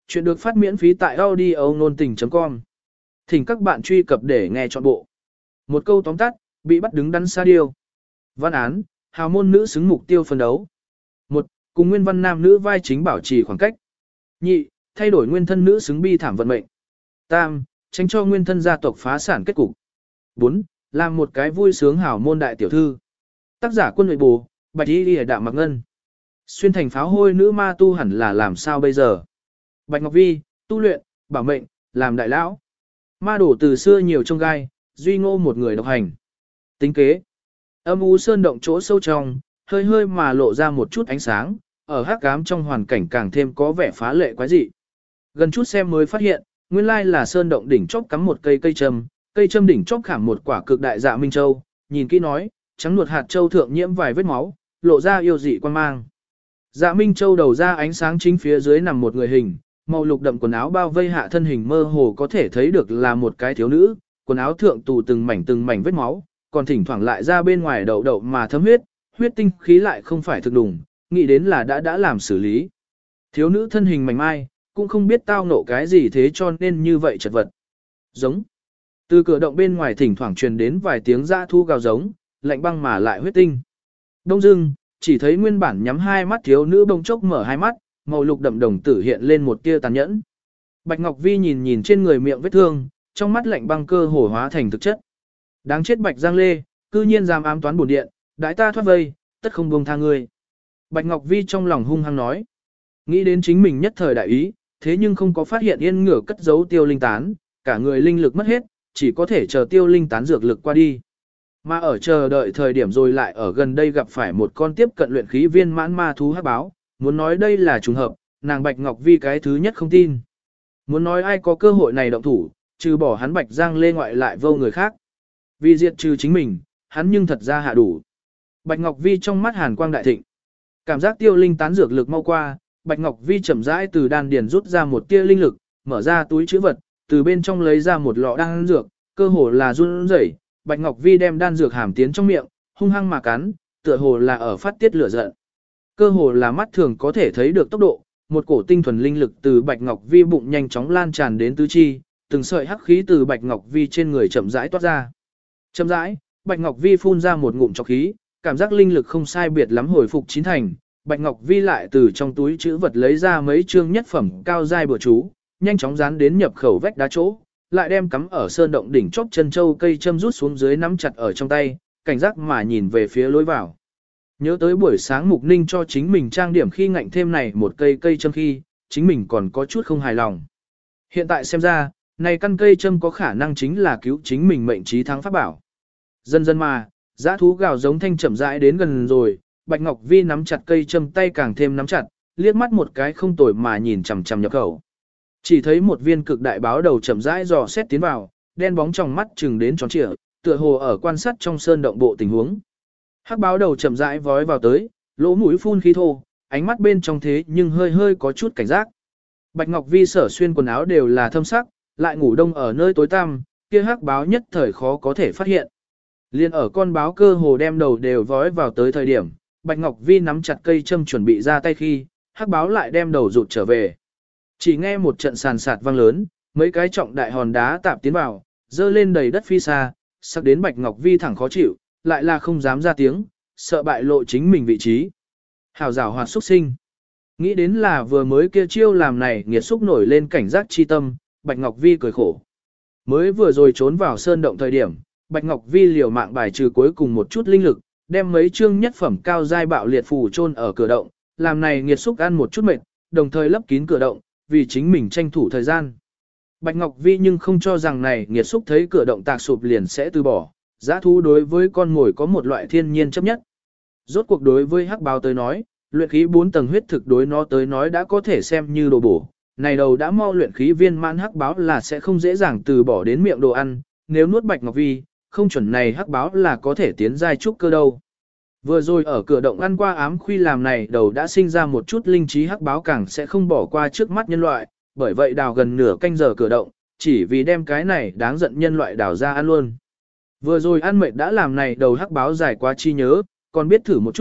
Chuyện được phát miễn phí tại audio nôn tình.com. Thỉnh các bạn truy cập để nghe trọn bộ. Một câu tóm tắt, bị bắt đứng đắn xa điêu. Văn án, hào môn nữ xứng mục tiêu phân đấu. 1. Cùng nguyên văn nam nữ vai chính bảo trì khoảng cách. Nhị, thay đổi nguyên thân nữ xứng bi thảm vận mệnh. Tam, tránh cho nguyên thân gia tộc phá sản kết cục. 4. Làm một cái vui sướng hào môn đại tiểu thư. Tác giả Quân Huệ Bồ, Bạch Y Lìa Đạm Mặc Ngân. Xuyên thành pháo hôi nữ ma tu hẳn là làm sao bây giờ? Bạch Ngọc Vi, tu luyện, bảo mệnh, làm đại lão. Ma đổ từ xưa nhiều trông gai, duy ngô một người độc hành. Tính kế. Âm u sơn động chỗ sâu trong, hơi hơi mà lộ ra một chút ánh sáng, ở hắc ám trong hoàn cảnh càng thêm có vẻ phá lệ quái dị. Gần chút xem mới phát hiện, nguyên lai là sơn động đỉnh chóp cắm một cây châm đỉnh chóp khảm một quả cực đại dạ minh châu, nhìn kỹ nói, trắng nuột hạt châu thượng nhiễm vài vết máu, lộ ra yêu dị quan mang. Dạ minh châu đầu ra ánh sáng chính phía dưới nằm một người hình, màu lục đậm quần áo bao vây hạ thân hình mơ hồ có thể thấy được là một cái thiếu nữ, quần áo thượng tù từng mảnh vết máu, còn thỉnh thoảng lại ra bên ngoài đậu đậu mà thấm huyết tinh khí lại không phải thực đủng, nghĩ đến là đã làm xử lý. Thiếu nữ thân hình mảnh mai, cũng không biết tao nộ cái gì thế cho nên như vậy chật vật. Giống. Từ cửa động bên ngoài thỉnh thoảng truyền đến vài tiếng dã thu gào giống, lạnh băng mà lại huyết tinh. Đông dưng, chỉ thấy nguyên bản nhắm hai mắt thiếu nữ bỗng chốc mở hai mắt, màu lục đậm đồng tử hiện lên một tia tàn nhẫn. Bạch Ngọc Vi nhìn trên người miệng vết thương, trong mắt lạnh băng cơ hồ hóa thành thực chất. Đáng chết Bạch Giang Lê, cư nhiên dám ám toán bổn điện, đãi ta thoát vây, tất không buông tha ngươi. Bạch Ngọc Vi trong lòng hung hăng nói. Nghĩ đến chính mình nhất thời đại ý, thế nhưng không có phát hiện yên ngửa cất giấu tiêu linh tán, cả người linh lực mất hết, chỉ có thể chờ tiêu linh tán dược lực qua đi. Mà ở chờ đợi thời điểm rồi lại ở gần đây gặp phải một con tiếp cận luyện khí viên mãn ma thú hắc báo, muốn nói đây là trùng hợp, nàng Bạch Ngọc Vi cái thứ nhất không tin. Muốn nói ai có cơ hội này động thủ, trừ bỏ hắn Bạch Giang Lê ngoại lại vô người khác. Vì diệt trừ chính mình, hắn nhưng thật ra hạ đủ. Bạch Ngọc Vi trong mắt hàn quang đại thịnh. Cảm giác tiêu linh tán dược lực mau qua, Bạch Ngọc Vi chậm rãi từ đan điền rút ra một tia linh lực, mở ra túi trữ vật, từ bên trong lấy ra một lọ đan dược, cơ hồ là run rẩy. Bạch Ngọc Vi đem đan dược hàm tiến trong miệng, hung hăng mà cắn, tựa hồ là ở phát tiết lửa giận. Cơ hồ là mắt thường có thể thấy được tốc độ, một cổ tinh thuần linh lực từ Bạch Ngọc Vi bụng nhanh chóng lan tràn đến tứ chi, từng sợi hắc khí từ Bạch Ngọc Vi trên người chậm rãi toát ra. Chậm rãi, Bạch Ngọc Vi phun ra một ngụm trọc khí, cảm giác linh lực không sai biệt lắm hồi phục chín thành. Bạch Ngọc Vi lại từ trong túi trữ vật lấy ra mấy chương nhất phẩm cao giai bừa chú, nhanh chóng dán đến nhập khẩu vách đá chỗ, lại đem cắm ở sơn động đỉnh chóp chân châu cây châm rút xuống dưới nắm chặt ở trong tay, cảnh giác mà nhìn về phía lối vào. Nhớ tới buổi sáng Mục Ninh cho chính mình trang điểm khi ngạnh thêm này một cây châm khi, chính mình còn có chút không hài lòng. Hiện tại xem ra, này căn cây châm có khả năng chính là cứu chính mình mệnh trí thắng pháp bảo. Dần dần mà, dã thú gào giống thanh chậm rãi đến gần rồi, Bạch Ngọc Vi nắm chặt cây châm tay càng thêm nắm chặt, liếc mắt một cái không tồi mà nhìn chằm chằm nhập khẩu. Chỉ thấy một viên cực đại báo đầu chậm rãi dò xét tiến vào, đen bóng trong mắt chừng đến tròn trịa, tựa hồ ở quan sát trong sơn động bộ tình huống. Hắc báo đầu chậm rãi vói vào tới, lỗ mũi phun khí thô, ánh mắt bên trong thế nhưng hơi có chút cảnh giác. Bạch Ngọc Vi sở xuyên quần áo đều là thâm sắc, lại ngủ đông ở nơi tối tăm, kia hắc báo nhất thời khó có thể phát hiện. Liên ở con báo cơ hồ đem đầu đều vói vào tới thời điểm, Bạch Ngọc Vi nắm chặt cây châm chuẩn bị ra tay khi, hắc báo lại đem đầu rụt trở về. Chỉ nghe một trận sàn sạt vang lớn, mấy cái trọng đại hòn đá tạp tiến vào, dơ lên đầy đất phi xa, sắc đến Bạch Ngọc Vi thẳng khó chịu, lại là không dám ra tiếng, sợ bại lộ chính mình vị trí. Hảo giảo hoạt xuất sinh. Nghĩ đến là vừa mới kia chiêu làm này nghiệt xúc nổi lên cảnh giác chi tâm, Bạch Ngọc Vi cười khổ. Mới vừa rồi trốn vào sơn động thời điểm, Bạch Ngọc Vi liều mạng bài trừ cuối cùng một chút linh lực, đem mấy chương nhất phẩm cao giai bạo liệt phù chôn ở cửa động, làm này nghiệt xúc ăn một chút mệt, đồng thời lấp kín cửa động, vì chính mình tranh thủ thời gian. Bạch Ngọc Vi nhưng không cho rằng này nghiệt xúc thấy cửa động tạc sụp liền sẽ từ bỏ, dã thú đối với con mồi có một loại thiên nhiên chấp nhất. Rốt cuộc đối với hắc báo tới nói, luyện khí 4 tầng huyết thực đối nó tới nói đã có thể xem như đồ bổ. Này đầu đã mau luyện khí viên mãn hắc báo là sẽ không dễ dàng từ bỏ đến miệng đồ ăn, nếu nuốt Bạch Ngọc Vi, không chuẩn này hắc báo là có thể tiến giai trúc cơ đâu. Vừa rồi ở cửa động ăn qua ám khuy làm này đầu đã sinh ra một chút linh trí hắc báo càng sẽ không bỏ qua trước mắt nhân loại, bởi vậy đào gần nửa canh giờ cửa động, chỉ vì đem cái này đáng giận nhân loại đào ra ăn luôn. Vừa rồi ăn mệt đã làm này đầu hắc báo dài quá chi nhớ, còn biết thử một chút,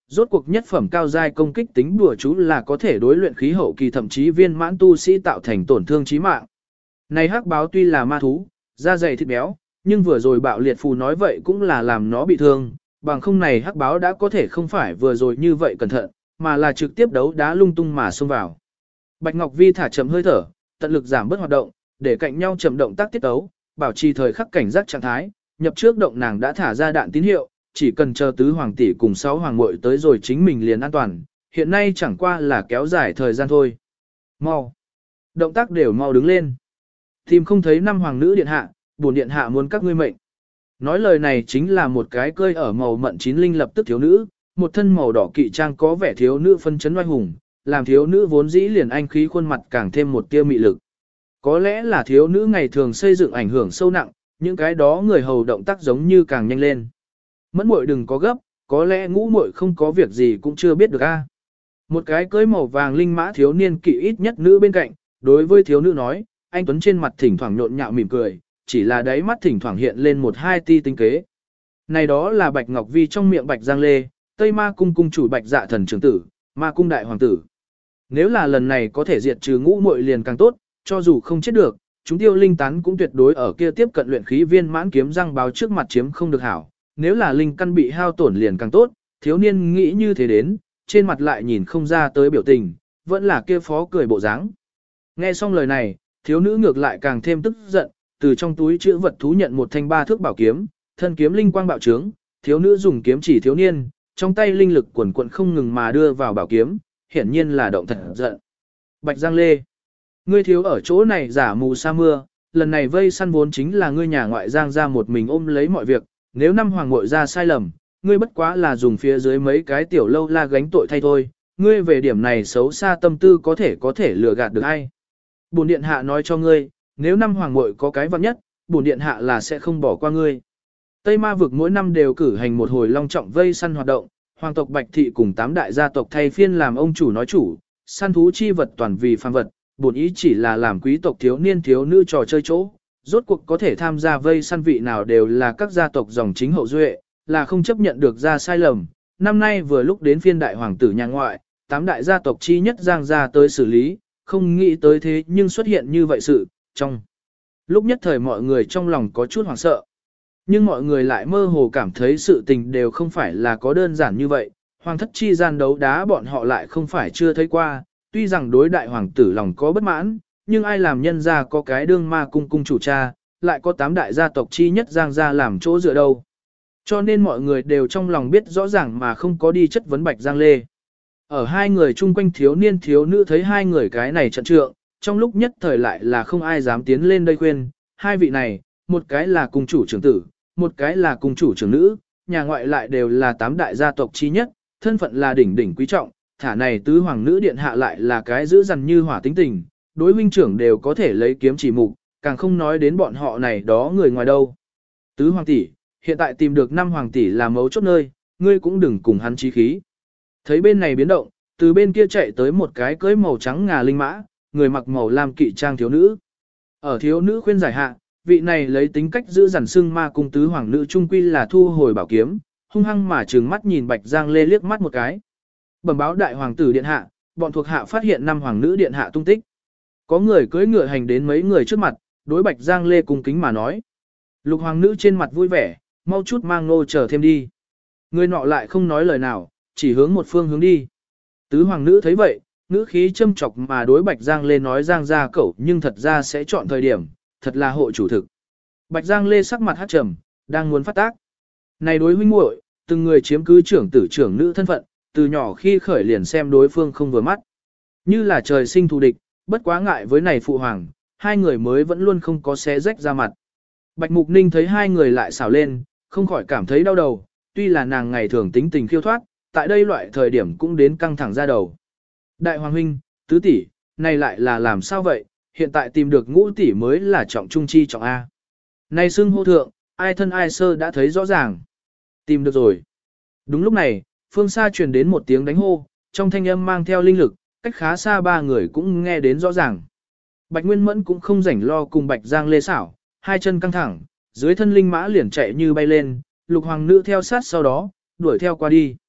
Rốt cuộc nhất phẩm cao giai công kích tính đùa chú là có thể đối luyện khí hậu kỳ thậm chí viên mãn tu sĩ tạo thành tổn thương chí mạng. Này hắc báo tuy là ma thú, da dày thịt béo, nhưng vừa rồi bạo liệt phù nói vậy cũng là làm nó bị thương, bằng không này hắc báo đã có thể không phải vừa rồi như vậy cẩn thận, mà là trực tiếp đấu đá lung tung mà xông vào. Bạch Ngọc Vi thả chậm hơi thở, tận lực giảm bớt hoạt động, để cạnh nhau chậm động tác tiết tấu, bảo trì thời khắc cảnh giác trạng thái, nhập trước động nàng đã thả ra đạn tín hiệu, chỉ cần chờ tứ hoàng tỷ cùng sáu hoàng muội tới rồi chính mình liền an toàn, hiện nay chẳng qua là kéo dài thời gian thôi. Mau. Động tác đều mau đứng lên. Tìm không thấy năm hoàng nữ điện hạ, bổn điện hạ muốn các ngươi mệnh. Nói lời này chính là một cái cơi ở màu mận chín linh lập tức thiếu nữ, một thân màu đỏ kỵ trang có vẻ thiếu nữ phân chấn oai hùng, làm thiếu nữ vốn dĩ liền anh khí khuôn mặt càng thêm một tia mị lực. Có lẽ là thiếu nữ ngày thường xây dựng ảnh hưởng sâu nặng, những cái đó người hầu động tác giống như càng nhanh lên. Mẫn muội đừng có gấp, có lẽ ngũ muội không có việc gì cũng chưa biết được a. Một cái cưới màu vàng linh mã thiếu niên kỵ ít nhất nữ bên cạnh, đối với thiếu nữ nói, anh Tuấn trên mặt thỉnh thoảng nhộn nhạo mỉm cười, chỉ là đáy mắt thỉnh thoảng hiện lên một hai ti tinh kế. Này đó là Bạch Ngọc Vi trong miệng Bạch Giang Lê, Tây Ma cung cung chủ Bạch Dạ thần trưởng tử, Ma cung đại hoàng tử. Nếu là lần này có thể diệt trừ ngũ muội liền càng tốt, cho dù không chết được, chúng tiêu linh tán cũng tuyệt đối ở kia tiếp cận luyện khí viên mãn kiếm răng báo trước mặt chiếm không được hảo. Nếu là linh căn bị hao tổn liền càng tốt, thiếu niên nghĩ như thế đến, trên mặt lại nhìn không ra tới biểu tình, vẫn là kia phó cười bộ dáng. Nghe xong lời này, thiếu nữ ngược lại càng thêm tức giận, từ trong túi chữ vật thú nhận một thanh ba thước bảo kiếm, thân kiếm linh quang bạo trướng, thiếu nữ dùng kiếm chỉ thiếu niên, trong tay linh lực quần quận không ngừng mà đưa vào bảo kiếm, hiển nhiên là động thật giận. Bạch Giang Lê, ngươi thiếu ở chỗ này giả mù sa mưa, lần này vây săn vốn chính là ngươi nhà ngoại Giang ra một mình ôm lấy mọi việc, nếu năm hoàng muội ra sai lầm, ngươi bất quá là dùng phía dưới mấy cái tiểu lâu la gánh tội thay thôi, ngươi về điểm này xấu xa tâm tư có thể lừa gạt được ai. Bổn điện hạ nói cho ngươi, nếu năm hoàng muội có cái vặn nhất, bổn điện hạ là sẽ không bỏ qua ngươi. Tây Ma vực mỗi năm đều cử hành một hồi long trọng vây săn hoạt động, hoàng tộc Bạch thị cùng 8 đại gia tộc thay phiên làm ông chủ nói chủ, săn thú chi vật toàn vì phàm vật, bổn ý chỉ là làm quý tộc thiếu niên thiếu nữ trò chơi chỗ, rốt cuộc có thể tham gia vây săn vị nào đều là các gia tộc dòng chính hậu duệ, là không chấp nhận được ra sai lầm. Năm nay vừa lúc đến phiên đại hoàng tử nhà ngoại, 8 đại gia tộc chi nhất Giang gia tới xử lý, không nghĩ tới thế nhưng xuất hiện như vậy sự, trong lúc nhất thời mọi người trong lòng có chút hoảng sợ. Nhưng mọi người lại mơ hồ cảm thấy sự tình đều không phải là có đơn giản như vậy, hoàng thất chi gian đấu đá bọn họ lại không phải chưa thấy qua, tuy rằng đối đại hoàng tử lòng có bất mãn, nhưng ai làm nhân gia có cái đương ma cung cung chủ cha, lại có 8 đại gia tộc chi nhất Giang gia làm chỗ dựa đâu. Cho nên mọi người đều trong lòng biết rõ ràng mà không có đi chất vấn Bạch Giang Lê. Ở hai người chung quanh thiếu niên thiếu nữ thấy hai người cái này trận trượng, trong lúc nhất thời lại là không ai dám tiến lên đây khuyên, hai vị này, một cái là cung chủ trưởng tử, một cái là cung chủ trưởng nữ, nhà ngoại lại đều là 8 đại gia tộc chi nhất, thân phận là đỉnh đỉnh quý trọng, thả này tứ hoàng nữ điện hạ lại là cái giữ dằn như hỏa tính tình, đối huynh trưởng đều có thể lấy kiếm chỉ mục, càng không nói đến bọn họ này đó người ngoài đâu. Tứ hoàng tỷ, hiện tại tìm được 5 hoàng tỷ là mấu chốt nơi, ngươi cũng đừng cùng hắn chí khí. Thấy bên này biến động, từ bên kia chạy tới một cái cưới màu trắng ngà linh mã, người mặc màu lam kỵ trang thiếu nữ. Ở thiếu nữ khuyên giải hạ, vị này lấy tính cách giữ dằn xưng ma cung tứ hoàng nữ trung quy là thu hồi bảo kiếm, hung hăng mà trừng mắt nhìn Bạch Giang Lê liếc mắt một cái. Bẩm báo đại hoàng tử điện hạ, bọn thuộc hạ phát hiện 5 hoàng nữ điện hạ tung tích. Có người cưỡi ngựa hành đến mấy người trước mặt, đối Bạch Giang Lê cung kính mà nói. Lục hoàng nữ trên mặt vui vẻ, mau chút mang nô chờ thêm đi. Người nọ lại không nói lời nào, chỉ hướng một phương hướng đi. Tứ hoàng nữ thấy vậy, ngữ khí châm chọc mà đối Bạch Giang Lê nói Giang ra cẩu nhưng thật ra sẽ chọn thời điểm, thật là hộ chủ thực. Bạch Giang Lê sắc mặt hát trầm, đang muốn phát tác. Này đối huynh muội, từng người chiếm cứ trưởng tử trưởng nữ thân phận, từ nhỏ khi khởi liền xem đối phương không vừa mắt. Như là trời sinh thù địch, bất quá ngại với này phụ hoàng, hai người mới vẫn luôn không có xé rách ra mặt. Bạch Mục Ninh thấy hai người lại xảo lên, không khỏi cảm thấy đau đầu, tuy là nàng ngày thường tính tình khiêu thoát, tại đây loại thời điểm cũng đến căng thẳng ra đầu. Đại hoàng huynh, tứ tỷ, này lại là làm sao vậy, hiện tại tìm được ngũ tỷ mới là trọng trung chi trọng A. Này xưng hô thượng, ai thân ai sơ đã thấy rõ ràng. Tìm được rồi. Đúng lúc này, phương xa truyền đến một tiếng đánh hô, trong thanh âm mang theo linh lực, cách khá xa ba người cũng nghe đến rõ ràng. Bạch Nguyên Mẫn cũng không rảnh lo cùng Bạch Giang Lê xảo, hai chân căng thẳng, dưới thân linh mã liền chạy như bay lên, lục hoàng nữ theo sát sau đó, đuổi theo qua đi.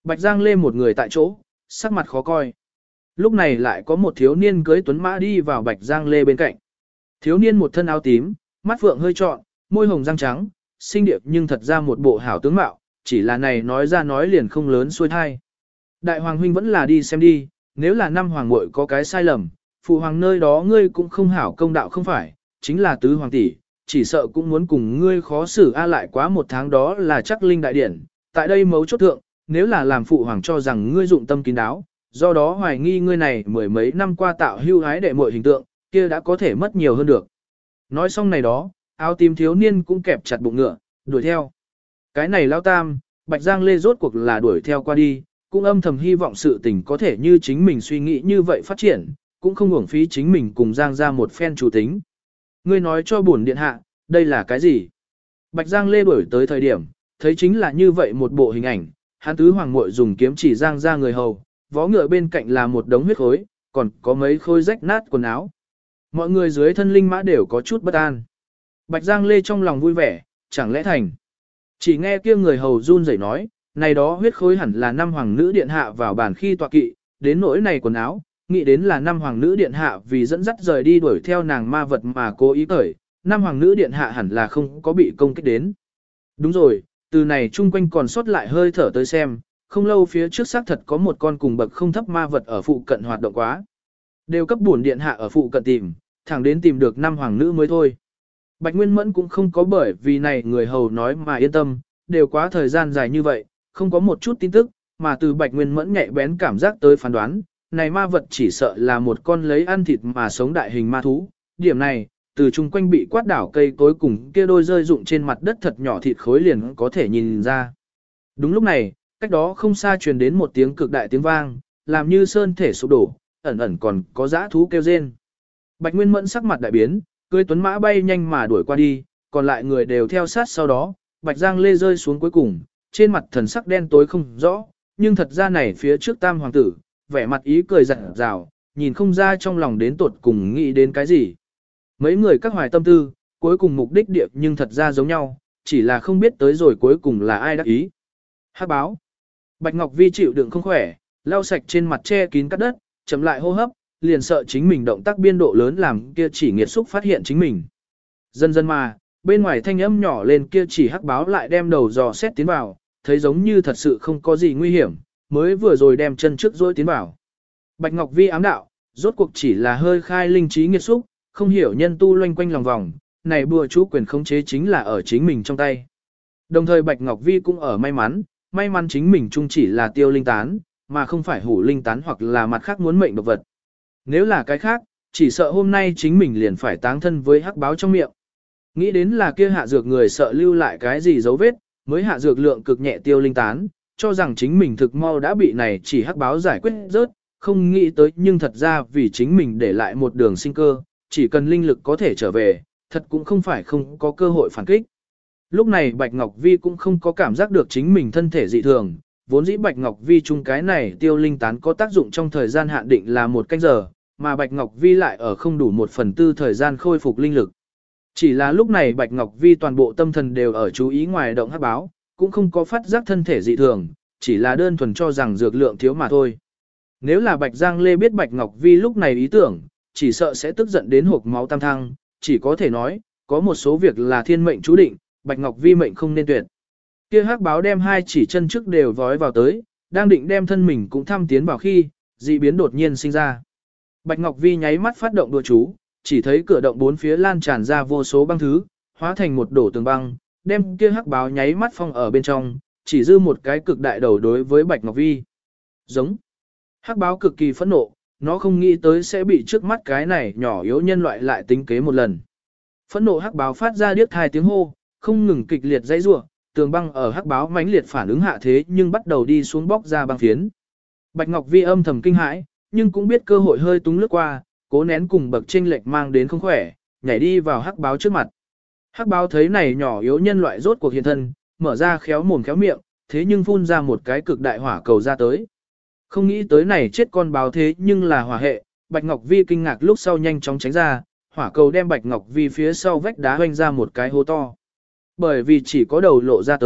Bạch Giang Lê một người tại chỗ, sắc mặt khó coi. Lúc này lại có một thiếu niên cưới tuấn mã đi vào Bạch Giang Lê bên cạnh. Thiếu niên một thân áo tím, mắt phượng hơi trọn, môi hồng răng trắng, xinh đẹp nhưng thật ra một bộ hảo tướng mạo, chỉ là này nói ra nói liền không lớn xuôi thai. Đại hoàng huynh vẫn là đi xem đi, nếu là năm hoàng muội có cái sai lầm, phụ hoàng nơi đó ngươi cũng không hảo công đạo không phải, chính là tứ hoàng tỷ, chỉ sợ cũng muốn cùng ngươi khó xử lại quá một tháng đó là chắc linh đại điển, tại đây mấu chốt thượng, nếu là làm phụ hoàng cho rằng ngươi dụng tâm kín đáo, do đó hoài nghi ngươi này mười mấy năm qua tạo hưu hái đệ muội hình tượng, kia đã có thể mất nhiều hơn được. Nói xong này đó, áo tím thiếu niên cũng kẹp chặt bụng ngựa, đuổi theo. Cái này lao tam, Bạch Giang Lê rốt cuộc là đuổi theo qua đi, cũng âm thầm hy vọng sự tình có thể như chính mình suy nghĩ như vậy phát triển, cũng không uổng phí chính mình cùng Giang ra một phen chủ tính. Ngươi nói cho bổn điện hạ, đây là cái gì? Bạch Giang Lê đuổi tới thời điểm, thấy chính là như vậy một bộ hình ảnh, hắn tứ hoàng muội dùng kiếm chỉ Giang ra người hầu, vó ngựa bên cạnh là một đống huyết khối, còn có mấy khối rách nát quần áo. Mọi người dưới thân linh mã đều có chút bất an. Bạch Giang Lê trong lòng vui vẻ, chẳng lẽ thành. Chỉ nghe kia người hầu run rẩy nói, này đó huyết khối hẳn là năm hoàng nữ điện hạ vào bàn khi tọa kỵ, đến nỗi này quần áo, nghĩ đến là năm hoàng nữ điện hạ vì dẫn dắt rời đi đuổi theo nàng ma vật mà cố ý cởi, năm hoàng nữ điện hạ hẳn là không có bị công kích đến. Đúng rồi, từ này chung quanh còn sót lại hơi thở tới xem, không lâu phía trước xác thật có một con cùng bậc không thấp ma vật ở phụ cận hoạt động quá. Đều cấp bổn điện hạ ở phụ cận tìm, thẳng đến tìm được năm hoàng nữ mới thôi. Bạch Nguyên Mẫn cũng không có bởi vì này người hầu nói mà yên tâm, đều quá thời gian dài như vậy, không có một chút tin tức, mà từ Bạch Nguyên Mẫn nhạy bén cảm giác tới phán đoán, này ma vật chỉ sợ là một con lấy ăn thịt mà sống đại hình ma thú. Điểm này, từ chung quanh bị quát đảo cây cối cùng kia đôi rơi rụng trên mặt đất thật nhỏ thịt khối liền có thể nhìn ra. Đúng lúc này, cách đó không xa truyền đến một tiếng cực đại tiếng vang, làm như sơn thể sụp đổ, ẩn ẩn còn có dã thú kêu rên. Bạch Nguyên Mẫn sắc mặt đại biến, cưỡi tuấn mã bay nhanh mà đuổi qua đi, còn lại người đều theo sát sau đó, Bạch Giang Lê rơi xuống cuối cùng, trên mặt thần sắc đen tối không rõ, nhưng thật ra này phía trước tam hoàng tử, vẻ mặt ý cười rạng rào, nhìn không ra trong lòng đến tột cùng nghĩ đến cái gì. Mấy người các hoài tâm tư, cuối cùng mục đích địa nhưng thật ra giống nhau, chỉ là không biết tới rồi cuối cùng là ai đắc ý. Hắc báo. Bạch Ngọc Vi chịu đựng không khỏe, lau sạch trên mặt che kín cắt đất, chậm lại hô hấp, liền sợ chính mình động tác biên độ lớn làm kia chỉ nghiệt xúc phát hiện chính mình. Dần dần mà, bên ngoài thanh âm nhỏ lên kia chỉ hắc báo lại đem đầu dò xét tiến vào, thấy giống như thật sự không có gì nguy hiểm, mới vừa rồi đem chân trước dối tiến vào. Bạch Ngọc Vi ám đạo, rốt cuộc chỉ là hơi khai linh trí nghiệt xúc, không hiểu nhân tu loanh quanh lòng vòng, này bùa chú quyền khống chế chính là ở chính mình trong tay. Đồng thời Bạch Ngọc Vi cũng ở may mắn chính mình chung chỉ là tiêu linh tán, mà không phải hủ linh tán hoặc là mặt khác muốn mệnh độc vật. Nếu là cái khác, chỉ sợ hôm nay chính mình liền phải táng thân với hắc báo trong miệng. Nghĩ đến là kia hạ dược người sợ lưu lại cái gì dấu vết, mới hạ dược lượng cực nhẹ tiêu linh tán, cho rằng chính mình thực mau đã bị này chỉ hắc báo giải quyết rớt, không nghĩ tới nhưng thật ra vì chính mình để lại một đường sinh cơ, chỉ cần linh lực có thể trở về, thật cũng không phải không có cơ hội phản kích. Lúc này Bạch Ngọc Vi cũng không có cảm giác được chính mình thân thể dị thường, vốn dĩ Bạch Ngọc Vi chung cái này tiêu linh tán có tác dụng trong thời gian hạn định là 1 canh giờ, mà Bạch Ngọc Vi lại ở không đủ 1/4 thời gian khôi phục linh lực. Chỉ là lúc này Bạch Ngọc Vi toàn bộ tâm thần đều ở chú ý ngoài động hắc báo, cũng không có phát giác thân thể dị thường, chỉ là đơn thuần cho rằng dược lượng thiếu mà thôi. Nếu là Bạch Giang Lê biết Bạch Ngọc Vi lúc này ý tưởng, chỉ sợ sẽ tức giận đến hộc máu tam thăng, chỉ có thể nói, có một số việc là thiên mệnh chú định, Bạch Ngọc Vi mệnh không nên tuyệt. Kia hắc báo đem 2 chỉ chân trước đều vói vào tới, đang định đem thân mình cũng thăm tiến vào khi, dị biến đột nhiên sinh ra. Bạch Ngọc Vi nháy mắt phát động đùa chú, chỉ thấy cửa động 4 phía lan tràn ra vô số băng thứ, hóa thành một đổ tường băng, đem kia hắc báo nháy mắt phong ở bên trong, chỉ dư một cái cực đại đầu đối với Bạch Ngọc Vi. Giống. Hắc báo cực kỳ phẫn nộ, nó không nghĩ tới sẽ bị trước mắt cái này nhỏ yếu nhân loại lại tính kế một lần. Phẫn nộ hắc báo phát ra điếc thai tiếng hô, không ngừng kịch liệt dãy rủa, tường băng ở hắc báo mãnh liệt phản ứng hạ thế nhưng bắt đầu đi xuống bóc ra băng phiến. Bạch Ngọc Vi âm thầm kinh hãi, nhưng cũng biết cơ hội hơi túng lướt qua, cố nén cùng bậc chênh lệch mang đến không khỏe, nhảy đi vào hắc báo trước mặt. Hắc báo thấy này nhỏ yếu nhân loại rốt cuộc hiện thân, mở ra khéo mồm khéo miệng, thế nhưng phun ra một cái cực đại hỏa cầu ra tới. Không nghĩ tới này chết con báo thế nhưng là hỏa hệ, Bạch Ngọc Vi kinh ngạc lúc sau nhanh chóng tránh ra, hỏa cầu đem Bạch Ngọc Vi phía sau vách đá hoanh ra một cái hố to. Bởi vì chỉ có đầu lộ ra tới,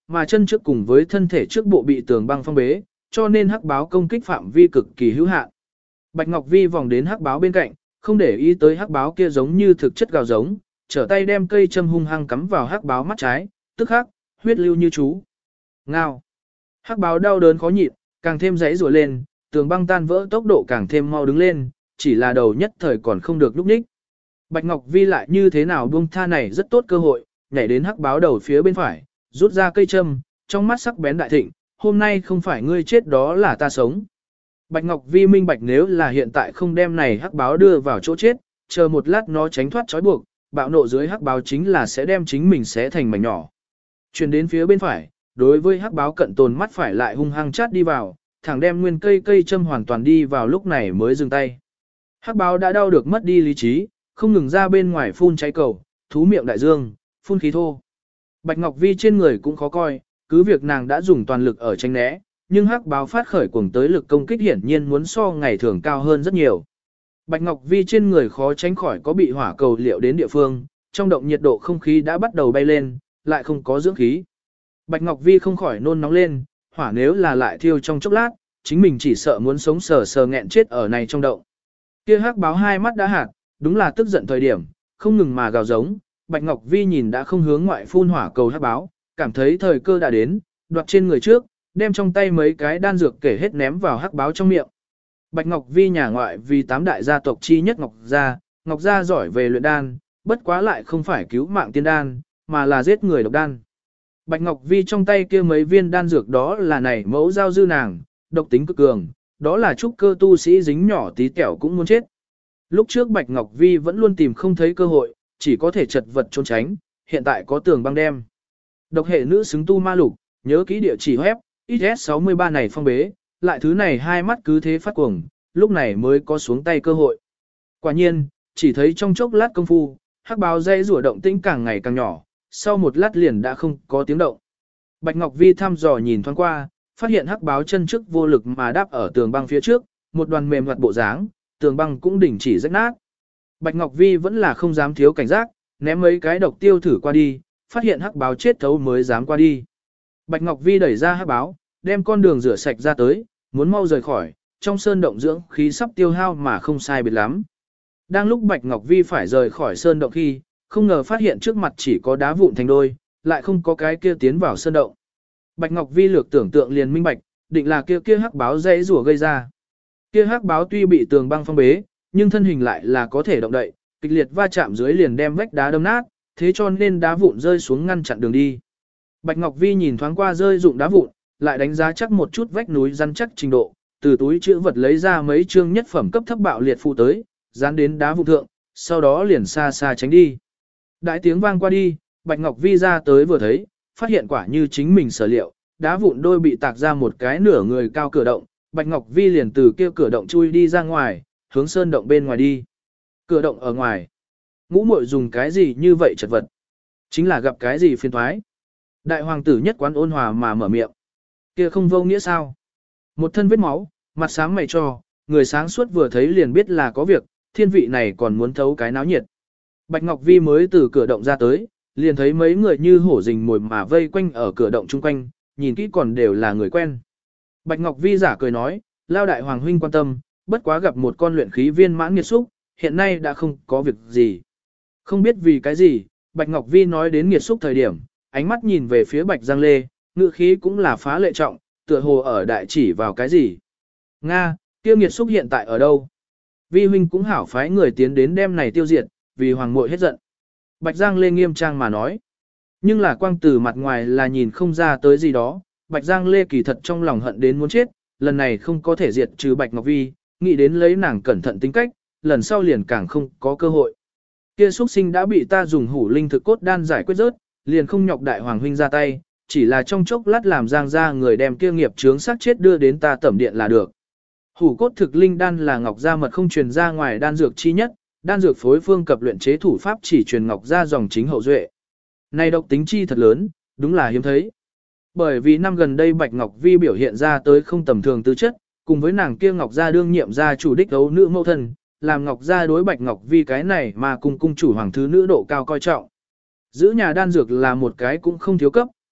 mà chân trước cùng với thân thể trước bộ bị tường băng phong bế, cho nên hắc báo công kích phạm vi cực kỳ hữu hạn. Bạch Ngọc Vi vòng đến hắc báo bên cạnh, không để ý tới hắc báo kia giống như thực chất gào giống, trở tay đem cây châm hung hăng cắm vào hắc báo mắt trái, tức khắc, huyết lưu như chú. Ngao. Hắc báo đau đớn khó nhịn, càng thêm rãy rủa lên, tường băng tan vỡ tốc độ càng thêm mau đứng lên, chỉ là đầu nhất thời còn không được lúc ních. Bạch Ngọc Vi lại như thế nào buông tha này rất tốt cơ hội, nhảy đến hắc báo đầu phía bên phải, rút ra cây châm, trong mắt sắc bén đại thịnh, hôm nay không phải ngươi chết đó là ta sống. Bạch Ngọc Vi minh bạch nếu là hiện tại không đem này hắc báo đưa vào chỗ chết, chờ một lát nó tránh thoát trói buộc, bạo nộ dưới hắc báo chính là sẽ đem chính mình xé thành mảnh nhỏ. Chuyển đến phía bên phải, đối với hắc báo cận tồn mắt phải lại hung hăng chát đi vào, thẳng đem nguyên cây châm hoàn toàn đi vào lúc này mới dừng tay. Hắc báo đã đau được mất đi lý trí, không ngừng ra bên ngoài phun cháy cầu, thú miệng đại dương, phun khí thô. Bạch Ngọc Vi trên người cũng khó coi, cứ việc nàng đã dùng toàn lực ở tranh né, nhưng hắc báo phát khởi cuồng tới lực công kích hiển nhiên muốn so ngày thường cao hơn rất nhiều. Bạch Ngọc Vi trên người khó tránh khỏi có bị hỏa cầu liệu đến địa phương, trong động nhiệt độ không khí đã bắt đầu bay lên, lại không có dưỡng khí. Bạch Ngọc Vi không khỏi nôn nóng lên, hỏa nếu là lại thiêu trong chốc lát, chính mình chỉ sợ muốn sống sờ sờ nghẹn chết ở này trong động. Kia hắc báo hai mắt đã hạt, đúng là tức giận thời điểm, không ngừng mà gào giống. Bạch Ngọc Vi nhìn đã không hướng ngoại phun hỏa cầu hắc báo, cảm thấy thời cơ đã đến, đoạt trên người trước, đem trong tay mấy cái đan dược kể hết ném vào hắc báo trong miệng. Bạch Ngọc Vi nhà ngoại vì 8 đại gia tộc chi nhất Ngọc gia giỏi về luyện đan, bất quá lại không phải cứu mạng tiên đan, mà là giết người độc đan. Bạch Ngọc Vi trong tay kia mấy viên đan dược đó là này mẫu giao dư nàng, độc tính cực cường, đó là trúc cơ tu sĩ dính nhỏ tí tẹo cũng muốn chết. Lúc trước Bạch Ngọc Vi vẫn luôn tìm không thấy cơ hội, chỉ có thể chật vật trốn tránh, hiện tại có tường băng đem. Độc hệ nữ xứng tu ma lục, nhớ kỹ địa chỉ web, XS63 này phong bế, lại thứ này hai mắt cứ thế phát cuồng, lúc này mới có xuống tay cơ hội. Quả nhiên, chỉ thấy trong chốc lát công phu, hắc báo dây rủa động tĩnh càng ngày càng nhỏ, sau một lát liền đã không có tiếng động. Bạch Ngọc Vi thăm dò nhìn thoáng qua, phát hiện hắc báo chân trước vô lực mà đáp ở tường băng phía trước, một đoàn mềm hoạt bộ dáng, tường băng cũng đình chỉ rách nát. Bạch Ngọc Vi vẫn là không dám thiếu cảnh giác, ném mấy cái độc tiêu thử qua đi, phát hiện hắc báo chết thấu mới dám qua đi. Bạch Ngọc Vi đẩy ra hắc báo, đem con đường rửa sạch ra tới, muốn mau rời khỏi, trong sơn động dưỡng khí sắp tiêu hao mà không sai biệt lắm. Đang lúc Bạch Ngọc Vi phải rời khỏi sơn động khi, không ngờ phát hiện trước mặt chỉ có đá vụn thành đôi, lại không có cái kia tiến vào sơn động. Bạch Ngọc Vi lược tưởng tượng liền minh bạch, định là kia hắc báo dãy rủa gây ra. Kia hắc báo tuy bị tường băng phong bế, nhưng thân hình lại là có thể động đậy, kịch liệt va chạm dưới liền đem vách đá đâm nát, thế cho nên đá vụn rơi xuống ngăn chặn đường đi. Bạch Ngọc Vi nhìn thoáng qua rơi dụng đá vụn, lại đánh giá chắc một chút vách núi rắn chắc trình độ, từ túi chữ vật lấy ra mấy chương nhất phẩm cấp thấp bạo liệt phụ tới, dán đến đá vụn thượng, sau đó liền xa xa tránh đi. Đại tiếng vang qua đi, Bạch Ngọc Vi ra tới vừa thấy, phát hiện quả như chính mình sở liệu, đá vụn đôi bị tạc ra một cái nửa người cao cửa động, Bạch Ngọc Vi liền từ kia cửa động chui đi ra ngoài, hướng sơn động bên ngoài đi. Cửa động ở ngoài. Ngũ muội dùng cái gì như vậy chật vật? Chính là gặp cái gì phiền toái? Đại hoàng tử nhất quán ôn hòa mà mở miệng. Kia không vô nghĩa sao? Một thân vết máu, mặt sáng mày cho, người sáng suốt vừa thấy liền biết là có việc, thiên vị này còn muốn thấu cái náo nhiệt. Bạch Ngọc Vi mới từ cửa động ra tới, liền thấy mấy người như hổ rình mồi mà vây quanh ở cửa động chung quanh, nhìn kỹ còn đều là người quen. Bạch Ngọc Vi giả cười nói, lao đại hoàng huynh quan tâm, bất quá gặp một con luyện khí viên mãn nghiệt xúc, hiện nay đã không có việc gì. Không biết vì cái gì, Bạch Ngọc Vi nói đến nghiệt xúc thời điểm, ánh mắt nhìn về phía Bạch Giang Lê, ngữ khí cũng là phá lệ trọng, tựa hồ ở đại chỉ vào cái gì. Nga, tiêu nghiệt xúc hiện tại ở đâu? Vi huynh cũng hảo phái người tiến đến đem này tiêu diệt, vì hoàng muội hết giận. Bạch Giang Lê nghiêm trang mà nói. Nhưng là quang từ mặt ngoài là nhìn không ra tới gì đó, Bạch Giang Lê kỳ thật trong lòng hận đến muốn chết, lần này không có thể diệt trừ Bạch Ngọc Vi, nghĩ đến lấy nàng cẩn thận tính cách, lần sau liền càng không có cơ hội. Kia xuất sinh đã bị ta dùng hủ linh thực cốt đan giải quyết rớt, liền không nhọc đại hoàng huynh ra tay, chỉ là trong chốc lát làm Giang ra người đem kia nghiệp chướng sát chết đưa đến ta tẩm điện là được. Hủ cốt thực linh đan là Ngọc gia mật không truyền ra ngoài đan dược chi nhất, đan dược phối phương cập luyện chế thủ pháp chỉ truyền Ngọc gia dòng chính hậu duệ. Này độc tính chi thật lớn, đúng là hiếm thấy. Bởi vì năm gần đây Bạch Ngọc Vi biểu hiện ra tới không tầm thường tư chất, cùng với nàng kia Ngọc gia đương nhiệm gia chủ đích đấu nữ mẫu thân, làm Ngọc gia đối Bạch Ngọc Vi cái này mà cùng cung chủ hoàng thứ nữ độ cao coi trọng. Giữ nhà đan dược là một cái cũng không thiếu cấp,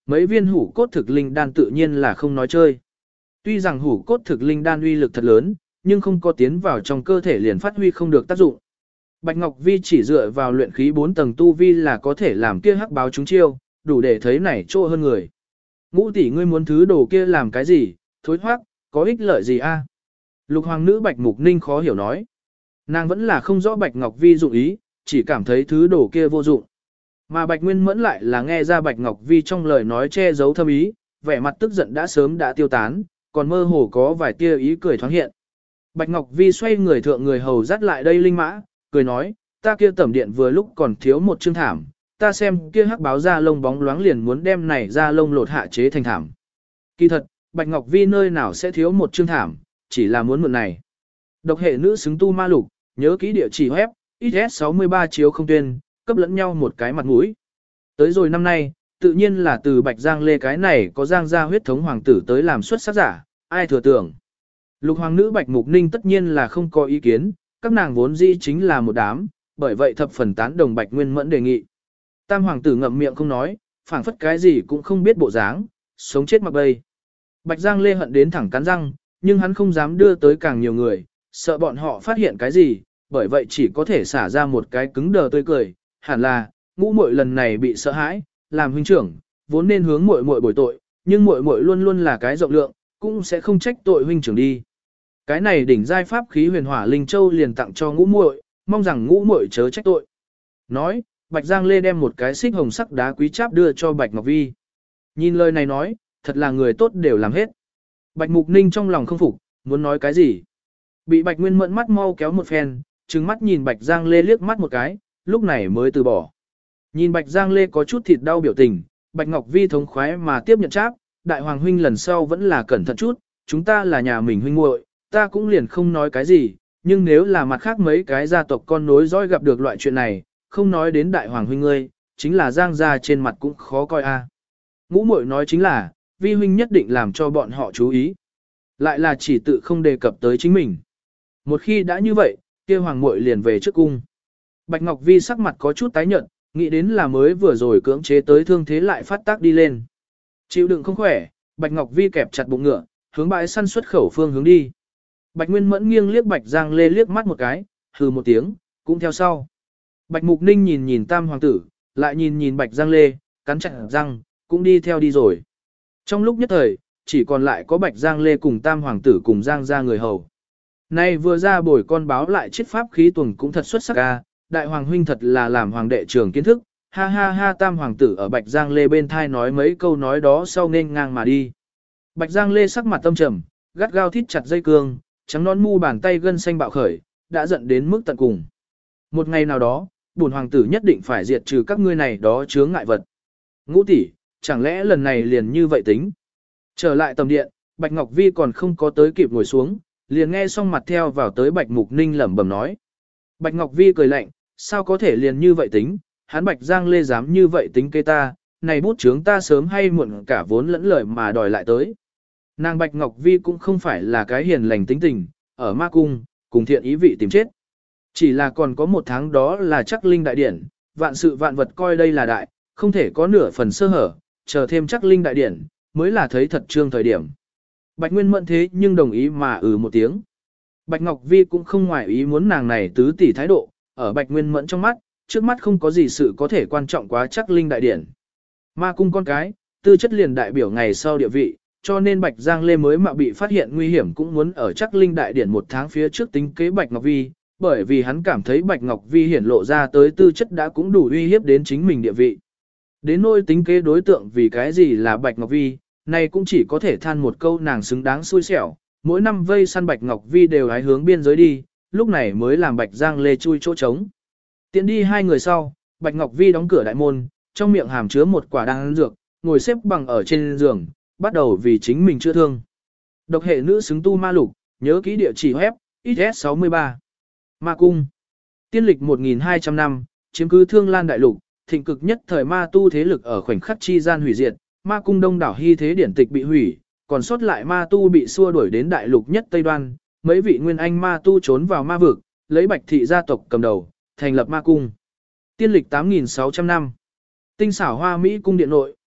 mấy viên hủ cốt thực linh đan tự nhiên là không nói chơi. Tuy rằng hủ cốt thực linh đan uy lực thật lớn, nhưng không có tiến vào trong cơ thể liền phát huy không được tác dụng. Bạch Ngọc Vi chỉ dựa vào luyện khí 4 tầng tu vi là có thể làm kia hắc báo chúng chiêu, đủ để thấy nảy chỗ hơn người. Ngũ tỷ ngươi muốn thứ đồ kia làm cái gì, thối thoát, có ích lợi gì a? Lục hoàng nữ Bạch Mục Ninh khó hiểu nói. Nàng vẫn là không rõ Bạch Ngọc Vi dụng ý, chỉ cảm thấy thứ đồ kia vô dụng. Mà Bạch Nguyên Mẫn lại là nghe ra Bạch Ngọc Vi trong lời nói che giấu thâm ý, vẻ mặt tức giận đã sớm đã tiêu tán, còn mơ hồ có vài tia ý cười thoáng hiện. Bạch Ngọc Vi xoay người thượng người hầu dắt lại đây linh mã, cười nói, ta kia tẩm điện vừa lúc còn thiếu một chương thảm, ta xem kia hắc báo da lông bóng loáng liền muốn đem này da lông lột hạ chế thành thảm. Kỳ thật, Bạch Ngọc Vi nơi nào sẽ thiếu một chương thảm, chỉ là muốn mượn này. Độc hệ nữ xứng tu ma lục, nhớ kỹ địa chỉ web, XS63 chiếu không tuyên, cấp lẫn nhau một cái mặt mũi. Tới rồi năm nay, tự nhiên là từ Bạch Giang Lê cái này có Giang gia huyết thống hoàng tử tới làm xuất sắc giả, ai thừa tưởng. Lục hoàng nữ Bạch Mục Ninh tất nhiên là không có ý kiến, các nàng vốn dĩ chính là một đám, bởi vậy thập phần tán đồng Bạch Nguyên Mẫn đề nghị. Tam hoàng tử ngậm miệng không nói, phảng phất cái gì cũng không biết bộ dáng, sống chết mặc bay. Bạch Giang Lê hận đến thẳng cắn răng, nhưng hắn không dám đưa tới càng nhiều người, sợ bọn họ phát hiện cái gì, bởi vậy chỉ có thể xả ra một cái cứng đờ tươi cười, hẳn là, ngũ muội lần này bị sợ hãi, làm huynh trưởng, vốn nên hướng muội muội bồi tội, nhưng muội muội luôn luôn là cái rộng lượng, cũng sẽ không trách tội huynh trưởng đi. Cái này đỉnh giai pháp khí huyền hỏa linh châu liền tặng cho ngũ muội, mong rằng ngũ muội chớ trách tội. Nói, Bạch Giang Lê đem một cái xích hồng sắc đá quý cháp đưa cho Bạch Ngọc Vi. Nhìn lời này nói, thật là người tốt đều làm hết. Bạch Mục Ninh trong lòng không phục, muốn nói cái gì. Bị Bạch Nguyên Mẫn mắt mau kéo một phen, trừng mắt nhìn Bạch Giang Lê liếc mắt một cái, lúc này mới từ bỏ. Nhìn Bạch Giang Lê có chút thịt đau biểu tình, Bạch Ngọc Vi thống khoái mà tiếp nhận cháp, đại hoàng huynh lần sau vẫn là cẩn thận chút, chúng ta là nhà mình huynh muội, ta cũng liền không nói cái gì, nhưng nếu là mặt khác mấy cái gia tộc con nối dõi gặp được loại chuyện này, không nói đến đại hoàng huynh ngươi, chính là Giang gia trên mặt cũng khó coi a. Ngũ muội nói chính là, Vi huynh nhất định làm cho bọn họ chú ý. Lại là chỉ tự không đề cập tới chính mình. Một khi đã như vậy, kia hoàng muội liền về trước cung. Bạch Ngọc Vi sắc mặt có chút tái nhợt, nghĩ đến là mới vừa rồi cưỡng chế tới thương thế lại phát tác đi lên. Chịu đựng không khỏe, Bạch Ngọc Vi kẹp chặt bụng ngựa, hướng bãi săn xuất khẩu phương hướng đi. Bạch Nguyên Mẫn nghiêng liếc Bạch Giang Lê liếc mắt một cái, hừ một tiếng, cũng theo sau. Bạch Mục Ninh nhìn nhìn Tam hoàng tử, lại nhìn nhìn Bạch Giang Lê, cắn chặt răng, cũng đi theo đi rồi. Trong lúc nhất thời, chỉ còn lại có Bạch Giang Lê cùng Tam hoàng tử cùng Giang gia người hầu. Nay vừa ra bồi con báo lại chiết pháp khí tuần cũng thật xuất sắc a, đại hoàng huynh thật là làm hoàng đệ trường kiến thức, ha ha ha. Tam hoàng tử ở Bạch Giang Lê bên thai nói mấy câu nói đó sau nên ngang mà đi. Bạch Giang Lê sắc mặt tâm trầm, gắt gao thít chặt dây cương, trắng nón mu bàn tay gân xanh bạo khởi, đã giận đến mức tận cùng. Một ngày nào đó, bổn hoàng tử nhất định phải diệt trừ các ngươi này đó chướng ngại vật. Ngũ tỷ, chẳng lẽ lần này liền như vậy tính? Trở lại tầm điện, Bạch Ngọc Vi còn không có tới kịp ngồi xuống, liền nghe xong mặt theo vào tới Bạch Mục Ninh lẩm bẩm nói. Bạch Ngọc Vi cười lạnh, sao có thể liền như vậy tính, hắn Bạch Giang Lê dám như vậy tính kế ta, này bút chướng ta sớm hay muộn cả vốn lẫn lời mà đòi lại tới. Nàng Bạch Ngọc Vi cũng không phải là cái hiền lành tính tình, ở ma cung, cùng thiện ý vị tìm chết. Chỉ là còn có một tháng đó là chắc linh đại điển, vạn sự vạn vật coi đây là đại, không thể có nửa phần sơ hở, chờ thêm chắc linh đại điển, mới là thấy thật trương thời điểm. Bạch Nguyên Mẫn thế nhưng đồng ý mà một tiếng. Bạch Ngọc Vi cũng không ngoài ý muốn nàng này tứ tỷ thái độ, ở Bạch Nguyên Mẫn trong mắt, trước mắt không có gì sự có thể quan trọng quá chắc linh đại điển. Ma cung con cái, tư chất liền đại biểu ngày sau địa vị, cho nên Bạch Giang Lê mới mà bị phát hiện nguy hiểm cũng muốn ở chắc linh đại điển một tháng phía trước tính kế Bạch Ngọc Vi, bởi vì hắn cảm thấy Bạch Ngọc Vi hiển lộ ra tới tư chất đã cũng đủ uy hiếp đến chính mình địa vị. Đến nỗi tính kế đối tượng vì cái gì là Bạch Ngọc Vi, này cũng chỉ có thể than một câu nàng xứng đáng xui xẻo, mỗi năm vây săn Bạch Ngọc Vi đều hái hướng biên giới đi, lúc này mới làm Bạch Giang Lê chui chỗ trống. Tiến đi hai người sau, Bạch Ngọc Vi đóng cửa đại môn, trong miệng hàm chứa một quả đan dược, ngồi xếp bằng ở trên giường, bắt đầu vì chính mình chữa thương. Độc hệ nữ xứng tu ma lục, nhớ kỹ địa chỉ web, XS63. Ma cung. Tiên lịch 1200 năm, chiếm cứ Thương Lan đại lục, thịnh cực nhất thời ma tu thế lực ở khoảnh khắc chi gian hủy diệt, ma cung đông đảo hy thế điển tịch bị hủy, còn sót lại ma tu bị xua đuổi đến đại lục nhất Tây Đoan, mấy vị nguyên anh ma tu trốn vào ma vực, lấy Bạch thị gia tộc cầm đầu, thành lập ma cung. Tiên lịch 8600 năm. Tinh xảo hoa Mỹ cung điện nội,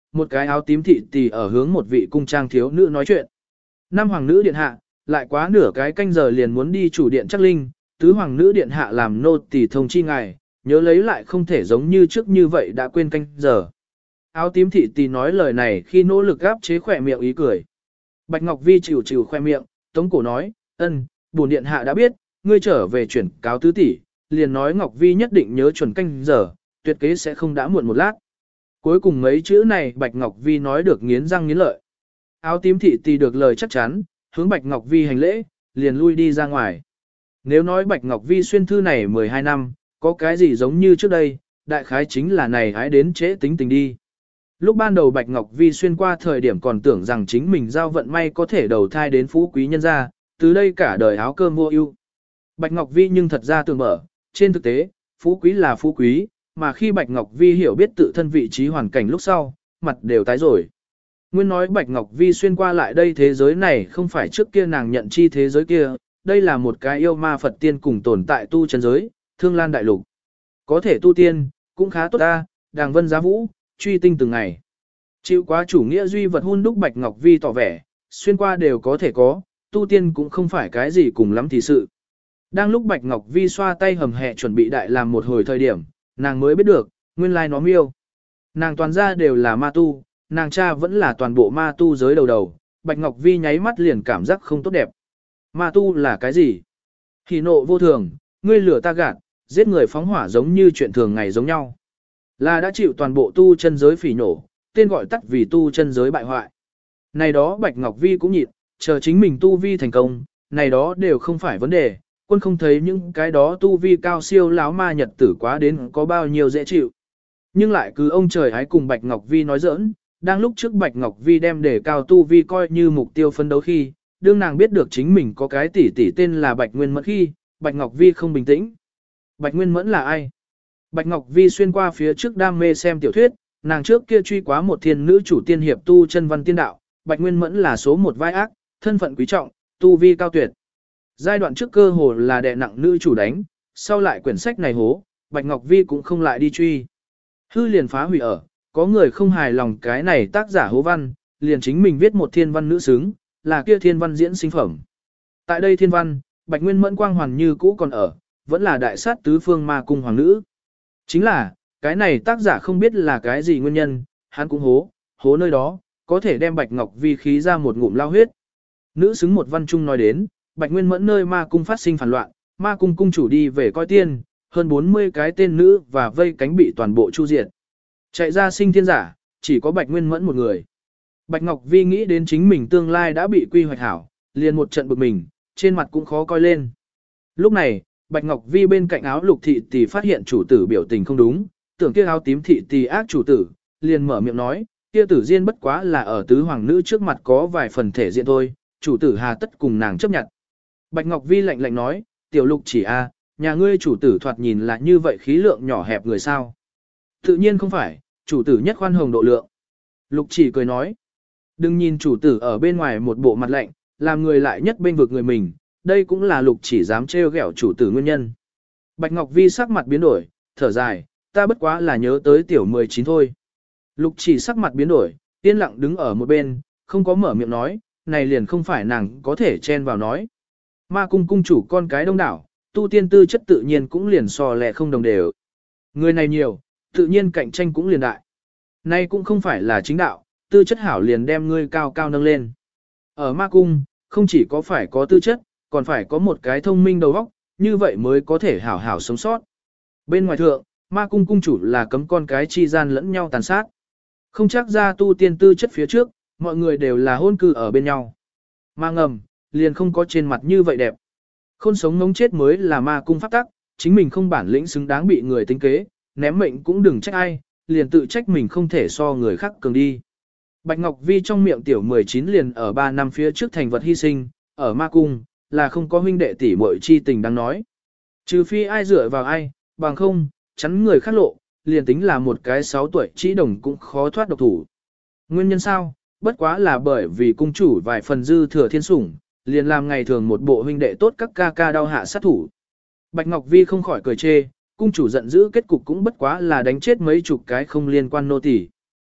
một cái áo tím thị tỷ ở hướng một vị cung trang thiếu nữ nói chuyện. Năm hoàng nữ điện hạ, lại quá nửa cái canh giờ liền muốn đi chủ điện chắc linh, tứ hoàng nữ điện hạ làm nô tỳ thông chi ngài, nhớ lấy lại không thể giống như trước như vậy đã quên canh giờ. Áo tím thị tỷ nói lời này khi nỗ lực gáp chế khỏe miệng ý cười. Bạch Ngọc Vi chịu chịu khoe miệng, tống cổ nói, bổn điện hạ đã biết, ngươi trở về chuyển cáo tứ tỷ, liền nói Ngọc Vi nhất định nhớ chuẩn canh giờ, tuyệt kế sẽ không đã muộn một lát. Cuối cùng mấy chữ này Bạch Ngọc Vi nói được nghiến răng nghiến lợi. Áo tím thị tỷ được lời chắc chắn, hướng Bạch Ngọc Vi hành lễ, liền lui đi ra ngoài. Nếu nói Bạch Ngọc Vi xuyên thư này 12 năm, có cái gì giống như trước đây, đại khái chính là này hái đến trễ tính tình đi. Lúc ban đầu Bạch Ngọc Vi xuyên qua thời điểm còn tưởng rằng chính mình giao vận may có thể đầu thai đến phú quý nhân gia, từ đây cả đời áo cơm mua ưu. Bạch Ngọc Vi nhưng thật ra tưởng mở, trên thực tế, phú quý là phú quý, mà khi Bạch Ngọc Vi hiểu biết tự thân vị trí hoàn cảnh lúc sau, mặt đều tái rồi. Nguyên nói Bạch Ngọc Vi xuyên qua lại đây thế giới này không phải trước kia nàng nhận chi thế giới kia, đây là một cái yêu ma Phật tiên cùng tồn tại tu chân giới, thương lan đại lục. Có thể tu tiên, cũng khá tốt ta, đàng vân giá vũ, truy tinh từng ngày. Chịu quá chủ nghĩa duy vật hun đúc Bạch Ngọc Vi tỏ vẻ, xuyên qua đều có thể có, tu tiên cũng không phải cái gì cùng lắm thì sự. Đang lúc Bạch Ngọc Vi xoa tay hầm hẹ chuẩn bị đại làm một hồi thời điểm, nàng mới biết được, nguyên lai nó miêu. Nàng toàn ra đều là ma tu, nàng cha vẫn là toàn bộ ma tu giới đầu đầu, Bạch Ngọc Vi nháy mắt liền cảm giác không tốt đẹp. Ma tu là cái gì? Hỉ nộ vô thường, ngươi lửa ta gạt, giết người phóng hỏa giống như chuyện thường ngày giống nhau. Là đã chịu toàn bộ tu chân giới phỉ nổ, tên gọi tắt vì tu chân giới bại hoại. Này đó Bạch Ngọc Vi cũng nhịn, chờ chính mình tu vi thành công, này đó đều không phải vấn đề, quân không thấy những cái đó tu vi cao siêu láo ma nhật tử quá đến có bao nhiêu dễ chịu. Nhưng lại cứ ông trời ái cùng Bạch Ngọc Vi nói giỡn, đang lúc trước Bạch Ngọc Vi đem đề cao tu vi coi như mục tiêu phấn đấu khi, đương nàng biết được chính mình có cái tỷ tỷ tên là Bạch Nguyên Mẫn khi, Bạch Ngọc Vi không bình tĩnh. Bạch Nguyên Mẫn là ai? Bạch Ngọc Vi xuyên qua phía trước đam mê xem tiểu thuyết, nàng trước kia truy quá một thiên nữ chủ tiên hiệp tu chân văn tiên đạo, Bạch Nguyên Mẫn là số một vai ác, thân phận quý trọng, tu vi cao tuyệt. Giai đoạn trước cơ hồ là đè nặng nữ chủ đánh, sau lại quyển sách này hố, Bạch Ngọc Vi cũng không lại đi truy. Hư liền phá hủy ở, có người không hài lòng cái này tác giả hố văn, liền chính mình viết một thiên văn nữ xứng, là kia thiên văn diễn sinh phẩm. Tại đây thiên văn, Bạch Nguyên Mẫn quang hoàn như cũ còn ở, vẫn là đại sát tứ phương ma cung hoàng nữ. Chính là, cái này tác giả không biết là cái gì nguyên nhân, hắn cũng hố nơi đó, có thể đem Bạch Ngọc Vi khí ra một ngụm lao huyết. Nữ xứng một văn trung nói đến, Bạch Nguyên Mẫn nơi ma cung phát sinh phản loạn, ma cung cung chủ đi về coi tiên, hơn 40 cái tên nữ và vây cánh bị toàn bộ chu diệt. Chạy ra sinh thiên giả, chỉ có Bạch Nguyên Mẫn một người. Bạch Ngọc Vi nghĩ đến chính mình tương lai đã bị quy hoạch hảo, liền một trận bực mình, trên mặt cũng khó coi lên. Lúc này, Bạch Ngọc Vi bên cạnh áo lục thị tỷ phát hiện chủ tử biểu tình không đúng, tưởng kia áo tím thị tỷ ác chủ tử, liền mở miệng nói, kia tử diên bất quá là ở tứ hoàng nữ trước mặt có vài phần thể diện thôi, chủ tử hà tất cùng nàng chấp nhận. Bạch Ngọc Vi lạnh lạnh nói, tiểu lục chỉ nhà ngươi chủ tử thoạt nhìn là như vậy khí lượng nhỏ hẹp người sao. Tự nhiên không phải, chủ tử nhất khoan hồng độ lượng. Lục chỉ cười nói, đừng nhìn chủ tử ở bên ngoài một bộ mặt lạnh, làm người lại nhất bên vực người mình, đây cũng là lục chỉ dám trêu ghẹo chủ tử nguyên nhân. Bạch Ngọc Vi sắc mặt biến đổi, thở dài, ta bất quá là nhớ tới tiểu 19 thôi. Lục chỉ sắc mặt biến đổi, yên lặng đứng ở một bên, không có mở miệng nói, này liền không phải nàng có thể chen vào nói. Ma cung cung chủ con cái đông đảo, tu tiên tư chất tự nhiên cũng liền so lẹ không đồng đều. Người này nhiều, tự nhiên cạnh tranh cũng liền đại. Nay cũng không phải là chính đạo, tư chất hảo liền đem ngươi cao cao nâng lên. Ở ma cung, không chỉ có phải có tư chất, còn phải có một cái thông minh đầu óc, như vậy mới có thể hảo hảo sống sót. Bên ngoài thượng, ma cung cung chủ là cấm con cái chi gian lẫn nhau tàn sát. Không chắc ra tu tiên tư chất phía trước, mọi người đều là hôn cư ở bên nhau. Ma ngầm, liền không có trên mặt như vậy đẹp. Khôn sống ngống chết mới là ma cung pháp tắc, chính mình không bản lĩnh xứng đáng bị người tính kế, ném mệnh cũng đừng trách ai, liền tự trách mình không thể so người khác cường đi. Bạch Ngọc Vi trong miệng tiểu 19 liền ở 3 năm phía trước thành vật hy sinh, ở ma cung, là không có huynh đệ tỷ muội chi tình đang nói. Trừ phi ai dựa vào ai, bằng không, chắn người khác lộ, liền tính là một cái 6 tuổi chỉ đồng cũng khó thoát độc thủ. Nguyên nhân sao? Bất quá là bởi vì cung chủ vài phần dư thừa thiên sủng, liền làm ngày thường một bộ huynh đệ tốt các ca ca đau hạ sát thủ. Bạch Ngọc Vi không khỏi cười chê, cung chủ giận dữ kết cục cũng bất quá là đánh chết mấy chục cái không liên quan nô tỳ.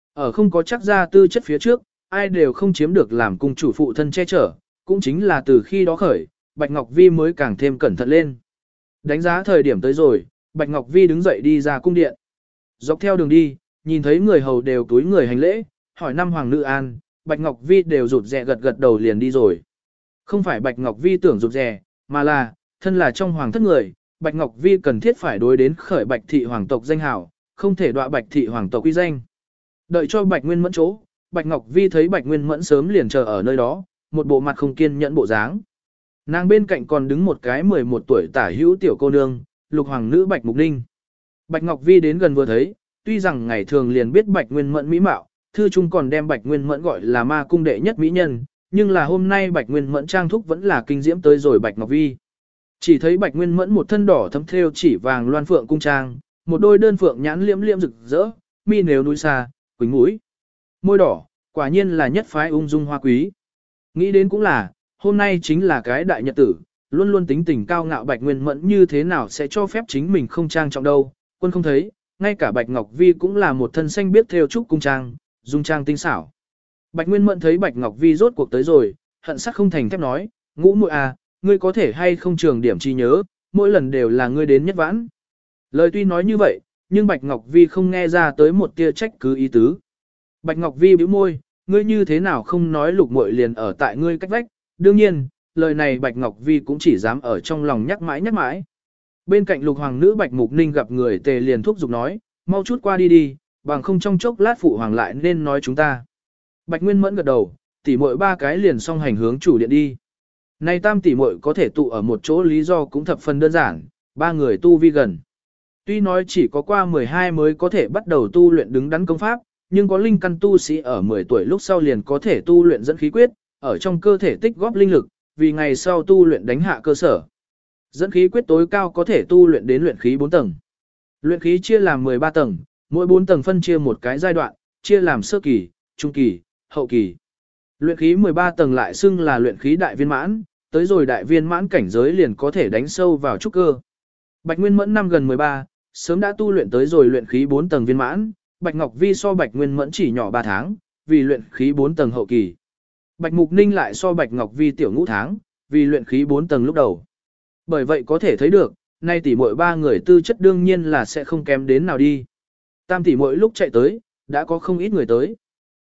Ở không có chắc ra tư chất phía trước, ai đều không chiếm được làm cung chủ phụ thân che chở, cũng chính là từ khi đó khởi, Bạch Ngọc Vi mới càng thêm cẩn thận lên. Đánh giá thời điểm tới rồi, Bạch Ngọc Vi đứng dậy đi ra cung điện. Dọc theo đường đi, nhìn thấy người hầu đều túi người hành lễ, hỏi năm hoàng nữ an, Bạch Ngọc Vi đều rụt rè gật gật đầu liền đi rồi. Không phải Bạch Ngọc Vi tưởng rụt rè, mà là, thân là trong hoàng thất người, Bạch Ngọc Vi cần thiết phải đối đến khởi Bạch thị hoàng tộc danh hào, không thể đọa Bạch thị hoàng tộc uy danh. Đợi cho Bạch Nguyên Mẫn chỗ, Bạch Ngọc Vi thấy Bạch Nguyên Mẫn sớm liền chờ ở nơi đó, một bộ mặt không kiên nhẫn bộ dáng. Nàng bên cạnh còn đứng một cái 11 tuổi tả hữu tiểu cô nương, lục hoàng nữ Bạch Mục Ninh. Bạch Ngọc Vi đến gần vừa thấy, tuy rằng ngày thường liền biết Bạch Nguyên Mẫn mỹ mạo, thư trung còn đem Bạch Nguyên Mẫn gọi là ma cung đệ nhất mỹ nhân, nhưng là hôm nay Bạch Nguyên Mẫn trang thúc vẫn là kinh diễm tới rồi Bạch Ngọc Vi. Chỉ thấy Bạch Nguyên Mẫn một thân đỏ thấm thêu chỉ vàng loan phượng cung trang, một đôi đơn phượng nhãn liễm liễm rực rỡ, mi nếu núi xa, quỳnh mũi, môi đỏ, quả nhiên là nhất phái ung dung hoa quý. Nghĩ đến cũng là, hôm nay chính là cái đại nhật tử, luôn luôn tính tình cao ngạo Bạch Nguyên Mẫn như thế nào sẽ cho phép chính mình không trang trọng đâu, quân không thấy, ngay cả Bạch Ngọc Vi cũng là một thân xanh biết theo trúc cung trang, dung trang tinh xảo. Bạch Nguyên Mẫn thấy Bạch Ngọc Vi rốt cuộc tới rồi, hận sắc không thành thép nói, ngũ muội à, ngươi có thể hay không trường điểm chi nhớ, mỗi lần đều là ngươi đến nhất vãn. Lời tuy nói như vậy, nhưng Bạch Ngọc Vi không nghe ra tới một tia trách cứ ý tứ. Bạch Ngọc Vi bĩu môi, ngươi như thế nào không nói lục muội liền ở tại ngươi cách vách, đương nhiên, lời này Bạch Ngọc Vi cũng chỉ dám ở trong lòng nhắc mãi nhắc mãi. Bên cạnh lục hoàng nữ Bạch Mục Ninh gặp người tề liền thúc giục nói, mau chút qua đi đi, bằng không trong chốc lát phụ hoàng lại nên nói chúng ta. Bạch Nguyên Mẫn gật đầu, tỉ muội ba cái liền song hành hướng chủ điện đi. Này tam tỉ muội có thể tụ ở một chỗ lý do cũng thập phần đơn giản, ba người tu vi gần. Tuy nói chỉ có qua 12 mới có thể bắt đầu tu luyện đứng đắn công pháp, nhưng có linh căn tu sĩ ở 10 tuổi lúc sau liền có thể tu luyện dẫn khí quyết, ở trong cơ thể tích góp linh lực, vì ngày sau tu luyện đánh hạ cơ sở. Dẫn khí quyết tối cao có thể tu luyện đến luyện khí 4 tầng. Luyện khí chia làm 13 tầng, mỗi 4 tầng phân chia một cái giai đoạn, chia làm sơ kỳ, trung kỳ, hậu kỳ. Luyện khí 13 tầng lại xưng là luyện khí đại viên mãn, tới rồi đại viên mãn cảnh giới liền có thể đánh sâu vào trúc cơ. Bạch Nguyên Mẫn năm gần 13, sớm đã tu luyện tới rồi luyện khí 4 tầng viên mãn, Bạch Ngọc Vi so Bạch Nguyên Mẫn chỉ nhỏ 3 tháng, vì luyện khí 4 tầng hậu kỳ. Bạch Mục Ninh lại so Bạch Ngọc Vi tiểu ngũ tháng, vì luyện khí 4 tầng lúc đầu. Bởi vậy có thể thấy được, nay tỷ muội ba người tư chất đương nhiên là sẽ không kém đến nào đi. Tam tỷ muội lúc chạy tới, đã có không ít người tới.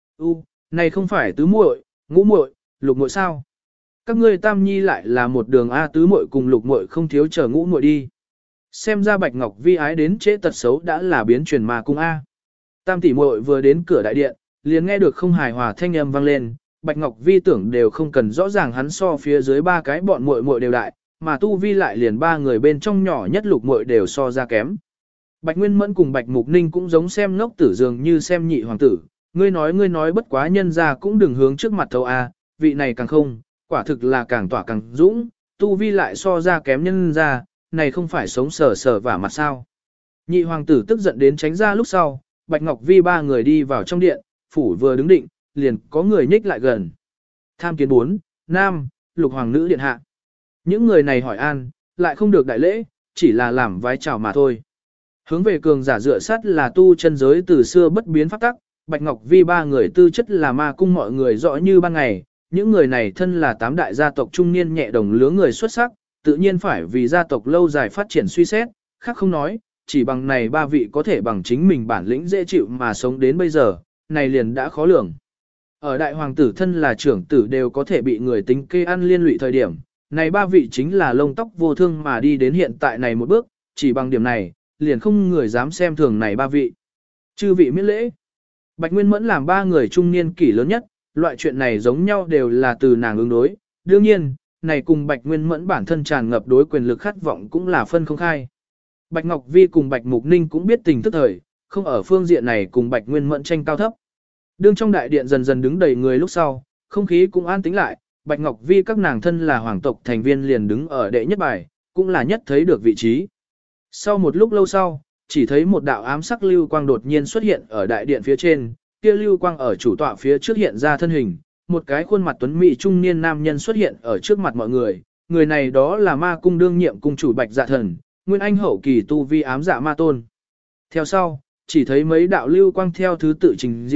Này không phải tứ muội, ngũ muội, lục muội sao? Các ngươi tam nhi lại là một đường A tứ muội cùng lục muội không thiếu chờ ngũ muội đi. Xem ra Bạch Ngọc Vi ái đến trễ tật xấu đã là biến truyền mà cung A. Tam tỷ muội vừa đến cửa đại điện, liền nghe được không hài hòa thanh âm vang lên, Bạch Ngọc Vi tưởng đều không cần rõ ràng hắn so phía dưới ba cái bọn muội muội đều đại, mà tu vi lại liền ba người bên trong nhỏ nhất lục muội đều so ra kém. Bạch Nguyên Mẫn cùng Bạch Mục Ninh cũng giống xem ngốc tử dường như xem nhị hoàng tử, ngươi nói bất quá nhân ra cũng đừng hướng trước mặt thâu a, vị này càng không, quả thực là càng tỏa càng dũng, tu vi lại so ra kém nhân ra, này không phải sống sờ sờ vả mặt sao. Nhị hoàng tử tức giận đến tránh ra lúc sau, Bạch Ngọc Vi ba người đi vào trong điện, phủ vừa đứng định, liền có người nhích lại gần. Tham kiến 4, nam, lục hoàng nữ điện hạ. Những người này hỏi an, lại không được đại lễ, chỉ là làm vái chào mà thôi. Hướng về cường giả dựa sát là tu chân giới từ xưa bất biến pháp tắc, Bạch Ngọc Vi ba người tư chất là ma cung mọi người rõ như ban ngày, những người này thân là 8 đại gia tộc trung niên nhẹ đồng lứa người xuất sắc, tự nhiên phải vì gia tộc lâu dài phát triển suy xét, khác không nói, chỉ bằng này ba vị có thể bằng chính mình bản lĩnh dễ chịu mà sống đến bây giờ, này liền đã khó lường. Ở đại hoàng tử thân là trưởng tử đều có thể bị người tính kê ăn liên lụy thời điểm, này ba vị chính là lông tóc vô thương mà đi đến hiện tại này một bước, chỉ bằng điểm này, liền không người dám xem thường này ba vị. Chư vị miễn lễ. Bạch Nguyên Mẫn làm ba người trung niên kỷ lớn nhất, loại chuyện này giống nhau đều là từ nàng ứng đối. Đương nhiên, này cùng Bạch Nguyên Mẫn bản thân tràn ngập đối quyền lực khát vọng cũng là phân không khai. Bạch Ngọc Vi cùng Bạch Mục Ninh cũng biết tình tức thời, không ở phương diện này cùng Bạch Nguyên Mẫn tranh cao thấp. Đương trong đại điện dần dần đứng đầy người lúc sau, không khí cũng an tĩnh lại, Bạch Ngọc Vi các nàng thân là hoàng tộc thành viên liền đứng ở đệ nhất bài, cũng là nhất thấy được vị trí. Sau một lúc lâu sau, chỉ thấy một đạo ám sắc lưu quang đột nhiên xuất hiện ở đại điện phía trên, kia lưu quang ở chủ tọa phía trước hiện ra thân hình, một cái khuôn mặt tuấn mỹ trung niên nam nhân xuất hiện ở trước mặt mọi người, người này đó là ma cung đương nhiệm cung chủ Bạch Dạ Thần, nguyên anh hậu kỳ tu vi ám dạ ma tôn. Theo sau, chỉ thấy mấy đạo lưu quang theo thứ tự trình diện,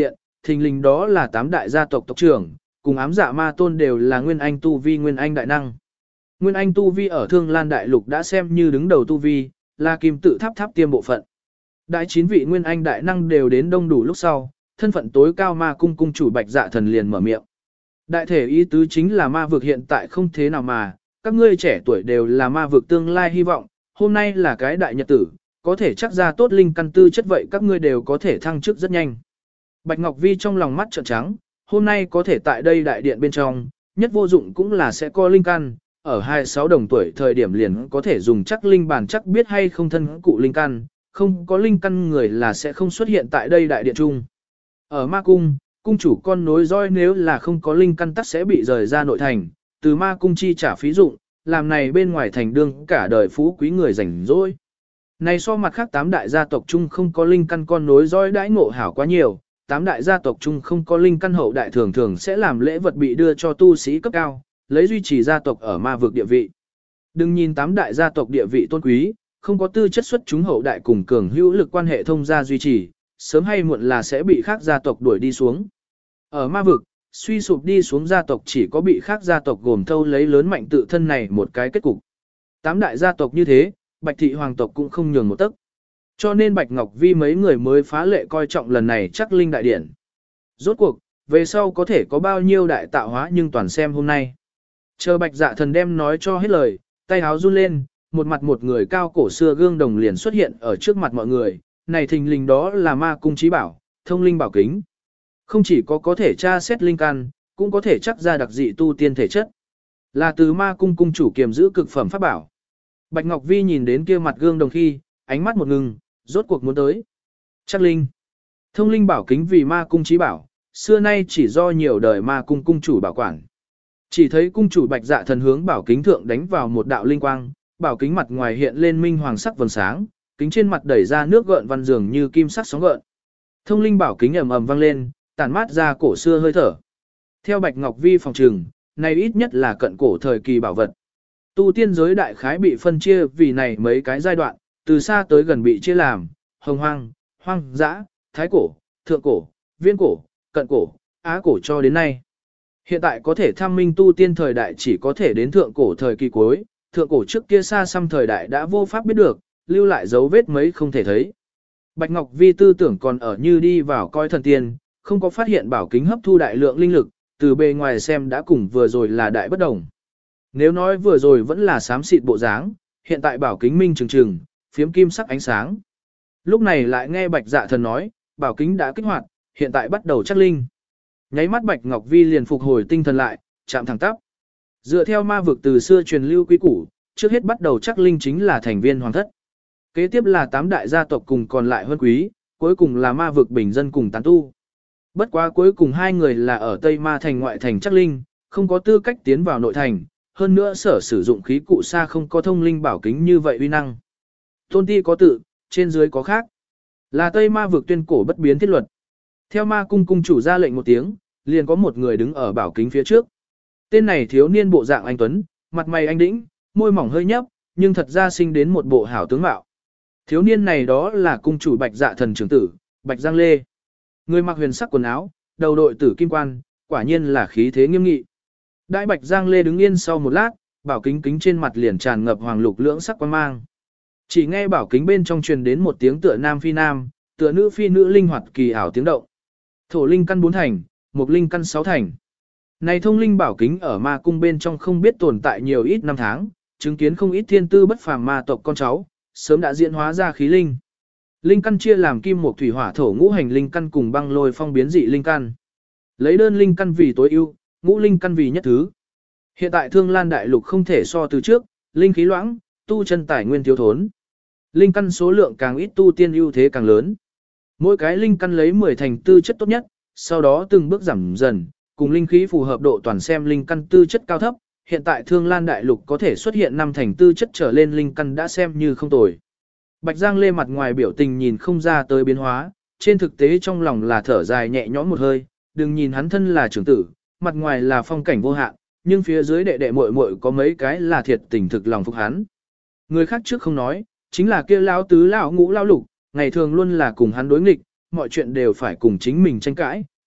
thình lình đó là 8 đại gia tộc tộc trưởng, cùng ám dạ ma tôn đều là nguyên anh tu vi nguyên anh đại năng. Nguyên anh tu vi ở Thương Lan Đại Lục đã xem như đứng đầu tu vi, là kim tự tháp tháp tiêm bộ phận. Đại 9 vị nguyên anh đại năng đều đến đông đủ lúc sau, thân phận tối cao ma cung cung chủ Bạch Dạ Thần liền mở miệng. Đại thể ý tứ chính là ma vực hiện tại không thế nào mà, các ngươi trẻ tuổi đều là ma vực tương lai hy vọng, hôm nay là cái đại nhật tử, có thể chắc ra tốt linh căn tư chất vậy các ngươi đều có thể thăng chức rất nhanh. Bạch Ngọc Vi trong lòng mắt trợn trắng, hôm nay có thể tại đây đại điện bên trong, nhất vô dụng cũng là sẽ có linh căn, ở 26 đồng tuổi thời điểm liền có thể dùng chắc linh bản chắc biết hay không thân cụ linh căn, không có linh căn người là sẽ không xuất hiện tại đây đại điện chung. Ở ma cung, cung chủ con nối roi nếu là không có linh căn tắc sẽ bị rời ra nội thành, từ ma cung chi trả phí dụng, làm này bên ngoài thành đương cả đời phú quý người rảnh rỗi. Này so mặt khác 8 đại gia tộc chung không có linh căn con nối roi đãi ngộ hảo quá nhiều, 8 đại gia tộc chung không có linh căn hậu đại thường thường sẽ làm lễ vật bị đưa cho tu sĩ cấp cao, lấy duy trì gia tộc ở ma vực địa vị. Đừng nhìn 8 đại gia tộc địa vị tôn quý, không có tư chất xuất chúng hậu đại cùng cường hữu lực quan hệ thông gia duy trì, sớm hay muộn là sẽ bị khác gia tộc đuổi đi xuống. Ở ma vực, suy sụp đi xuống gia tộc chỉ có bị khác gia tộc gồm thâu lấy lớn mạnh tự thân này một cái kết cục. 8 đại gia tộc như thế, Bạch thị hoàng tộc cũng không nhường một tấc. Cho nên Bạch Ngọc Vi mấy người mới phá lệ coi trọng lần này chắc linh đại điển. Rốt cuộc, về sau có thể có bao nhiêu đại tạo hóa nhưng toàn xem hôm nay. Chờ Bạch Dạ Thần đem nói cho hết lời, tay háo run lên, một mặt một người cao cổ xưa gương đồng liền xuất hiện ở trước mặt mọi người, này thình lình đó là ma cung trí bảo, thông linh bảo kính. Không chỉ có thể tra xét linh căn, cũng có thể chắc ra đặc dị tu tiên thể chất. Là từ ma cung cung chủ kiềm giữ cực phẩm pháp bảo. Bạch Ngọc Vi nhìn đến kia mặt gương đồng khi, ánh mắt một ngừng, rốt cuộc muốn tới. Chắc linh. Thông linh bảo kính vì ma cung trí bảo, xưa nay chỉ do nhiều đời ma cung cung chủ bảo quản. Chỉ thấy cung chủ Bạch Dạ Thần hướng bảo kính thượng đánh vào một đạo linh quang, bảo kính mặt ngoài hiện lên minh hoàng sắc vầng sáng, kính trên mặt đẩy ra nước gợn văn dường như kim sắc sóng gợn. Thông linh bảo kính ầm ầm vang lên, tản mát ra cổ xưa hơi thở. Theo Bạch Ngọc Vi phòng trừng, này ít nhất là cận cổ thời kỳ bảo vật. Tu tiên giới đại khái bị phân chia vì này mấy cái giai đoạn, từ xa tới gần bị chia làm, hồng hoang, hoang dã, thái cổ, thượng cổ, viên cổ, cận cổ, á cổ cho đến nay. Hiện tại có thể tham minh tu tiên thời đại chỉ có thể đến thượng cổ thời kỳ cuối, thượng cổ trước kia xa xăm thời đại đã vô pháp biết được, lưu lại dấu vết mấy không thể thấy. Bạch Ngọc Vi tư tưởng còn ở như đi vào coi thần tiên, không có phát hiện bảo kính hấp thu đại lượng linh lực, từ bề ngoài xem đã cùng vừa rồi là đại bất đồng. Nếu nói vừa rồi vẫn là xám xịt bộ dáng, hiện tại bảo kính minh trừng trừng, phiếm kim sắc ánh sáng. Lúc này lại nghe Bạch Dạ Thần nói, bảo kính đã kích hoạt, hiện tại bắt đầu chắc linh. Nháy mắt Bạch Ngọc Vi liền phục hồi tinh thần lại, chạm thẳng tắp. Dựa theo ma vực từ xưa truyền lưu quý củ, trước hết bắt đầu chắc linh chính là thành viên hoàng thất. Kế tiếp là 8 đại gia tộc cùng còn lại huân quý, cuối cùng là ma vực bình dân cùng tán tu. Bất quá cuối cùng hai người là ở Tây Ma thành ngoại thành chắc linh, không có tư cách tiến vào nội thành, hơn nữa sở sử dụng khí cụ xa không có thông linh bảo kính như vậy uy năng. Tôn ti có tự, trên dưới có khác. Là Tây Ma vực tuyên cổ bất biến thiết luật. Theo ma cung cung chủ ra lệnh một tiếng, liền có một người đứng ở bảo kính phía trước. Tên này thiếu niên bộ dạng anh tuấn, mặt mày anh đĩnh, môi mỏng hơi nhấp, nhưng thật ra sinh đến một bộ hảo tướng mạo. Thiếu niên này đó là cung chủ Bạch Dạ Thần trưởng tử, Bạch Giang Lê. Người mặc huyền sắc quần áo, đầu đội tử kim quan, quả nhiên là khí thế nghiêm nghị. Đại Bạch Giang Lê đứng yên sau một lát, bảo kính kính trên mặt liền tràn ngập hoàng lục lưỡng sắc quang mang. Chỉ nghe bảo kính bên trong truyền đến một tiếng tựa nam phi nam, tựa nữ phi nữ linh hoạt kỳ ảo tiếng động. Thổ linh căn 4 thành, mục linh căn 6 thành. Này thông linh bảo kính ở ma cung bên trong không biết tồn tại nhiều ít năm tháng, chứng kiến không ít thiên tư bất phàm ma tộc con cháu, sớm đã diễn hóa ra khí linh. Linh căn chia làm kim mộc thủy hỏa thổ ngũ hành linh căn cùng băng lôi phong biến dị linh căn. Lấy đơn linh căn vì tối ưu, ngũ linh căn vì nhất thứ. Hiện tại Thương Lan đại lục không thể so từ trước, linh khí loãng, tu chân tài nguyên thiếu thốn. Linh căn số lượng càng ít tu tiên ưu thế càng lớn. Mỗi cái linh căn lấy 10 thành tư chất tốt nhất, sau đó từng bước giảm dần, cùng linh khí phù hợp độ toàn xem linh căn tư chất cao thấp. Hiện tại Thương Lan đại lục có thể xuất hiện 5 thành tư chất trở lên linh căn đã xem như không tồi. Bạch Giang Lê mặt ngoài biểu tình nhìn không ra tới biến hóa, trên thực tế trong lòng là thở dài nhẹ nhõm một hơi, đừng nhìn hắn thân là trưởng tử, mặt ngoài là phong cảnh vô hạn, nhưng phía dưới đệ đệ muội muội có mấy cái là thiệt tình thực lòng phục hắn. Người khác trước không nói, chính là kia lão tứ lão ngũ lão lục, ngày thường luôn là cùng hắn đối nghịch, mọi chuyện đều phải cùng chính mình tranh cãi,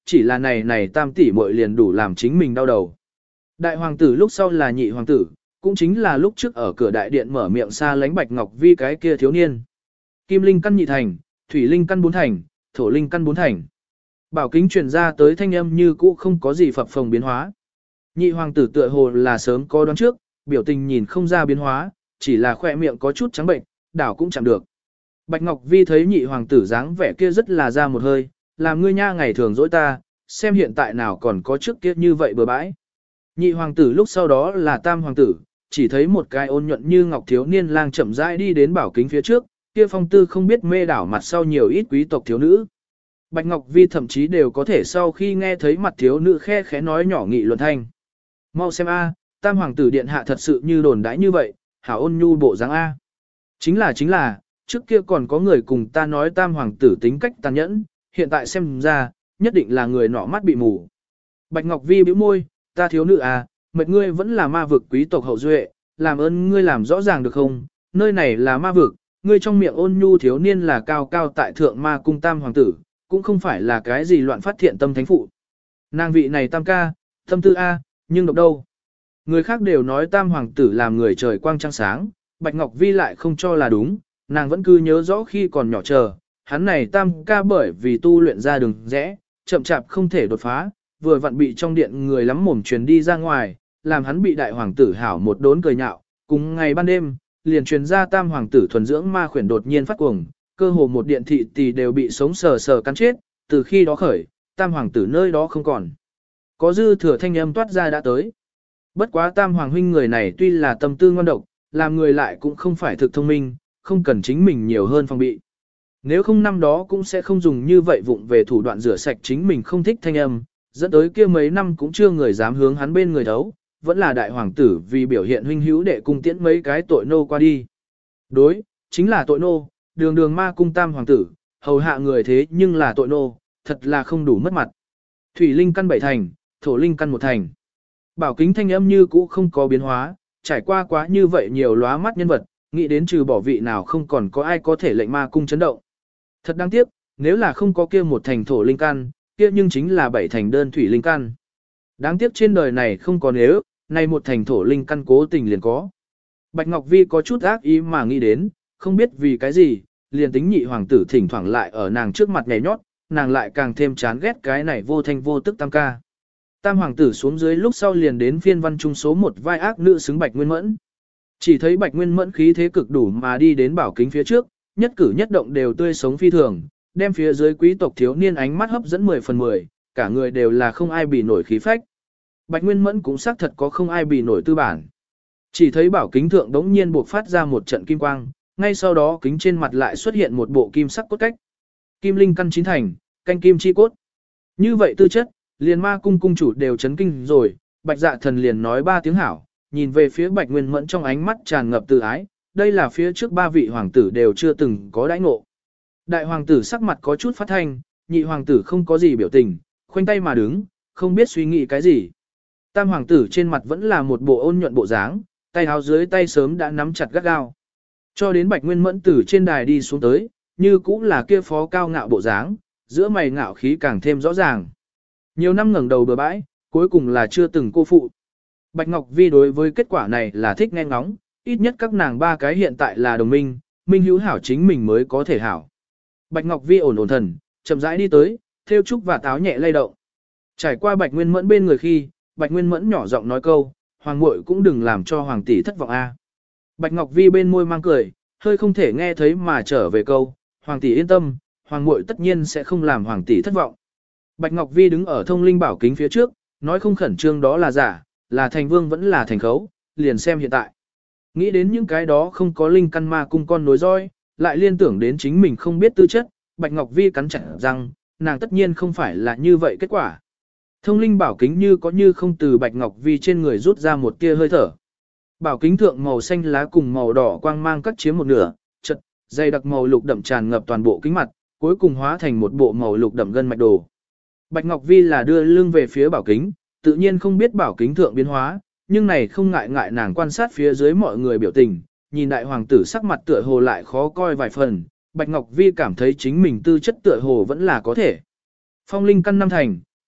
chỉ là này tam tỷ muội liền đủ làm chính mình đau đầu. Đại hoàng tử lúc sau là nhị hoàng tử, cũng chính là lúc trước ở cửa đại điện mở miệng xa lánh Bạch Ngọc Vi cái kia thiếu niên. Kim linh căn nhị thành, thủy linh căn bốn thành, thổ linh căn bốn thành. Bảo kính truyền ra tới thanh âm như cũ không có gì phập phồng biến hóa. Nhị hoàng tử tựa hồ là sớm có đoán trước, biểu tình nhìn không ra biến hóa, chỉ là khỏe miệng có chút trắng bệnh, đảo cũng chẳng được. Bạch Ngọc Vi thấy nhị hoàng tử dáng vẻ kia rất là ra một hơi, làm ngươi nha ngày thường dỗi ta, xem hiện tại nào còn có trước kia như vậy bừa bãi. Nhị hoàng tử lúc sau đó là tam hoàng tử, chỉ thấy một cái ôn nhuận như ngọc thiếu niên lang chậm rãi đi đến bảo kính phía trước, kia phong tư không biết mê đảo mặt sau nhiều ít quý tộc thiếu nữ. Bạch Ngọc Vi thậm chí đều có thể sau khi nghe thấy mặt thiếu nữ khe khẽ nói nhỏ nghị luận thanh. Mau xem a, tam hoàng tử điện hạ thật sự như đồn đãi như vậy, hảo ôn nhu bộ dáng a. Chính là, trước kia còn có người cùng ta nói tam hoàng tử tính cách tàn nhẫn, hiện tại xem ra, nhất định là người nọ mắt bị mù. Bạch Ngọc Vi bĩu môi, ta thiếu nữ à, mệt ngươi vẫn là ma vực quý tộc hậu duệ, làm ơn ngươi làm rõ ràng được không, nơi này là ma vực, ngươi trong miệng ôn nhu thiếu niên là cao cao tại thượng ma cung tam hoàng tử, cũng không phải là cái gì loạn phát thiện tâm thánh phụ. Nàng vị này tam ca, tâm tư A, nhưng độc đâu. Người khác đều nói tam hoàng tử làm người trời quang trăng sáng, Bạch Ngọc Vi lại không cho là đúng, nàng vẫn cứ nhớ rõ khi còn nhỏ chờ, hắn này tam ca bởi vì tu luyện ra đường rẽ, chậm chạp không thể đột phá, vừa vặn bị trong điện người lắm mồm truyền đi ra ngoài, làm hắn bị đại hoàng tử hảo một đốn cười nhạo, cùng ngày ban đêm, liền truyền ra tam hoàng tử thuần dưỡng ma khuyển đột nhiên phát cuồng, cơ hồ một điện thị tỷ đều bị sống sờ sờ cắn chết, từ khi đó khởi, tam hoàng tử nơi đó không còn. Có dư thừa thanh âm toát ra đã tới. Bất quá tam hoàng huynh người này tuy là tâm tư ngon độc, làm người lại cũng không phải thực thông minh, không cần chính mình nhiều hơn phòng bị. Nếu không năm đó cũng sẽ không dùng như vậy vụng về thủ đoạn rửa sạch chính mình không thích thanh âm, dẫn tới kia mấy năm cũng chưa người dám hướng hắn bên người đấu, vẫn là đại hoàng tử vì biểu hiện huynh hữu để cung tiễn mấy cái tội nô qua đi. Đối, chính là tội nô, đường đường ma cung tam hoàng tử, hầu hạ người thế nhưng là tội nô, thật là không đủ mất mặt. Thủy linh căn 7 thành, thổ linh căn 1 thành. Bảo kính thanh âm như cũ không có biến hóa, trải qua quá như vậy nhiều lóa mắt nhân vật, nghĩ đến trừ bỏ vị nào không còn có ai có thể lệnh ma cung chấn động. Thật đáng tiếc, nếu là không có kia 1 thành thổ linh căn, kia nhưng chính là 7 thành đơn thủy linh căn. Đáng tiếc trên đời này không có nếu, nay 1 thành thổ linh căn cố tình liền có. Bạch Ngọc Vi có chút ác ý mà nghĩ đến, không biết vì cái gì, liền tính nhị hoàng tử thỉnh thoảng lại ở nàng trước mặt nhảy nhót, nàng lại càng thêm chán ghét cái này vô thanh vô tức tam ca. Tam hoàng tử xuống dưới lúc sau liền đến phiên văn trung số 1 vai ác nữ xứng Bạch Nguyên Mẫn. Chỉ thấy Bạch Nguyên Mẫn khí thế cực đủ mà đi đến bảo kính phía trước, nhất cử nhất động đều tươi sống phi thường, đem phía dưới quý tộc thiếu niên ánh mắt hấp dẫn 10 phần 10, cả người đều là không ai bì nổi khí phách. Bạch Nguyên Mẫn cũng xác thật có không ai bì nổi tư bản. Chỉ thấy bảo kính thượng đống nhiên buộc phát ra một trận kim quang, ngay sau đó kính trên mặt lại xuất hiện một bộ kim sắc cốt cách. Kim linh căn 9 thành, canh kim chi cốt. Như vậy tư chất, liền ma cung cung chủ đều chấn kinh rồi, Bạch Dạ Thần liền nói 3 tiếng hảo, nhìn về phía Bạch Nguyên Mẫn trong ánh mắt tràn ngập từ ái, đây là phía trước 3 vị hoàng tử đều chưa từng có đãi ngộ. Đại hoàng tử sắc mặt có chút phát thanh, nhị hoàng tử không có gì biểu tình, khoanh tay mà đứng, không biết suy nghĩ cái gì. Tam hoàng tử trên mặt vẫn là một bộ ôn nhuận bộ dáng, tay áo dưới tay sớm đã nắm chặt gắt gao. Cho đến Bạch Nguyên Mẫn từ trên đài đi xuống tới, như cũng là kia phó cao ngạo bộ dáng, giữa mày ngạo khí càng thêm rõ ràng. Nhiều năm ngẩng đầu bừa bãi, cuối cùng là chưa từng cô phụ. Bạch Ngọc Vi đối với kết quả này là thích nghe ngóng, ít nhất các nàng 3 cái hiện tại là đồng minh, minh hữu hảo chính mình mới có thể hảo. Bạch Ngọc Vi ổn ổn thần, chậm rãi đi tới, thêu trúc và táo nhẹ lay động. Trải qua Bạch Nguyên Mẫn bên người khi, Bạch Nguyên Mẫn nhỏ giọng nói câu, hoàng muội cũng đừng làm cho hoàng tỷ thất vọng a. Bạch Ngọc Vi bên môi mang cười, hơi không thể nghe thấy mà trở về câu, hoàng tỷ yên tâm, hoàng muội tất nhiên sẽ không làm hoàng tỷ thất vọng. Bạch Ngọc Vi đứng ở thông linh bảo kính phía trước, nói không khẩn trương đó là giả, là thành vương vẫn là thành khấu, liền xem hiện tại. Nghĩ đến những cái đó không có linh căn ma cung con nối roi, lại liên tưởng đến chính mình không biết tư chất, Bạch Ngọc Vi cắn chặt rằng, nàng tất nhiên không phải là như vậy kết quả. Thông linh bảo kính như có như không từ Bạch Ngọc Vi trên người rút ra một tia hơi thở. Bảo kính thượng màu xanh lá cùng màu đỏ quang mang cắt chiếm một nửa, chật, dày đặc màu lục đậm tràn ngập toàn bộ kính mặt, cuối cùng hóa thành một bộ màu lục đậm gân mạch đồ. Bạch Ngọc Vi là đưa lưng về phía bảo kính, tự nhiên không biết bảo kính thượng biến hóa, nhưng này không ngại ngại nàng quan sát phía dưới mọi người biểu tình, nhìn đại hoàng tử sắc mặt tựa hồ lại khó coi vài phần, Bạch Ngọc Vi cảm thấy chính mình tư chất tựa hồ vẫn là có thể. Phong linh căn 5 thành,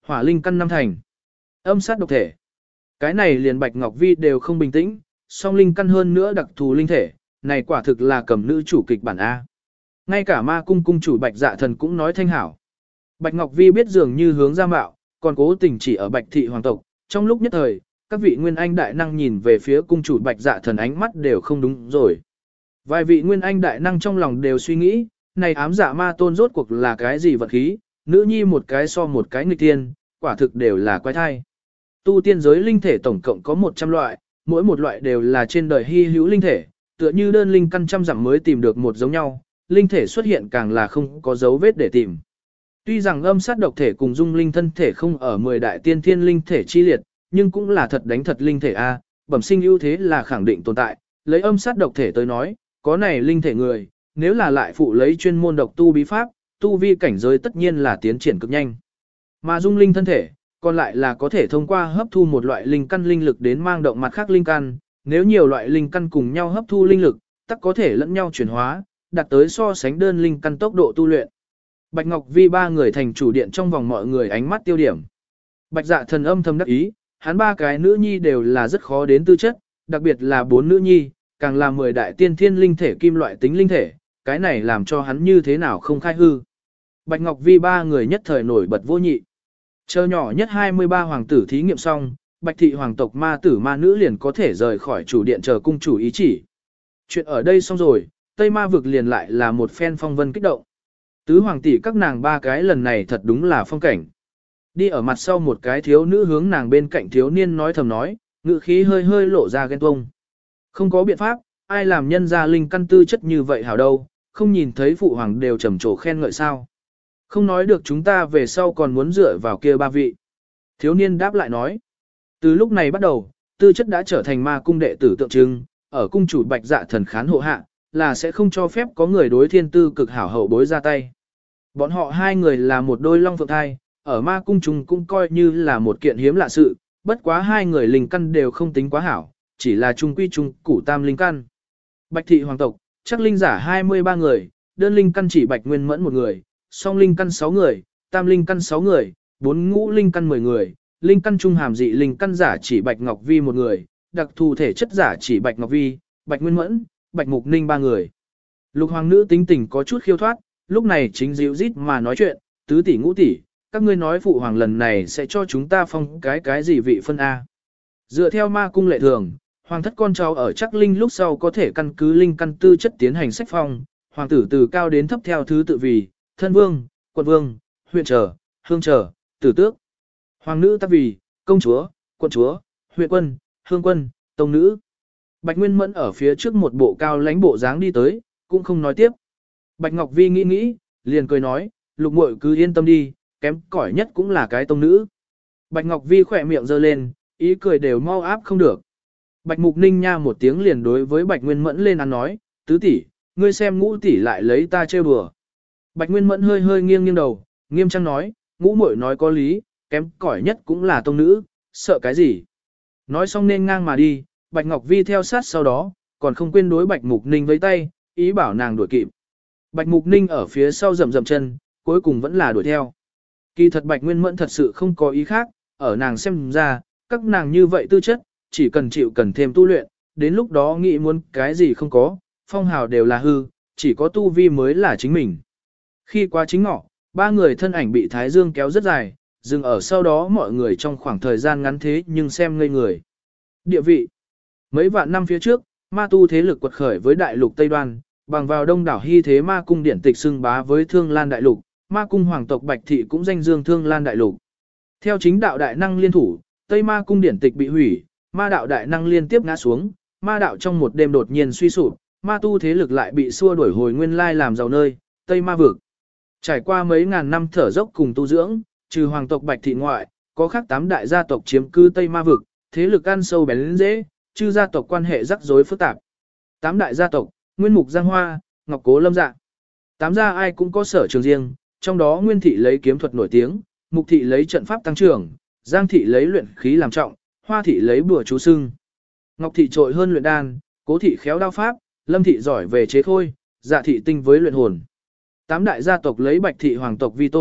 Hỏa linh căn năm thành. Âm sát độc thể. Cái này liền Bạch Ngọc Vi đều không bình tĩnh, song linh căn hơn nữa đặc thù linh thể, này quả thực là cầm nữ chủ kịch bản A. Ngay cả ma cung cung chủ Bạch Dạ Thần cũng nói thanh hảo. Bạch Ngọc Vi biết dường như hướng ra mạo, còn cố tình chỉ ở Bạch thị hoàng tộc, trong lúc nhất thời, các vị nguyên anh đại năng nhìn về phía cung chủ Bạch Dạ Thần ánh mắt đều không đúng rồi. Vài vị nguyên anh đại năng trong lòng đều suy nghĩ, này ám dạ ma tôn rốt cuộc là cái gì vật khí, nữ nhi một cái so một cái nghịch tiên, quả thực đều là quái thai. Tu tiên giới linh thể tổng cộng có 100 loại, mỗi một loại đều là trên đời hy hữu linh thể, tựa như đơn linh căn trăm dặm mới tìm được một giống nhau, linh thể xuất hiện càng là không có dấu vết để tìm. Tuy rằng âm sát độc thể cùng dung linh thân thể không ở 10 đại tiên thiên linh thể chi liệt, nhưng cũng là thật đánh thật linh thể A, bẩm sinh ưu thế là khẳng định tồn tại, lấy âm sát độc thể tới nói, có này linh thể người, nếu là lại phụ lấy chuyên môn độc tu bí pháp, tu vi cảnh giới tất nhiên là tiến triển cực nhanh. Mà dung linh thân thể, còn lại là có thể thông qua hấp thu một loại linh căn linh lực đến mang động mặt khác linh căn, nếu nhiều loại linh căn cùng nhau hấp thu linh lực, tất có thể lẫn nhau chuyển hóa, đạt tới so sánh đơn linh căn tốc độ tu luyện. Bạch Ngọc Vi ba người thành chủ điện trong vòng mọi người ánh mắt tiêu điểm. Bạch Dạ Thần âm thầm đắc ý, hắn ba cái nữ nhi đều là rất khó đến tư chất, đặc biệt là 4 nữ nhi, càng là 10 đại tiên thiên linh thể kim loại tính linh thể, cái này làm cho hắn như thế nào không khai hư. Bạch Ngọc Vi ba người nhất thời nổi bật vô nhị. Chờ nhỏ nhất 23 hoàng tử thí nghiệm xong, Bạch thị hoàng tộc ma tử ma nữ liền có thể rời khỏi chủ điện chờ cung chủ ý chỉ. Chuyện ở đây xong rồi, Tây Ma vực liền lại là một phen phong vân kích động. Tứ hoàng tỷ các nàng ba cái lần này thật đúng là phong cảnh. Đi ở mặt sau một cái thiếu nữ hướng nàng bên cạnh thiếu niên nói thầm nói, ngữ khí hơi hơi lộ ra ghen tuông. Không có biện pháp, ai làm nhân gia linh căn tư chất như vậy hảo đâu, không nhìn thấy phụ hoàng đều trầm trồ khen ngợi sao. Không nói được chúng ta về sau còn muốn dựa vào kia ba vị. Thiếu niên đáp lại nói. Từ lúc này bắt đầu, tư chất đã trở thành ma cung đệ tử tượng trưng, ở cung chủ Bạch Dạ Thần khán hộ hạ, là sẽ không cho phép có người đối thiên tư cực hảo hậu bối ra tay. Bọn họ hai người là một đôi long phượng thai, ở ma cung chúng cũng coi như là một kiện hiếm lạ sự, bất quá hai người linh căn đều không tính quá hảo, chỉ là trung quy trung củ tam linh căn. Bạch thị hoàng tộc, chắc linh giả 23 người, đơn linh căn chỉ Bạch Nguyên Mẫn một người, song linh căn 6 người, tam linh căn 6 người, 4 ngũ linh căn 10 người, linh căn trung hàm dị linh căn giả chỉ Bạch Ngọc Vi một người, đặc thù thể chất giả chỉ Bạch Ngọc Vi, Bạch Nguyên Mẫn, Bạch Mục Ninh ba người. Lục hoàng nữ tính tình có chút khiêu thoát, lúc này chính dịu rít mà nói chuyện, tứ tỷ ngũ tỷ, các ngươi nói phụ hoàng lần này sẽ cho chúng ta phong cái gì vị phân A. Dựa theo ma cung lệ thường, hoàng thất con cháu ở chắc linh lúc sau có thể căn cứ linh căn tư chất tiến hành sách phong, hoàng tử từ cao đến thấp theo thứ tự vì, thân vương, quận vương, huyện trở, hương trở, tử tước. Hoàng nữ tác vì, công chúa, quận chúa, huyện quân, hương quân, tông nữ. Bạch Nguyên Mẫn ở phía trước một bộ cao lãnh bộ dáng đi tới, cũng không nói tiếp. Bạch Ngọc Vi nghĩ nghĩ, liền cười nói, lục muội cứ yên tâm đi, kém cỏi nhất cũng là cái tông nữ. Bạch Ngọc Vi khỏe miệng giơ lên, ý cười đều mau áp không được. Bạch Mục Ninh nha một tiếng liền đối với Bạch Nguyên Mẫn lên ăn nói, tứ tỷ, ngươi xem ngũ tỷ lại lấy ta trêu đùa. Bạch Nguyên Mẫn hơi hơi nghiêng nghiêng đầu, nghiêm trang nói, ngũ muội nói có lý, kém cỏi nhất cũng là tông nữ, sợ cái gì. Nói xong nên ngang mà đi, Bạch Ngọc Vi theo sát sau đó, còn không quên đối Bạch Mục Ninh với tay, ý bảo nàng đuổi kịp. Bạch Mục Ninh ở phía sau rầm rầm chân, cuối cùng vẫn là đuổi theo. Kỳ thật Bạch Nguyên Mẫn thật sự không có ý khác, ở nàng xem ra, các nàng như vậy tư chất, chỉ cần chịu cần thêm tu luyện, đến lúc đó nghĩ muốn cái gì không có, phong hào đều là hư, chỉ có tu vi mới là chính mình. Khi qua chính ngọ, ba người thân ảnh bị Thái Dương kéo rất dài, dừng ở sau đó mọi người trong khoảng thời gian ngắn thế nhưng xem ngây người. Địa vị. Mấy vạn năm phía trước, ma tu thế lực quật khởi với đại lục Tây Đoan, bằng vào đông đảo hy thế ma cung điển tịch xưng bá với Thương Lan đại lục, ma cung hoàng tộc Bạch thị cũng danh dương Thương Lan đại lục. Theo chính đạo đại năng liên thủ, Tây ma cung điển tịch bị hủy, ma đạo đại năng liên tiếp ngã xuống, ma đạo trong một đêm đột nhiên suy sụp, ma tu thế lực lại bị xua đuổi hồi nguyên lai làm giàu nơi, Tây ma vực. Trải qua mấy ngàn năm thở dốc cùng tu dưỡng, trừ hoàng tộc Bạch thị ngoại, có khác 8 đại gia tộc chiếm cư Tây ma vực, thế lực ăn sâu bén dễ, chư gia tộc quan hệ rắc rối phức tạp. 8 đại gia tộc, Nguyên Mục Giang Hoa, Ngọc Cố Lâm Dạ. 8 gia ai cũng có sở trường riêng, trong đó Nguyên thị lấy kiếm thuật nổi tiếng, Mục thị lấy trận pháp tăng trưởng, Giang thị lấy luyện khí làm trọng, Hoa thị lấy bùa chú sưng. Ngọc thị trội hơn luyện đan, Cố thị khéo đao pháp, Lâm thị giỏi về chế khôi, Dạ thị tinh với luyện hồn. 8 đại gia tộc lấy Bạch thị hoàng tộc vi tôn,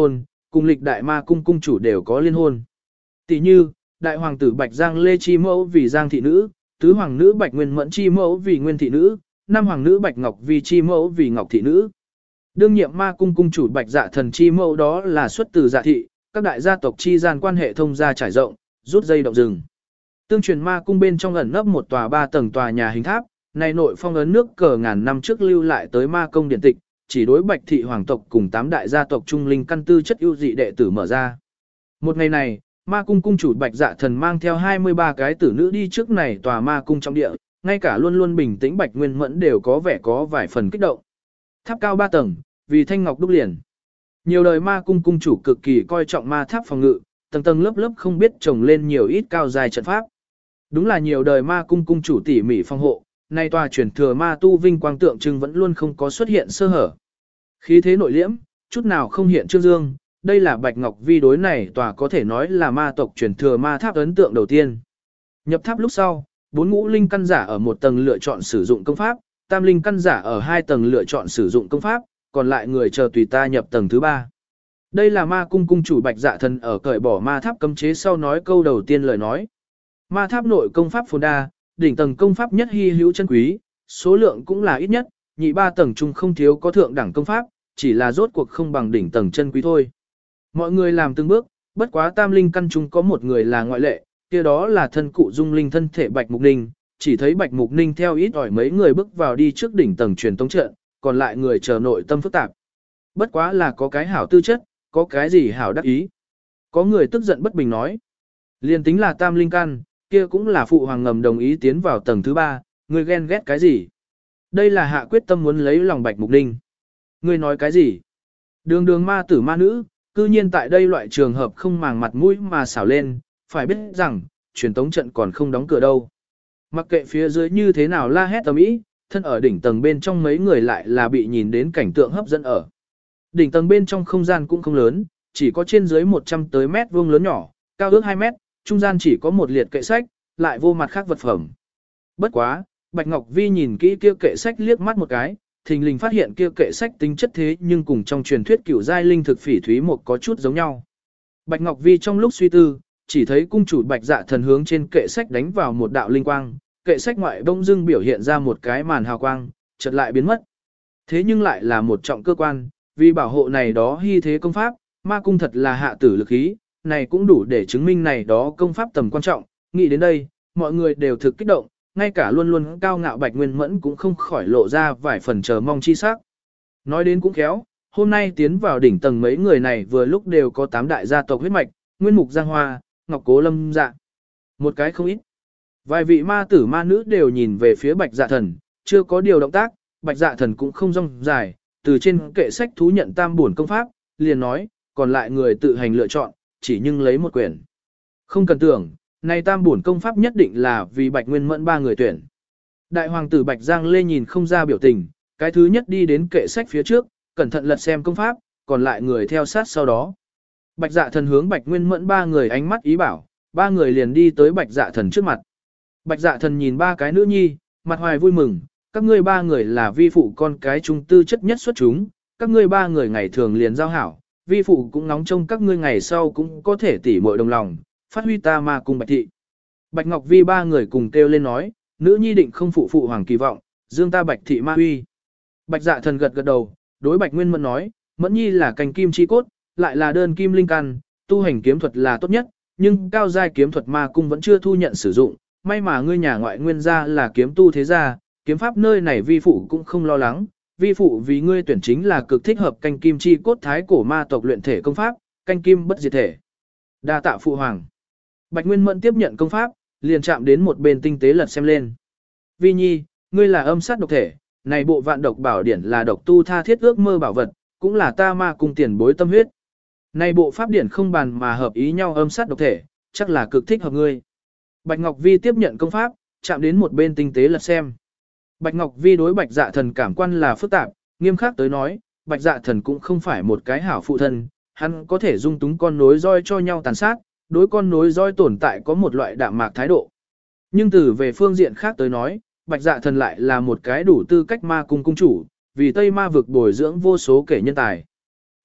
cùng lịch đại ma cung cung chủ đều có liên hôn. Tỷ như, đại hoàng tử Bạch Giang Lê chi mẫu vì Giang thị nữ, tứ hoàng nữ Bạch Nguyên Mẫn chi mẫu vì Nguyên thị nữ, năm hoàng nữ Bạch Ngọc Vi chi mẫu vì Ngọc thị nữ. Đương nhiệm ma cung cung chủ Bạch Dạ Thần chi mẫu đó là xuất từ Dạ thị, các đại gia tộc chi gian quan hệ thông gia trải rộng, rút dây động rừng. Tương truyền ma cung bên trong ẩn nấp một tòa 3 tầng tòa nhà hình tháp, này nội phong ấn nước cờ ngàn năm trước lưu lại tới ma công điện tịch, chỉ đối Bạch thị hoàng tộc cùng 8 đại gia tộc trung linh căn tư chất ưu dị đệ tử mở ra. Một ngày này, ma cung cung chủ Bạch Dạ Thần mang theo 23 cái tử nữ đi trước này tòa ma cung trong địa, ngay cả luôn luôn bình tĩnh Bạch Nguyên Mẫn đều có vẻ có vài phần kích động. Tháp cao 3 tầng, vì thanh ngọc đúc liền. Nhiều đời ma cung cung chủ cực kỳ coi trọng ma tháp phòng ngự, tầng tầng lớp lớp không biết trồng lên nhiều ít cao dài trận pháp. Đúng là nhiều đời ma cung cung chủ tỉ mỉ phòng hộ, nay tòa truyền thừa ma tu vinh quang tượng trưng vẫn luôn không có xuất hiện sơ hở. Khí thế nội liễm, chút nào không hiện trương dương, đây là Bạch Ngọc Vi đối này tòa có thể nói là ma tộc truyền thừa ma tháp ấn tượng đầu tiên. Nhập tháp lúc sau, 4 ngũ linh căn giả ở một tầng lựa chọn sử dụng công pháp, tam linh căn giả ở 2 tầng lựa chọn sử dụng công pháp, còn lại người chờ tùy ta nhập tầng thứ 3. Đây là ma cung cung chủ Bạch Dạ Thần ở cởi bỏ ma tháp cấm chế sau nói câu đầu tiên lời nói. Ma tháp nội công pháp phồn đa, đỉnh tầng công pháp nhất hy hữu chân quý, số lượng cũng là ít nhất, nhị 3 tầng chung không thiếu có thượng đẳng công pháp, chỉ là rốt cuộc không bằng đỉnh tầng chân quý thôi. Mọi người làm từng bước, bất quá tam linh căn chung có một người là ngoại lệ, kia đó là thân cụ dung linh thân thể Bạch Mục Ninh, chỉ thấy Bạch Mục Ninh theo ít ỏi mấy người bước vào đi trước đỉnh tầng truyền tống trận, còn lại người chờ nội tâm phức tạp. Bất quá là có cái hảo tư chất, có cái gì hảo đắc ý. Có người tức giận bất bình nói, liền tính là tam linh căn, kia cũng là phụ hoàng ngầm đồng ý tiến vào tầng thứ 3, người ghen ghét cái gì. Đây là hạ quyết tâm muốn lấy lòng Bạch Mục Ninh. Người nói cái gì? Đường đường ma tử ma nữ, cư nhiên tại đây loại trường hợp không màng mặt mũi mà xảo lên, phải biết rằng, truyền tống trận còn không đóng cửa đâu. Mặc kệ phía dưới như thế nào la hét ầm ĩ, thân ở đỉnh tầng bên trong mấy người lại là bị nhìn đến cảnh tượng hấp dẫn ở. Đỉnh tầng bên trong không gian cũng không lớn, chỉ có trên dưới 100 tới mét vuông lớn nhỏ, cao ước 2 mét, trung gian chỉ có một liệt kệ sách, lại vô mặt khác vật phẩm. Bất quá, Bạch Ngọc Vi nhìn kỹ kia kệ sách liếc mắt một cái, thình lình phát hiện kia kệ sách tính chất thế nhưng cùng trong truyền thuyết cửu giai linh thực phỉ thúy một có chút giống nhau. Bạch Ngọc Vi trong lúc suy tư, chỉ thấy cung chủ Bạch Dạ Thần hướng trên kệ sách đánh vào một đạo linh quang, kệ sách ngoại bông dưng biểu hiện ra một cái màn hào quang, chợt lại biến mất. Thế nhưng lại là một trọng cơ quan, vì bảo hộ này đó hy thế công pháp, ma cung thật là hạ tử lực ý, này cũng đủ để chứng minh này đó công pháp tầm quan trọng. Nghĩ đến đây, mọi người đều thực kích động, ngay cả luôn luôn cao ngạo Bạch Nguyên Mẫn cũng không khỏi lộ ra vài phần chờ mong chi sắc. Nói đến cũng khéo, hôm nay tiến vào đỉnh tầng mấy người này vừa lúc đều có 8 đại gia tộc huyết mạch, Nguyên Mục Giang Hoa, Ngọc Cố Lâm Dạ. Một cái không ít. Vài vị ma tử ma nữ đều nhìn về phía Bạch Dạ Thần, chưa có điều động tác, Bạch Dạ Thần cũng không rong dài, từ trên kệ sách thú nhận tam bổn công pháp, liền nói, còn lại người tự hành lựa chọn, chỉ nhưng lấy một quyển. Không cần tưởng, này tam bổn công pháp nhất định là vì Bạch Nguyên Mẫn 3 người tuyển. Đại hoàng tử Bạch Giang Lê nhìn không ra biểu tình, cái thứ nhất đi đến kệ sách phía trước, cẩn thận lật xem công pháp, còn lại người theo sát sau đó. Bạch Dạ Thần hướng Bạch Nguyên Mẫn 3 người ánh mắt ý bảo, 3 người liền đi tới Bạch Dạ Thần trước mặt. Bạch Dạ Thần nhìn 3 cái nữ nhi, mặt hoài vui mừng, các ngươi 3 người là vi phụ con cái trung tư chất nhất xuất chúng, các ngươi 3 người ngày thường liền giao hảo, vi phụ cũng ngóng trông các ngươi ngày sau cũng có thể tỉ muội đồng lòng, phát huy ta ma cung Bạch thị. Bạch Ngọc Vi 3 người cùng kêu lên nói, nữ nhi định không phụ phụ hoàng kỳ vọng, dương ta Bạch thị ma huy. Bạch Dạ Thần gật gật đầu, đối Bạch Nguyên Mẫn nói, Mẫn nhi là cành kim chi cốt, lại là đơn kim linh căn, tu hành kiếm thuật là tốt nhất, nhưng cao giai kiếm thuật ma cung vẫn chưa thu nhận sử dụng, may mà ngươi nhà ngoại nguyên gia là kiếm tu thế gia, kiếm pháp nơi này vi phụ cũng không lo lắng, vi phụ vì ngươi tuyển chính là cực thích hợp canh kim chi cốt thái cổ ma tộc luyện thể công pháp, canh kim bất diệt thể. Đa tạ phụ hoàng. Bạch Nguyên Mẫn tiếp nhận công pháp, liền chạm đến một bên tinh tế lật xem lên. Vi nhi, ngươi là âm sát độc thể, này bộ vạn độc bảo điển là độc tu tha thiết ước mơ bảo vật, cũng là ta ma cung tiền bối tâm huyết. Này bộ pháp điển không bàn mà hợp ý nhau âm sát độc thể, chắc là cực thích hợp ngươi. Bạch Ngọc Vi tiếp nhận công pháp, chạm đến một bên tinh tế lật xem. Bạch Ngọc Vi đối Bạch Dạ Thần cảm quan là phức tạp, nghiêm khắc tới nói, Bạch Dạ Thần cũng không phải một cái hảo phụ thân, hắn có thể dung túng con nối roi cho nhau tàn sát, đối con nối roi tồn tại có một loại đạm mạc thái độ. Nhưng từ về phương diện khác tới nói, Bạch Dạ Thần lại là một cái đủ tư cách ma cung cung chủ, vì Tây Ma vực bồi dưỡng vô số kẻ nhân tài.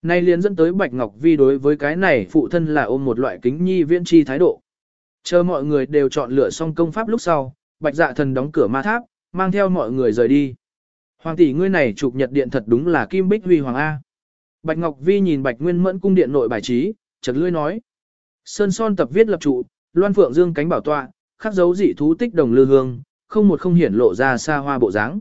Nay liền dẫn tới Bạch Ngọc Vi đối với cái này phụ thân là ôm một loại kính nhi viễn chi thái độ. Chờ mọi người đều chọn lựa xong công pháp lúc sau, Bạch Dạ Thần đóng cửa ma tháp, mang theo mọi người rời đi. Hoàng tỷ ngươi này chụp nhật điện thật đúng là kim bích huy hoàng A. Bạch Ngọc Vi nhìn Bạch Nguyên Mẫn cung điện nội bài trí, chợt lưỡi nói. Sơn son tập viết lập trụ, loan phượng dương cánh bảo tọa, khắc dấu dị thú tích đồng lư hương, không một không hiển lộ ra xa hoa bộ dáng.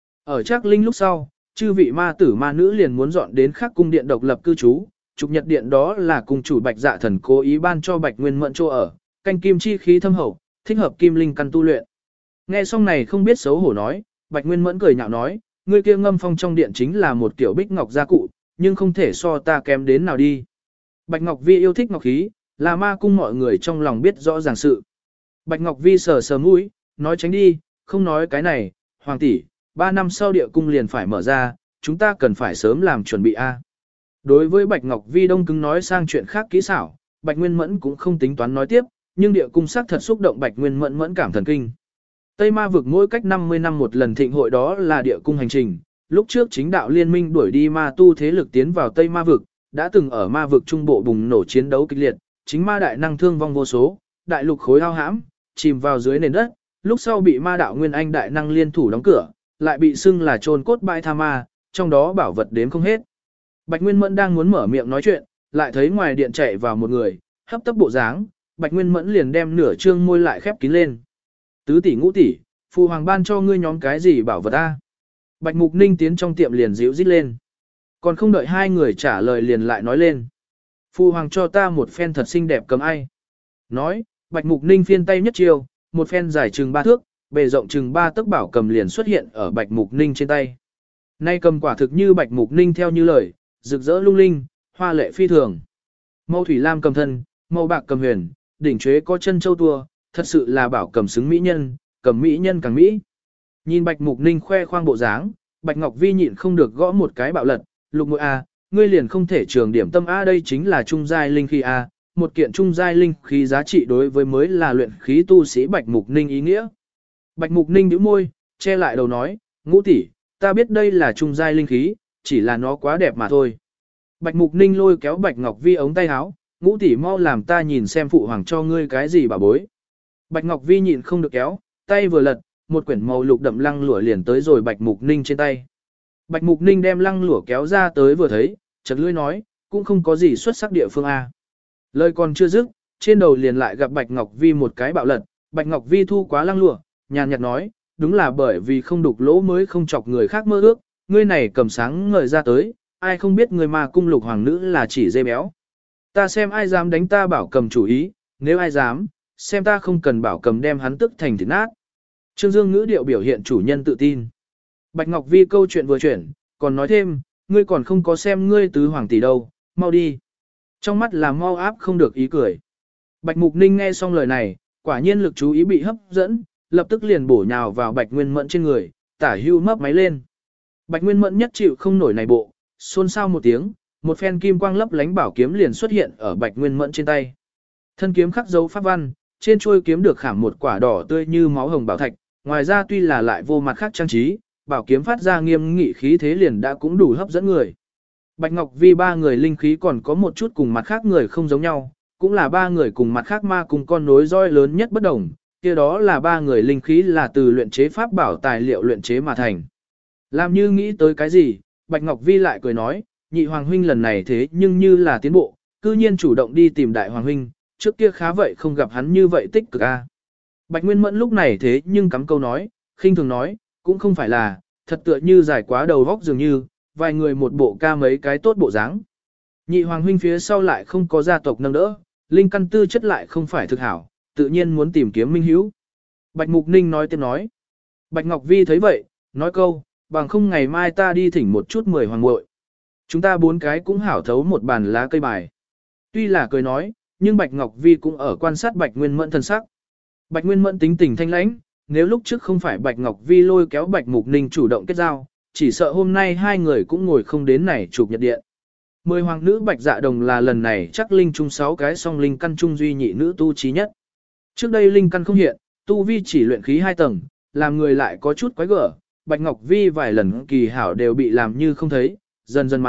Ở Trác Linh lúc sau, chư vị ma tử ma nữ liền muốn dọn đến khắc cung điện độc lập cư trú, trục nhật điện đó là cung chủ Bạch Dạ Thần cố ý ban cho Bạch Nguyên Mẫn chỗ ở, canh kim chi khí thâm hậu, thích hợp kim linh căn tu luyện. Nghe xong này không biết xấu hổ nói, Bạch Nguyên Mẫn cười nhạo nói, ngươi kia ngâm phong trong điện chính là một tiểu bích ngọc gia cụ, nhưng không thể so ta kém đến nào đi. Bạch Ngọc Vi yêu thích ngọc khí, là ma cung mọi người trong lòng biết rõ ràng sự. Bạch Ngọc Vi sờ sờ mũi, nói tránh đi, không nói cái này, hoàng tỷ, 3 năm sau địa cung liền phải mở ra, chúng ta cần phải sớm làm chuẩn bị a. Đối với Bạch Ngọc Vi đông cứng nói sang chuyện khác kỹ xảo, Bạch Nguyên Mẫn cũng không tính toán nói tiếp, nhưng địa cung sắc thật xúc động Bạch Nguyên Mẫn mẫn cảm thần kinh. Tây Ma vực mỗi cách 50 năm một lần thịnh hội đó là địa cung hành trình, lúc trước chính đạo liên minh đuổi đi ma tu thế lực tiến vào Tây Ma vực, đã từng ở ma vực trung bộ bùng nổ chiến đấu kịch liệt, chính ma đại năng thương vong vô số, đại lục khối hao hãm, chìm vào dưới nền đất, lúc sau bị ma đạo nguyên anh đại năng liên thủ đóng cửa, lại bị xưng là trôn cốt bãi tha ma, trong đó bảo vật đếm không hết. Bạch Nguyên Mẫn đang muốn mở miệng nói chuyện, lại thấy ngoài điện chạy vào một người, hấp tấp bộ dáng, Bạch Nguyên Mẫn liền đem nửa trương môi lại khép kín lên. Tứ tỷ ngũ tỷ, phụ hoàng ban cho ngươi nhóm cái gì bảo vật a? Bạch Mục Ninh tiến trong tiệm liền dịu rít lên. Còn không đợi hai người trả lời liền lại nói lên. Phụ hoàng cho ta một phen thật xinh đẹp cầm ai. Nói, Bạch Mục Ninh phiên tay nhất chiêu, một phen dài chừng 3 thước, bề rộng chừng 3 tấc bảo cầm liền xuất hiện ở Bạch Mục Ninh trên tay. Nay cầm quả thực như Bạch Mục Ninh theo như lời, rực rỡ lung linh, hoa lệ phi thường. Màu thủy lam cầm thân, màu bạc cầm huyền, đỉnh chuế có chân châu tua, thật sự là bảo cầm xứng mỹ nhân, cầm mỹ nhân càng mỹ. Nhìn Bạch Mục Ninh khoe khoang bộ dáng, Bạch Ngọc Vi nhịn không được gõ một cái bạo lật, lục muội a, ngươi liền không thể trường điểm tâm a, đây chính là trung giai linh khí a, một kiện trung giai linh khí giá trị đối với mới là luyện khí tu sĩ Bạch Mục Ninh ý nghĩa. Bạch Mục Ninh nhíu môi, che lại đầu nói, ngũ tỷ, ta biết đây là trung giai linh khí, chỉ là nó quá đẹp mà thôi. Bạch Mục Ninh lôi kéo Bạch Ngọc Vi ống tay áo, ngũ tỷ mau làm ta nhìn xem phụ hoàng cho ngươi cái gì bà bối. Bạch Ngọc Vi nhịn không được kéo, tay vừa lật, một quyển màu lục đậm lăng lụa liền tới rồi Bạch Mục Ninh trên tay. Bạch Mục Ninh đem lăng lụa kéo ra tới vừa thấy, chợt lưỡi nói, cũng không có gì xuất sắc địa phương a. Lời còn chưa dứt, trên đầu liền lại gặp Bạch Ngọc Vi một cái bạo lật, Bạch Ngọc Vi thu quá lăng lụa, nhàn nhạt nói, đúng là bởi vì không đục lỗ mới không chọc người khác mơ ước, ngươi này cầm sáng ngời ra tới, ai không biết người mà cung lục hoàng nữ là chỉ dê béo. Ta xem ai dám đánh ta bảo cầm chủ ý, nếu ai dám, xem ta không cần bảo cầm đem hắn tức thành thịt nát. Trương Dương ngữ điệu biểu hiện chủ nhân tự tin. Bạch Ngọc Vi câu chuyện vừa chuyển, còn nói thêm, ngươi còn không có xem ngươi tứ hoàng tỷ đâu, mau đi. Trong mắt là mau áp không được ý cười. Bạch Mục Ninh nghe xong lời này, quả nhiên lực chú ý bị hấp dẫn, lập tức liền bổ nhào vào Bạch Nguyên Mẫn trên người, tả hưu mấp máy lên. Bạch Nguyên Mẫn nhất chịu không nổi này bộ, xôn xao một tiếng, một phen kim quang lấp lánh bảo kiếm liền xuất hiện ở Bạch Nguyên Mẫn trên tay. Thân kiếm khắc dấu pháp văn, trên chuôi kiếm được khảm một quả đỏ tươi như máu hồng bảo thạch, ngoài ra tuy là lại vô mặt khác trang trí, bảo kiếm phát ra nghiêm nghị khí thế liền đã cũng đủ hấp dẫn người. Bạch Ngọc Vi ba người linh khí còn có một chút cùng mặt khác người không giống nhau, cũng là ba người cùng mặt khác ma cùng con nối roi lớn nhất bất đồng, kia đó là ba người linh khí là từ luyện chế pháp bảo tài liệu luyện chế mà thành. Làm như nghĩ tới cái gì, Bạch Ngọc Vi lại cười nói, nhị hoàng huynh lần này thế nhưng như là tiến bộ, cư nhiên chủ động đi tìm đại hoàng huynh, trước kia khá vậy không gặp hắn như vậy tích cực a. Bạch Nguyên Mẫn lúc này thế nhưng cắm câu nói, khinh thường nói, cũng không phải là, thật tựa như giải quá đầu vóc dường như, vài người một bộ ca mấy cái tốt bộ dáng. Nhị hoàng huynh phía sau lại không có gia tộc nâng đỡ, linh căn tư chất lại không phải thực hảo, tự nhiên muốn tìm kiếm minh hữu. Bạch Mục Ninh nói tiếp nói. Bạch Ngọc Vi thấy vậy, nói câu, bằng không ngày mai ta đi thỉnh một chút 10 hoàng muội. Chúng ta 4 cái cũng hảo thấu một bàn lá cây bài. Tuy là cười nói, nhưng Bạch Ngọc Vi cũng ở quan sát Bạch Nguyên Mẫn thân sắc. Bạch Nguyên Mẫn tính tình thanh lãnh, nếu lúc trước không phải Bạch Ngọc Vi lôi kéo Bạch Mục Ninh chủ động kết giao, chỉ sợ hôm nay hai người cũng ngồi không đến này chụp nhật điện. 10 hoàng nữ Bạch Dạ Đồng là lần này chắc linh trung 6 cái song linh căn trung duy nhị nữ tu trí nhất. Trước đây linh căn không hiện, tu vi chỉ luyện khí 2 tầng, làm người lại có chút quái gở, Bạch Ngọc Vi vài lần kỳ hảo đều bị làm như không thấy, dần dần mà,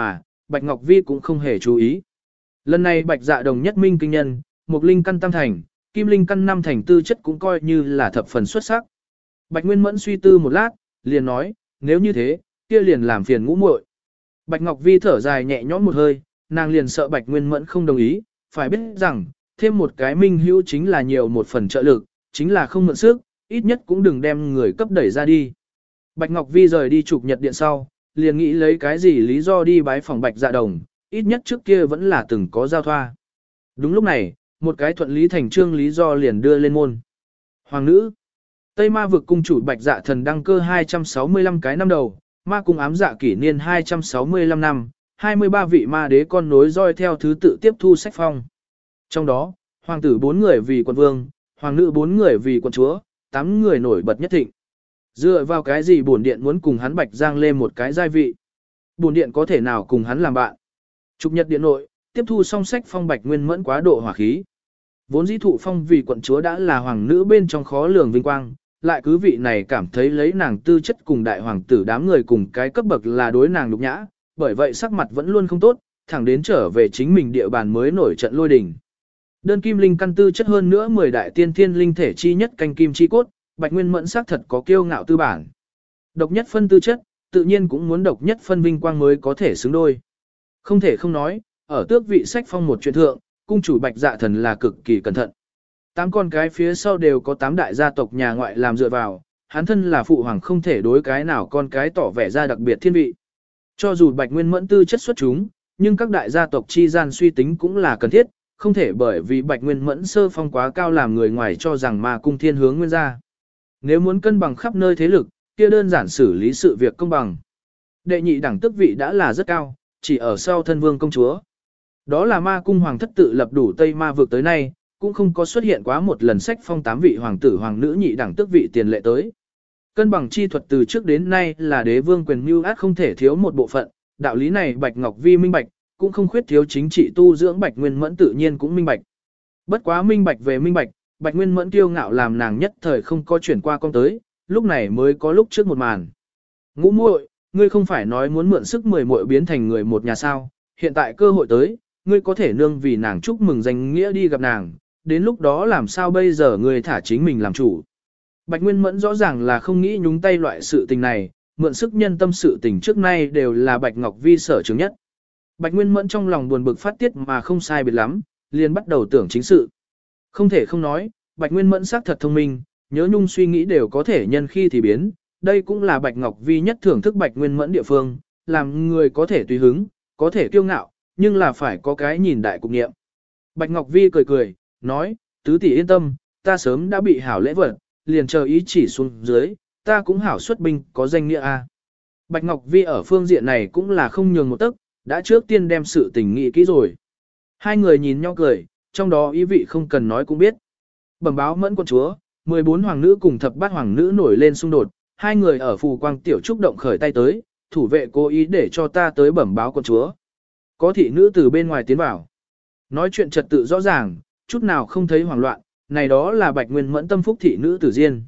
Bạch Ngọc Vi cũng không hề chú ý. Lần này Bạch Dạ Đồng nhất minh kinh nhân, Mục Linh căn tam thành, Kim Linh căn năm thành tư chất cũng coi như là thập phần xuất sắc. Bạch Nguyên Mẫn suy tư một lát, liền nói, nếu như thế, kia liền làm phiền Ngũ muội. Bạch Ngọc Vi thở dài nhẹ nhõm một hơi, nàng liền sợ Bạch Nguyên Mẫn không đồng ý, phải biết rằng, thêm một cái minh hữu chính là nhiều một phần trợ lực, chính là không mượn sức, ít nhất cũng đừng đem người cấp đẩy ra đi. Bạch Ngọc Vi rời đi chụp nhật điện sau, liền nghĩ lấy cái gì lý do đi bái phòng Bạch Dạ Đồng, ít nhất trước kia vẫn là từng có giao thoa. Đúng lúc này, một cái thuận lý thành trương lý do liền đưa lên môn. Hoàng nữ, Tây Ma vực cung chủ Bạch Dạ Thần đăng cơ 265 cái năm đầu, ma cung ám dạ kỷ niên 265 năm, 23 vị ma đế con nối roi theo thứ tự tiếp thu sách phong. Trong đó, hoàng tử 4 người vì quận vương, hoàng nữ 4 người vì quận chúa, 8 người nổi bật nhất thịnh. Dựa vào cái gì bổn điện muốn cùng hắn Bạch Giang lên một cái giai vị? Bổn điện có thể nào cùng hắn làm bạn? Trục nhật điện nội, tiếp thu song sách phong Bạch Nguyên Mẫn quá độ hỏa khí. Vốn dĩ thụ phong vì quận chúa đã là hoàng nữ bên trong khó lường vinh quang, lại cứ vị này cảm thấy lấy nàng tư chất cùng đại hoàng tử đám người cùng cái cấp bậc là đối nàng nhục nhã, bởi vậy sắc mặt vẫn luôn không tốt, thẳng đến trở về chính mình địa bàn mới nổi trận lôi đình. Đơn kim linh căn tư chất hơn nữa 10 đại tiên thiên linh thể chi nhất canh kim chi cốt, Bạch Nguyên Mẫn xác thật có kiêu ngạo tư bản. Độc nhất phân tư chất, tự nhiên cũng muốn độc nhất phân vinh quang mới có thể xứng đôi. Không thể không nói, ở tước vị sách phong một chuyện thượng, cung chủ Bạch Dạ Thần là cực kỳ cẩn thận. 8 con cái phía sau đều có 8 đại gia tộc nhà ngoại làm dựa vào, hắn thân là phụ hoàng không thể đối cái nào con cái tỏ vẻ ra đặc biệt thiên vị. Cho dù Bạch Nguyên Mẫn tư chất xuất chúng, nhưng các đại gia tộc chi gian suy tính cũng là cần thiết, không thể bởi vì Bạch Nguyên Mẫn sơ phong quá cao làm người ngoài cho rằng ma cung thiên hướng nguyên gia. Nếu muốn cân bằng khắp nơi thế lực, kia đơn giản xử lý sự việc công bằng. Đệ nhị đẳng tước vị đã là rất cao, chỉ ở sau thân vương công chúa. Đó là ma cung hoàng thất tự lập đủ Tây Ma vực tới nay, cũng không có xuất hiện quá một lần sách phong 8 vị hoàng tử hoàng nữ nhị đẳng tước vị tiền lệ tới. Cân bằng chi thuật từ trước đến nay là đế vương quyền mưu át không thể thiếu một bộ phận, đạo lý này Bạch Ngọc Vi minh bạch, cũng không khuyết thiếu chính trị tu dưỡng Bạch Nguyên Mẫn tự nhiên cũng minh bạch. Bất quá minh bạch về minh bạch, Bạch Nguyên Mẫn kiêu ngạo làm nàng nhất thời không có chuyển qua con tới, lúc này mới có lúc trước một màn. Ngũ muội, ngươi không phải nói muốn mượn sức 10 muội biến thành người một nhà sao, hiện tại cơ hội tới, ngươi có thể nương vì nàng chúc mừng danh nghĩa đi gặp nàng, đến lúc đó làm sao bây giờ ngươi thả chính mình làm chủ. Bạch Nguyên Mẫn rõ ràng là không nghĩ nhúng tay loại sự tình này, mượn sức nhân tâm sự tình trước nay đều là Bạch Ngọc Vi sở trường nhất. Bạch Nguyên Mẫn trong lòng buồn bực phát tiết mà không sai biệt lắm, liền bắt đầu tưởng chính sự. Không thể không nói, Bạch Nguyên Mẫn xác thật thông minh, nhớ nhung suy nghĩ đều có thể nhân khi thì biến, đây cũng là Bạch Ngọc Vi nhất thưởng thức Bạch Nguyên Mẫn địa phương, làm người có thể tùy hứng, có thể kiêu ngạo, nhưng là phải có cái nhìn đại cục nghiệm. Bạch Ngọc Vi cười cười, nói, tứ tỷ yên tâm, ta sớm đã bị hảo lễ vật, liền chờ ý chỉ xuống dưới, ta cũng hảo xuất binh, có danh nghĩa a. Bạch Ngọc Vi ở phương diện này cũng là không nhường một tấc, đã trước tiên đem sự tình nghị kỹ rồi. Hai người nhìn nhau cười, trong đó ý vị không cần nói cũng biết. Bẩm báo Mẫn quận chúa, 14 hoàng nữ cùng thập bát hoàng nữ nổi lên xung đột, hai người ở phù quang tiểu trúc động khởi tay tới, thủ vệ cố ý để cho ta tới bẩm báo quận chúa. Có thị nữ từ bên ngoài tiến vào. Nói chuyện trật tự rõ ràng, chút nào không thấy hoảng loạn, này đó là Bạch Nguyên Mẫn tâm phúc thị nữ tử diên.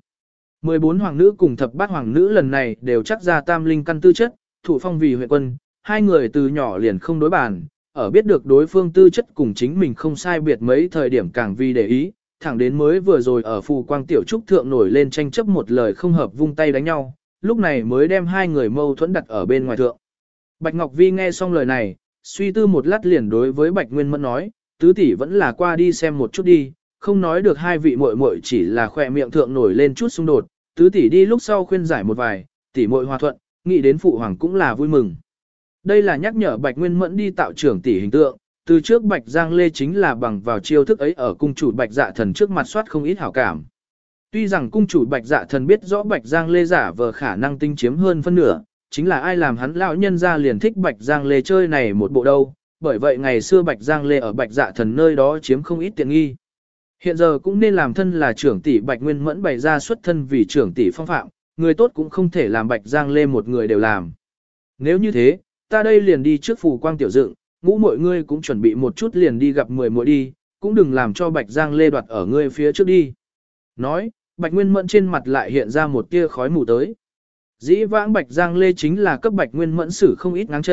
14 hoàng nữ cùng thập bát hoàng nữ lần này đều chắc ra tam linh căn tư chất, thủ phong vì huyện quân, hai người từ nhỏ liền không đối bàn, ở biết được đối phương tư chất cùng chính mình không sai biệt mấy thời điểm càng vì để ý, thẳng đến mới vừa rồi ở phù quang tiểu trúc thượng nổi lên tranh chấp một lời không hợp vung tay đánh nhau, lúc này mới đem hai người mâu thuẫn đặt ở bên ngoài thượng. Bạch Ngọc Vi nghe xong lời này, suy tư một lát liền đối với Bạch Nguyên Mẫn nói, tứ tỷ vẫn là qua đi xem một chút đi, không nói được hai vị muội muội chỉ là khỏe miệng thượng nổi lên chút xung đột, tứ tỷ đi lúc sau khuyên giải một vài, tỷ muội hòa thuận, nghĩ đến phụ hoàng cũng là vui mừng. Đây là nhắc nhở Bạch Nguyên Mẫn đi tạo trưởng tỷ hình tượng, từ trước Bạch Giang Lê chính là bằng vào chiêu thức ấy ở cung chủ Bạch Dạ Thần trước mặt soát không ít hảo cảm. Tuy rằng cung chủ Bạch Dạ Thần biết rõ Bạch Giang Lê giả vờ khả năng tinh chiếm hơn phân nửa, chính là ai làm hắn lão nhân ra liền thích Bạch Giang Lê chơi này một bộ đâu, bởi vậy ngày xưa Bạch Giang Lê ở Bạch Dạ Thần nơi đó chiếm không ít tiện nghi. Hiện giờ cũng nên làm thân là trưởng tỷ Bạch Nguyên Mẫn bày ra xuất thân vì trưởng tỷ phong phạm, người tốt cũng không thể làm Bạch Giang Lê một người đều làm. Nếu như thế, ta đây liền đi trước phù quang tiểu dựng, ngũ mọi ngươi cũng chuẩn bị một chút liền đi gặp 10 muội đi, cũng đừng làm cho Bạch Giang Lê đoạt ở ngươi phía trước đi. Nói, Bạch Nguyên Mẫn trên mặt lại hiện ra một tia khói mù tới. Dĩ vãng Bạch Giang Lê chính là cấp Bạch Nguyên Mẫn xử không ít ngáng chân,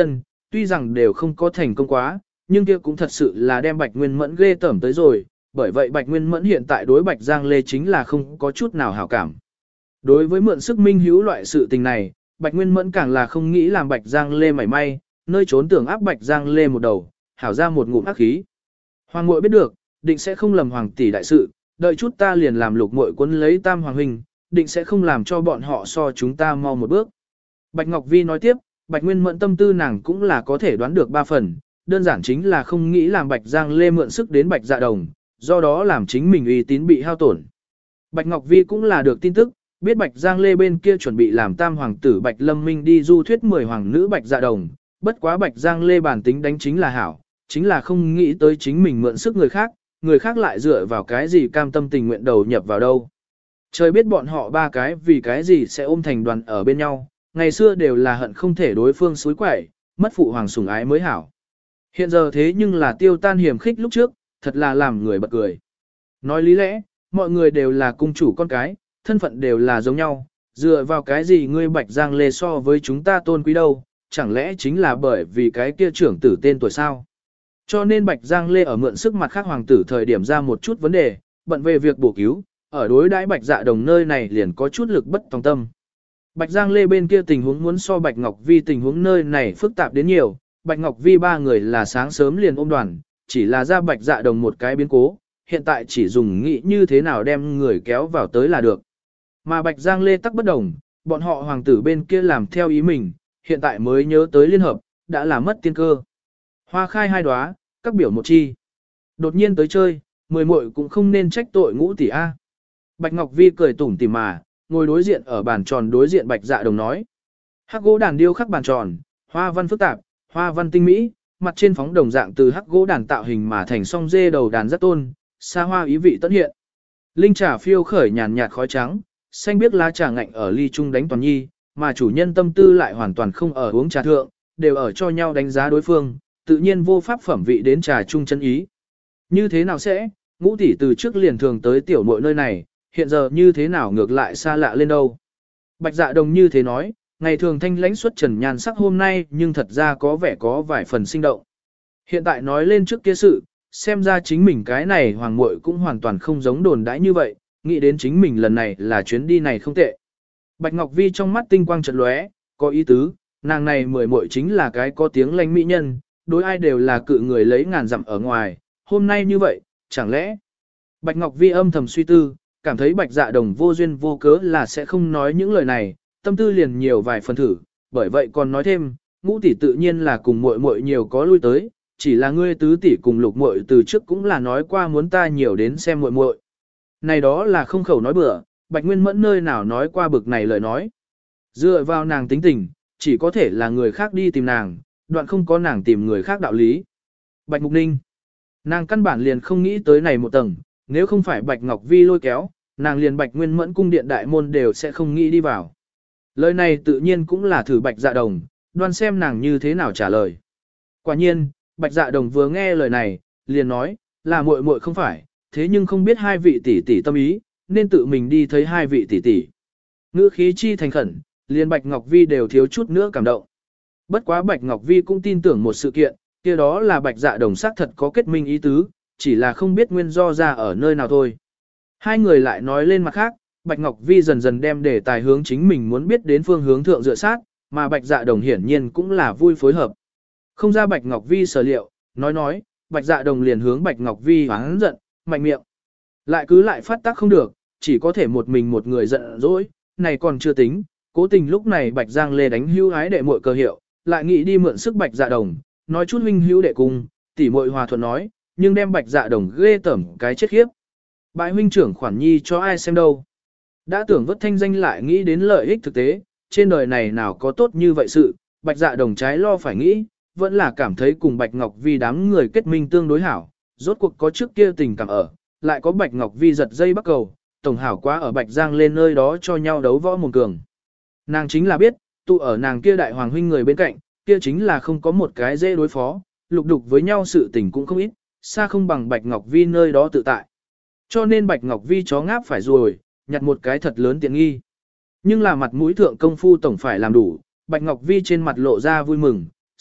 tuy rằng đều không có thành công quá, nhưng kia cũng thật sự là đem Bạch Nguyên Mẫn ghê tởm tới rồi, bởi vậy Bạch Nguyên Mẫn hiện tại đối Bạch Giang Lê chính là không có chút nào hảo cảm. Đối với mượn sức minh hữu loại sự tình này, Bạch Nguyên Mẫn càng là không nghĩ làm Bạch Giang Lê mảy may, nơi trốn tưởng áp Bạch Giang Lê một đầu, hảo ra một ngụm ác khí. Hoàng muội biết được, định sẽ không lầm hoàng tỷ đại sự, đợi chút ta liền làm Lục muội quấn lấy Tam hoàng huynh, định sẽ không làm cho bọn họ so chúng ta mau một bước. Bạch Ngọc Vi nói tiếp, Bạch Nguyên Mẫn tâm tư nàng cũng là có thể đoán được 3 phần, đơn giản chính là không nghĩ làm Bạch Giang Lê mượn sức đến Bạch Dạ Đồng, do đó làm chính mình uy tín bị hao tổn. Bạch Ngọc Vi cũng là được tin tức, biết Bạch Giang Lê bên kia chuẩn bị làm Tam hoàng tử Bạch Lâm Minh đi du thuyết 10 hoàng nữ Bạch Dạ Đồng, bất quá Bạch Giang Lê bản tính đánh chính là hảo, chính là không nghĩ tới chính mình mượn sức người khác lại dựa vào cái gì cam tâm tình nguyện đầu nhập vào đâu. Trời biết bọn họ 3 cái vì cái gì sẽ ôm thành đoàn ở bên nhau, ngày xưa đều là hận không thể đối phương suối quẩy, mất phụ hoàng sủng ái mới hảo. Hiện giờ thế nhưng là tiêu tan hiểm khích lúc trước, thật là làm người bật cười. Nói lý lẽ, mọi người đều là cung chủ con cái, thân phận đều là giống nhau, dựa vào cái gì ngươi Bạch Giang Lê so với chúng ta tôn quý đâu, chẳng lẽ chính là bởi vì cái kia trưởng tử tên tuổi sao? Cho nên Bạch Giang Lê ở mượn sức mặt khác hoàng tử thời điểm ra một chút vấn đề, bận về việc bổ cứu, ở đối đãi Bạch Dạ Đồng nơi này liền có chút lực bất tòng tâm. Bạch Giang Lê bên kia tình huống muốn so Bạch Ngọc Vi tình huống nơi này phức tạp đến nhiều, Bạch Ngọc Vi 3 người là sáng sớm liền ôm đoàn, chỉ là ra Bạch Dạ Đồng một cái biến cố, hiện tại chỉ dùng nghĩ như thế nào đem người kéo vào tới là được. Mà Bạch Giang Lê tắc bất đồng, bọn họ hoàng tử bên kia làm theo ý mình, hiện tại mới nhớ tới liên hợp, đã là mất tiên cơ. Hoa khai 2 đóa, các biểu một chi. Đột nhiên tới chơi, 10 muội cũng không nên trách tội Ngũ tỷ a. Bạch Ngọc Vi cười tủm tỉm mà, ngồi đối diện ở bàn tròn đối diện Bạch Dạ Đồng nói. Hắc gỗ đàn điêu khắc bàn tròn, hoa văn phức tạp, hoa văn tinh mỹ, mặt trên phóng đồng dạng từ hắc gỗ đàn tạo hình mà thành song dê đầu đàn rất tôn, xa hoa ý vị tận hiện. Linh trà phiêu khởi nhàn nhạt khói trắng, xanh biếc lá trà ngạnh ở ly chung đánh toàn nhi, mà chủ nhân tâm tư lại hoàn toàn không ở uống trà thượng, đều ở cho nhau đánh giá đối phương, tự nhiên vô pháp phẩm vị đến trà chung chân ý. Như thế nào sẽ, Ngũ tỷ từ trước liền thường tới tiểu muội nơi này, hiện giờ như thế nào ngược lại xa lạ lên đâu. Bạch Dạ Đồng như thế nói, ngày thường thanh lãnh xuất trần nhan sắc hôm nay nhưng thật ra có vẻ có vài phần sinh động. Hiện tại nói lên trước kia sự, xem ra chính mình cái này hoàng muội cũng hoàn toàn không giống đồn đãi như vậy, nghĩ đến chính mình lần này là chuyến đi này không tệ. Bạch Ngọc Vi trong mắt tinh quang chợt lóe, có ý tứ, nàng này 10 muội chính là cái có tiếng lãnh mỹ nhân, đối ai đều là cự người lấy ngàn dặm ở ngoài, hôm nay như vậy, chẳng lẽ. Bạch Ngọc Vi âm thầm suy tư, cảm thấy Bạch Dạ Đồng vô duyên vô cớ là sẽ không nói những lời này, tâm tư liền nhiều vài phần thử, bởi vậy còn nói thêm, Ngũ tỷ tự nhiên là cùng muội muội nhiều có lui tới, chỉ là ngươi tứ tỷ cùng Lục muội từ trước cũng là nói qua muốn ta nhiều đến xem muội muội. Này đó là không khẩu nói bừa, Bạch Nguyên Mẫn nơi nào nói qua bực này lời nói. Dựa vào nàng tính tình, chỉ có thể là người khác đi tìm nàng, đoạn không có nàng tìm người khác đạo lý. Bạch Mục Ninh, nàng căn bản liền không nghĩ tới này một tầng, nếu không phải Bạch Ngọc Vi lôi kéo, nàng liền Bạch Nguyên Mẫn cung điện đại môn đều sẽ không nghĩ đi vào. Lời này tự nhiên cũng là thử Bạch Dạ Đồng, đoan xem nàng như thế nào trả lời. Quả nhiên, Bạch Dạ Đồng vừa nghe lời này, liền nói, là muội muội không phải, thế nhưng không biết 2 vị tỷ tỷ tâm ý, nên tự mình đi thấy 2 vị tỷ tỷ. Ngữ khí chi thành khẩn, liền Bạch Ngọc Vi đều thiếu chút nữa cảm động. Bất quá Bạch Ngọc Vi cũng tin tưởng một sự kiện, kia đó là Bạch Dạ Đồng xác thật có kết minh ý tứ, chỉ là không biết nguyên do ra ở nơi nào thôi. 2 người lại nói lên mặt khác, Bạch Ngọc Vi dần dần đem đề tài hướng chính mình muốn biết đến phương hướng thượng dựa sát, mà Bạch Dạ Đồng hiển nhiên cũng là vui phối hợp. Không ra Bạch Ngọc Vi sở liệu, nói, Bạch Dạ Đồng liền hướng Bạch Ngọc Vi hoáng giận, mạnh miệng. Lại cứ lại phát tác không được, chỉ có thể một mình một người giận dỗi, này còn chưa tính, cố tình lúc này Bạch Giang Lê đánh hưu hái đệ muội cơ hiệu, lại nghĩ đi mượn sức Bạch Dạ Đồng, nói chút huynh hữu đệ cùng, tỷ muội hòa thuận nói, nhưng đem Bạch Dạ Đồng ghê tởm cái chết khiếp. Bại huynh trưởng khoản nhi cho ai xem đâu. Đã tưởng vất thanh danh lại nghĩ đến lợi ích thực tế, trên đời này nào có tốt như vậy sự, Bạch Dạ Đồng trái lo phải nghĩ, vẫn là cảm thấy cùng Bạch Ngọc Vi đám người kết minh tương đối hảo, rốt cuộc có trước kia tình cảm ở, lại có Bạch Ngọc Vi giật dây bắt cầu, tổng hảo quá ở Bạch Giang lên nơi đó cho nhau đấu võ mồm cường. Nàng chính là biết, tụ ở nàng kia đại hoàng huynh người bên cạnh, kia chính là không có một cái dễ đối phó, lục đục với nhau sự tình cũng không ít, xa không bằng Bạch Ngọc Vi nơi đó tự tại. Cho nên Bạch Ngọc Vi chó ngáp phải rồi, nhặt một cái thật lớn tiện nghi. Nhưng là mặt mũi thượng công phu tổng phải làm đủ, Bạch Ngọc Vi trên mặt lộ ra vui mừng,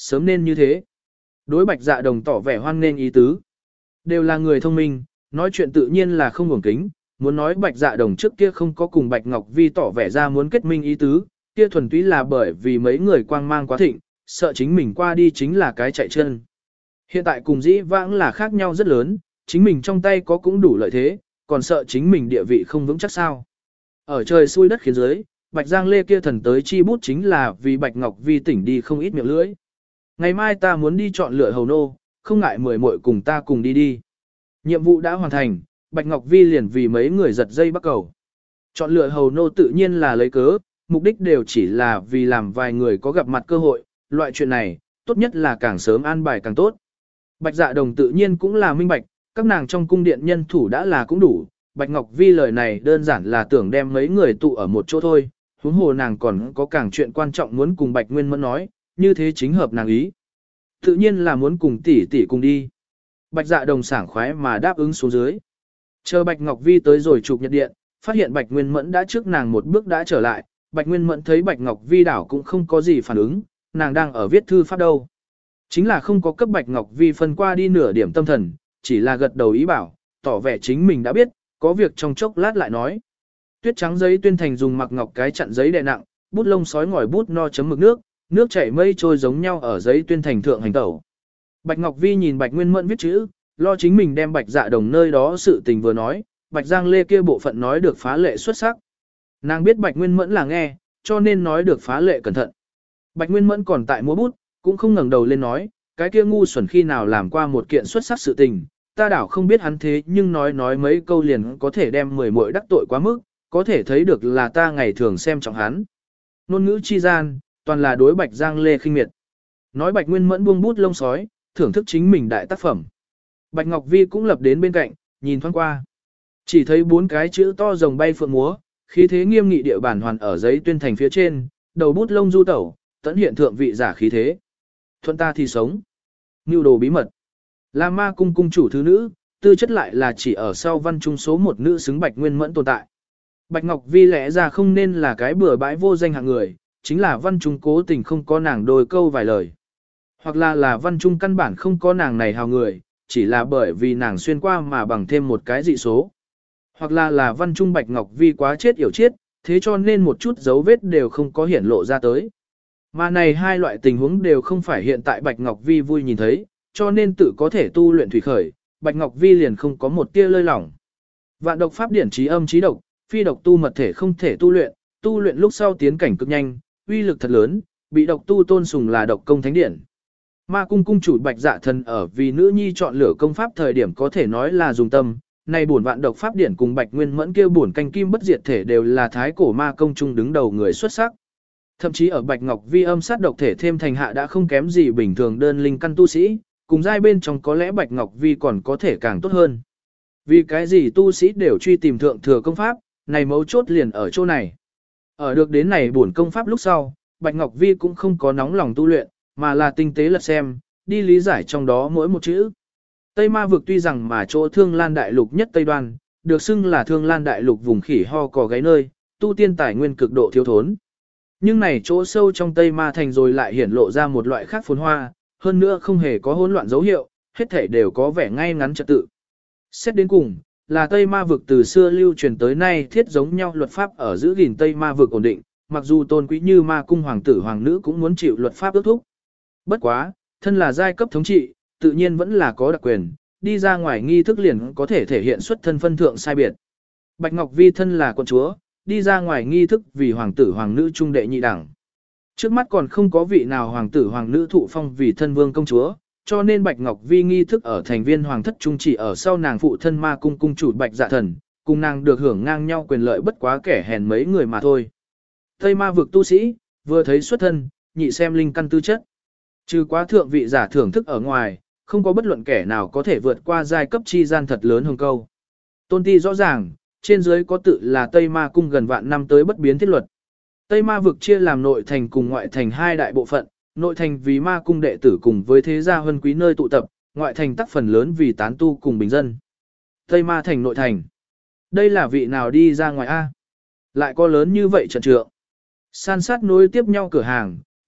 sớm nên như thế. Đối Bạch Dạ Đồng tỏ vẻ hoan nghênh ý tứ. Đều là người thông minh, nói chuyện tự nhiên là không ngủng kính, muốn nói Bạch Dạ Đồng trước kia không có cùng Bạch Ngọc Vi tỏ vẻ ra muốn kết minh ý tứ, kia thuần túy là bởi vì mấy người quang mang quá thịnh, sợ chính mình qua đi chính là cái chạy chân. Hiện tại cùng dĩ vãng là khác nhau rất lớn, chính mình trong tay có cũng đủ lợi thế, còn sợ chính mình địa vị không vững chắc sao. Ở trời xui đất khiến dưới, Bạch Giang Lê kia thần tới chi bút chính là vì Bạch Ngọc Vi tỉnh đi không ít miệng lưỡi. Ngày mai ta muốn đi chọn lựa hầu nô, không ngại mời muội cùng ta cùng đi đi. Nhiệm vụ đã hoàn thành, Bạch Ngọc Vi liền vì mấy người giật dây bắt cầu. Chọn lựa hầu nô tự nhiên là lấy cớ, mục đích đều chỉ là vì làm vài người có gặp mặt cơ hội, loại chuyện này, tốt nhất là càng sớm an bài càng tốt. Bạch Dạ Đồng tự nhiên cũng là minh bạch, các nàng trong cung điện nhân thủ đã là cũng đủ, Bạch Ngọc Vi lời này đơn giản là tưởng đem mấy người tụ ở một chỗ thôi, huống hồ nàng còn có càng chuyện quan trọng muốn cùng Bạch Nguyên Mẫn nói, như thế chính hợp nàng ý. Tự nhiên là muốn cùng tỷ tỷ cùng đi. Bạch Dạ Đồng sảng khoái mà đáp ứng xuống dưới. Chờ Bạch Ngọc Vi tới rồi chụp nhật điện, phát hiện Bạch Nguyên Mẫn đã trước nàng một bước đã trở lại, Bạch Nguyên Mẫn thấy Bạch Ngọc Vi đảo cũng không có gì phản ứng, nàng đang ở viết thư pháp đâu. Chính là không có cấp Bạch Ngọc Vi phân qua đi nửa điểm tâm thần, chỉ là gật đầu ý bảo, tỏ vẻ chính mình đã biết, có việc trong chốc lát lại nói. Tuyết trắng giấy tuyên thành dùng mặc ngọc cái chặn giấy đè nặng, bút lông sói ngòi bút no chấm mực nước, nước chảy mây trôi giống nhau ở giấy tuyên thành thượng hành tẩu. Bạch Ngọc Vi nhìn Bạch Nguyên Mẫn viết chữ, lo chính mình đem Bạch Dạ Đồng nơi đó sự tình vừa nói, Bạch Giang Lê kia bộ phận nói được phá lệ xuất sắc. Nàng biết Bạch Nguyên Mẫn là nghe, cho nên nói được phá lệ cẩn thận. Bạch Nguyên Mẫn còn tại múa bút, cũng không ngẩng đầu lên nói, cái kia ngu xuẩn khi nào làm qua một kiện xuất sắc sự tình, ta đảo không biết hắn thế nhưng nói mấy câu liền có thể đem 10 muội đắc tội quá mức, có thể thấy được là ta ngày thường xem trọng hắn. Ngôn ngữ chi gian, toàn là đối Bạch Giang Lê khinh miệt. Nói Bạch Nguyên Mẫn buông bút lông sói, thưởng thức chính mình đại tác phẩm. Bạch Ngọc Vi cũng lập đến bên cạnh, nhìn thoáng qua. Chỉ thấy 4 cái chữ to rồng bay phượng múa, khí thế nghiêm nghị địa bản hoàn ở giấy tuyên thành phía trên, đầu bút lông du tẩu, tận hiện thượng vị giả khí thế. Thuận ta thì sống. Nưu đồ bí mật. Là ma cung cung chủ thứ nữ, tư chất lại là chỉ ở sau văn trung số 1 nữ xứng Bạch Nguyên Mẫn tồn tại. Bạch Ngọc Vi lẽ ra không nên là cái bừa bãi vô danh hạng người, chính là văn trung cố tình không có nàng đôi câu vài lời. Hoặc là văn trung căn bản không có nàng này hào người, chỉ là bởi vì nàng xuyên qua mà bằng thêm một cái dị số. Hoặc là văn trung Bạch Ngọc Vi quá chết yểu chết, thế cho nên một chút dấu vết đều không có hiển lộ ra tới. Mà này hai loại tình huống đều không phải hiện tại Bạch Ngọc Vi vui nhìn thấy, cho nên tự có thể tu luyện thủy khởi, Bạch Ngọc Vi liền không có một tia lơi lỏng. Vạn độc pháp điển trí âm trí độc, phi độc tu mật thể không thể tu luyện lúc sau tiến cảnh cực nhanh, uy lực thật lớn, bị độc tu tôn sùng là độc công thánh điển. Ma cung cung chủ Bạch Dạ Thần ở vì nữ nhi chọn lựa công pháp thời điểm có thể nói là dùng tâm, này bổn vạn độc pháp điển cùng Bạch Nguyên Mẫn kêu bổn canh kim bất diệt thể đều là thái cổ ma công trung đứng đầu người xuất sắc. Thậm chí ở Bạch Ngọc Vi âm sát độc thể thêm thành hạ đã không kém gì bình thường đơn linh căn tu sĩ, cùng giai bên trong có lẽ Bạch Ngọc Vi còn có thể càng tốt hơn. Vì cái gì tu sĩ đều truy tìm thượng thừa công pháp, này mấu chốt liền ở chỗ này. Ở được đến này bổn công pháp lúc sau, Bạch Ngọc Vi cũng không có nóng lòng tu luyện, mà là tinh tế lật xem, đi lý giải trong đó mỗi một chữ. Tây Ma vực tuy rằng mà chỗ Thương Lan Đại Lục nhất Tây Đoan, được xưng là Thương Lan Đại Lục vùng khỉ ho cò gáy nơi, tu tiên tài nguyên cực độ thiếu thốn. Nhưng này chỗ sâu trong Tây Ma thành rồi lại hiển lộ ra một loại khác phồn hoa, hơn nữa không hề có hỗn loạn dấu hiệu, hết thảy đều có vẻ ngay ngắn trật tự. Xét đến cùng, là Tây Ma vực từ xưa lưu truyền tới nay thiết giống nhau luật pháp ở giữ gìn Tây Ma vực ổn định, mặc dù tôn quý như ma cung hoàng tử hoàng nữ cũng muốn chịu luật pháp ước thúc. Bất quá, thân là giai cấp thống trị, tự nhiên vẫn là có đặc quyền, đi ra ngoài nghi thức liền có thể thể hiện xuất thân phân thượng sai biệt. Bạch Ngọc Vi thân là quận chúa, đi ra ngoài nghi thức vì hoàng tử hoàng nữ trung đệ nhị đẳng. Trước mắt còn không có vị nào hoàng tử hoàng nữ thụ phong vì thân vương công chúa, cho nên Bạch Ngọc Vi nghi thức ở thành viên hoàng thất trung chỉ ở sau nàng phụ thân ma cung cung chủ Bạch Dạ Thần, cùng nàng được hưởng ngang nhau quyền lợi bất quá kẻ hèn mấy người mà thôi. Tây Ma vực tu sĩ, vừa thấy xuất thân, nhị xem linh căn tư chất. Trừ quá thượng vị giả thưởng thức ở ngoài, không có bất luận kẻ nào có thể vượt qua giai cấp chi gian thật lớn hồng câu. Tôn ti rõ ràng, trên dưới có tự là Tây Ma cung gần vạn năm tới bất biến thiết luật. Tây Ma vực chia làm nội thành cùng ngoại thành hai đại bộ phận, nội thành vì ma cung đệ tử cùng với thế gia huân quý nơi tụ tập, ngoại thành tác phần lớn vì tán tu cùng bình dân. Tây Ma thành nội thành. Đây là vị nào đi ra ngoài A? Lại có lớn như vậy trận trượng. San sát nối tiếp nhau cửa hàng,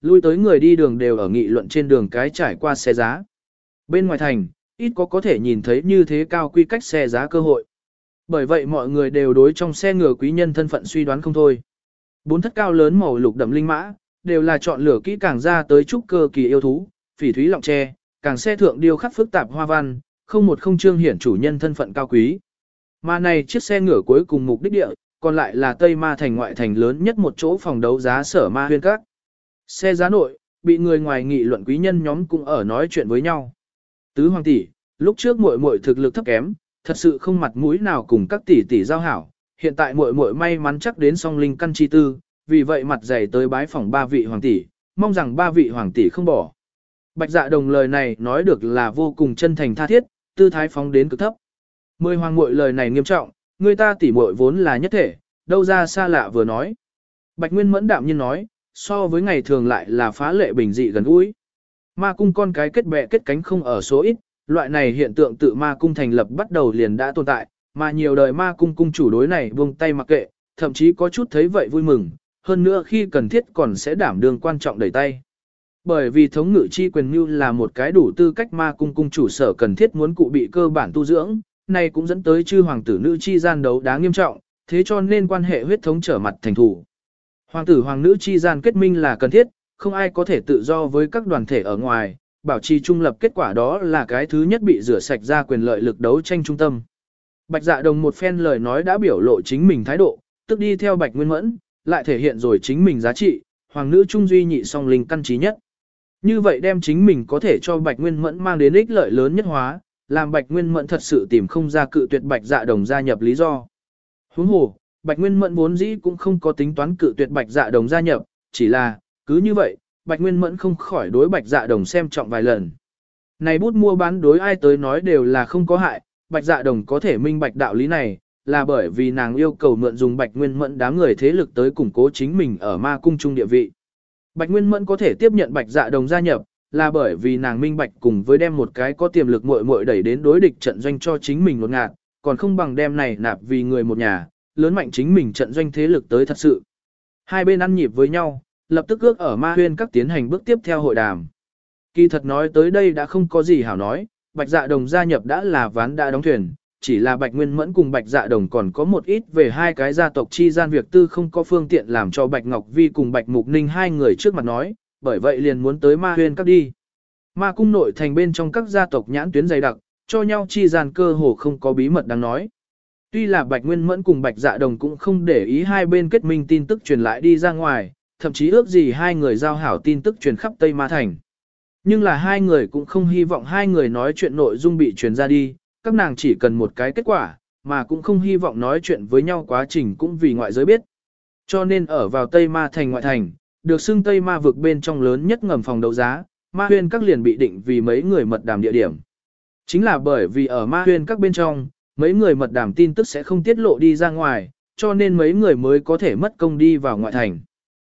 lui tới người đi đường đều ở nghị luận trên đường cái trải qua xe giá. Bên ngoài thành, ít có thể nhìn thấy như thế cao quy cách xe giá cơ hội. Bởi vậy mọi người đều đối trong xe ngựa quý nhân thân phận suy đoán không thôi. 4 thất cao lớn màu lục đậm linh mã, đều là chọn lựa kỹ càng ra tới trúc cơ kỳ yêu thú, phỉ thúy lọng tre, càng xe thượng điêu khắc phức tạp hoa văn, không một không trương hiển chủ nhân thân phận cao quý. Mà này chiếc xe ngựa cuối cùng mục đích địa, còn lại là Tây Ma thành ngoại thành lớn nhất một chỗ phòng đấu giá Sở Ma Huyên Các. Xe giá nội, bị người ngoài nghị luận quý nhân nhóm cũng ở nói chuyện với nhau. Tứ hoàng tỷ, lúc trước muội muội thực lực thấp kém, thật sự không mặt mũi nào cùng các tỷ tỷ giao hảo, hiện tại muội muội may mắn chắc đến song linh căn chi tư, vì vậy mặt dày tới bái phỏng 3 vị hoàng tỷ, mong rằng 3 vị hoàng tỷ không bỏ. Bạch Dạ Đồng lời này nói được là vô cùng chân thành tha thiết, tư thái phóng đến cực thấp. 10 hoàng muội lời này nghiêm trọng, người ta tỷ muội vốn là nhất thể, đâu ra xa lạ vừa nói. Bạch Nguyên Mẫn đạm nhiên nói, so với ngày thường lại là phá lệ bình dị gần gũi. Ma cung con cái kết bè kết cánh không ở số ít, loại này hiện tượng tự ma cung thành lập bắt đầu liền đã tồn tại, mà nhiều đời ma cung cung chủ đối này buông tay mặc kệ, thậm chí có chút thấy vậy vui mừng, hơn nữa khi cần thiết còn sẽ đảm đương quan trọng đẩy tay. Bởi vì thống ngự chi quyền mưu là một cái đủ tư cách ma cung cung chủ sở cần thiết muốn cụ bị cơ bản tu dưỡng, này cũng dẫn tới chư hoàng tử nữ chi gian đấu đá nghiêm trọng, thế cho nên quan hệ huyết thống trở mặt thành thủ. Hoàng tử hoàng nữ chi gian kết minh là cần thiết, không ai có thể tự do với các đoàn thể ở ngoài, bảo trì trung lập kết quả đó là cái thứ nhất bị rửa sạch ra quyền lợi lực đấu tranh trung tâm. Bạch Dạ Đồng một phen lời nói đã biểu lộ chính mình thái độ, tức đi theo Bạch Nguyên Mẫn, lại thể hiện rồi chính mình giá trị, hoàng nữ trung duy nhị song linh căn trí nhất. Như vậy đem chính mình có thể cho Bạch Nguyên Mẫn mang đến ích lợi lớn nhất hóa, làm Bạch Nguyên Mẫn thật sự tìm không ra cự tuyệt Bạch Dạ Đồng gia nhập lý do. Huống hồ, Bạch Nguyên Mẫn vốn dĩ cũng không có tính toán cự tuyệt Bạch Dạ Đồng gia nhập, chỉ là, cứ như vậy, Bạch Nguyên Mẫn không khỏi đối Bạch Dạ Đồng xem trọng vài lần. Này bút mua bán đối ai tới nói đều là không có hại, Bạch Dạ Đồng có thể minh bạch đạo lý này, là bởi vì nàng yêu cầu mượn dùng Bạch Nguyên Mẫn đám người thế lực tới củng cố chính mình ở ma cung trung địa vị. Bạch Nguyên Mẫn có thể tiếp nhận Bạch Dạ Đồng gia nhập, là bởi vì nàng minh bạch cùng với đem một cái có tiềm lực muội muội đẩy đến đối địch trận doanh cho chính mình lột ngạt, còn không bằng đem này nạp vì người một nhà, lớn mạnh chính mình trận doanh thế lực tới thật sự. Hai bên ăn nhịp với nhau, lập tức ước ở Ma Huyên Các tiến hành bước tiếp theo hội đàm. Kỳ thật nói tới đây đã không có gì hảo nói, Bạch Dạ Đồng gia nhập đã là ván đã đóng thuyền, chỉ là Bạch Nguyên Mẫn cùng Bạch Dạ Đồng còn có một ít về hai cái gia tộc chi gian việc tư không có phương tiện làm cho Bạch Ngọc Vi cùng Bạch Mục Ninh hai người trước mặt nói, bởi vậy liền muốn tới Ma Huyên Các đi. Ma cung nội thành bên trong các gia tộc nhãn tuyến dày đặc, cho nhau chi gian cơ hồ không có bí mật đáng nói. Tuy là Bạch Nguyên Mẫn cùng Bạch Dạ Đồng cũng không để ý hai bên kết minh tin tức truyền lại đi ra ngoài, thậm chí ước gì hai người giao hảo tin tức truyền khắp Tây Ma Thành. Nhưng là hai người cũng không hy vọng hai người nói chuyện nội dung bị truyền ra đi, các nàng chỉ cần một cái kết quả, mà cũng không hy vọng nói chuyện với nhau quá trình cũng vì ngoại giới biết. Cho nên ở vào Tây Ma Thành ngoại thành, được xưng Tây Ma vực bên trong lớn nhất ngầm phòng đấu giá, Ma Huyên Các liền bị định vì mấy người mật đàm địa điểm. Chính là bởi vì ở Ma Huyên Các bên trong, mấy người mật đàm tin tức sẽ không tiết lộ đi ra ngoài, cho nên mấy người mới có thể mất công đi vào ngoại thành.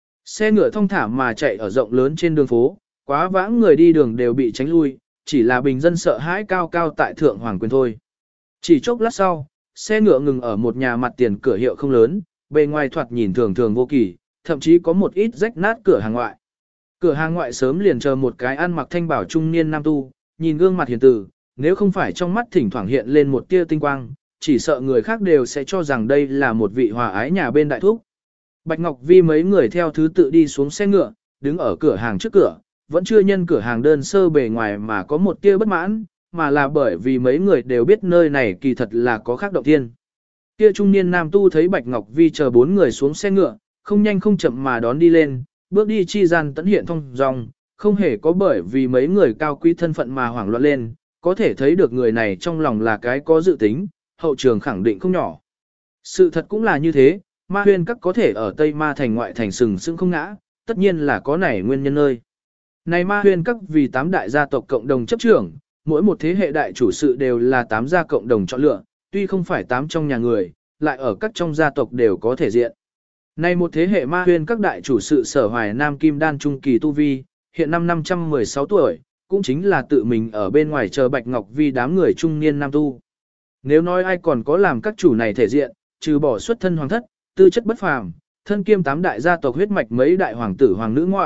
Xe ngựa thông thả mà chạy ở rộng lớn trên đường phố, quá vãng người đi đường đều bị tránh lui, chỉ là bình dân sợ hãi cao cao tại thượng hoàng quyền thôi. Chỉ chốc lát sau, xe ngựa ngừng ở một nhà mặt tiền cửa hiệu không lớn, bề ngoài thoạt nhìn thường thường vô kỳ, thậm chí có một ít rách nát cửa hàng ngoại. Cửa hàng ngoại sớm liền chờ một cái ăn mặc thanh bảo trung niên nam tu, nhìn gương mặt hiền từ, nếu không phải trong mắt thỉnh thoảng hiện lên một tia tinh quang, chỉ sợ người khác đều sẽ cho rằng đây là một vị hòa ái nhà bên đại thúc. Bạch Ngọc Vi mấy người theo thứ tự đi xuống xe ngựa, đứng ở cửa hàng trước cửa, vẫn chưa nhân cửa hàng đơn sơ bề ngoài mà có một tia bất mãn, mà là bởi vì mấy người đều biết nơi này kỳ thật là có khác động thiên. Kia trung niên nam tu thấy Bạch Ngọc Vi chờ 4 người xuống xe ngựa, không nhanh không chậm mà đón đi lên, bước đi chi gian tận hiện thông dong, không hề có bởi vì mấy người cao quý thân phận mà hoảng loạn lên, có thể thấy được người này trong lòng là cái có dự tính, hậu trường khẳng định không nhỏ. Sự thật cũng là như thế, Ma Huyên Các có thể ở Tây Ma Thành ngoại thành sừng sững không ngã, tất nhiên là có nảy nguyên nhân nơi. Này Ma Huyên Các vì 8 đại gia tộc cộng đồng chấp trưởng, mỗi một thế hệ đại chủ sự đều là 8 gia cộng đồng chọn lựa, tuy không phải 8 trong nhà người, lại ở các trong gia tộc đều có thể diện. Này một thế hệ Ma Huyên Các đại chủ sự Sở Hoài Nam Kim Đan Trung Kỳ Tu Vi, hiện năm 516 tuổi, cũng chính là tự mình ở bên ngoài chờ Bạch Ngọc Vi đám người trung niên nam tu. Nếu nói ai còn có làm các chủ này thể diện, trừ bỏ xuất thân hoàng thất, tư chất bất phàm, thân kiêm 8 đại gia tộc huyết mạch mấy đại hoàng tử hoàng nữ ngoại,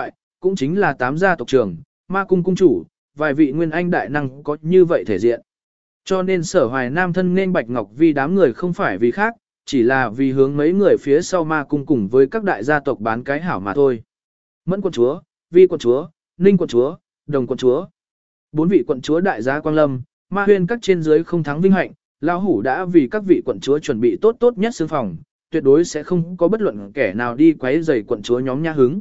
cũng chính là 8 gia tộc trưởng, ma cung cung chủ, vài vị nguyên anh đại năng có như vậy thể diện. Cho nên Sở Hoài Nam thân nên Bạch Ngọc Vi đám người không phải vì khác, chỉ là vì hướng mấy người phía sau ma cung cùng với các đại gia tộc bán cái hảo mà thôi. Mẫn quận chúa, Vi quận chúa, Ninh quận chúa, Đồng quận chúa. 4 vị quận chúa đại gia Quang Lâm, ma huyên các trên dưới không thắng vinh hạnh, lão hủ đã vì các vị quận chúa chuẩn bị tốt tốt nhất xương phòng, tuyệt đối sẽ không có bất luận kẻ nào đi quấy rầy quận chúa nhóm nha hứng.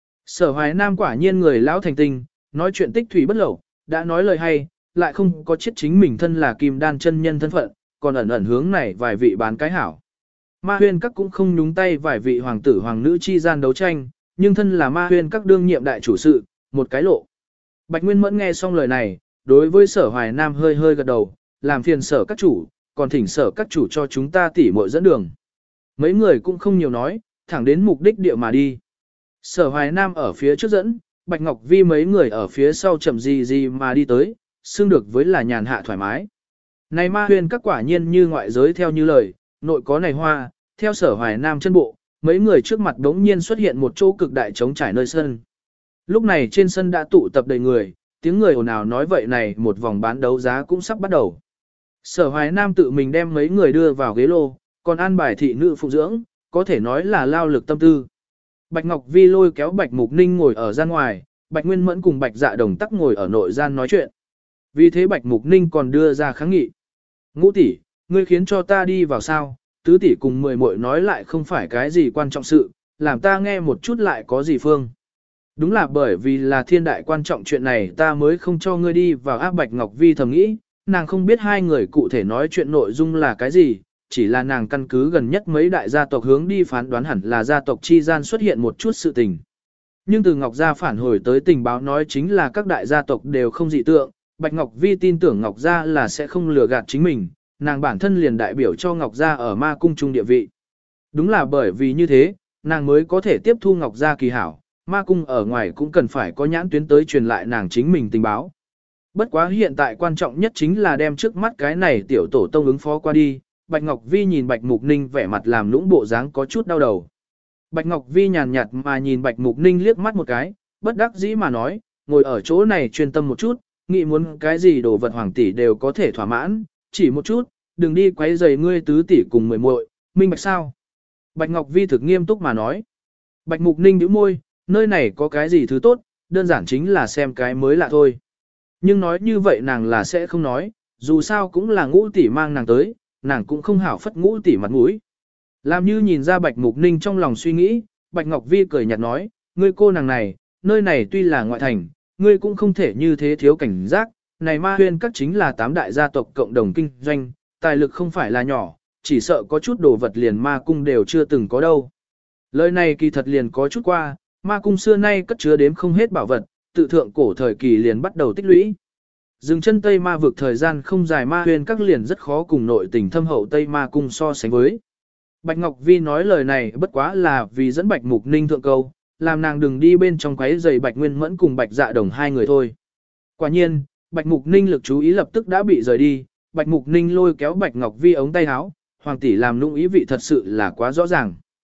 Sở Hoài Nam quả nhiên người lão thành tinh, nói chuyện tích thủy bất lẩu, đã nói lời hay, lại không có chết chính mình thân là kim đan chân nhân thân phận, còn ẩn ẩn hướng này vài vị bán cái hảo. Ma huyên các cũng không nhúng tay vài vị hoàng tử hoàng nữ chi gian đấu tranh, nhưng thân là ma huyên các đương nhiệm đại chủ sự, một cái lộ. Bạch Nguyên Mẫn nghe xong lời này, đối với Sở Hoài Nam hơi hơi gật đầu, làm phiền Sở các chủ, còn thỉnh Sở các chủ cho chúng ta tỉ muội dẫn đường. Mấy người cũng không nhiều nói, thẳng đến mục đích địa mà đi. Sở Hoài Nam ở phía trước dẫn, Bạch Ngọc Vi mấy người ở phía sau chậm gì mà đi tới, xưng được với là nhàn hạ thoải mái. Này ma huyền các quả nhiên như ngoại giới theo như lời, nội có này hoa, theo Sở Hoài Nam chân bộ, mấy người trước mặt đống nhiên xuất hiện một chỗ cực đại trống trải nơi sân. Lúc này trên sân đã tụ tập đầy người, tiếng người ồn ào nói vậy này một vòng bán đấu giá cũng sắp bắt đầu. Sở Hoài Nam tự mình đem mấy người đưa vào ghế lô, còn an bài thị nữ phụ dưỡng, có thể nói là lao lực tâm tư. Bạch Ngọc Vi lôi kéo Bạch Mục Ninh ngồi ở gian ngoài, Bạch Nguyên Mẫn cùng Bạch Dạ Đồng tắc ngồi ở nội gian nói chuyện. Vì thế Bạch Mục Ninh còn đưa ra kháng nghị. Ngũ tỷ, ngươi khiến cho ta đi vào sao, tứ tỷ cùng 10 muội nói lại không phải cái gì quan trọng sự, làm ta nghe một chút lại có gì phương. Đúng là bởi vì là thiên đại quan trọng chuyện này ta mới không cho ngươi đi vào áp. Bạch Ngọc Vi thầm nghĩ, nàng không biết hai người cụ thể nói chuyện nội dung là cái gì, chỉ là nàng căn cứ gần nhất mấy đại gia tộc hướng đi phán đoán hẳn là gia tộc chi gian xuất hiện một chút sự tình. Nhưng từ Ngọc Gia phản hồi tới tình báo nói chính là các đại gia tộc đều không dị tượng, Bạch Ngọc Vi tin tưởng Ngọc Gia là sẽ không lừa gạt chính mình, nàng bản thân liền đại biểu cho Ngọc Gia ở ma cung trung địa vị. Đúng là bởi vì như thế, nàng mới có thể tiếp thu Ngọc Gia kỳ hảo, ma cung ở ngoài cũng cần phải có nhãn tuyến tới truyền lại nàng chính mình tình báo. Bất quá hiện tại quan trọng nhất chính là đem trước mắt cái này tiểu tổ tông ứng phó qua đi. Bạch Ngọc Vi nhìn Bạch Mục Ninh vẻ mặt làm lũng bộ dáng có chút đau đầu. Bạch Ngọc Vi nhàn nhạt mà nhìn Bạch Mục Ninh liếc mắt một cái, bất đắc dĩ mà nói, ngồi ở chỗ này chuyên tâm một chút, nghĩ muốn cái gì đồ vật hoàng tỷ đều có thể thỏa mãn, chỉ một chút, đừng đi quấy rầy ngươi tứ tỷ cùng 10 muội, minh bạch sao? Bạch Ngọc Vi thực nghiêm túc mà nói. Bạch Mục Ninh nhíu môi, nơi này có cái gì thứ tốt, đơn giản chính là xem cái mới lạ thôi. Nhưng nói như vậy nàng là sẽ không nói, dù sao cũng là Ngũ tỷ mang nàng tới, nàng cũng không hảo phất Ngũ tỷ mặt mũi. Làm như nhìn ra Bạch Mục Ninh trong lòng suy nghĩ, Bạch Ngọc Vi cười nhạt nói, ngươi cô nàng này, nơi này tuy là ngoại thành, ngươi cũng không thể như thế thiếu cảnh giác, này ma huyên các chính là 8 đại gia tộc cộng đồng kinh doanh, tài lực không phải là nhỏ, chỉ sợ có chút đồ vật liền ma cung đều chưa từng có đâu. Lời này kỳ thật liền có chút qua, ma cung xưa nay cất chứa đếm không hết bảo vật, tự thượng cổ thời kỳ liền bắt đầu tích lũy. Dừng chân Tây Ma vực thời gian không dài ma huyên các liền rất khó cùng nội tình thâm hậu Tây Ma cung so sánh với. Bạch Ngọc Vi nói lời này bất quá là vì dẫn Bạch Mục Ninh thượng câu, làm nàng đừng đi bên trong quấy giày Bạch Nguyên Mẫn cùng Bạch Dạ Đồng hai người thôi. Quả nhiên, Bạch Mục Ninh lực chú ý lập tức đã bị rời đi, Bạch Mục Ninh lôi kéo Bạch Ngọc Vi ống tay áo, hoàng tỷ làm nũng ý vị thật sự là quá rõ ràng.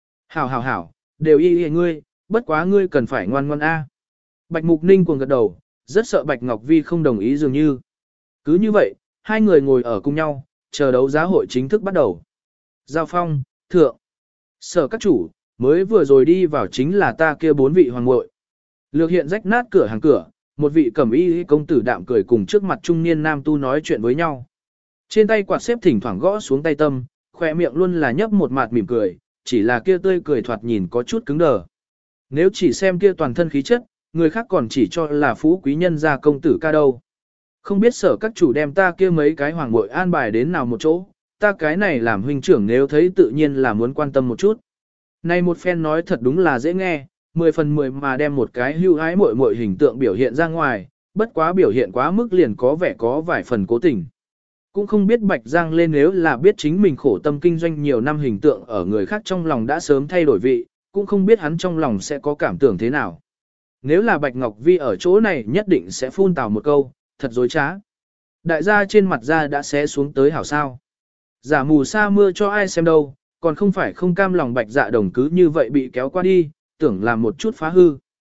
Hảo, đều y ngươi, bất quá ngươi cần phải ngoan ngoan a. Bạch Mục Ninh cuồng gật đầu, rất sợ Bạch Ngọc Vi không đồng ý dường như. Cứ như vậy, hai người ngồi ở cùng nhau, chờ đấu giá hội chính thức bắt đầu. Giao phong, thượng. Sở các chủ, mới vừa rồi đi vào chính là ta kia 4 vị hoàng muội. Lược hiện rách nát cửa hàng cửa, một vị cẩm y công tử đạm cười cùng trước mặt trung niên nam tu nói chuyện với nhau. Trên tay quạt xếp thỉnh thoảng gõ xuống tay tâm, khỏe miệng luôn là nhấp một mặt mỉm cười, chỉ là kia tươi cười thoạt nhìn có chút cứng đờ. Nếu chỉ xem kia toàn thân khí chất, người khác còn chỉ cho là phú quý nhân gia công tử ca đâu. Không biết sở các chủ đem ta kia mấy cái hoàng muội an bài đến nào một chỗ, ta cái này làm huynh trưởng nếu thấy tự nhiên là muốn quan tâm một chút. Này một phen nói thật đúng là dễ nghe, 10 phần 10 mà đem một cái hưu hái muội muội hình tượng biểu hiện ra ngoài, bất quá biểu hiện quá mức liền có vẻ có vài phần cố tình. Cũng không biết Bạch Giang lên nếu là biết chính mình khổ tâm kinh doanh nhiều năm hình tượng ở người khác trong lòng đã sớm thay đổi vị, cũng không biết hắn trong lòng sẽ có cảm tưởng thế nào. Nếu là Bạch Ngọc Vi ở chỗ này nhất định sẽ phun tào một câu, thật dối trá. Đại gia trên mặt da đã xé xuống tới hảo sao. Giả mù sa mưa cho ai xem đâu, còn không phải không cam lòng Bạch Dạ Đồng cứ như vậy bị kéo qua đi, tưởng làm một chút phá hư.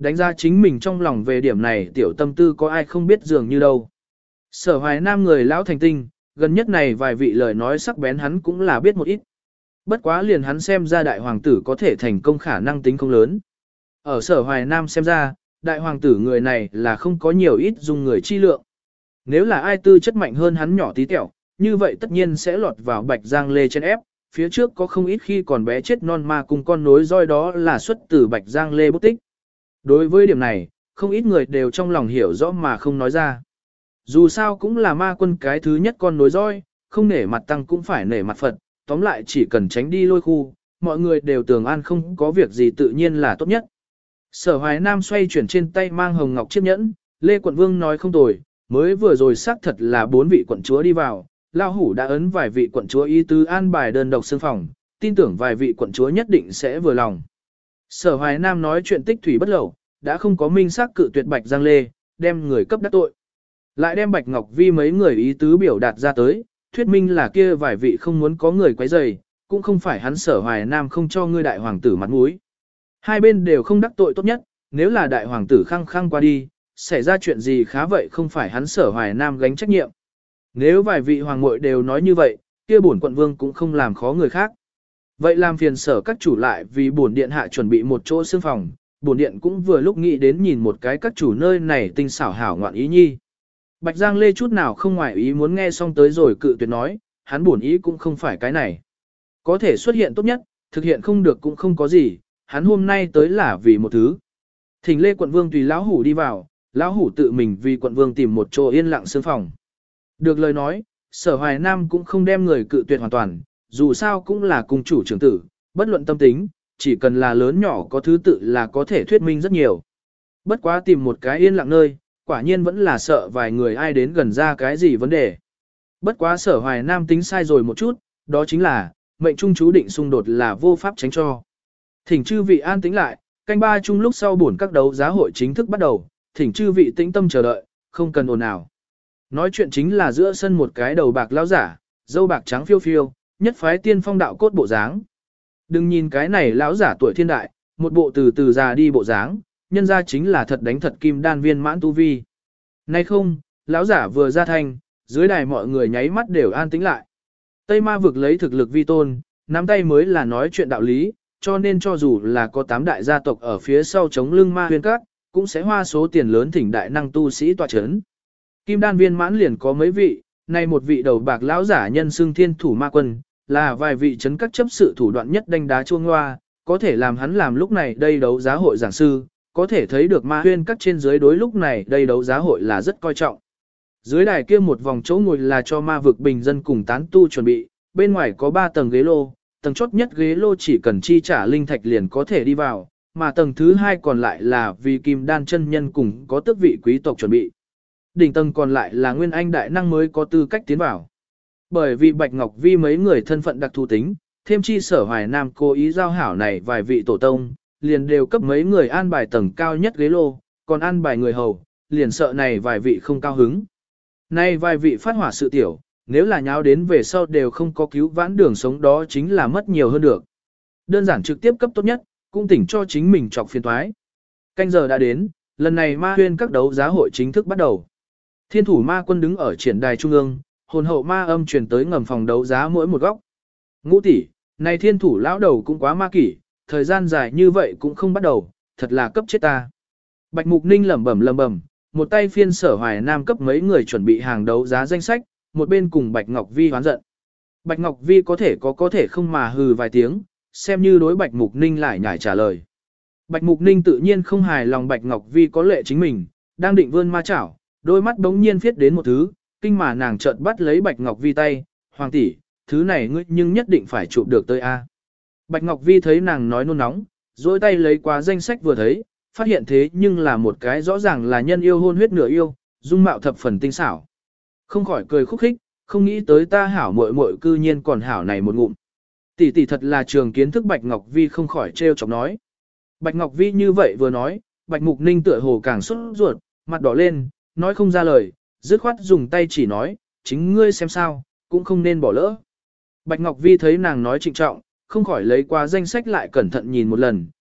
Đánh ra chính mình trong lòng về điểm này tiểu tâm tư có ai không biết dường như đâu. Sở Hoài Nam người lão thành tinh, gần nhất này vài vị lời nói sắc bén hắn cũng là biết một ít. Bất quá liền hắn xem ra đại hoàng tử có thể thành công khả năng tính không lớn. Ở Sở Hoài Nam xem ra, đại hoàng tử người này là không có nhiều ít dùng người chi lượng. Nếu là ai tư chất mạnh hơn hắn nhỏ tí tẹo, như vậy tất nhiên sẽ lọt vào Bạch Giang Lê trên ép. Phía trước có không ít khi còn bé chết non ma cùng con nối roi đó là xuất từ Bạch Giang Lê bút tích. Đối với điểm này, không ít người đều trong lòng hiểu rõ mà không nói ra. Dù sao cũng là ma quân cái thứ nhất con nối roi, không nể mặt tăng cũng phải nể mặt Phật, tóm lại chỉ cần tránh đi lôi khu, mọi người đều tưởng an không có việc gì tự nhiên là tốt nhất. Sở Hoài Nam xoay chuyển trên tay mang hồng ngọc chiếc nhẫn, Lê Quận Vương nói không tồi, mới vừa rồi xác thật là 4 vị quận chúa đi vào, Lao Hủ đã ấn vài vị quận chúa ý tứ an bài đơn độc xương phòng, tin tưởng vài vị quận chúa nhất định sẽ vừa lòng. Sở Hoài Nam nói chuyện tích thủy bất lậu, đã không có minh xác cự tuyệt Bạch Giang Lê, đem người cấp đắc tội. Lại đem Bạch Ngọc Vi mấy người ý tứ biểu đạt ra tới, thuyết minh là kia vài vị không muốn có người quấy rầy, cũng không phải hắn Sở Hoài Nam không cho ngươi đại hoàng tử mặt mũi. Hai bên đều không đắc tội tốt nhất, nếu là đại hoàng tử khăng khăng qua đi, xảy ra chuyện gì khá vậy không phải hắn Sở Hoài Nam gánh trách nhiệm. Nếu vài vị hoàng muội đều nói như vậy, kia bổn quận vương cũng không làm khó người khác. Vậy làm phiền sở các chủ lại vì bổn điện hạ chuẩn bị một chỗ xương phòng, bổn điện cũng vừa lúc nghĩ đến nhìn một cái các chủ nơi này tinh xảo hảo ngoạn ý nhi. Bạch Giang Lê chút nào không ngoài ý muốn nghe xong tới rồi cự tuyệt nói, hắn bổn ý cũng không phải cái này. Có thể xuất hiện tốt nhất, thực hiện không được cũng không có gì, hắn hôm nay tới là vì một thứ. Thỉnh Lê quận vương tùy lão hủ đi vào, lão hủ tự mình vì quận vương tìm một chỗ yên lặng xương phòng. Được lời nói, Sở Hoài Nam cũng không đem người cự tuyệt hoàn toàn, dù sao cũng là cung chủ trưởng tử, bất luận tâm tính, chỉ cần là lớn nhỏ có thứ tự là có thể thuyết minh rất nhiều. Bất quá tìm một cái yên lặng nơi, quả nhiên vẫn là sợ vài người ai đến gần ra cái gì vấn đề. Bất quá Sở Hoài Nam tính sai rồi một chút, đó chính là, mệnh trung chú định xung đột là vô pháp tránh cho. Thỉnh chư vị an tĩnh lại, canh ba chung lúc sau buổi các đấu giá hội chính thức bắt đầu, thỉnh chư vị tĩnh tâm chờ đợi, không cần ồn ào. Nói chuyện chính là giữa sân một cái đầu bạc lão giả, dâu bạc trắng phiêu phiêu, nhất phái tiên phong đạo cốt bộ dáng. Đừng nhìn cái này lão giả tuổi thiên đại, một bộ từ từ già đi bộ dáng, nhân ra chính là thật đánh thật kim đan viên mãn tu vi. Nay không, lão giả vừa ra thanh, dưới đài mọi người nháy mắt đều an tĩnh lại. Tây ma vực lấy thực lực vi tôn, nắm tay mới là nói chuyện đạo lý, cho nên cho dù là có 8 đại gia tộc ở phía sau chống lưng ma huyền các, cũng sẽ hoa số tiền lớn thỉnh đại năng tu sĩ tọa chấn. Kim đan viên mãn liền có mấy vị, nay một vị đầu bạc lão giả nhân xưng thiên thủ ma quân, là vài vị chấn các chấp sự thủ đoạn nhất đánh đá chuông hoa, có thể làm hắn làm lúc này đây đấu giá hội giảng sư, có thể thấy được ma huyên các trên dưới đối lúc này đây đấu giá hội là rất coi trọng. Dưới đài kia một vòng chỗ ngồi là cho ma vực bình dân cùng tán tu chuẩn bị, bên ngoài có 3 tầng ghế lô, tầng chốt nhất ghế lô chỉ cần chi trả linh thạch liền có thể đi vào, mà tầng thứ 2 còn lại là vì kim đan chân nhân cùng có tước vị quý tộc chuẩn bị. Đỉnh tầng còn lại là nguyên anh đại năng mới có tư cách tiến vào. Bởi vì Bạch Ngọc Vi mấy người thân phận đặc thù tính, thêm chi Sở Hoài Nam cố ý giao hảo này vài vị tổ tông, liền đều cấp mấy người an bài tầng cao nhất ghế lô, còn an bài người hầu, liền sợ này vài vị không cao hứng. Nay vài vị phát hỏa sự tiểu, nếu là nháo đến về sau đều không có cứu vãn đường sống đó chính là mất nhiều hơn được. Đơn giản trực tiếp cấp tốt nhất, cũng tỉnh cho chính mình trọc phiền toái. Canh giờ đã đến, lần này ma huyên các đấu giá hội chính thức bắt đầu. Thiên thủ ma quân đứng ở triển đài trung ương, hồn hậu ma âm truyền tới ngầm phòng đấu giá mỗi một góc. Ngũ tỷ, này thiên thủ lão đầu cũng quá ma kỷ, thời gian dài như vậy cũng không bắt đầu, thật là cấp chết ta. Bạch Mục Ninh lẩm bẩm, một tay phiên Sở Hoài Nam cấp mấy người chuẩn bị hàng đấu giá danh sách, một bên cùng Bạch Ngọc Vi hoán giận. Bạch Ngọc Vi có thể không mà hừ vài tiếng, xem như đối Bạch Mục Ninh lại nhảy trả lời. Bạch Mục Ninh tự nhiên không hài lòng Bạch Ngọc Vi có lệ chính mình, đang định vươn ma chảo, đôi mắt bỗng nhiên viết đến một thứ, kinh mà nàng chợt bắt lấy Bạch Ngọc Vi tay, "Hoàng tỷ, thứ này ngươi nhưng nhất định phải chụp được tới a." Bạch Ngọc Vi thấy nàng nói nôn nóng, duỗi tay lấy qua danh sách vừa thấy, phát hiện thế nhưng là một cái rõ ràng là nhân yêu hôn huyết nửa yêu, dung mạo thập phần tinh xảo. Không khỏi cười khúc khích, không nghĩ tới ta hảo muội muội cư nhiên còn hảo này một ngụm. Tỷ tỷ thật là trường kiến thức Bạch Ngọc Vi không khỏi trêu chọc nói. Bạch Ngọc Vi như vậy vừa nói, Bạch Mục Ninh tựa hồ càng sốt ruột, mặt đỏ lên, nói không ra lời, dứt khoát dùng tay chỉ nói, chính ngươi xem sao, cũng không nên bỏ lỡ. Bạch Ngọc Vi thấy nàng nói trịnh trọng, không khỏi lấy qua danh sách lại cẩn thận nhìn một lần,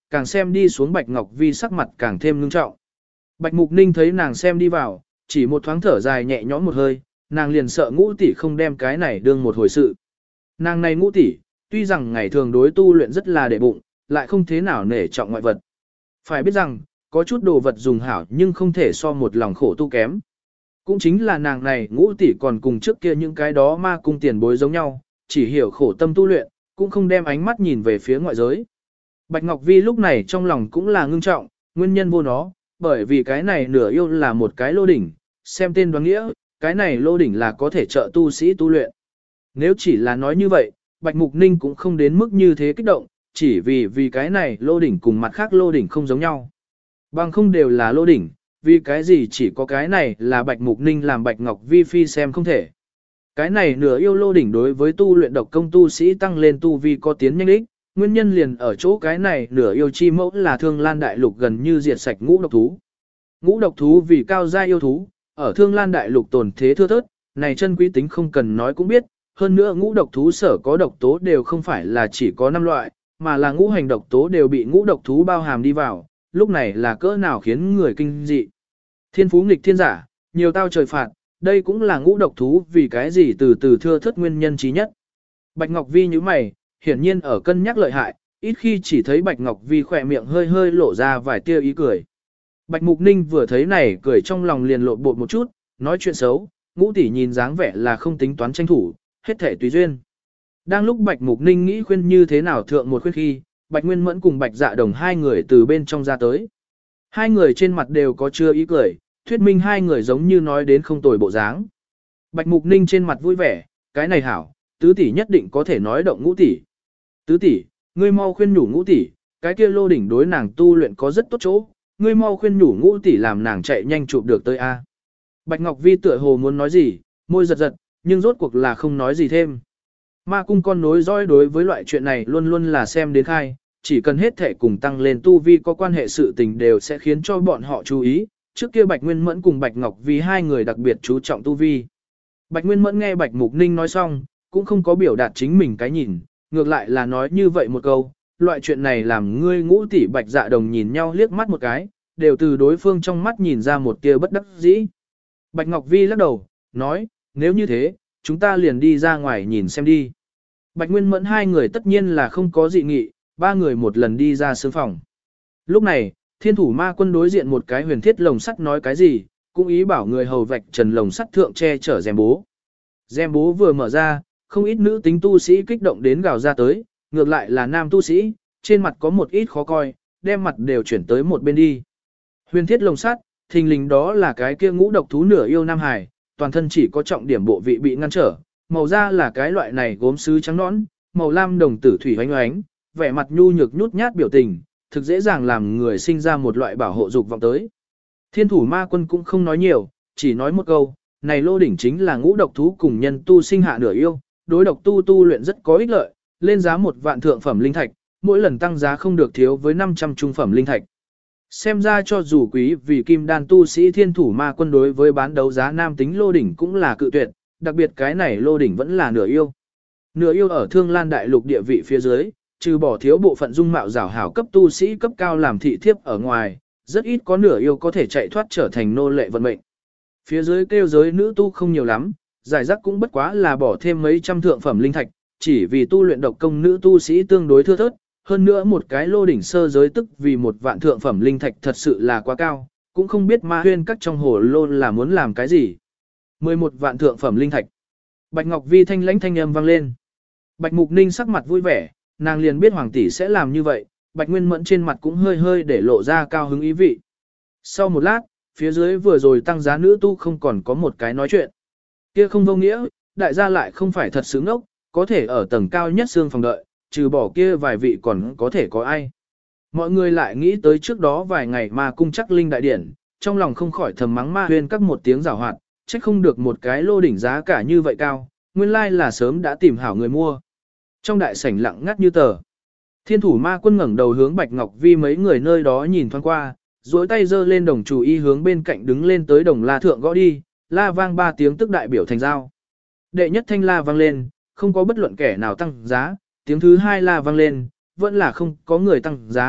càng xem đi xuống Bạch Ngọc Vi sắc mặt càng thêm ngưng trọng. Bạch Mục Ninh thấy nàng xem đi vào, chỉ một thoáng thở dài nhẹ nhõm một hơi, nàng liền sợ Ngũ tỷ không đem cái này đương một hồi sự. Nàng này Ngũ tỷ, tuy rằng ngày thường đối tu luyện rất là để bụng, lại không thế nào nể trọng ngoại vật. Phải biết rằng, có chút đồ vật dùng hảo nhưng không thể so một lòng khổ tu kém. Cũng chính là nàng này Ngũ tỷ còn cùng trước kia những cái đó ma cung tiền bối giống nhau, chỉ hiểu khổ tâm tu luyện, cũng không đem ánh mắt nhìn về phía ngoại giới. Bạch Ngọc Vi lúc này trong lòng cũng là ngưng trọng, nguyên nhân vô nó, bởi vì cái này nửa yêu là một cái lô đỉnh, xem tên đoán nghĩa, cái này lô đỉnh là có thể trợ tu sĩ tu luyện. Nếu chỉ là nói như vậy, Bạch Mục Ninh cũng không đến mức như thế kích động, chỉ vì cái này lô đỉnh cùng mặt khác lô đỉnh không giống nhau. Bằng không đều là lô đỉnh, vì cái gì chỉ có cái này là Bạch Mục Ninh làm Bạch Ngọc Vi phi xem không thể. Cái này nửa yêu lô đỉnh đối với tu luyện độc công tu sĩ tăng lên tu vi có tiến nhanh đích, nguyên nhân liền ở chỗ cái này nửa yêu chi mẫu là Thương Lan Đại Lục gần như diệt sạch ngũ độc thú. Ngũ độc thú vì cao gia yêu thú, ở Thương Lan Đại Lục tồn thế thưa thớt, này chân quý tính không cần nói cũng biết, hơn nữa ngũ độc thú sở có độc tố đều không phải là chỉ có 5 loại, mà là ngũ hành độc tố đều bị ngũ độc thú bao hàm đi vào, lúc này là cỡ nào khiến người kinh dị. Thiên phú nghịch thiên giả, nhiều tao trời phạt, đây cũng là ngũ độc thú vì cái gì từ từ thưa thớt nguyên nhân trí nhất. Bạch Ngọc Vi như mày, hiển nhiên ở cân nhắc lợi hại, ít khi chỉ thấy Bạch Ngọc Vi khỏe miệng hơi hơi lộ ra vài tia ý cười. Bạch Mục Ninh vừa thấy này cười trong lòng liền lộn bột một chút, nói chuyện xấu, Ngũ tỷ nhìn dáng vẻ là không tính toán tranh thủ, hết thể tùy duyên. Đang lúc Bạch Mục Ninh nghĩ khuyên như thế nào thượng một khuyên khi, Bạch Nguyên Mẫn cùng Bạch Dạ Đồng hai người từ bên trong ra tới. Hai người trên mặt đều có chưa ý cười, thuyết minh hai người giống như nói đến không tồi bộ dáng. Bạch Mục Ninh trên mặt vui vẻ, cái này hảo, tứ tỷ nhất định có thể nói động Ngũ tỷ. Tứ tỷ, ngươi mau khuyên nhủ Ngũ tỷ, cái kia lô đỉnh đối nàng tu luyện có rất tốt chỗ, ngươi mau khuyên nhủ Ngũ tỷ làm nàng chạy nhanh chụp được tới a. Bạch Ngọc Vi tựa hồ muốn nói gì, môi giật giật, nhưng rốt cuộc là không nói gì thêm. Ma cung con nối dõi đối với loại chuyện này luôn luôn là xem đến khai, chỉ cần hết thể cùng tăng lên tu vi có quan hệ sự tình đều sẽ khiến cho bọn họ chú ý. Trước kia Bạch Nguyên Mẫn cùng Bạch Ngọc Vi hai người đặc biệt chú trọng tu vi. Bạch Nguyên Mẫn nghe Bạch Mục Ninh nói xong, cũng không có biểu đạt chính mình cái nhìn, ngược lại là nói như vậy một câu, loại chuyện này làm ngươi Ngũ tỷ Bạch Dạ Đồng nhìn nhau liếc mắt một cái, đều từ đối phương trong mắt nhìn ra một tia bất đắc dĩ. Bạch Ngọc Vi lắc đầu, nói, nếu như thế, chúng ta liền đi ra ngoài nhìn xem đi. Bạch Nguyên Mẫn hai người tất nhiên là không có dị nghị, ba người một lần đi ra sương phòng. Lúc này, Thiên thủ ma quân đối diện một cái huyền thiết lồng sắt nói cái gì, cũng ý bảo người hầu vạch trần lồng sắt thượng che chở rèm bố. Rèm bố vừa mở ra, không ít nữ tính tu sĩ kích động đến gào ra tới, ngược lại là nam tu sĩ, trên mặt có một ít khó coi, đem mặt đều chuyển tới một bên đi. Huyền thiết lồng sắt, thình lình đó là cái kia ngũ độc thú nửa yêu nam hải, toàn thân chỉ có trọng điểm bộ vị bị ngăn trở, màu da là cái loại này gốm sứ trắng nõn, màu lam đồng tử thủy oánh oánh, vẻ mặt nhu nhược nhút nhát biểu tình, thực dễ dàng làm người sinh ra một loại bảo hộ dục vọng tới. Thiên thủ ma quân cũng không nói nhiều, chỉ nói một câu, này lô đỉnh chính là ngũ độc thú cùng nhân tu sinh hạ nửa yêu, đối độc tu luyện rất có ích lợi, lên giá 1 vạn thượng phẩm linh thạch, mỗi lần tăng giá không được thiếu với 500 trung phẩm linh thạch. Xem ra cho dù quý vì kim đan tu sĩ thiên thủ ma quân đối với bán đấu giá nam tính lô đỉnh cũng là cự tuyệt, đặc biệt cái này lô đỉnh vẫn là nửa yêu. Nửa yêu ở Thương Lan Đại Lục địa vị phía dưới, trừ bỏ thiếu bộ phận dung mạo rảo hảo cấp tu sĩ cấp cao làm thị thiếp ở ngoài, rất ít có nửa yêu có thể chạy thoát trở thành nô lệ vận mệnh. Phía dưới kêu giới nữ tu không nhiều lắm, giải rác cũng bất quá là bỏ thêm mấy trăm thượng phẩm linh thạch, chỉ vì tu luyện độc công nữ tu sĩ tương đối thưa thớt, hơn nữa một cái lô đỉnh sơ giới tức vì 1 vạn thượng phẩm linh thạch thật sự là quá cao, cũng không biết ma huyên các trong hồ lô là muốn làm cái gì. 11 vạn thượng phẩm linh thạch. Bạch Ngọc Vi thanh lãnh thanh âm vang lên. Bạch Mục Ninh sắc mặt vui vẻ, nàng liền biết hoàng tỷ sẽ làm như vậy, Bạch Nguyên Mẫn trên mặt cũng hơi hơi để lộ ra cao hứng ý vị. Sau một lát, phía dưới vừa rồi tăng giá nữ tu không còn có một cái nói chuyện. Kia không vô nghĩa, đại gia lại không phải thật sướng ốc, có thể ở tầng cao nhất xương phòng đợi, trừ bỏ kia vài vị còn có thể có ai. Mọi người lại nghĩ tới trước đó vài ngày mà cung chắc linh đại điển, trong lòng không khỏi thầm mắng ma huyên các một tiếng giảo hoạt, trách không được một cái lô đỉnh giá cả như vậy cao, nguyên lai là sớm đã tìm hảo người mua. Trong đại sảnh lặng ngắt như tờ. Thiên thủ ma quân ngẩng đầu hướng Bạch Ngọc Vi mấy người nơi đó nhìn thoáng qua, duỗi tay giơ lên đồng chủ y hướng bên cạnh đứng lên tới đồng la thượng gõ đi, la vang 3 tiếng tức đại biểu thành giao. Đệ nhất thanh la vang lên, không có bất luận kẻ nào tăng giá, tiếng thứ hai la vang lên, vẫn là không có người tăng giá,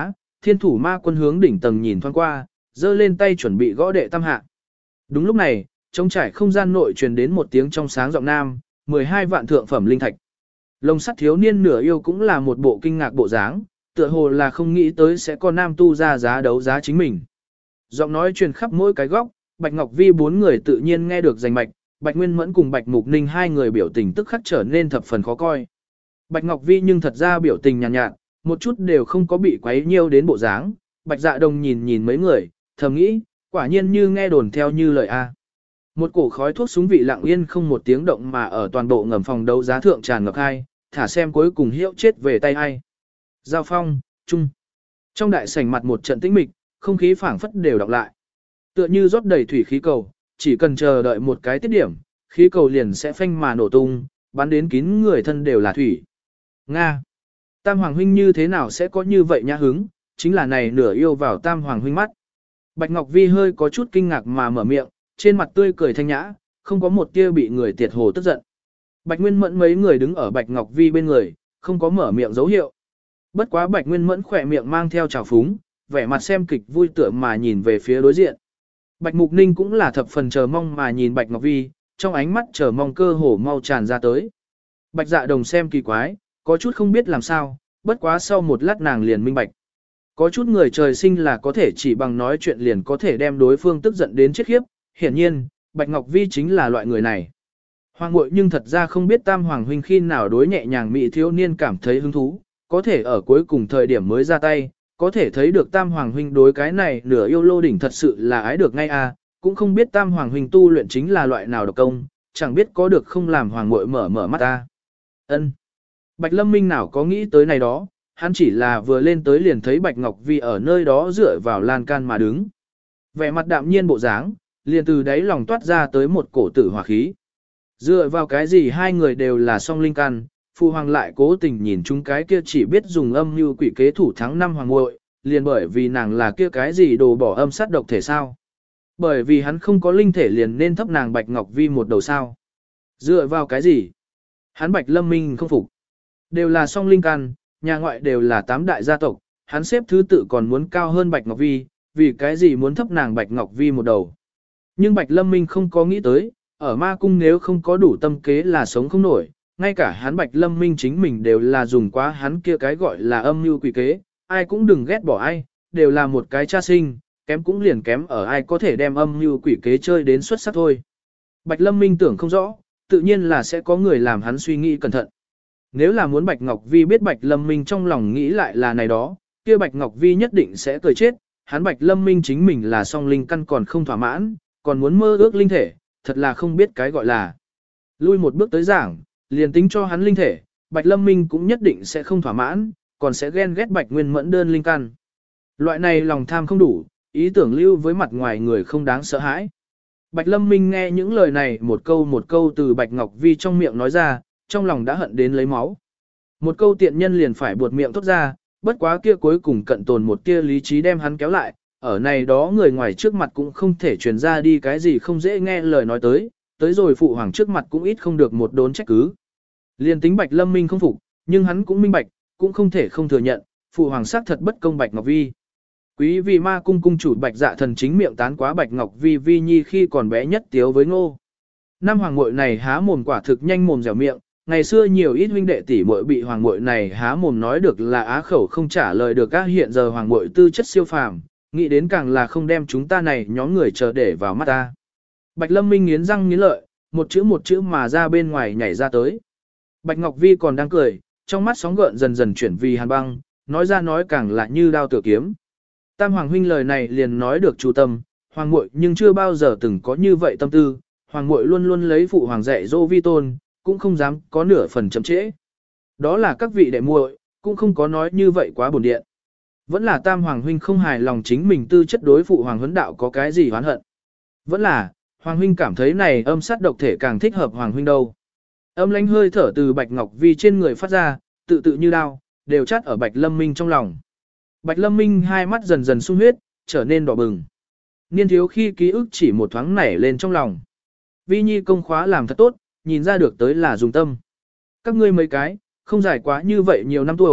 Thiên thủ ma quân hướng đỉnh tầng nhìn thoáng qua, giơ lên tay chuẩn bị gõ đệ tam hạ. Đúng lúc này, trong trải không gian nội truyền đến một tiếng trong sáng giọng nam, 12 vạn thượng phẩm linh thạch. Lồng sắt thiếu niên nửa yêu cũng là một bộ kinh ngạc bộ dáng, tựa hồ là không nghĩ tới sẽ có nam tu ra giá đấu giá chính mình. Giọng nói truyền khắp mỗi cái góc, Bạch Ngọc Vi bốn người tự nhiên nghe được rành mạch, Bạch Nguyên Mẫn cùng Bạch Mục Ninh hai người biểu tình tức khắc trở nên thập phần khó coi. Bạch Ngọc Vi nhưng thật ra biểu tình nhàn nhạt, một chút đều không có bị quấy nhiêu đến bộ dáng. Bạch Dạ Đồng nhìn nhìn mấy người, thầm nghĩ, quả nhiên như nghe đồn theo như lời A. Một cổ khói thuốc súng vị lặng yên không một tiếng động mà ở toàn bộ ngầm phòng đấu giá thượng tràn ngập hai, thả xem cuối cùng hiệu chết về tay ai. Giao phong, chung. Trong đại sảnh mặt một trận tĩnh mịch, không khí phảng phất đều đọc lại. Tựa như rót đầy thủy khí cầu, chỉ cần chờ đợi một cái tiết điểm, khí cầu liền sẽ phanh mà nổ tung, bắn đến kín người thân đều là thủy. Nga. Tam Hoàng huynh như thế nào sẽ có như vậy nhã hứng, chính là này nửa yêu vào Tam Hoàng huynh mắt. Bạch Ngọc Vi hơi có chút kinh ngạc mà mở miệng, trên mặt tươi cười thanh nhã, không có một tia bị người tiệt hồ tức giận. Bạch Nguyên Mẫn mấy người đứng ở Bạch Ngọc Vi bên người, không có mở miệng dấu hiệu. Bất quá Bạch Nguyên Mẫn khỏe miệng mang theo trào phúng, vẻ mặt xem kịch vui tựa mà nhìn về phía đối diện. Bạch Mục Ninh cũng là thập phần chờ mong mà nhìn Bạch Ngọc Vi, trong ánh mắt chờ mong cơ hồ mau tràn ra tới. Bạch Dạ Đồng xem kỳ quái, có chút không biết làm sao, bất quá sau một lát nàng liền minh bạch. Có chút người trời sinh là có thể chỉ bằng nói chuyện liền có thể đem đối phương tức giận đến chết khiếp, hiển nhiên, Bạch Ngọc Vi chính là loại người này. Hoàng Ngụy nhưng thật ra không biết Tam Hoàng huynh khi nào đối nhẹ nhàng mỹ thiếu niên cảm thấy hứng thú, có thể ở cuối cùng thời điểm mới ra tay, có thể thấy được Tam Hoàng huynh đối cái này nửa yêu lô đỉnh thật sự là ái được ngay à, cũng không biết Tam Hoàng huynh tu luyện chính là loại nào độc công, chẳng biết có được không làm Hoàng Ngụy mở mắt ta. Ân. Bạch Lâm Minh nào có nghĩ tới này đó, hắn chỉ là vừa lên tới liền thấy Bạch Ngọc Vi ở nơi đó dựa vào lan can mà đứng. Vẻ mặt đạm nhiên bộ dáng, liền từ đáy lòng toát ra tới một cổ tử hỏa khí. Dựa vào cái gì hai người đều là song linh căn, Phu Hoàng lại cố tình nhìn chúng cái kia chỉ biết dùng âm như quỷ kế thủ thắng năm Hoàng muội, liền bởi vì nàng là kia cái gì đồ bỏ âm sát độc thể sao. Bởi vì hắn không có linh thể liền nên thấp nàng Bạch Ngọc Vi một đầu sao. Dựa vào cái gì? Hắn Bạch Lâm Minh không phục. Đều là song linh căn, nhà ngoại đều là tám đại gia tộc, hắn xếp thứ tự còn muốn cao hơn Bạch Ngọc Vi, vì cái gì muốn thấp nàng Bạch Ngọc Vi một đầu. Nhưng Bạch Lâm Minh không có nghĩ tới, ở ma cung nếu không có đủ tâm kế là sống không nổi, ngay cả hắn Bạch Lâm Minh chính mình đều là dùng quá hắn kia cái gọi là âm mưu quỷ kế, ai cũng đừng ghét bỏ ai, đều là một cái cha sinh, kém cũng liền kém ở ai có thể đem âm mưu quỷ kế chơi đến xuất sắc thôi. Bạch Lâm Minh tưởng không rõ, tự nhiên là sẽ có người làm hắn suy nghĩ cẩn thận. Nếu là muốn Bạch Ngọc Vi biết Bạch Lâm Minh trong lòng nghĩ lại là này đó, kia Bạch Ngọc Vi nhất định sẽ cười chết, hắn Bạch Lâm Minh chính mình là song linh căn còn không thỏa mãn, còn muốn mơ ước linh thể, thật là không biết cái gọi là. Lui một bước tới giảng, liền tính cho hắn linh thể, Bạch Lâm Minh cũng nhất định sẽ không thỏa mãn, còn sẽ ghen ghét Bạch Nguyên Mẫn đơn linh căn. Loại này lòng tham không đủ, ý tưởng lưu với mặt ngoài người không đáng sợ hãi. Bạch Lâm Minh nghe những lời này một câu từ Bạch Ngọc Vi trong miệng nói ra, trong lòng đã hận đến lấy máu. Một câu tiện nhân liền phải buột miệng thốt ra, bất quá kia cuối cùng cận tồn một tia lý trí đem hắn kéo lại, ở này đó người ngoài trước mặt cũng không thể truyền ra đi cái gì không dễ nghe lời nói tới rồi phụ hoàng trước mặt cũng ít không được một đốn trách cứ. Liên tính Bạch Lâm Minh không phục, nhưng hắn cũng minh bạch, cũng không thể không thừa nhận, phụ hoàng xác thật bất công Bạch Ngọc Vi. Quý vị ma cung cung chủ Bạch Dạ Thần chính miệng tán quá Bạch Ngọc Vi Vi Nhi khi còn bé nhất tiếu với Ngô. Năm hoàng muội này há mồm quả thực nhanh mồm dẻo miệng, ngày xưa nhiều ít huynh đệ tỷ muội bị hoàng muội này há mồm nói được là á khẩu không trả lời được các hiện giờ hoàng muội tư chất siêu phàm, nghĩ đến càng là không đem chúng ta này nhóm người chờ để vào mắt ta. Bạch Lâm Minh nghiến răng nghiến lợi, một chữ mà ra bên ngoài nhảy ra tới. Bạch Ngọc Vi còn đang cười, trong mắt sóng gợn dần dần chuyển vì hàn băng, nói ra nói càng là như đao tựa kiếm. Tam hoàng huynh lời này liền nói được chú tâm, hoàng muội nhưng chưa bao giờ từng có như vậy tâm tư, hoàng muội luôn luôn lấy phụ hoàng dạy dỗ vi tôn, cũng không dám có nửa phần chậm trễ. Đó là các vị đệ muội, cũng không có nói như vậy quá buồn điện. Vẫn là tam hoàng huynh không hài lòng chính mình tư chất đối phụ hoàng huấn đạo có cái gì oán hận. Vẫn là, hoàng huynh cảm thấy này âm sát độc thể càng thích hợp hoàng huynh đâu. Âm lãnh hơi thở từ Bạch Ngọc Vi trên người phát ra, tự tự như đao, đều chát ở Bạch Lâm Minh trong lòng. Bạch Lâm Minh hai mắt dần dần sung huyết, trở nên đỏ bừng. Niên thiếu khi ký ức chỉ một thoáng nảy lên trong lòng. Vi Nhi công khóa làm thật tốt, nhìn ra được tới là dùng tâm. Các ngươi mấy cái, không giải quá như vậy nhiều năm tuổi,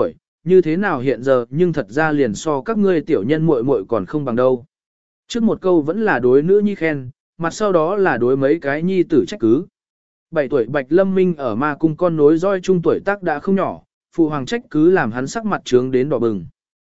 như thế nào hiện giờ nhưng thật ra liền so các ngươi tiểu nhân muội muội còn không bằng đâu. Trước một câu vẫn là đối nữ nhi khen, mặt sau đó là đối mấy cái nhi tử trách cứ. 7 tuổi Bạch Lâm Minh ở ma cung con nối roi trung tuổi tác đã không nhỏ, phụ hoàng trách cứ làm hắn sắc mặt trướng đến đỏ bừng.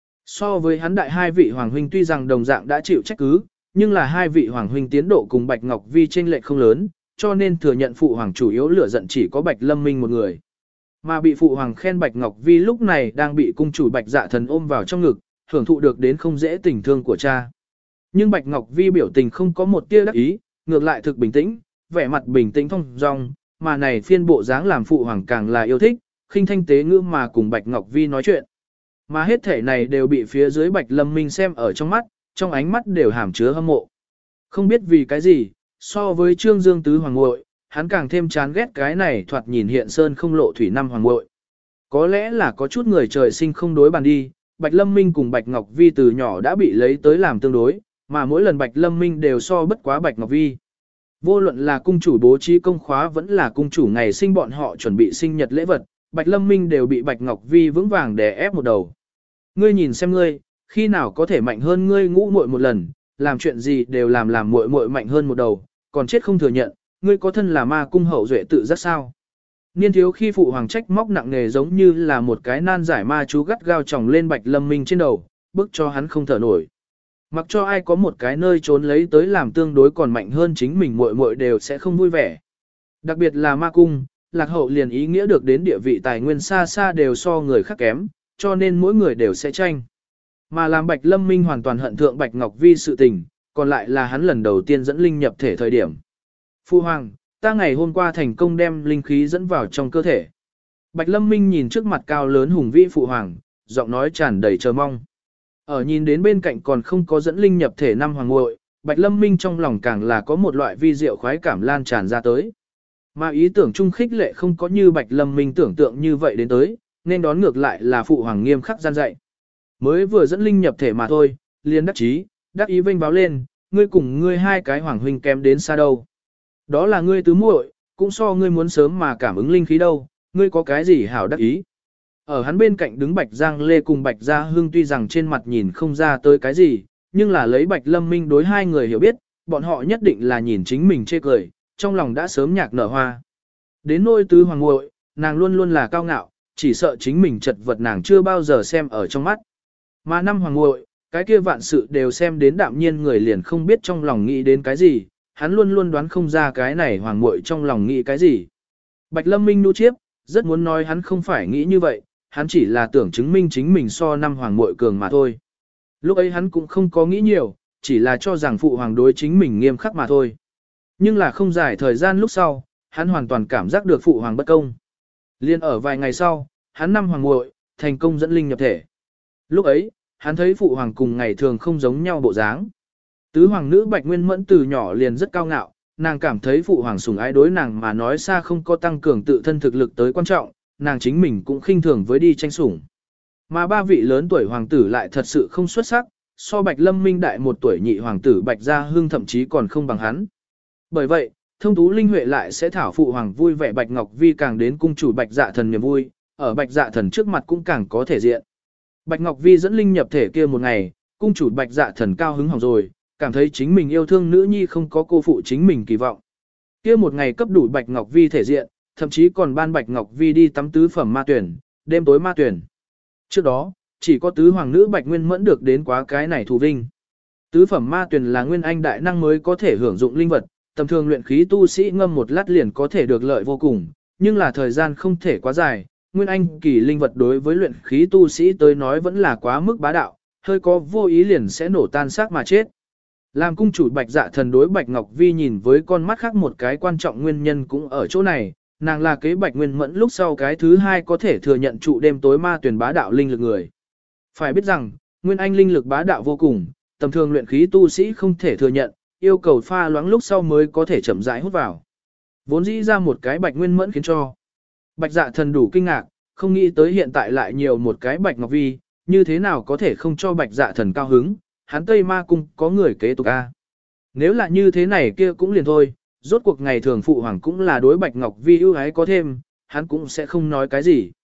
So với hắn đại hai vị hoàng huynh tuy rằng đồng dạng đã chịu trách cứ, nhưng là hai vị hoàng huynh tiến độ cùng Bạch Ngọc Vi chênh lệch không lớn, cho nên thừa nhận phụ hoàng chủ yếu lửa giận chỉ có Bạch Lâm Minh một người. Mà bị phụ hoàng khen Bạch Ngọc Vi lúc này đang bị cung chủ Bạch Dạ Thần ôm vào trong ngực, hưởng thụ được đến không dễ tình thương của cha. Nhưng Bạch Ngọc Vi biểu tình không có một tia đắc ý, ngược lại thực bình tĩnh, vẻ mặt bình tĩnh thong dong, mà này phiên bộ dáng làm phụ hoàng càng là yêu thích, khinh thanh tế ngữ mà cùng Bạch Ngọc Vi nói chuyện. Mà hết thể này đều bị phía dưới Bạch Lâm Minh xem ở trong mắt, trong ánh mắt đều hàm chứa hâm mộ. Không biết vì cái gì, so với Trương Dương tứ hoàng muội, hắn càng thêm chán ghét cái này thoạt nhìn hiện sơn không lộ thủy năm hoàng muội. Có lẽ là có chút người trời sinh không đối bàn đi, Bạch Lâm Minh cùng Bạch Ngọc Vi từ nhỏ đã bị lấy tới làm tương đối, mà mỗi lần Bạch Lâm Minh đều so bất quá Bạch Ngọc Vi. Vô luận là cung chủ bố trí công khóa vẫn là cung chủ ngày sinh bọn họ chuẩn bị sinh nhật lễ vật, Bạch Lâm Minh đều bị Bạch Ngọc Vi vững vàng đè ép một đầu. Ngươi nhìn xem ngươi, khi nào có thể mạnh hơn ngươi ngũ muội một lần, làm chuyện gì đều làm muội muội mạnh hơn một đầu, còn chết không thừa nhận, ngươi có thân là ma cung hậu duệ tự giác sao? Niên thiếu khi phụ hoàng trách móc nặng nề giống như là một cái nan giải ma chú gắt gao chồng lên Bạch Lâm Minh trên đầu, bức cho hắn không thở nổi. Mặc cho ai có một cái nơi trốn lấy tới làm tương đối còn mạnh hơn chính mình muội muội đều sẽ không vui vẻ. Đặc biệt là ma cung, lạc hậu liền ý nghĩa được đến địa vị tài nguyên xa xa đều so người khác kém, cho nên mỗi người đều sẽ tranh. Mà làm Bạch Lâm Minh hoàn toàn hận thượng Bạch Ngọc Vi sự tình, còn lại là hắn lần đầu tiên dẫn linh nhập thể thời điểm. Phu hoàng, ta ngày hôm qua thành công đem linh khí dẫn vào trong cơ thể. Bạch Lâm Minh nhìn trước mặt cao lớn hùng vĩ phụ hoàng, giọng nói tràn đầy chờ mong. Ở nhìn đến bên cạnh còn không có dẫn linh nhập thể năm hoàng muội, Bạch Lâm Minh trong lòng càng là có một loại vi diệu khoái cảm lan tràn ra tới. Mà ý tưởng chung khích lệ không có như Bạch Lâm Minh tưởng tượng như vậy đến tới, nên đón ngược lại là phụ hoàng nghiêm khắc gian dạy. Mới vừa dẫn linh nhập thể mà thôi, liền đắc ý vênh báo lên, ngươi cùng ngươi hai cái hoàng huynh kém đến xa đâu. Đó là ngươi tứ muội, cũng so ngươi muốn sớm mà cảm ứng linh khí đâu, ngươi có cái gì hảo đắc ý. Ở hắn bên cạnh đứng Bạch Giang Lê cùng Bạch Gia Hưng tuy rằng trên mặt nhìn không ra tới cái gì, nhưng là lấy Bạch Lâm Minh đối hai người hiểu biết, bọn họ nhất định là nhìn chính mình chê cười, trong lòng đã sớm nhạc nở hoa. Đến nôi tứ hoàng muội, nàng luôn luôn là cao ngạo, chỉ sợ chính mình chật vật nàng chưa bao giờ xem ở trong mắt. Mà năm hoàng muội, cái kia vạn sự đều xem đến đạm nhiên người liền không biết trong lòng nghĩ đến cái gì, hắn luôn luôn đoán không ra cái này hoàng muội trong lòng nghĩ cái gì. Bạch Lâm Minh nu chiếp, rất muốn nói hắn không phải nghĩ như vậy, hắn chỉ là tưởng chứng minh chính mình so năm hoàng muội cường mà thôi. Lúc ấy hắn cũng không có nghĩ nhiều, chỉ là cho rằng phụ hoàng đối chính mình nghiêm khắc mà thôi. Nhưng là không dài thời gian lúc sau, hắn hoàn toàn cảm giác được phụ hoàng bất công. Liên ở vài ngày sau, hắn năm hoàng muội thành công dẫn linh nhập thể. Lúc ấy, hắn thấy phụ hoàng cùng ngày thường không giống nhau bộ dáng. Tứ hoàng nữ Bạch Nguyên Mẫn từ nhỏ liền rất cao ngạo, nàng cảm thấy phụ hoàng sủng ái đối nàng mà nói xa không có tăng cường tự thân thực lực tới quan trọng, nàng chính mình cũng khinh thường với đi tranh sủng. Mà ba vị lớn tuổi hoàng tử lại thật sự không xuất sắc, so Bạch Lâm Minh đại một tuổi nhị hoàng tử Bạch Gia Hưng thậm chí còn không bằng hắn. Bởi vậy, thông tú linh huệ lại sẽ thảo phụ hoàng vui vẻ Bạch Ngọc Vi càng đến cung chủ Bạch Dạ Thần niềm vui, ở Bạch Dạ Thần trước mặt cũng càng có thể diện. Bạch Ngọc Vi dẫn linh nhập thể kia một ngày, cung chủ Bạch Dạ Thần cao hứng hỏng rồi, cảm thấy chính mình yêu thương nữ nhi không có cô phụ chính mình kỳ vọng. Kia một ngày cấp đủ Bạch Ngọc Vi thể diện, thậm chí còn ban Bạch Ngọc Vi đi tắm tứ phẩm ma tuyển, đêm tối ma tuyển. Trước đó, chỉ có tứ hoàng nữ Bạch Nguyên Mẫn được đến quá cái này thù vinh. Tứ phẩm ma tuyển là nguyên anh đại năng mới có thể hưởng dụng linh vật, tầm thường luyện khí tu sĩ ngâm một lát liền có thể được lợi vô cùng, nhưng là thời gian không thể quá dài, nguyên anh kỳ linh vật đối với luyện khí tu sĩ tới nói vẫn là quá mức bá đạo, hơi có vô ý liền sẽ nổ tan xác mà chết. Làm cung chủ Bạch Dạ Thần đối Bạch Ngọc Vi nhìn với con mắt khác một cái quan trọng nguyên nhân cũng ở chỗ này, nàng là kế Bạch Nguyên Mẫn lúc sau cái thứ hai có thể thừa nhận trụ đêm tối ma tuyển bá đạo linh lực người. Phải biết rằng, nguyên anh linh lực bá đạo vô cùng, tầm thường luyện khí tu sĩ không thể thừa nhận, yêu cầu pha loãng lúc sau mới có thể chậm rãi hút vào. Vốn dĩ ra một cái Bạch Nguyên Mẫn khiến cho Bạch Dạ Thần đủ kinh ngạc, không nghĩ tới hiện tại lại nhiều một cái Bạch Ngọc Vi, như thế nào có thể không cho Bạch Dạ Thần cao hứng, hắn Tây Ma Cung có người kế tục a. Nếu là như thế này kia cũng liền thôi, rốt cuộc ngày thường phụ hoàng cũng là đối Bạch Ngọc Vi ưu ái có thêm, hắn cũng sẽ không nói cái gì.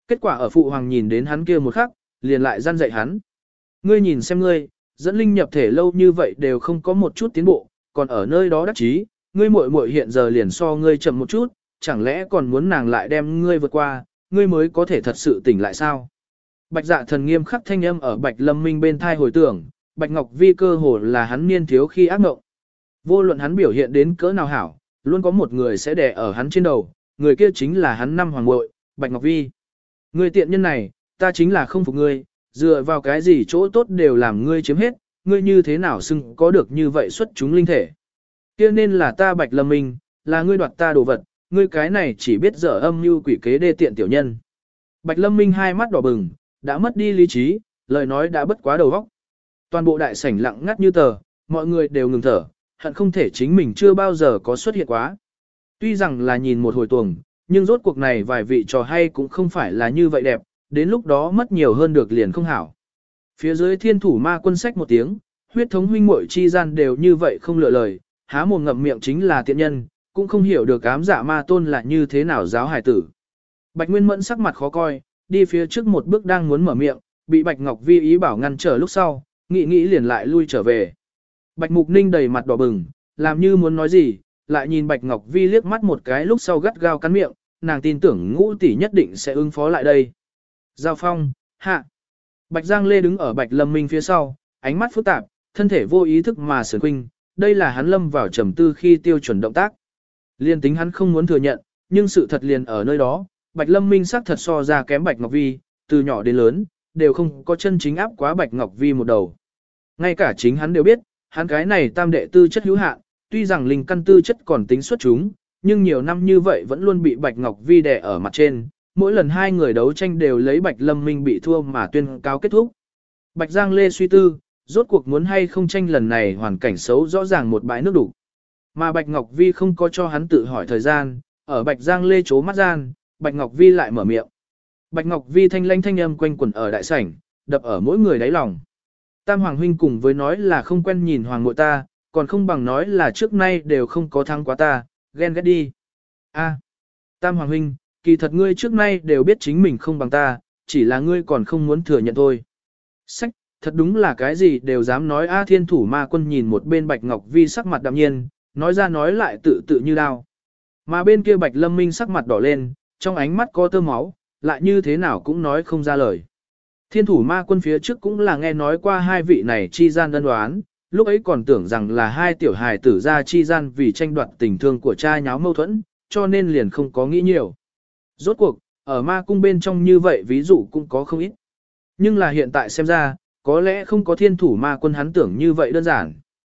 Kết quả ở phụ hoàng nhìn đến hắn kia một khắc, liền lại gian dạy hắn. Ngươi nhìn xem ngươi, dẫn linh nhập thể lâu như vậy đều không có một chút tiến bộ, còn ở nơi đó đắc chí, ngươi muội muội hiện giờ liền so ngươi chậm một chút, chẳng lẽ còn muốn nàng lại đem ngươi vượt qua, ngươi mới có thể thật sự tỉnh lại sao? Bạch Dạ Thần nghiêm khắc thanh âm ở Bạch Lâm Minh bên thai hồi tưởng, Bạch Ngọc Vi cơ hồ là hắn niên thiếu khi ác mộng. Vô luận hắn biểu hiện đến cỡ nào hảo, luôn có một người sẽ đè ở hắn trên đầu, người kia chính là hắn năm hoàng muội, Bạch Ngọc Vi. Ngươi tiện nhân này, ta chính là không phục ngươi, dựa vào cái gì chỗ tốt đều làm ngươi chiếm hết, ngươi như thế nào xưng có được như vậy xuất chúng linh thể. Kia nên là ta Bạch Lâm Minh, là ngươi đoạt ta đồ vật, ngươi cái này chỉ biết dở âm mưu quỷ kế đê tiện tiểu nhân. Bạch Lâm Minh hai mắt đỏ bừng, đã mất đi lý trí, lời nói đã bất quá đầu óc. Toàn bộ đại sảnh lặng ngắt như tờ, mọi người đều ngừng thở, hận không thể chính mình chưa bao giờ có xuất hiện quá. Tuy rằng là nhìn một hồi tuồng, nhưng rốt cuộc này vài vị trò hay cũng không phải là như vậy đẹp, đến lúc đó mất nhiều hơn được liền không hảo. Phía dưới Thiên Thủ Ma Quân sách một tiếng, huyết thống huynh muội chi gian đều như vậy không lựa lời, há mồm ngậm miệng chính là tiện nhân, cũng không hiểu được ám dạ ma tôn là như thế nào giáo hải tử. Bạch Nguyên Mẫn sắc mặt khó coi, đi phía trước một bước đang muốn mở miệng, bị Bạch Ngọc Vi ý bảo ngăn trở lúc sau, nghĩ liền lại lui trở về. Bạch Mục Ninh đầy mặt đỏ bừng, làm như muốn nói gì, lại nhìn Bạch Ngọc Vi liếc mắt một cái lúc sau gắt gao cắn miệng, nàng tin tưởng Ngũ tỷ nhất định sẽ ứng phó lại đây. Giao phong, hạ. Bạch Giang Lê đứng ở Bạch Lâm Minh phía sau, ánh mắt phức tạp, thân thể vô ý thức mà sườn khuynh, đây là hắn lâm vào trầm tư khi tiêu chuẩn động tác. Liên tính hắn không muốn thừa nhận, nhưng sự thật liền ở nơi đó, Bạch Lâm Minh sắc thật so ra kém Bạch Ngọc Vi, từ nhỏ đến lớn, đều không có chân chính áp quá Bạch Ngọc Vi một đầu. Ngay cả chính hắn đều biết, hắn cái này tam đệ tư chất hữu hạn, tuy rằng linh căn tư chất còn tính xuất chúng, nhưng nhiều năm như vậy vẫn luôn bị Bạch Ngọc Vi đè ở mặt trên, mỗi lần hai người đấu tranh đều lấy Bạch Lâm Minh bị thua mà tuyên cáo kết thúc. Bạch Giang Lê suy tư, rốt cuộc muốn hay không tranh lần này hoàn cảnh xấu rõ ràng một bãi nước đủ. Mà Bạch Ngọc Vi không có cho hắn tự hỏi thời gian, ở Bạch Giang Lê chố mắt gian, Bạch Ngọc Vi lại mở miệng. Bạch Ngọc Vi thanh lanh thanh âm quanh quẩn ở đại sảnh, đập ở mỗi người đáy lòng. Tam Hoàng huynh cùng với nói là không quen nhìn hoàng muội ta, còn không bằng nói là trước nay đều không có thắng quá ta, ghen ghét đi. A, Tam Hoàng huynh, kỳ thật ngươi trước nay đều biết chính mình không bằng ta, chỉ là ngươi còn không muốn thừa nhận thôi. Sách, thật đúng là cái gì đều dám nói. A Thiên Thủ Ma Quân nhìn một bên Bạch Ngọc Vi sắc mặt đạm nhiên, nói ra nói lại tự tự như đao. Mà bên kia Bạch Lâm Minh sắc mặt đỏ lên, trong ánh mắt có tơ máu, lại như thế nào cũng nói không ra lời. Thiên Thủ Ma Quân phía trước cũng là nghe nói qua hai vị này chi gian đơn đoán, lúc ấy còn tưởng rằng là hai tiểu hài tử ra chi gian vì tranh đoạt tình thương của cha nháo mâu thuẫn, cho nên liền không có nghĩ nhiều. Rốt cuộc, ở ma cung bên trong như vậy ví dụ cũng có không ít. Nhưng là hiện tại xem ra, có lẽ không có Thiên Thủ Ma Quân hắn tưởng như vậy đơn giản.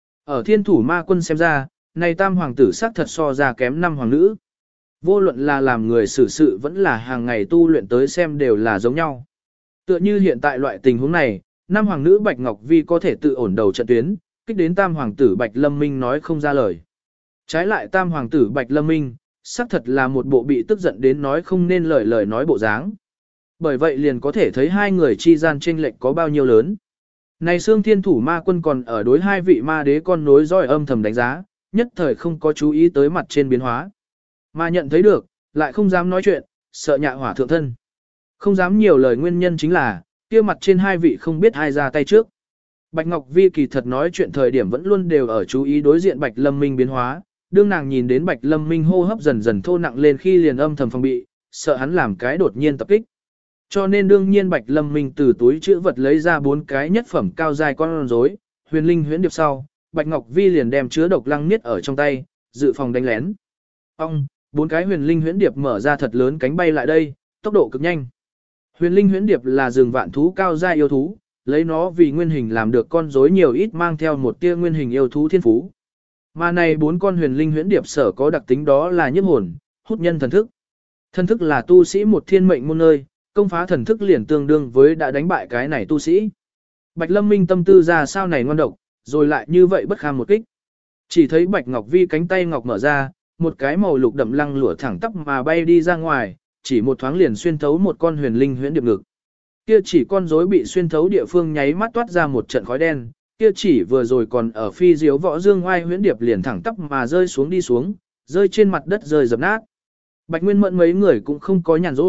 Ở Thiên Thủ Ma Quân xem ra, này tam hoàng tử xác thật so ra kém năm hoàng nữ. Vô luận là làm người xử sự vẫn là hàng ngày tu luyện tới xem đều là giống nhau. Tựa như hiện tại loại tình huống này, năm hoàng nữ Bạch Ngọc Vi có thể tự ổn đầu trận tuyến, kích đến tam hoàng tử Bạch Lâm Minh nói không ra lời. Trái lại tam hoàng tử Bạch Lâm Minh, xác thật là một bộ bị tức giận đến nói không nên lời nói bộ dáng. Bởi vậy liền có thể thấy hai người chi gian chênh lệch có bao nhiêu lớn. Này Xương Thiên Thủ Ma Quân còn ở đối hai vị ma đế con nối dõi âm thầm đánh giá, nhất thời không có chú ý tới mặt trên biến hóa. Mà nhận thấy được, lại không dám nói chuyện, sợ nhạ hỏa thượng thân. Không dám nhiều lời nguyên nhân chính là, kia mặt trên hai vị không biết ai ra tay trước. Bạch Ngọc Vi kỳ thật nói chuyện thời điểm vẫn luôn đều ở chú ý đối diện Bạch Lâm Minh biến hóa, đương nàng nhìn đến Bạch Lâm Minh hô hấp dần dần thô nặng lên khi liền âm thầm phòng bị, sợ hắn làm cái đột nhiên tập kích. Cho nên đương nhiên Bạch Lâm Minh từ túi chữ vật lấy ra 4 cái nhất phẩm cao dài con rối, huyền linh huyễn điệp sau, Bạch Ngọc Vi liền đem chứa độc lăng niết ở trong tay, dự phòng đánh lén. Ông, 4 cái huyền linh huyễn điệp mở ra thật lớn cánh bay lại đây, tốc độ cực nhanh. Huyền linh huyễn điệp là rừng vạn thú cao giai yêu thú, lấy nó vì nguyên hình làm được con rối nhiều ít mang theo một tia nguyên hình yêu thú thiên phú. Mà này 4 con huyền linh huyễn điệp sở có đặc tính đó là nhiếp hồn, hút nhân thần thức. Thần thức là tu sĩ một thiên mệnh môn nơi, công phá thần thức liền tương đương với đã đánh bại cái này tu sĩ. Bạch Lâm Minh tâm tư ra sao này ngoan độc, rồi lại như vậy bất kham một kích. Chỉ thấy Bạch Ngọc Vi cánh tay ngọc mở ra, một cái màu lục đậm lăng lụa thẳng tắp mà bay đi ra ngoài, chỉ một thoáng liền xuyên thấu một con huyền linh huyễn điệp ngực. Kia chỉ con rối bị xuyên thấu địa phương nháy mắt toát ra một trận khói đen, kia chỉ vừa rồi còn ở phi diếu võ dương oai huyễn điệp liền thẳng tắp mà rơi xuống đi xuống, rơi trên mặt đất rơi dập nát. Bạch Nguyên Mẫn mấy người cũng không có nhàn rỗi,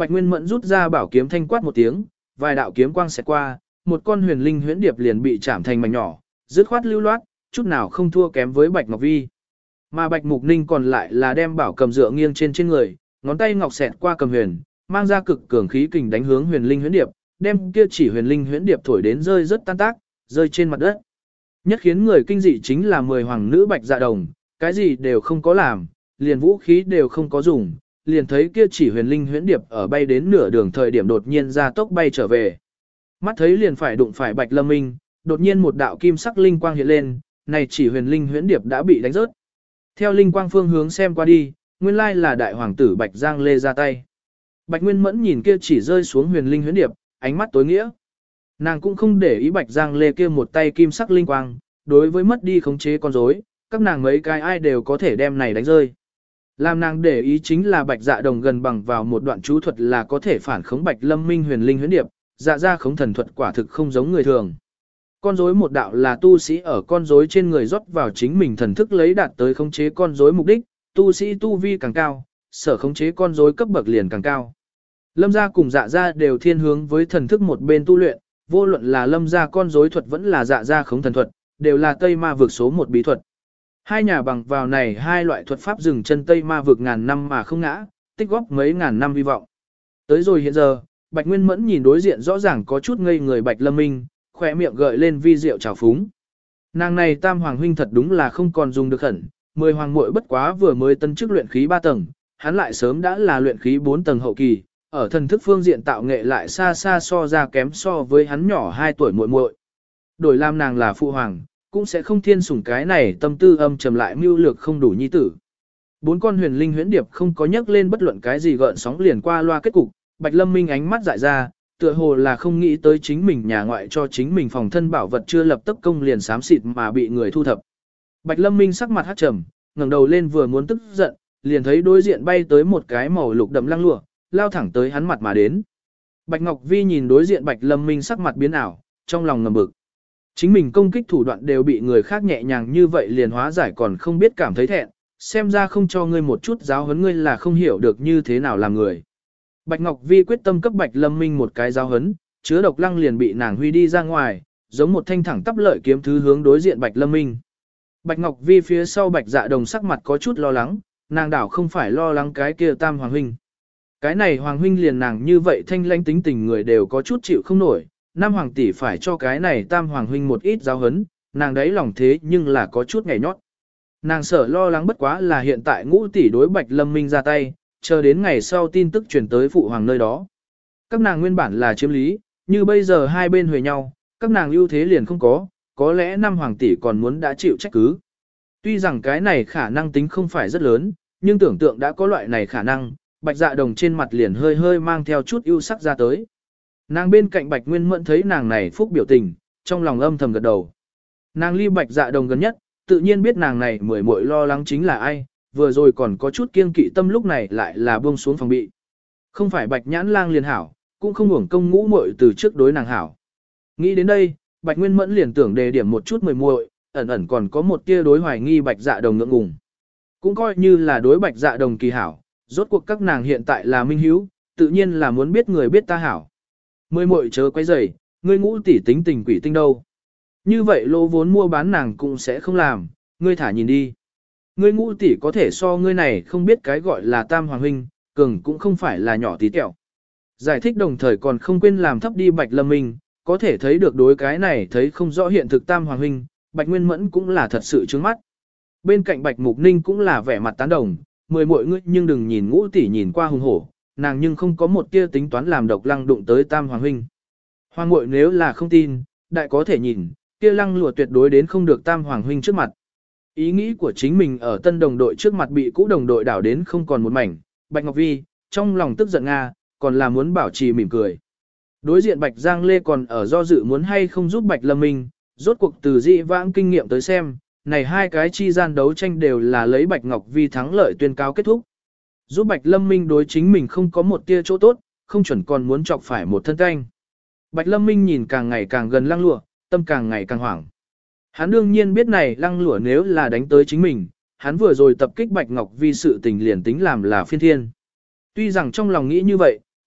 Bạch Nguyên Mẫn rút ra bảo kiếm thanh quát một tiếng, vài đạo kiếm quang xẹt qua, một con huyền linh huyễn điệp liền bị chạm thành mảnh nhỏ, dứt khoát lưu loát, chút nào không thua kém với Bạch Ngọc Vi. Mà Bạch Mục Ninh còn lại là đem bảo cầm dựa nghiêng trên người, ngón tay ngọc xẹt qua cầm huyền, mang ra cực cường khí kình đánh hướng huyền linh huyễn điệp, đem kia chỉ huyền linh huyễn điệp thổi đến rơi rất tan tác, rơi trên mặt đất. Nhất khiến người kinh dị chính là 10 hoàng nữ Bạch Dạ Đồng, cái gì đều không có làm, liền vũ khí đều không có dùng, liền thấy kia chỉ huyền linh huyễn điệp ở bay đến nửa đường thời điểm đột nhiên ra tốc bay trở về. Mắt thấy liền phải đụng phải Bạch Lâm Minh, đột nhiên một đạo kim sắc linh quang hiện lên, này chỉ huyền linh huyễn điệp đã bị đánh rớt. Theo linh quang phương hướng xem qua đi, nguyên lai là đại hoàng tử Bạch Giang Lê ra tay. Bạch Nguyên Mẫn nhìn kia chỉ rơi xuống huyền linh huyễn điệp, ánh mắt tối nghĩa. Nàng cũng không để ý Bạch Giang Lê kia một tay kim sắc linh quang, đối với mất đi khống chế con rối, các nàng mấy cái ai đều có thể đem này đánh rơi. Làm nàng để ý chính là Bạch Dạ Đồng gần bằng vào một đoạn chú thuật là có thể phản khống Bạch Lâm Minh huyền linh huyễn điệp, dạ ra khống thần thuật quả thực không giống người thường. Con rối một đạo là tu sĩ ở con rối trên người rót vào chính mình thần thức lấy đạt tới khống chế con rối mục đích, tu sĩ tu vi càng cao, sở khống chế con rối cấp bậc liền càng cao. Lâm gia cùng dạ gia đều thiên hướng với thần thức một bên tu luyện, vô luận là lâm gia con rối thuật vẫn là dạ gia khống thần thuật, đều là Tây Ma vực số một bí thuật. Hai nhà bằng vào này hai loại thuật pháp dừng chân Tây Ma vực ngàn năm mà không ngã, tích góp mấy ngàn năm hy vọng. Tới rồi hiện giờ, Bạch Nguyên Mẫn nhìn đối diện rõ ràng có chút ngây người Bạch Lâm Minh, khỏe miệng gợi lên vi diệu trào phúng. Nàng này tam hoàng huynh thật đúng là không còn dùng được khẩn, 10 hoàng muội bất quá vừa mới tân chức luyện khí 3 tầng, hắn lại sớm đã là luyện khí 4 tầng hậu kỳ, ở thần thức phương diện tạo nghệ lại xa xa so ra kém so với hắn nhỏ 2 tuổi muội muội. Đổi làm nàng là phụ hoàng, cũng sẽ không thiên sủng cái này tâm tư âm trầm lại mưu lược không đủ nhi tử. 4 con huyền linh huyễn điệp không có nhắc lên bất luận cái gì gợn sóng liền qua loa kết cục, Bạch Lâm Minh ánh mắt dại ra, tựa hồ là không nghĩ tới chính mình nhà ngoại cho chính mình phòng thân bảo vật chưa lập tức công liền xám xịt mà bị người thu thập. Bạch Lâm Minh sắc mặt hắc trầm, ngẩng đầu lên vừa muốn tức giận, liền thấy đối diện bay tới một cái màu lục đậm lăng lụa, lao thẳng tới hắn mặt mà đến. Bạch Ngọc Vi nhìn đối diện Bạch Lâm Minh sắc mặt biến ảo, trong lòng ngầm bực. Chính mình công kích thủ đoạn đều bị người khác nhẹ nhàng như vậy liền hóa giải còn không biết cảm thấy thẹn, xem ra không cho ngươi một chút giáo huấn ngươi là không hiểu được như thế nào làm người. Bạch Ngọc Vi quyết tâm cấp Bạch Lâm Minh một cái giáo huấn, chứa độc lăng liền bị nàng huy đi ra ngoài, giống một thanh thẳng tắp lợi kiếm thứ hướng đối diện Bạch Lâm Minh. Bạch Ngọc Vi phía sau Bạch Dạ Đồng sắc mặt có chút lo lắng, nàng đảo không phải lo lắng cái kia tam hoàng huynh. Cái này hoàng huynh liền nàng như vậy thanh lãnh tính tình người đều có chút chịu không nổi, nam hoàng tỷ phải cho cái này tam hoàng huynh một ít giáo huấn, nàng đấy lòng thế nhưng là có chút nhảy nhót. Nàng sợ lo lắng bất quá là hiện tại ngũ tỷ đối Bạch Lâm Minh ra tay, chờ đến ngày sau tin tức truyền tới phụ hoàng nơi đó. Các nàng nguyên bản là chiếm lý, như bây giờ hai bên huề nhau, các nàng ưu thế liền không có lẽ năm hoàng tỷ còn muốn đã chịu trách cứ. Tuy rằng cái này khả năng tính không phải rất lớn, nhưng tưởng tượng đã có loại này khả năng, Bạch Dạ Đồng trên mặt liền hơi hơi mang theo chút ưu sắc ra tới. Nàng bên cạnh Bạch Nguyên Mẫn thấy nàng này phúc biểu tình, trong lòng âm thầm gật đầu. Nàng ly Bạch Dạ Đồng gần nhất, tự nhiên biết nàng này mười muội lo lắng chính là ai, vừa rồi còn có chút kiêng kỵ tâm lúc này lại là buông xuống phòng bị. Không phải Bạch Nhãn Lang liền hảo, cũng không uổng công ngũ muội từ trước đối nàng hảo. Nghĩ đến đây, Bạch Nguyên Mẫn liền tưởng đề điểm một chút mười muội, ẩn ẩn còn có một tia đối hoài nghi Bạch Dạ Đồng ngượng ngùng. Cũng coi như là đối Bạch Dạ Đồng kỳ hảo, rốt cuộc các nàng hiện tại là minh hiếu, tự nhiên là muốn biết người biết ta hảo. Mười muội chớ quấy rầy, ngươi ngũ tỷ tính tình quỷ tinh đâu. Như vậy lô vốn mua bán nàng cũng sẽ không làm, ngươi thả nhìn đi. Ngươi ngũ tỷ có thể so ngươi này không biết cái gọi là tam hoàng huynh, cường cũng không phải là nhỏ tí tẹo. Giải thích đồng thời còn không quên làm thấp đi Bạch Lâm Minh, có thể thấy được đối cái này thấy không rõ hiện thực tam hoàng huynh, Bạch Nguyên Mẫn cũng là thật sự trướng mắt. Bên cạnh Bạch Mục Ninh cũng là vẻ mặt tán đồng, mười muội ngươi nhưng đừng nhìn ngũ tỷ nhìn qua hùng hổ, nàng nhưng không có một tia tính toán làm độc lăng đụng tới tam hoàng huynh. Hoàng muội nếu là không tin, đại có thể nhìn, kia lăng lụa tuyệt đối đến không được tam hoàng huynh trước mặt. Ý nghĩ của chính mình ở tân đồng đội trước mặt bị cũ đồng đội đảo đến không còn một mảnh, Bạch Ngọc Vi, trong lòng tức giận Nga, còn là muốn bảo trì mỉm cười. Đối diện Bạch Giang Lê còn ở do dự muốn hay không giúp Bạch Lâm Minh, rốt cuộc từ dị vãng kinh nghiệm tới xem, này hai cái chi gian đấu tranh đều là lấy Bạch Ngọc Vi thắng lợi tuyên cáo kết thúc. Giúp Bạch Lâm Minh đối chính mình không có một tia chỗ tốt, không chuẩn còn muốn chọc phải một thân canh. Bạch Lâm Minh nhìn càng ngày càng gần lăng lụa, tâm càng ngày càng hoảng. Hắn đương nhiên biết này lăng lụa nếu là đánh tới chính mình, hắn vừa rồi tập kích Bạch Ngọc Vi sự tình liền tính làm là phiên thiên. Tuy rằng trong lòng nghĩ như vậy,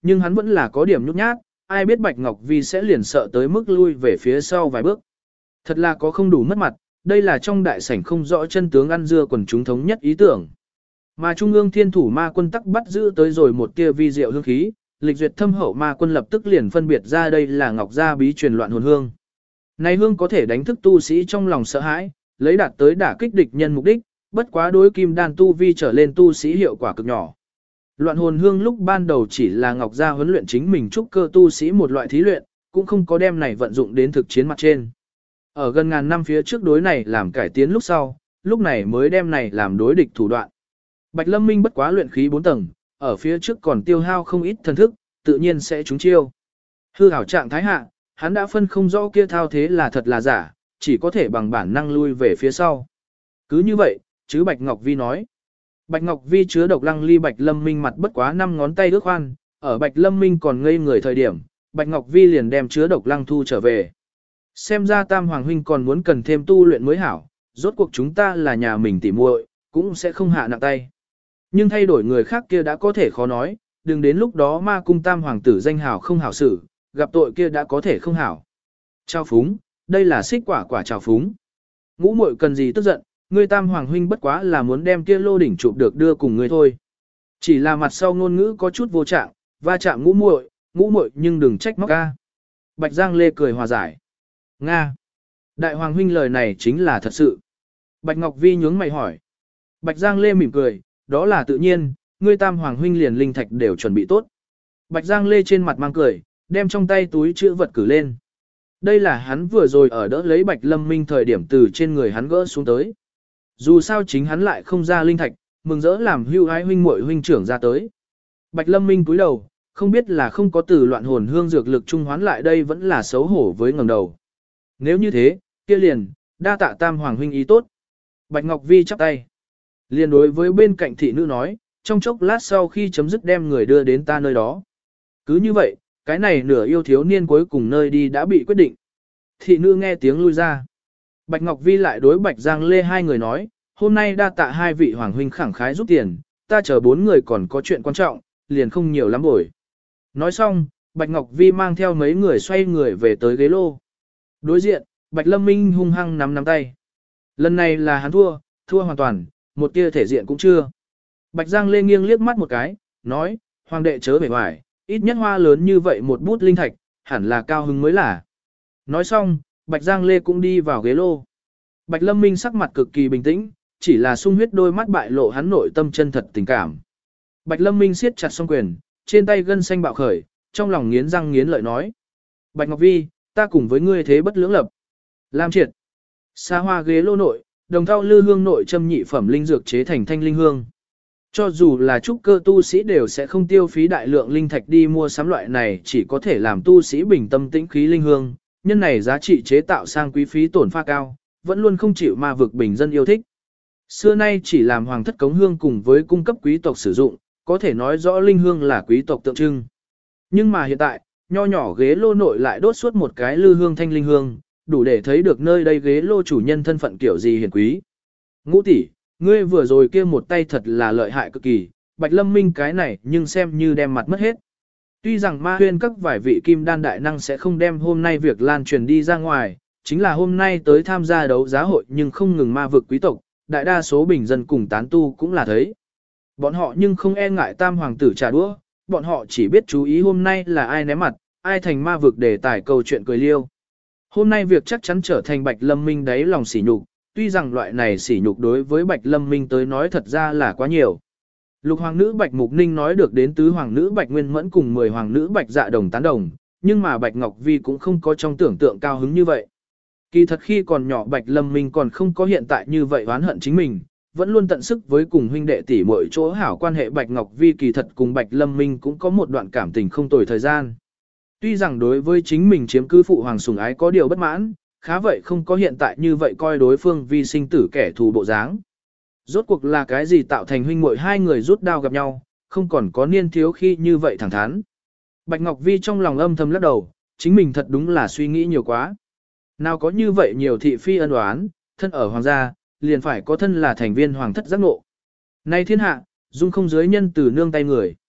Nhưng hắn vẫn là có điểm nhút nhát, ai biết Bạch Ngọc Vi sẽ liền sợ tới mức lui về phía sau vài bước. Thật là có không đủ mất mặt, đây là trong đại sảnh không rõ chân tướng ăn dưa quần chúng thống nhất ý tưởng. Mà Trung ương Thiên Thủ Ma Quân tắc bắt giữ tới rồi một tia vi diệu hương khí, lịch duyệt thâm hậu Ma Quân lập tức liền phân biệt ra đây là Ngọc Gia bí truyền loạn hồn hương. Này hương có thể đánh thức tu sĩ trong lòng sợ hãi, lấy đạt tới đả kích địch nhân mục đích, bất quá đối kim đan tu vi trở lên tu sĩ hiệu quả cực nhỏ. Loạn hồn hương lúc ban đầu chỉ là Ngọc Gia huấn luyện chính mình trúc cơ tu sĩ một loại thí luyện, cũng không có đem này vận dụng đến thực chiến mặt trên. Ở gần ngàn năm phía trước đối này làm cải tiến lúc sau, lúc này mới đem này làm đối địch thủ đoạn. Bạch Lâm Minh bất quá luyện khí 4 tầng, ở phía trước còn tiêu hao không ít thần thức, tự nhiên sẽ trúng chiêu. Hư ảo trạng thái hạ, hắn đã phân không rõ kia thao thế là thật là giả, chỉ có thể bằng bản năng lui về phía sau. Cứ như vậy, chứ Bạch Ngọc Vi nói. Bạch Ngọc Vi chứa độc lăng ly Bạch Lâm Minh mặt bất quá 5 ngón tay ước khoan, ở Bạch Lâm Minh còn ngây người thời điểm, Bạch Ngọc Vi liền đem chứa độc lăng thu trở về. Xem ra Tam Hoàng huynh còn muốn cần thêm tu luyện mới hảo, rốt cuộc chúng ta là nhà mình tỉ muội, cũng sẽ không hạ nặng tay. Nhưng thay đổi người khác kia đã có thể khó nói, đừng đến lúc đó ma cung Tam Hoàng tử danh hảo không hảo xử, gặp tội kia đã có thể không hảo. Trao phúng, đây là xích quả trào phúng. Ngũ muội cần gì tức giận, ngươi Tam Hoàng huynh bất quá là muốn đem kia lô đỉnh chụp được đưa cùng ngươi thôi. Chỉ là mặt sau ngôn ngữ có chút vô trạng, va chạm ngũ muội nhưng đừng trách móc ca. Bạch Giang Lê cười hòa giải. Nga. Đại Hoàng huynh lời này chính là thật sự. Bạch Ngọc Vi nhướng mày hỏi. Bạch Giang Lê mỉm cười, đó là tự nhiên, ngươi Tam Hoàng huynh liền linh thạch đều chuẩn bị tốt. Bạch Giang Lê trên mặt mang cười, đem trong tay túi chữ vật cử lên. Đây là hắn vừa rồi ở đỡ lấy Bạch Lâm Minh thời điểm từ trên người hắn gỡ xuống tới. Dù sao chính hắn lại không ra linh thạch, mừng rỡ làm hưu ái huynh muội huynh trưởng ra tới. Bạch Lâm Minh cúi đầu, không biết là không có từ loạn hồn hương dược lực trung hoán lại đây vẫn là xấu hổ với ngẩng đầu. Nếu như thế, kia liền, đa tạ Tam Hoàng huynh ý tốt. Bạch Ngọc Vi chắp tay. Liền đối với bên cạnh thị nữ nói, trong chốc lát sau khi chấm dứt đem người đưa đến ta nơi đó. Cứ như vậy, cái này nửa yêu thiếu niên cuối cùng nơi đi đã bị quyết định. Thị nữ nghe tiếng lui ra. Bạch Ngọc Vi lại đối Bạch Giang Lê hai người nói, hôm nay đa tạ hai vị hoàng huynh khẳng khái giúp tiền, ta chờ 4 người còn có chuyện quan trọng, liền không nhiều lắm bồi. Nói xong, Bạch Ngọc Vi mang theo mấy người xoay người về tới ghế lô. Đối diện, Bạch Lâm Minh hung hăng nắm tay. Lần này là hắn thua hoàn toàn, một tia thể diện cũng chưa. Bạch Giang Lê nghiêng liếc mắt một cái, nói, hoàng đệ chớ bề ngoài, ít nhất hoa lớn như vậy một bút linh thạch, hẳn là cao hứng mới là. Nói xong, Bạch Giang Lê cũng đi vào ghế lô. Bạch Lâm Minh sắc mặt cực kỳ bình tĩnh, chỉ là sung huyết đôi mắt bại lộ hắn nội tâm chân thật tình cảm. Bạch Lâm Minh siết chặt song quyền, trên tay gân xanh bạo khởi, trong lòng nghiến răng nghiến lợi nói. Bạch Ngọc Vi, ta cùng với ngươi thế bất lưỡng lập. Lam Triệt. Xa hoa ghế lô nội, đồng thau lư hương nội châm nhị phẩm linh dược chế thành thanh linh hương. Cho dù là trúc cơ tu sĩ đều sẽ không tiêu phí đại lượng linh thạch đi mua sắm loại này, chỉ có thể làm tu sĩ bình tâm tĩnh khí linh hương, nhân này giá trị chế tạo sang quý phí tổn pha cao, vẫn luôn không chịu ma vực bình dân yêu thích. Xưa nay chỉ làm hoàng thất cống hương cùng với cung cấp quý tộc sử dụng, có thể nói rõ linh hương là quý tộc tượng trưng. Nhưng mà hiện tại, nho nhỏ ghế lô nội lại đốt suốt một cái lư hương thanh linh hương, đủ để thấy được nơi đây ghế lô chủ nhân thân phận kiểu gì hiền quý. Ngũ tỷ, ngươi vừa rồi kia một tay thật là lợi hại cực kỳ, Bạch Lâm Minh cái này nhưng xem như đem mặt mất hết. Tuy rằng ma huyên các vài vị kim đan đại năng sẽ không đem hôm nay việc lan truyền đi ra ngoài, chính là hôm nay tới tham gia đấu giá hội nhưng không ngừng ma vực quý tộc, đại đa số bình dân cùng tán tu cũng là thấy. Bọn họ nhưng không e ngại tam hoàng tử trả đũa, bọn họ chỉ biết chú ý hôm nay là ai ném mặt, ai thành ma vực để tải câu chuyện cười liêu. Hôm nay việc chắc chắn trở thành Bạch Lâm Minh đáy lòng sỉ nhục, tuy rằng loại này sỉ nhục đối với Bạch Lâm Minh tới nói thật ra là quá nhiều. Lục hoàng nữ Bạch Mục Ninh nói được đến tứ hoàng nữ Bạch Nguyên Mẫn cùng 10 hoàng nữ Bạch Dạ Đồng tán đồng, nhưng mà Bạch Ngọc Vi cũng không có trong tưởng tượng cao hứng như vậy. Kỳ thật khi còn nhỏ Bạch Lâm Minh còn không có hiện tại như vậy oán hận chính mình, vẫn luôn tận sức với cùng huynh đệ tỷ muội chỗ hảo quan hệ Bạch Ngọc Vi kỳ thật cùng Bạch Lâm Minh cũng có một đoạn cảm tình không tồi thời gian. Tuy rằng đối với chính mình chiếm cứ phụ hoàng sủng ái có điều bất mãn, khá vậy không có hiện tại như vậy coi đối phương vì sinh tử kẻ thù bộ dáng. Rốt cuộc là cái gì tạo thành huynh muội hai người rút đao gặp nhau, không còn có niên thiếu khi như vậy thẳng thắn. Bạch Ngọc Vi trong lòng âm thầm lắc đầu, chính mình thật đúng là suy nghĩ nhiều quá. Nào có như vậy nhiều thị phi ân oán, thân ở hoàng gia, liền phải có thân là thành viên hoàng thất giác ngộ. Nay thiên hạ, dung không giới nhân từ nương tay người.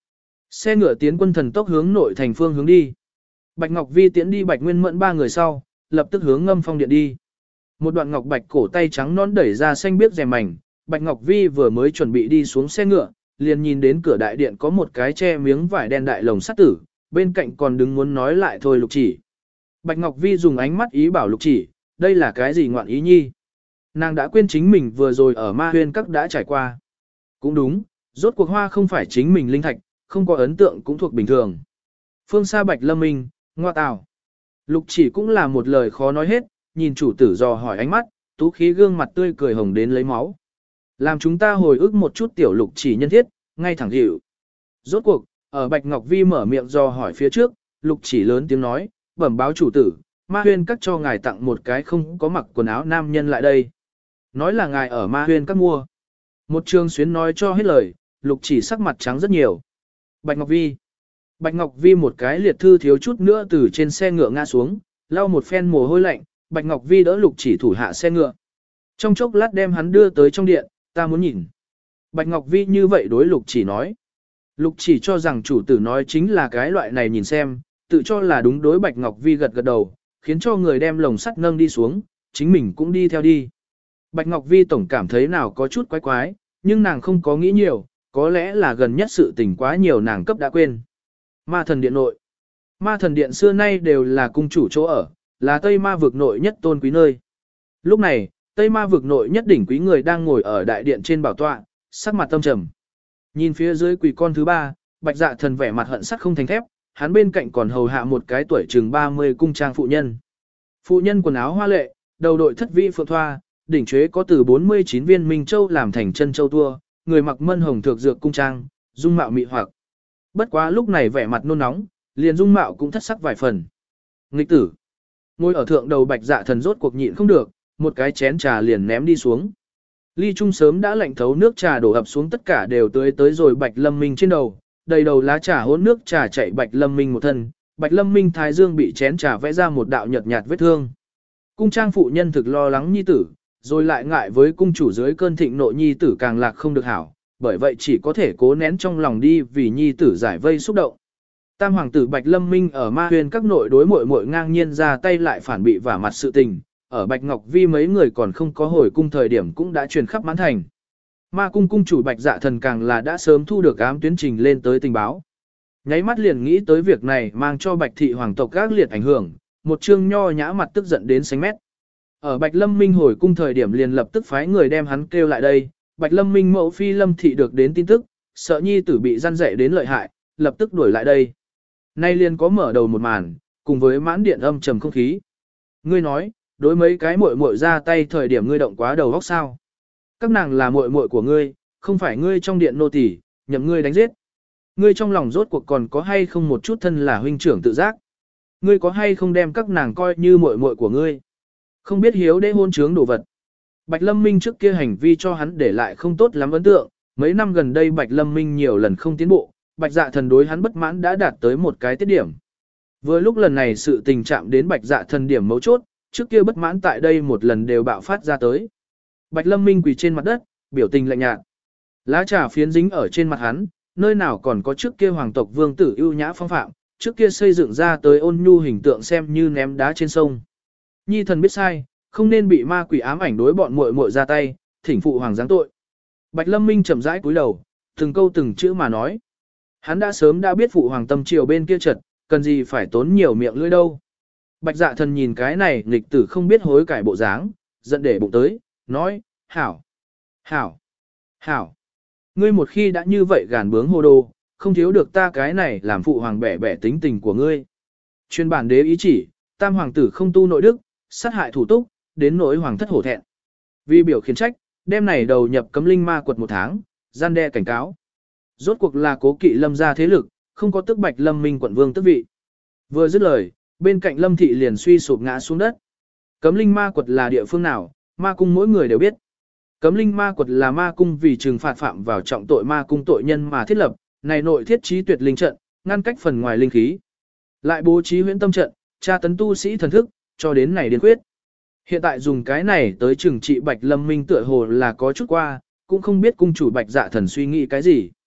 Xe ngựa tiến quân thần tốc hướng nội thành phương hướng đi. Bạch Ngọc Vi tiễn đi Bạch Nguyên Mẫn ba người sau, lập tức hướng Ngâm Phong điện đi. Một đoạn ngọc bạch cổ tay trắng non đẩy ra xanh biếc rèm mảnh, Bạch Ngọc Vi vừa mới chuẩn bị đi xuống xe ngựa, liền nhìn đến cửa đại điện có một cái che miếng vải đen đại lồng sắt tử, bên cạnh còn đứng muốn nói lại thôi Lục Chỉ. Bạch Ngọc Vi dùng ánh mắt ý bảo Lục Chỉ, đây là cái gì ngoạn ý nhi? Nàng đã quên chính mình vừa rồi ở Ma Huyên Các đã trải qua. Cũng đúng, rốt cuộc hoa không phải chính mình linh thạch, không có ấn tượng cũng thuộc bình thường. Phương xa Bạch Lâm Minh, ngoa tào. Lục Chỉ cũng là một lời khó nói hết, nhìn chủ tử dò hỏi ánh mắt, tú khí gương mặt tươi cười hồng đến lấy máu. Làm chúng ta hồi ức một chút tiểu Lục Chỉ nhân thiết, ngay thẳng hiệu. Rốt cuộc, ở Bạch Ngọc Vi mở miệng dò hỏi phía trước, Lục Chỉ lớn tiếng nói, bẩm báo chủ tử, Ma Huyên Các cho ngài tặng một cái không có mặc quần áo nam nhân lại đây. Nói là ngài ở Ma Huyên Các mua. Một trường xuyến nói cho hết lời, Lục Chỉ sắc mặt trắng rất nhiều. Bạch Ngọc Vi. Bạch Ngọc Vi một cái liệt thư thiếu chút nữa từ trên xe ngựa ngã xuống, lau một phen mồ hôi lạnh, Bạch Ngọc Vi đỡ Lục Chỉ thủ hạ xe ngựa. Trong chốc lát đem hắn đưa tới trong điện, ta muốn nhìn. Bạch Ngọc Vi như vậy đối Lục Chỉ nói. Lục Chỉ cho rằng chủ tử nói chính là cái loại này nhìn xem, tự cho là đúng đối Bạch Ngọc Vi gật gật đầu, khiến cho người đem lồng sắt nâng đi xuống, chính mình cũng đi theo đi. Bạch Ngọc Vi tổng cảm thấy nào có chút quái quái, nhưng nàng không có nghĩ nhiều, có lẽ là gần nhất sự tình quá nhiều nàng cấp đã quên. Ma thần điện nội. Ma thần điện xưa nay đều là cung chủ chỗ ở, là Tây Ma vực nội nhất tôn quý nơi. Lúc này, Tây Ma vực nội nhất đỉnh quý người đang ngồi ở đại điện trên bảo tọa, sắc mặt tâm trầm. Nhìn phía dưới quỷ con thứ ba, Bạch Dạ Thần vẻ mặt hận sắt không thành thép, hắn bên cạnh còn hầu hạ một cái tuổi chừng 30 cung trang phụ nhân. Phụ nhân quần áo hoa lệ, đầu đội thất vi phượng thoa, đỉnh chuế có từ 49 viên minh châu làm thành chân châu tua, người mặc mân hồng thược dược cung trang, dung mạo mị hoặc. Bất quá lúc này vẻ mặt nôn nóng, liền dung mạo cũng thất sắc vài phần. Nghịch tử. Ngồi ở thượng đầu Bạch Dạ Thần rốt cuộc nhịn không được, một cái chén trà liền ném đi xuống. Ly trung sớm đã lạnh thấu nước trà đổ ập xuống tất cả đều tới rồi Bạch Lâm Minh trên đầu, đầy đầu lá trà hỗn nước trà chảy Bạch Lâm Minh một thân, Bạch Lâm Minh thái dương bị chén trà vẽ ra một đạo nhợt nhạt vết thương. Cung trang phụ nhân thực lo lắng nhi tử, rồi lại ngại với cung chủ dưới cơn thịnh nộ nhi tử càng lạc không được hảo, bởi vậy chỉ có thể cố nén trong lòng đi vì nhi tử giải vây xúc động. Tam hoàng tử Bạch Lâm Minh ở Ma Huyên Các nội đối muội muội ngang nhiên ra tay lại phản bị vả mặt sự tình, ở Bạch Ngọc Vi mấy người còn không có hồi cung thời điểm cũng đã truyền khắp mãn thành. Ma cung cung chủ Bạch Dạ Thần càng là đã sớm thu được ám tuyến trình lên tới tình báo. Nháy mắt liền nghĩ tới việc này mang cho Bạch thị hoàng tộc gác liệt ảnh hưởng, một trương nho nhã mặt tức giận đến xanh mét. Ở Bạch Lâm Minh hồi cung thời điểm liền lập tức phái người đem hắn kêu lại đây, Bạch Lâm Minh mẫu phi Lâm thị được đến tin tức, sợ nhi tử bị gian dạy đến lợi hại, lập tức đuổi lại đây. Nay liền có mở đầu một màn, cùng với mãn điện âm trầm không khí. Ngươi nói, đối mấy cái muội muội ra tay thời điểm ngươi động quá đầu óc sao? Các nàng là muội muội của ngươi, không phải ngươi trong điện nô tỳ, nhậm ngươi đánh giết. Ngươi trong lòng rốt cuộc còn có hay không một chút thân là huynh trưởng tự giác? Ngươi có hay không đem các nàng coi như muội muội của ngươi? Không biết hiếu đế hôn trướng đồ vật. Bạch Lâm Minh trước kia hành vi cho hắn để lại không tốt lắm ấn tượng, mấy năm gần đây Bạch Lâm Minh nhiều lần không tiến bộ, Bạch Dạ Thần đối hắn bất mãn đã đạt tới một cái tiết điểm. Vừa lúc lần này sự tình chạm đến Bạch Dạ Thần điểm mấu chốt, trước kia bất mãn tại đây một lần đều bạo phát ra tới. Bạch Lâm Minh quỳ trên mặt đất, biểu tình lạnh nhạt. Lá trà phiến dính ở trên mặt hắn, nơi nào còn có trước kia hoàng tộc vương tử ưu nhã phong phạm, trước kia xây dựng ra tới ôn nhu hình tượng xem như ném đá trên sông. Nhi thần biết sai, không nên bị ma quỷ ám ảnh đối bọn muội muội ra tay, thỉnh phụ hoàng giáng tội. Bạch Lâm Minh chậm rãi cúi đầu, từng câu từng chữ mà nói. Hắn đã sớm đã biết phụ hoàng tâm triều bên kia chật, cần gì phải tốn nhiều miệng lưỡi đâu. Bạch Dạ Thần nhìn cái này nghịch tử không biết hối cải bộ dáng, giận để bụng tới, nói, hảo, hảo, hảo. Ngươi một khi đã như vậy gàn bướng hồ đồ, không thiếu được ta cái này làm phụ hoàng bẻ bẻ tính tình của ngươi. Chuyên bản đế ý chỉ, tam hoàng tử không tu nội đức, sát hại thủ túc, đến nỗi hoàng thất hổ thẹn. Vì biểu khiển trách, đêm này đầu nhập cấm linh ma quật 1 tháng, gian đe cảnh cáo. Rốt cuộc là cố kỵ Lâm gia thế lực, không có tức Bạch Lâm Minh quận vương tước vị. Vừa dứt lời, bên cạnh Lâm thị liền suy sụp ngã xuống đất. Cấm linh ma quật là địa phương nào, ma cung mỗi người đều biết. Cấm linh ma quật là ma cung vì trừng phạt phạm vào trọng tội ma cung tội nhân mà thiết lập, này nội thiết trí tuyệt linh trận, ngăn cách phần ngoài linh khí. Lại bố trí huyễn tâm trận, tra tấn tu sĩ thần thức, cho đến này điên quyết. Hiện tại dùng cái này tới trừng trị Bạch Lâm Minh tựa hồ là có chút qua, cũng không biết cung chủ Bạch Dạ Thần suy nghĩ cái gì.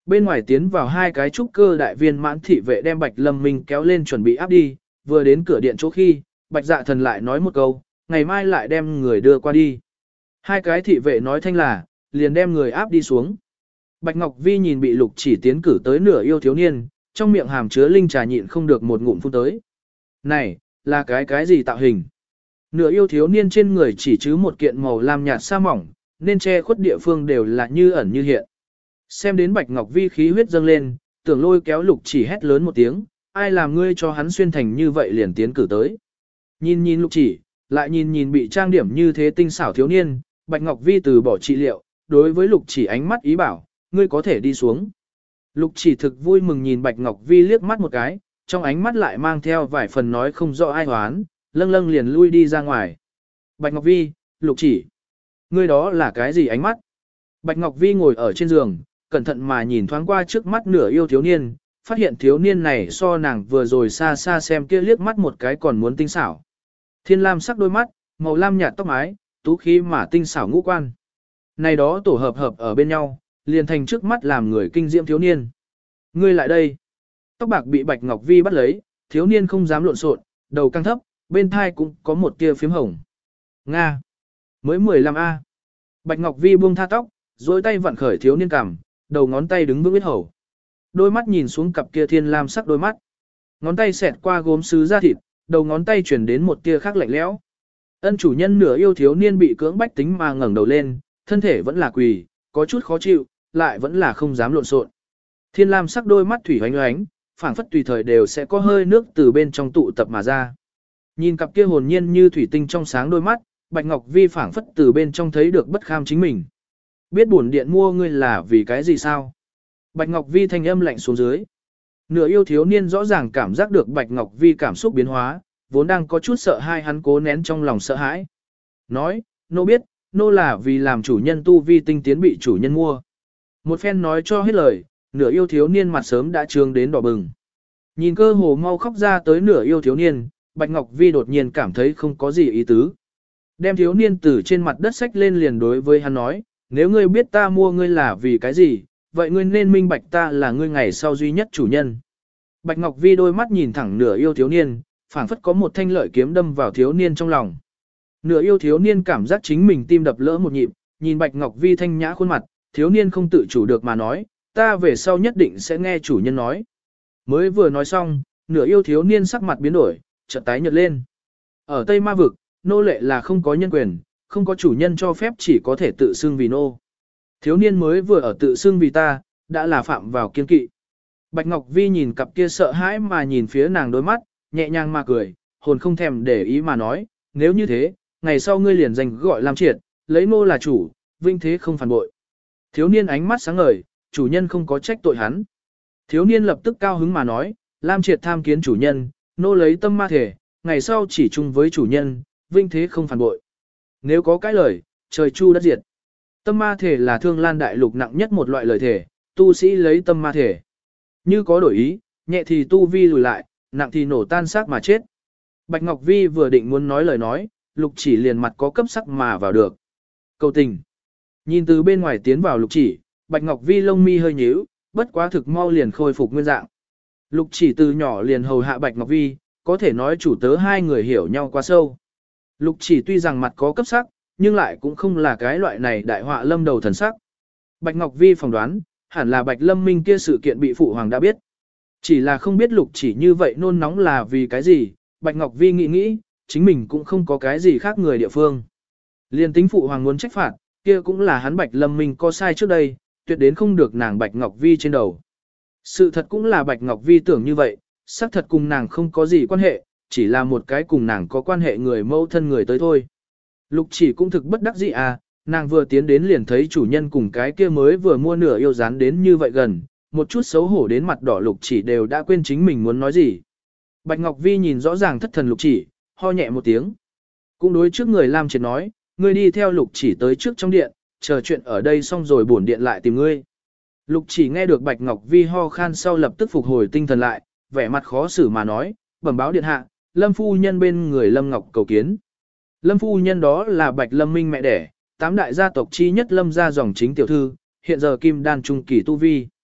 Bên ngoài tiến vào hai cái trúc cơ đại viên mãn thị vệ đem Bạch Lâm Minh kéo lên chuẩn bị áp đi, vừa đến cửa điện chỗ khi, Bạch Dạ Thần lại nói một câu, ngày mai lại đem người đưa qua đi. Hai cái thị vệ nói thanh là, liền đem người áp đi xuống. Bạch Ngọc Vi nhìn bị Lục Chỉ tiến cử tới nửa yêu thiếu niên, trong miệng hàm chứa linh trà nhịn không được một ngụm phun tới. Này, là cái gì tạo hình? Nửa yêu thiếu niên trên người chỉ chứ một kiện màu lam nhạt sa mỏng, nên che khuất địa phương đều là như ẩn như hiện. Xem đến Bạch Ngọc Vi khí huyết dâng lên, tưởng lôi kéo Lục Chỉ hét lớn một tiếng, ai làm ngươi cho hắn xuyên thành như vậy liền tiến cử tới. Nhìn nhìn Lục Chỉ, lại nhìn nhìn bị trang điểm như thế tinh xảo thiếu niên, Bạch Ngọc Vi từ bỏ trị liệu, đối với Lục Chỉ ánh mắt ý bảo, ngươi có thể đi xuống. Lục Chỉ thực vui mừng nhìn Bạch Ngọc Vi liếc mắt một cái, trong ánh mắt lại mang theo vài phần nói không rõ ai hoán, lâng lâng liền lui đi ra ngoài. Bạch Ngọc Vi, Lục Chỉ, ngươi đó là cái gì ánh mắt? Bạch Ngọc Vi ngồi ở trên giường, cẩn thận mà nhìn thoáng qua trước mắt nửa yêu thiếu niên, phát hiện thiếu niên này so nàng vừa rồi xa xa xem kia liếc mắt một cái còn muốn tinh xảo. Thiên lam sắc đôi mắt, màu lam nhạt tóc mái, tú khí mà tinh xảo ngũ quan. Này đó tổ hợp hợp ở bên nhau, liền thành trước mắt làm người kinh diễm thiếu niên. Ngươi lại đây. Tóc bạc bị Bạch Ngọc Vi bắt lấy, thiếu niên không dám lộn xộn, đầu căng thấp, bên thai cũng có một tia phím hồng. Nga. Mới 15A. Bạch Ngọc Vi buông tha tóc, duỗi tay vặn khởi thiếu niên cằm, đầu ngón tay đứng vững biết hầu. Đôi mắt nhìn xuống cặp kia thiên lam sắc đôi mắt. Ngón tay xẹt qua gốm sứ da thịt, đầu ngón tay chuyển đến một tia khác lạnh lẽo. Ân chủ nhân nửa yêu thiếu niên bị cưỡng bách tính mà ngẩng đầu lên, thân thể vẫn là quỳ, có chút khó chịu, lại vẫn là không dám lộn xộn. Thiên lam sắc đôi mắt thủy oánh oánh, phảng phất tùy thời đều sẽ có hơi nước từ bên trong tụ tập mà ra. Nhìn cặp kia hồn nhiên như thủy tinh trong sáng đôi mắt, Bạch Ngọc Vi phảng phất từ bên trong thấy được bất kham chính mình. Biết bổn điện mua ngươi là vì cái gì sao? Bạch Ngọc Vi thanh âm lạnh xuống dưới. Nửa yêu thiếu niên rõ ràng cảm giác được Bạch Ngọc Vi cảm xúc biến hóa, vốn đang có chút sợ hai hắn cố nén trong lòng sợ hãi. Nói, nô biết, nô là vì làm chủ nhân tu vi tinh tiến bị chủ nhân mua. Một phen nói cho hết lời, nửa yêu thiếu niên mặt sớm đã trương đến đỏ bừng. Nhìn cơ hồ mau khóc ra tới nửa yêu thiếu niên, Bạch Ngọc Vi đột nhiên cảm thấy không có gì ý tứ. Đem thiếu niên từ trên mặt đất xách lên liền đối với hắn nói, nếu ngươi biết ta mua ngươi là vì cái gì, vậy ngươi nên minh bạch ta là ngươi ngày sau duy nhất chủ nhân. Bạch Ngọc Vi đôi mắt nhìn thẳng nửa yêu thiếu niên, phảng phất có một thanh lợi kiếm đâm vào thiếu niên trong lòng. Nửa yêu thiếu niên cảm giác chính mình tim đập lỡ một nhịp, nhìn Bạch Ngọc Vi thanh nhã khuôn mặt, thiếu niên không tự chủ được mà nói, ta về sau nhất định sẽ nghe chủ nhân nói. Mới vừa nói xong, nửa yêu thiếu niên sắc mặt biến đổi, chợt tái nhợt lên. Ở Tây Ma Vực, nô lệ là không có nhân quyền, không có chủ nhân cho phép chỉ có thể tự xưng vì nô. Thiếu niên mới vừa ở tự xưng vì ta, đã là phạm vào kiên kỵ. Bạch Ngọc Vi nhìn cặp kia sợ hãi mà nhìn phía nàng đôi mắt, nhẹ nhàng mà cười, hồn không thèm để ý mà nói, nếu như thế, ngày sau ngươi liền danh gọi Lam Triệt, lấy nô là chủ, vinh thế không phản bội. Thiếu niên ánh mắt sáng ngời, chủ nhân không có trách tội hắn. Thiếu niên lập tức cao hứng mà nói, Lam Triệt tham kiến chủ nhân, nô lấy tâm ma thể, ngày sau chỉ chung với chủ nhân, vinh thế không phản bội. Nếu có cái lời, trời chu đất diệt. Tâm ma thể là thương lan đại lục nặng nhất một loại lời thể, tu sĩ lấy tâm ma thể. Như có đổi ý, nhẹ thì tu vi lùi lại, nặng thì nổ tan xác mà chết. Bạch Ngọc Vi vừa định muốn nói lời nói, Lục Chỉ liền mặt có cấp sắc mà vào được. Cầu tình. Nhìn từ bên ngoài tiến vào Lục Chỉ, Bạch Ngọc Vi lông mi hơi nhíu, bất quá thực mau liền khôi phục nguyên dạng. Lục Chỉ từ nhỏ liền hầu hạ Bạch Ngọc Vi, có thể nói chủ tớ hai người hiểu nhau quá sâu. Lục Chỉ tuy rằng mặt có cấp sắc, nhưng lại cũng không là cái loại này đại họa lâm đầu thần sắc. Bạch Ngọc Vi phỏng đoán, hẳn là Bạch Lâm Minh kia sự kiện bị phụ hoàng đã biết. Chỉ là không biết Lục Chỉ như vậy nôn nóng là vì cái gì, Bạch Ngọc Vi nghĩ, chính mình cũng không có cái gì khác người địa phương. Liên tính phụ hoàng muốn trách phạt, kia cũng là hắn Bạch Lâm Minh có sai trước đây, tuyệt đến không được nàng Bạch Ngọc Vi trên đầu. Sự thật cũng là Bạch Ngọc Vi tưởng như vậy, xác thật cùng nàng không có gì quan hệ, chỉ là một cái cùng nàng có quan hệ người mâu thân người tới thôi. Lục Chỉ cũng thực bất đắc dĩ à, nàng vừa tiến đến liền thấy chủ nhân cùng cái kia mới vừa mua nửa yêu dán đến như vậy gần, một chút xấu hổ đến mặt đỏ Lục Chỉ đều đã quên chính mình muốn nói gì. Bạch Ngọc Vi nhìn rõ ràng thất thần Lục Chỉ, ho nhẹ một tiếng. Cũng đối trước người Lam Triệt nói, ngươi đi theo Lục Chỉ tới trước trong điện, chờ chuyện ở đây xong rồi bổn điện lại tìm ngươi. Lục Chỉ nghe được Bạch Ngọc Vi ho khan sau lập tức phục hồi tinh thần lại, vẻ mặt khó xử mà nói, bẩm báo điện hạ, Lâm phu nhân bên người Lâm Ngọc cầu kiến. Lâm phu nhân đó là Bạch Lâm Minh mẹ đẻ, 8 đại gia tộc chi nhất Lâm gia dòng chính tiểu thư, hiện giờ kim đan trung kỳ tu vi.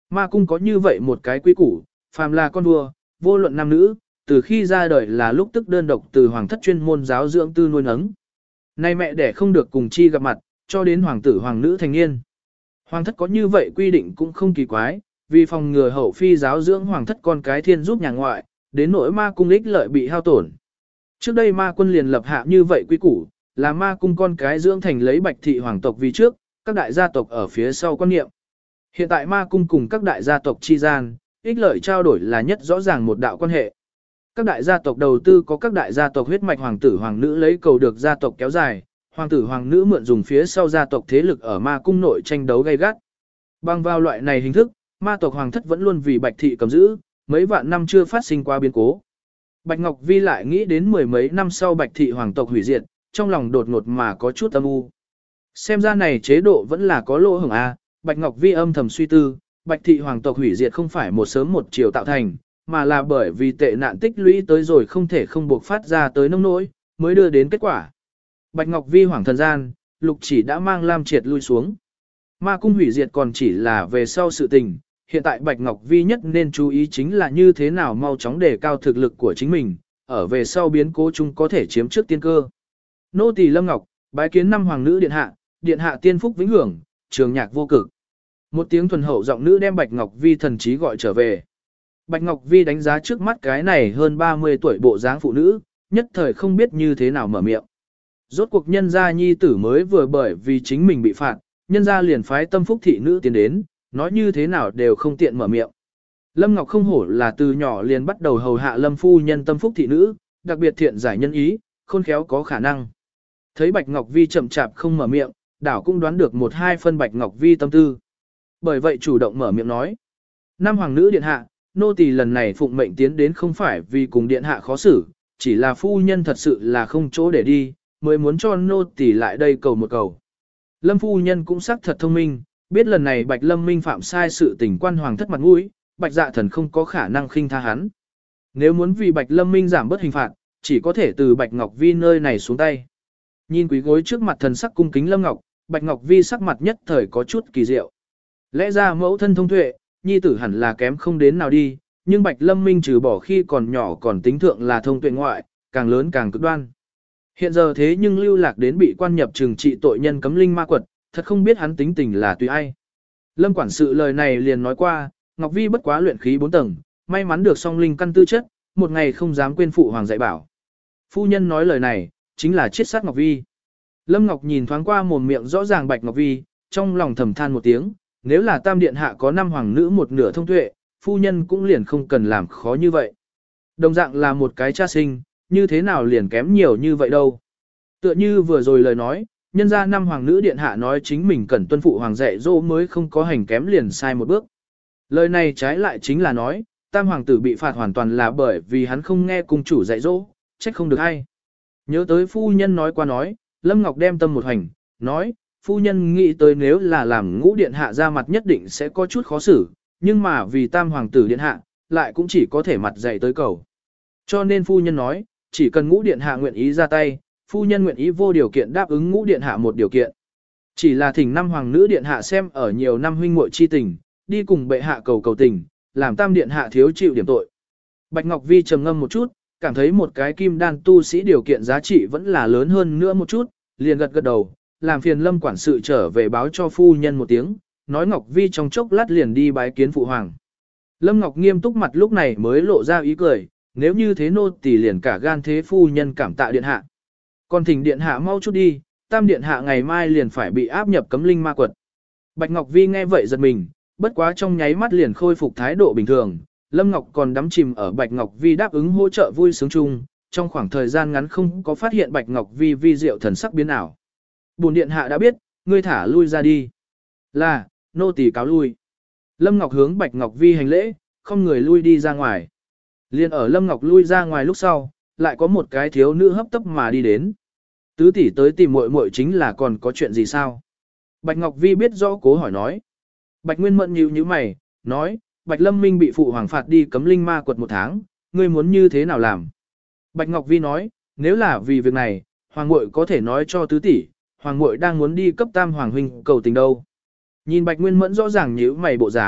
Ma cung có như vậy một cái quy củ, phàm là con vua, vô luận nam nữ, từ khi ra đời là lúc tức đơn độc từ hoàng thất chuyên môn giáo dưỡng tư nuôi nấng. Nay mẹ đẻ không được cùng chi gặp mặt, cho đến hoàng tử hoàng nữ thành niên. Hoàng thất có như vậy quy định cũng không kỳ quái, vì phòng ngừa hậu phi giáo dưỡng hoàng thất con cái thiên giúp nhà ngoại, đến nỗi ma cung ích lợi bị hao tổn. Trước đây ma quân liền lập hạ như vậy quy củ, là ma cung con cái dưỡng thành lấy bạch thị hoàng tộc vì trước, các đại gia tộc ở phía sau quan niệm. Hiện tại ma cung cùng các đại gia tộc chi gian, ích lợi trao đổi là nhất rõ ràng một đạo quan hệ. Các đại gia tộc đầu tư có các đại gia tộc huyết mạch hoàng tử hoàng nữ lấy cầu được gia tộc kéo dài, hoàng tử hoàng nữ mượn dùng phía sau gia tộc thế lực ở ma cung nội tranh đấu gay gắt. Bằng vào loại này hình thức, ma tộc hoàng thất vẫn luôn vì bạch thị cầm giữ, mấy vạn năm chưa phát sinh qua biến cố. Bạch Ngọc Vi lại nghĩ đến mười mấy năm sau bạch thị hoàng tộc hủy diệt, trong lòng đột ngột mà có chút âm u. Xem ra này chế độ vẫn là có lỗ hổng a. Bạch Ngọc Vi âm thầm suy tư, bạch thị hoàng tộc hủy diệt không phải một sớm một chiều tạo thành, mà là bởi vì tệ nạn tích lũy tới rồi không thể không buộc phát ra tới nông nỗi, mới đưa đến kết quả. Bạch Ngọc Vi hoảng thần gian, Lục Chỉ đã mang Lam Triệt lui xuống. Ma cung hủy diệt còn chỉ là về sau sự tình, hiện tại Bạch Ngọc Vi nhất nên chú ý chính là như thế nào mau chóng đề cao thực lực của chính mình, ở về sau biến cố chung có thể chiếm trước tiên cơ. Nô tỳ Lâm Ngọc, bái kiến năm hoàng nữ điện hạ tiên phúc vĩnh hưởng, trường nhạc vô cực. Một tiếng thuần hậu giọng nữ đem Bạch Ngọc Vi thần trí gọi trở về. Bạch Ngọc Vi đánh giá trước mắt cái này hơn 30 tuổi bộ dáng phụ nữ, nhất thời không biết như thế nào mở miệng. Rốt cuộc nhân gia nhi tử mới vừa bởi vì chính mình bị phạt, nhân gia liền phái tâm phúc thị nữ tiến đến, nói như thế nào đều không tiện mở miệng. Lâm Ngọc không hổ là từ nhỏ liền bắt đầu hầu hạ Lâm phu nhân tâm phúc thị nữ, đặc biệt thiện giải nhân ý, khôn khéo có khả năng. Thấy Bạch Ngọc Vi chậm chạp không mở miệng, đảo cũng đoán được một hai phân Bạch Ngọc Vi tâm tư. Bởi vậy chủ động mở miệng nói. Năm hoàng nữ điện hạ, nô tỳ lần này phụng mệnh tiến đến không phải vì cùng điện hạ khó xử, chỉ là phu nhân thật sự là không chỗ để đi, mới muốn cho nô tỳ lại đây cầu một cầu. Lâm phu nhân cũng xác thật thông minh, biết lần này Bạch Lâm Minh phạm sai sự tình quan hoàng thất mặt mũi, Bạch Dạ Thần không có khả năng khinh tha hắn. Nếu muốn vì Bạch Lâm Minh giảm bớt hình phạt, chỉ có thể từ Bạch Ngọc Vi nơi này xuống tay. Nhìn quý gối trước mặt thần sắc cung kính Lâm Ngọc, Bạch Ngọc Vi sắc mặt nhất thời có chút kỳ diệu. Lẽ ra mẫu thân thông tuệ, nhi tử hẳn là kém không đến nào đi, nhưng Bạch Lâm Minh trừ bỏ khi còn nhỏ còn tính thượng là thông tuệ ngoại, càng lớn càng cực đoan. Hiện giờ thế nhưng lưu lạc đến bị quan nhập trừng trị tội nhân cấm linh ma quật, thật không biết hắn tính tình là tùy ai. Lâm quản sự lời này liền nói qua, Ngọc Vi bất quá luyện khí 4 tầng, may mắn được song linh căn tư chất, một ngày không dám quên phụ hoàng dạy bảo. Phu nhân nói lời này, chính là chiết sát Ngọc Vi. Lâm Ngọc nhìn thoáng qua mồm miệng rõ ràng Bạch Ngọc Vi, trong lòng thầm than một tiếng, nếu là tam điện hạ có 5 hoàng nữ một nửa thông tuệ, phu nhân cũng liền không cần làm khó như vậy. Đồng dạng là một cái cha sinh, như thế nào liền kém nhiều như vậy đâu. Tựa như vừa rồi lời nói, nhân ra 5 hoàng nữ điện hạ nói chính mình cần tuân phụ hoàng dạy dỗ mới không có hành kém liền sai một bước. Lời này trái lại chính là nói, tam hoàng tử bị phạt hoàn toàn là bởi vì hắn không nghe cung chủ dạy dỗ, trách không được hay. Nhớ tới phu nhân nói qua nói, Lâm Ngọc đem tâm một hành, nói, phu nhân nghĩ tới nếu là làm ngũ điện hạ ra mặt nhất định sẽ có chút khó xử, nhưng mà vì tam hoàng tử điện hạ, lại cũng chỉ có thể mặt dạy tới cầu. Cho nên phu nhân nói, chỉ cần ngũ điện hạ nguyện ý ra tay, phu nhân nguyện ý vô điều kiện đáp ứng ngũ điện hạ một điều kiện. Chỉ là thỉnh năm hoàng nữ điện hạ xem ở nhiều năm huynh muội chi tình, đi cùng bệ hạ cầu cầu tình, làm tam điện hạ thiếu chịu điểm tội. Bạch Ngọc Vi trầm ngâm một chút, cảm thấy một cái kim đan tu sĩ điều kiện giá trị vẫn là lớn hơn nữa một chút, liền gật gật đầu, làm phiền Lâm quản sự trở về báo cho phu nhân một tiếng, nói Ngọc Vi trong chốc lát liền đi bái kiến phụ hoàng. Lâm Ngọc nghiêm túc mặt lúc này mới lộ ra ý cười, nếu như thế nô tỳ liền cả gan thế phu nhân cảm tạ điện hạ. Còn thỉnh điện hạ mau chút đi, tam điện hạ ngày mai liền phải bị áp nhập cấm linh ma quật. Bạch Ngọc Vi nghe vậy giật mình, bất quá trong nháy mắt liền khôi phục thái độ bình thường. Lâm Ngọc còn đắm chìm ở Bạch Ngọc Vi đáp ứng hỗ trợ vui sướng chung, trong khoảng thời gian ngắn không có phát hiện Bạch Ngọc Vi vi diệu thần sắc biến ảo. Bổn điện hạ đã biết, ngươi thả lui ra đi. Là, nô tỳ cáo lui. Lâm Ngọc hướng Bạch Ngọc Vi hành lễ, không người lui đi ra ngoài. Liên ở Lâm Ngọc lui ra ngoài lúc sau, lại có một cái thiếu nữ hấp tấp mà đi đến. Tứ tỷ tới tìm muội muội chính là còn có chuyện gì sao? Bạch Ngọc Vi biết rõ cố hỏi nói. Bạch Nguyên Mẫn nhíu nhíu mày, nói, Bạch Lâm Minh bị phụ hoàng phạt đi cấm linh ma quật 1 tháng, ngươi muốn như thế nào làm? Bạch Ngọc Vi nói, nếu là vì việc này, hoàng muội có thể nói cho tứ tỷ, hoàng muội đang muốn đi cấp tam hoàng huynh cầu tình đâu. Nhìn Bạch Nguyên Mẫn rõ ràng nhíu mày bộ dáng,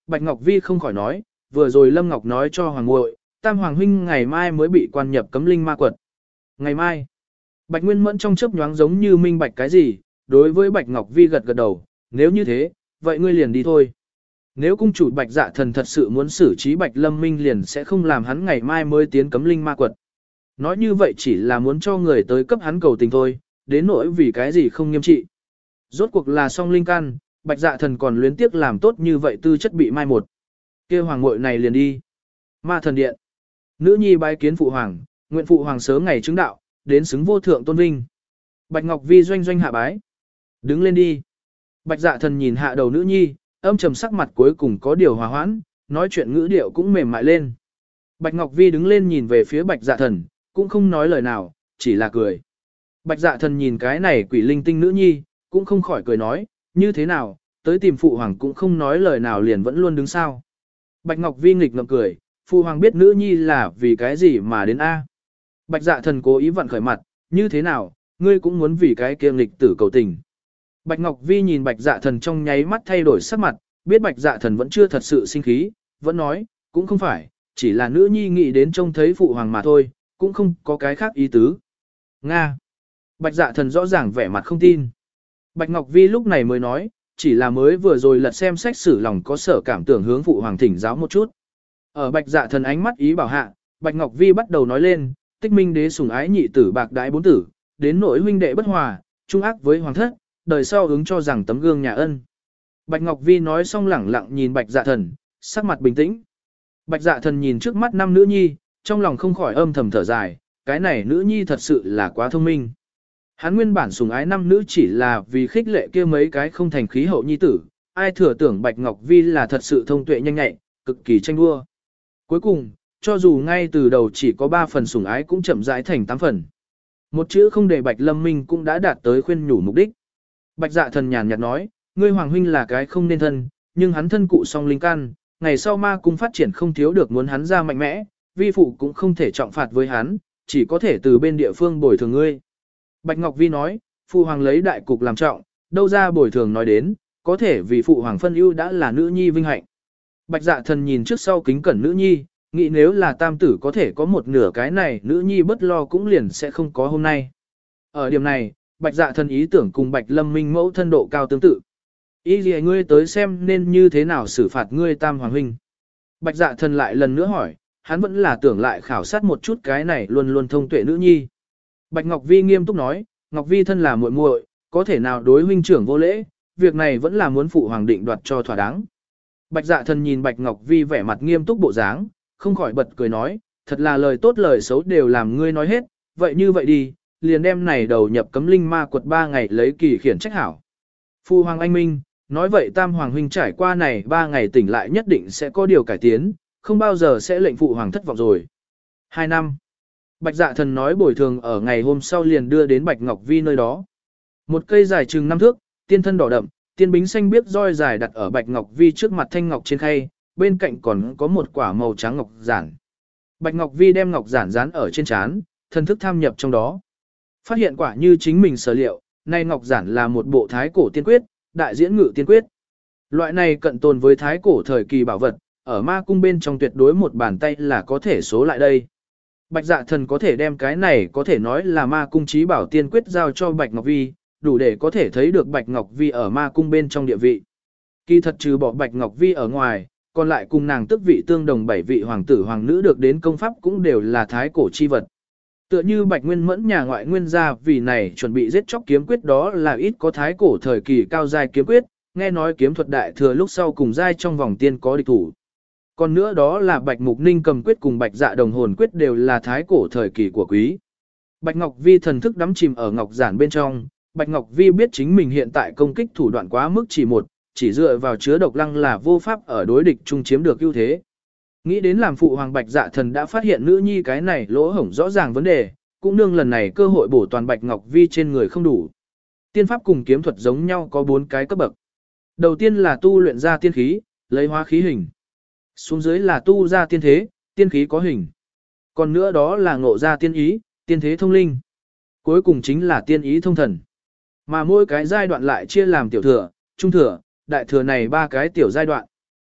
Bạch Ngọc Vi không khỏi nói, vừa rồi Lâm Ngọc nói cho Hoàng muội, Tam Hoàng huynh ngày mai mới bị quan nhập cấm linh ma quật. Ngày mai, Bạch Nguyên Mẫn trong chớp nhoáng giống như minh bạch cái gì, đối với Bạch Ngọc Vi gật gật đầu, nếu như thế, vậy ngươi liền đi thôi. Nếu cung chủ Bạch Dạ Thần thật sự muốn xử trí Bạch Lâm Minh liền sẽ không làm hắn ngày mai mới tiến cấm linh ma quật. Nói như vậy chỉ là muốn cho người tới cấp hắn cầu tình thôi, đến nỗi vì cái gì không nghiêm trị. Rốt cuộc là song linh căn, Bạch Dạ Thần còn luyến tiếc làm tốt như vậy tư chất bị mai một. Kia hoàng muội này liền đi. Ma thần điện. Nữ nhi bái kiến phụ hoàng, nguyện phụ hoàng sớm ngày chứng đạo, đến xứng vô thượng tôn vinh. Bạch Ngọc Vi doanh doanh hạ bái. Đứng lên đi. Bạch Dạ Thần nhìn hạ đầu nữ nhi, âm trầm sắc mặt cuối cùng có điều hòa hoãn, nói chuyện ngữ điệu cũng mềm mại lên. Bạch Ngọc Vi đứng lên nhìn về phía Bạch Dạ Thần, cũng không nói lời nào, chỉ là cười. Bạch Dạ Thần nhìn cái này quỷ linh tinh nữ nhi, cũng không khỏi cười nói, như thế nào, tới tìm phụ hoàng cũng không nói lời nào liền vẫn luôn đứng sao. Bạch Ngọc Vi nghịch ngợm cười, phụ hoàng biết nữ nhi là vì cái gì mà đến A. Bạch Dạ Thần cố ý vặn khởi mặt, như thế nào, ngươi cũng muốn vì cái kia nghịch tử cầu tình. Bạch Ngọc Vi nhìn Bạch Dạ Thần trong nháy mắt thay đổi sắc mặt, biết Bạch Dạ Thần vẫn chưa thật sự sinh khí, vẫn nói, cũng không phải, chỉ là nữ nhi nghĩ đến trông thấy phụ hoàng mà thôi, cũng không có cái khác ý tứ. Nga. Bạch Dạ Thần rõ ràng vẻ mặt không tin. Bạch Ngọc Vi lúc này mới nói, chỉ là mới vừa rồi lật xem sách sử lòng có sở cảm tưởng hướng phụ hoàng thỉnh giáo một chút. Ở Bạch Dạ Thần ánh mắt ý bảo hạ, Bạch Ngọc Vi bắt đầu nói lên, Tích Minh đế sủng ái nhị tử bạc đãi bốn tử, đến nỗi huynh đệ bất hòa, trung ác với hoàng thất, đời sau ứng cho rằng tấm gương nhà ân. Bạch Ngọc Vi nói xong lẳng lặng nhìn Bạch Dạ Thần, sắc mặt bình tĩnh. Bạch Dạ Thần nhìn trước mắt năm nữ nhi, trong lòng không khỏi âm thầm thở dài, cái này nữ nhi thật sự là quá thông minh. Hắn nguyên bản sủng ái năm nữ chỉ là vì khích lệ kia mấy cái không thành khí hậu nhi tử, ai thừa tưởng Bạch Ngọc Vi là thật sự thông tuệ nhanh nhạy, cực kỳ tranh đua. Cuối cùng, cho dù ngay từ đầu chỉ có 3 phần sủng ái cũng chậm rãi thành 8 phần. Một chữ không để Bạch Lâm Minh cũng đã đạt tới khuyên nhủ mục đích. Bạch Dạ Thần nhàn nhạt nói, ngươi hoàng huynh là cái không nên thân, nhưng hắn thân cụ song linh căn, ngày sau ma cung phát triển không thiếu được muốn hắn ra mạnh mẽ, vi phụ cũng không thể trọng phạt với hắn, chỉ có thể từ bên địa phương bồi thường ngươi. Bạch Ngọc Vi nói, phụ hoàng lấy đại cục làm trọng, đâu ra bồi thường nói đến, có thể vì phụ hoàng phân ưu đã là nữ nhi vinh hạnh. Bạch Dạ Thần nhìn trước sau kính cẩn nữ nhi, nghĩ nếu là tam tử có thể có một nửa cái này nữ nhi bất lo cũng liền sẽ không có hôm nay. Ở điểm này, Bạch Dạ Thần ý tưởng cùng Bạch Lâm Minh mẫu thân độ cao tương tự. Ý gì ngươi tới xem nên như thế nào xử phạt ngươi tam hoàng huynh. Bạch Dạ Thần lại lần nữa hỏi, hắn vẫn là tưởng lại khảo sát một chút cái này luôn luôn thông tuệ nữ nhi. Bạch Ngọc Vi nghiêm túc nói, Ngọc Vi thân là muội muội, có thể nào đối huynh trưởng vô lễ, việc này vẫn là muốn phụ hoàng định đoạt cho thỏa đáng. Bạch Dạ Thần nhìn Bạch Ngọc Vi vẻ mặt nghiêm túc bộ dáng, không khỏi bật cười nói, thật là lời tốt lời xấu đều làm ngươi nói hết, vậy như vậy đi, liền đem này đầu nhập cấm linh ma quật 3 ngày lấy kỳ khiển trách hảo. Phụ hoàng anh minh, nói vậy tam hoàng huynh trải qua này 3 ngày tỉnh lại nhất định sẽ có điều cải tiến, không bao giờ sẽ lệnh phụ hoàng thất vọng rồi. 2 năm. Bạch Dạ Thần nói bồi thường ở ngày hôm sau liền đưa đến Bạch Ngọc Vi nơi đó. Một cây dài chừng 5 thước, tiên thân đỏ đậm, tiên bính xanh biếc roi dài đặt ở Bạch Ngọc Vi trước mặt thanh ngọc trên khay, bên cạnh còn có một quả màu trắng ngọc giản. Bạch Ngọc Vi đem ngọc giản dán ở trên trán, thần thức tham nhập trong đó. Phát hiện quả như chính mình sở liệu, nay ngọc giản là một bộ thái cổ tiên quyết, đại diễn ngự tiên quyết. Loại này cận tồn với thái cổ thời kỳ bảo vật, ở ma cung bên trong tuyệt đối một bàn tay là có thể số lại đây. Bạch Dạ Thần có thể đem cái này có thể nói là ma cung trí bảo tiên quyết giao cho Bạch Ngọc Vi, đủ để có thể thấy được Bạch Ngọc Vi ở ma cung bên trong địa vị. Kỳ thật trừ bỏ Bạch Ngọc Vi ở ngoài, còn lại cùng nàng tức vị tương đồng 7 vị hoàng tử hoàng nữ được đến công pháp cũng đều là thái cổ chi vật. Tựa như Bạch Nguyên Mẫn nhà ngoại nguyên gia vì này chuẩn bị giết chóc kiếm quyết đó là ít có thái cổ thời kỳ cao giai kiếm quyết, nghe nói kiếm thuật đại thừa lúc sau cùng giai trong vòng tiên có địch thủ. Còn nữa đó là Bạch Mục Ninh cầm quyết cùng Bạch Dạ đồng hồn quyết đều là thái cổ thời kỳ của quý. Bạch Ngọc Vi thần thức đắm chìm ở ngọc giản bên trong, Bạch Ngọc Vi biết chính mình hiện tại công kích thủ đoạn quá mức chỉ dựa vào chứa độc lăng là vô pháp ở đối địch chung chiếm được ưu thế. Nghĩ đến làm phụ hoàng Bạch Dạ Thần đã phát hiện nữ nhi cái này lỗ hổng rõ ràng vấn đề, cũng nương lần này cơ hội bổ toàn Bạch Ngọc Vi trên người không đủ. Tiên pháp cùng kiếm thuật giống nhau có 4 cái cấp bậc. Đầu tiên là tu luyện ra tiên khí, lấy hóa khí hình. Xuống dưới là tu ra tiên thế, tiên khí có hình. Còn nữa đó là ngộ ra tiên ý, tiên thế thông linh. Cuối cùng chính là tiên ý thông thần. Mà mỗi cái giai đoạn lại chia làm tiểu thừa, trung thừa, đại thừa này 3 cái tiểu giai đoạn.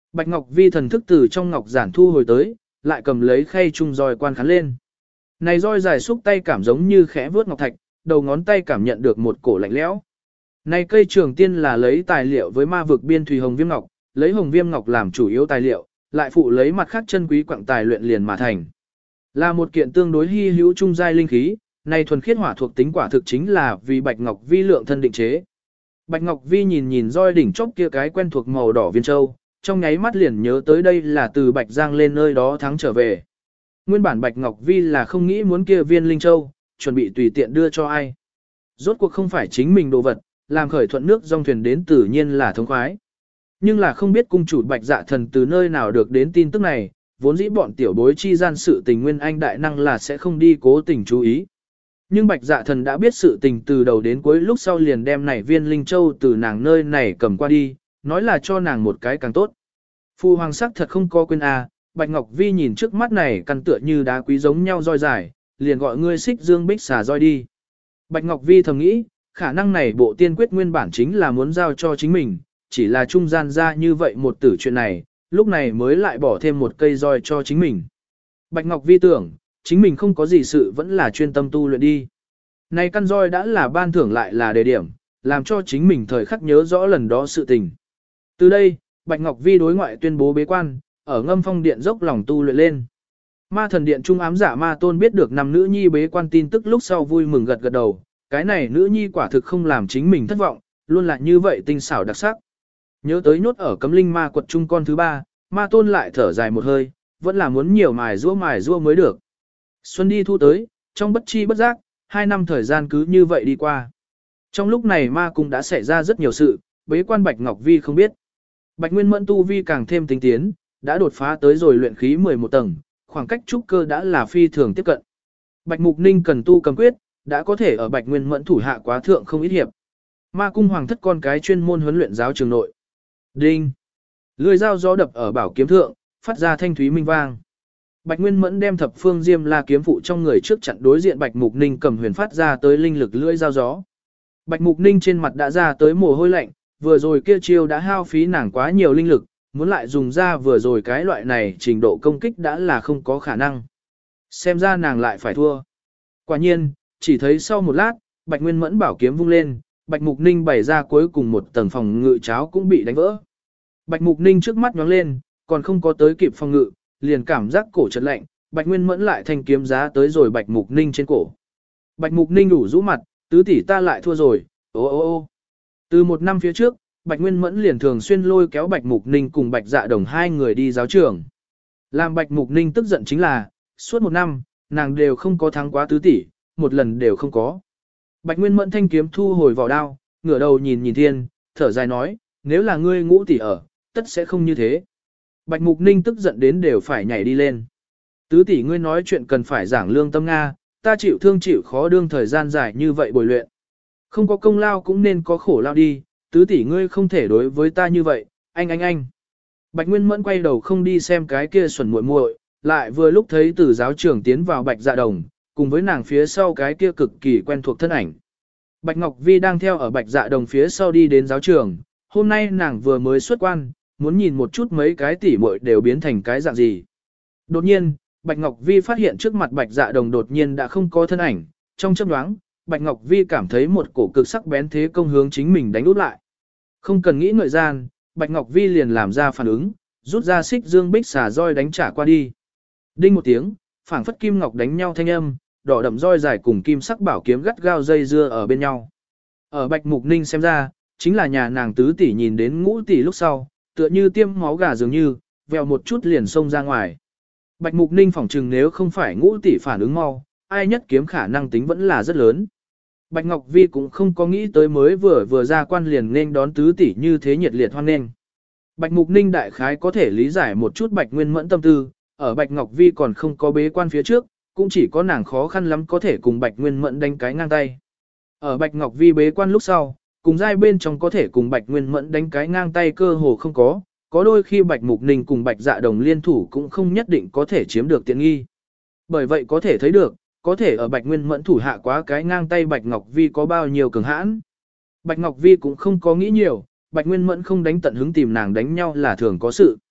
Bạch Ngọc Vi thần thức từ trong ngọc giản thu hồi tới, lại cầm lấy khay chung roi quan khán lên. Này roi dài xúc tay cảm giống như khẽ vướt ngọc thạch, đầu ngón tay cảm nhận được một cổ lạnh lẽo. Này cây trường tiên là lấy tài liệu với ma vực biên thủy hồng viêm ngọc, lấy hồng viêm ngọc làm chủ yếu tài liệu, lại phụ lấy mặt khác chân quý quặng tài luyện liền mà thành. Là một kiện tương đối hy hữu trung giai linh khí, này thuần khiết hỏa thuộc tính quả thực chính là vì Bạch Ngọc Vi lượng thân định chế. Bạch Ngọc Vi nhìn nhìn roi đỉnh chóp kia cái quen thuộc màu đỏ viên châu, trong nháy mắt liền nhớ tới đây là từ Bạch Giang lên nơi đó thắng trở về. Nguyên bản Bạch Ngọc Vi là không nghĩ muốn kia viên linh châu, chuẩn bị tùy tiện đưa cho ai. Rốt cuộc không phải chính mình đồ vật, làm khởi thuận nước dòng thuyền đến tự nhiên là thống khoái. Nhưng là không biết cung chủ Bạch Dạ Thần từ nơi nào được đến tin tức này, vốn dĩ bọn tiểu bối chi gian sự tình nguyên anh đại năng là sẽ không đi cố tình chú ý. Nhưng Bạch Dạ Thần đã biết sự tình từ đầu đến cuối lúc sau liền đem này viên linh châu từ nàng nơi này cầm qua đi, nói là cho nàng một cái càng tốt. Phu hoàng sắc thật không có quên à, Bạch Ngọc Vi nhìn trước mắt này căn tựa như đá quý giống nhau roi dài, liền gọi ngươi xích dương bích xà roi đi. Bạch Ngọc Vi thầm nghĩ, khả năng này bộ tiên quyết nguyên bản chính là muốn giao cho chính mình, chỉ là trung gian ra như vậy một tử chuyện này, lúc này mới lại bỏ thêm một cây roi cho chính mình. Bạch Ngọc Vi tưởng, chính mình không có gì sự vẫn là chuyên tâm tu luyện đi. Này căn roi đã là ban thưởng lại là đề điểm, làm cho chính mình thời khắc nhớ rõ lần đó sự tình. Từ đây, Bạch Ngọc Vi đối ngoại tuyên bố bế quan, ở Ngâm Phong Điện dốc lòng tu luyện lên. Ma Thần Điện trung ám giả Ma Tôn biết được năm nữ nhi bế quan tin tức lúc sau vui mừng gật gật đầu, cái này nữ nhi quả thực không làm chính mình thất vọng, luôn là như vậy tinh xảo đặc sắc. Nhớ tới nhốt ở Cấm Linh Ma quật trung con thứ ba, Ma Tôn lại thở dài một hơi, vẫn là muốn nhiều mài rũa mới được. Xuân đi thu tới, trong bất chi bất giác, 2 năm thời gian cứ như vậy đi qua. Trong lúc này ma cung đã xảy ra rất nhiều sự, bế quan Bạch Ngọc Vi không biết. Bạch Nguyên Mẫn tu vi càng thêm tinh tiến, đã đột phá tới rồi luyện khí 11 tầng, khoảng cách trúc cơ đã là phi thường tiếp cận. Bạch Mục Ninh cần tu cầm quyết, đã có thể ở Bạch Nguyên Mẫn thủ hạ quá thượng không ít hiệp. Ma cung hoàng thất con cái chuyên môn huấn luyện giáo trường nội. Đinh! Lưỡi dao gió đập ở bảo kiếm thượng, phát ra thanh thúy minh vang. Bạch Nguyên Mẫn đem thập phương diêm la kiếm phụ trong người trước chặn đối diện Bạch Mục Ninh cầm huyền phát ra tới linh lực lưỡi dao gió. Bạch Mục Ninh trên mặt đã ra tới mồ hôi lạnh, vừa rồi kia chiêu đã hao phí nàng quá nhiều linh lực, muốn lại dùng ra vừa rồi cái loại này trình độ công kích đã là không có khả năng. Xem ra nàng lại phải thua. Quả nhiên, chỉ thấy sau một lát, Bạch Nguyên Mẫn bảo kiếm vung lên, Bạch Mục Ninh bày ra cuối cùng một tầng phòng ngự cháo cũng bị đánh vỡ. Bạch Mục Ninh trước mắt nhóng lên, còn không có tới kịp phòng ngự, liền cảm giác cổ chợt lạnh, Bạch Nguyên Mẫn lại thanh kiếm giá tới rồi Bạch Mục Ninh trên cổ. Bạch Mục Ninh đủ rũ mặt, tứ tỷ ta lại thua rồi, ô ô ô. Từ một năm phía trước, Bạch Nguyên Mẫn liền thường xuyên lôi kéo Bạch Mục Ninh cùng Bạch Dạ Đồng hai người đi giáo trường. Làm Bạch Mục Ninh tức giận chính là, suốt một năm, nàng đều không có thắng quá tứ tỷ, một lần đều không có. Bạch Nguyên Mẫn thanh kiếm thu hồi vỏ đao, ngửa đầu nhìn nhìn thiên, thở dài nói, nếu là ngươi Ngũ tỷ ở, tất sẽ không như thế. Bạch Mục Ninh tức giận đến đều phải nhảy đi lên. Tứ tỷ ngươi nói chuyện cần phải giảng lương tâm Nga, ta chịu thương chịu khó đương thời gian dài như vậy bồi luyện. Không có công lao cũng nên có khổ lao đi, tứ tỷ ngươi không thể đối với ta như vậy, anh. Bạch Nguyên Mẫn quay đầu không đi xem cái kia xuẩn muội muội, lại vừa lúc thấy từ giáo trưởng tiến vào Bạch Dạ Đồng, cùng với nàng phía sau cái kia cực kỳ quen thuộc thân ảnh. Bạch Ngọc Vi đang theo ở Bạch Dạ Đồng phía sau đi đến giáo trường, hôm nay nàng vừa mới xuất quan, muốn nhìn một chút mấy cái tỷ muội đều biến thành cái dạng gì. Đột nhiên, Bạch Ngọc Vi phát hiện trước mặt Bạch Dạ Đồng đột nhiên đã không có thân ảnh, trong chớp nhoáng, Bạch Ngọc Vi cảm thấy một cổ cực sắc bén thế công hướng chính mình đánh úp lại. Không cần nghĩ ngợi gian, Bạch Ngọc Vi liền làm ra phản ứng, rút ra xích dương bích xà roi đánh trả qua đi. Đinh một tiếng, phảng phất kim ngọc đánh nhau thanh âm, đỏ đậm roi dài cùng kim sắc bảo kiếm gắt gao dây dưa ở bên nhau. Ở Bạch Mục Ninh xem ra, chính là nhà nàng tứ tỷ nhìn đến Ngũ tỷ lúc sau, tựa như tiêm máu gà dường như, vèo một chút liền xông ra ngoài. Bạch Mục Ninh phỏng chừng nếu không phải Ngũ tỷ phản ứng mau, ai nhất kiếm khả năng tính vẫn là rất lớn. Bạch Ngọc Vi cũng không có nghĩ tới mới vừa ra quan liền nên đón tứ tỷ như thế nhiệt liệt hoan nghênh. Bạch Mục Ninh đại khái có thể lý giải một chút Bạch Nguyên Mẫn tâm tư, ở Bạch Ngọc Vi còn không có bế quan phía trước, cũng chỉ có nàng khó khăn lắm có thể cùng Bạch Nguyên Mẫn đánh cái ngang tay. Ở Bạch Ngọc Vi bế quan lúc sau, cùng giai bên trong có thể cùng Bạch Nguyên Mẫn đánh cái ngang tay cơ hồ không có đôi khi Bạch Mục Ninh cùng Bạch Dạ Đồng liên thủ cũng không nhất định có thể chiếm được tiện nghi. Bởi vậy có thể thấy được, có thể ở Bạch Nguyên Mẫn thủ hạ quá cái ngang tay Bạch Ngọc Vi có bao nhiêu cường hãn. Bạch Ngọc Vi cũng không có nghĩ nhiều, Bạch Nguyên Mẫn không đánh tận hứng tìm nàng đánh nhau là thường có sự.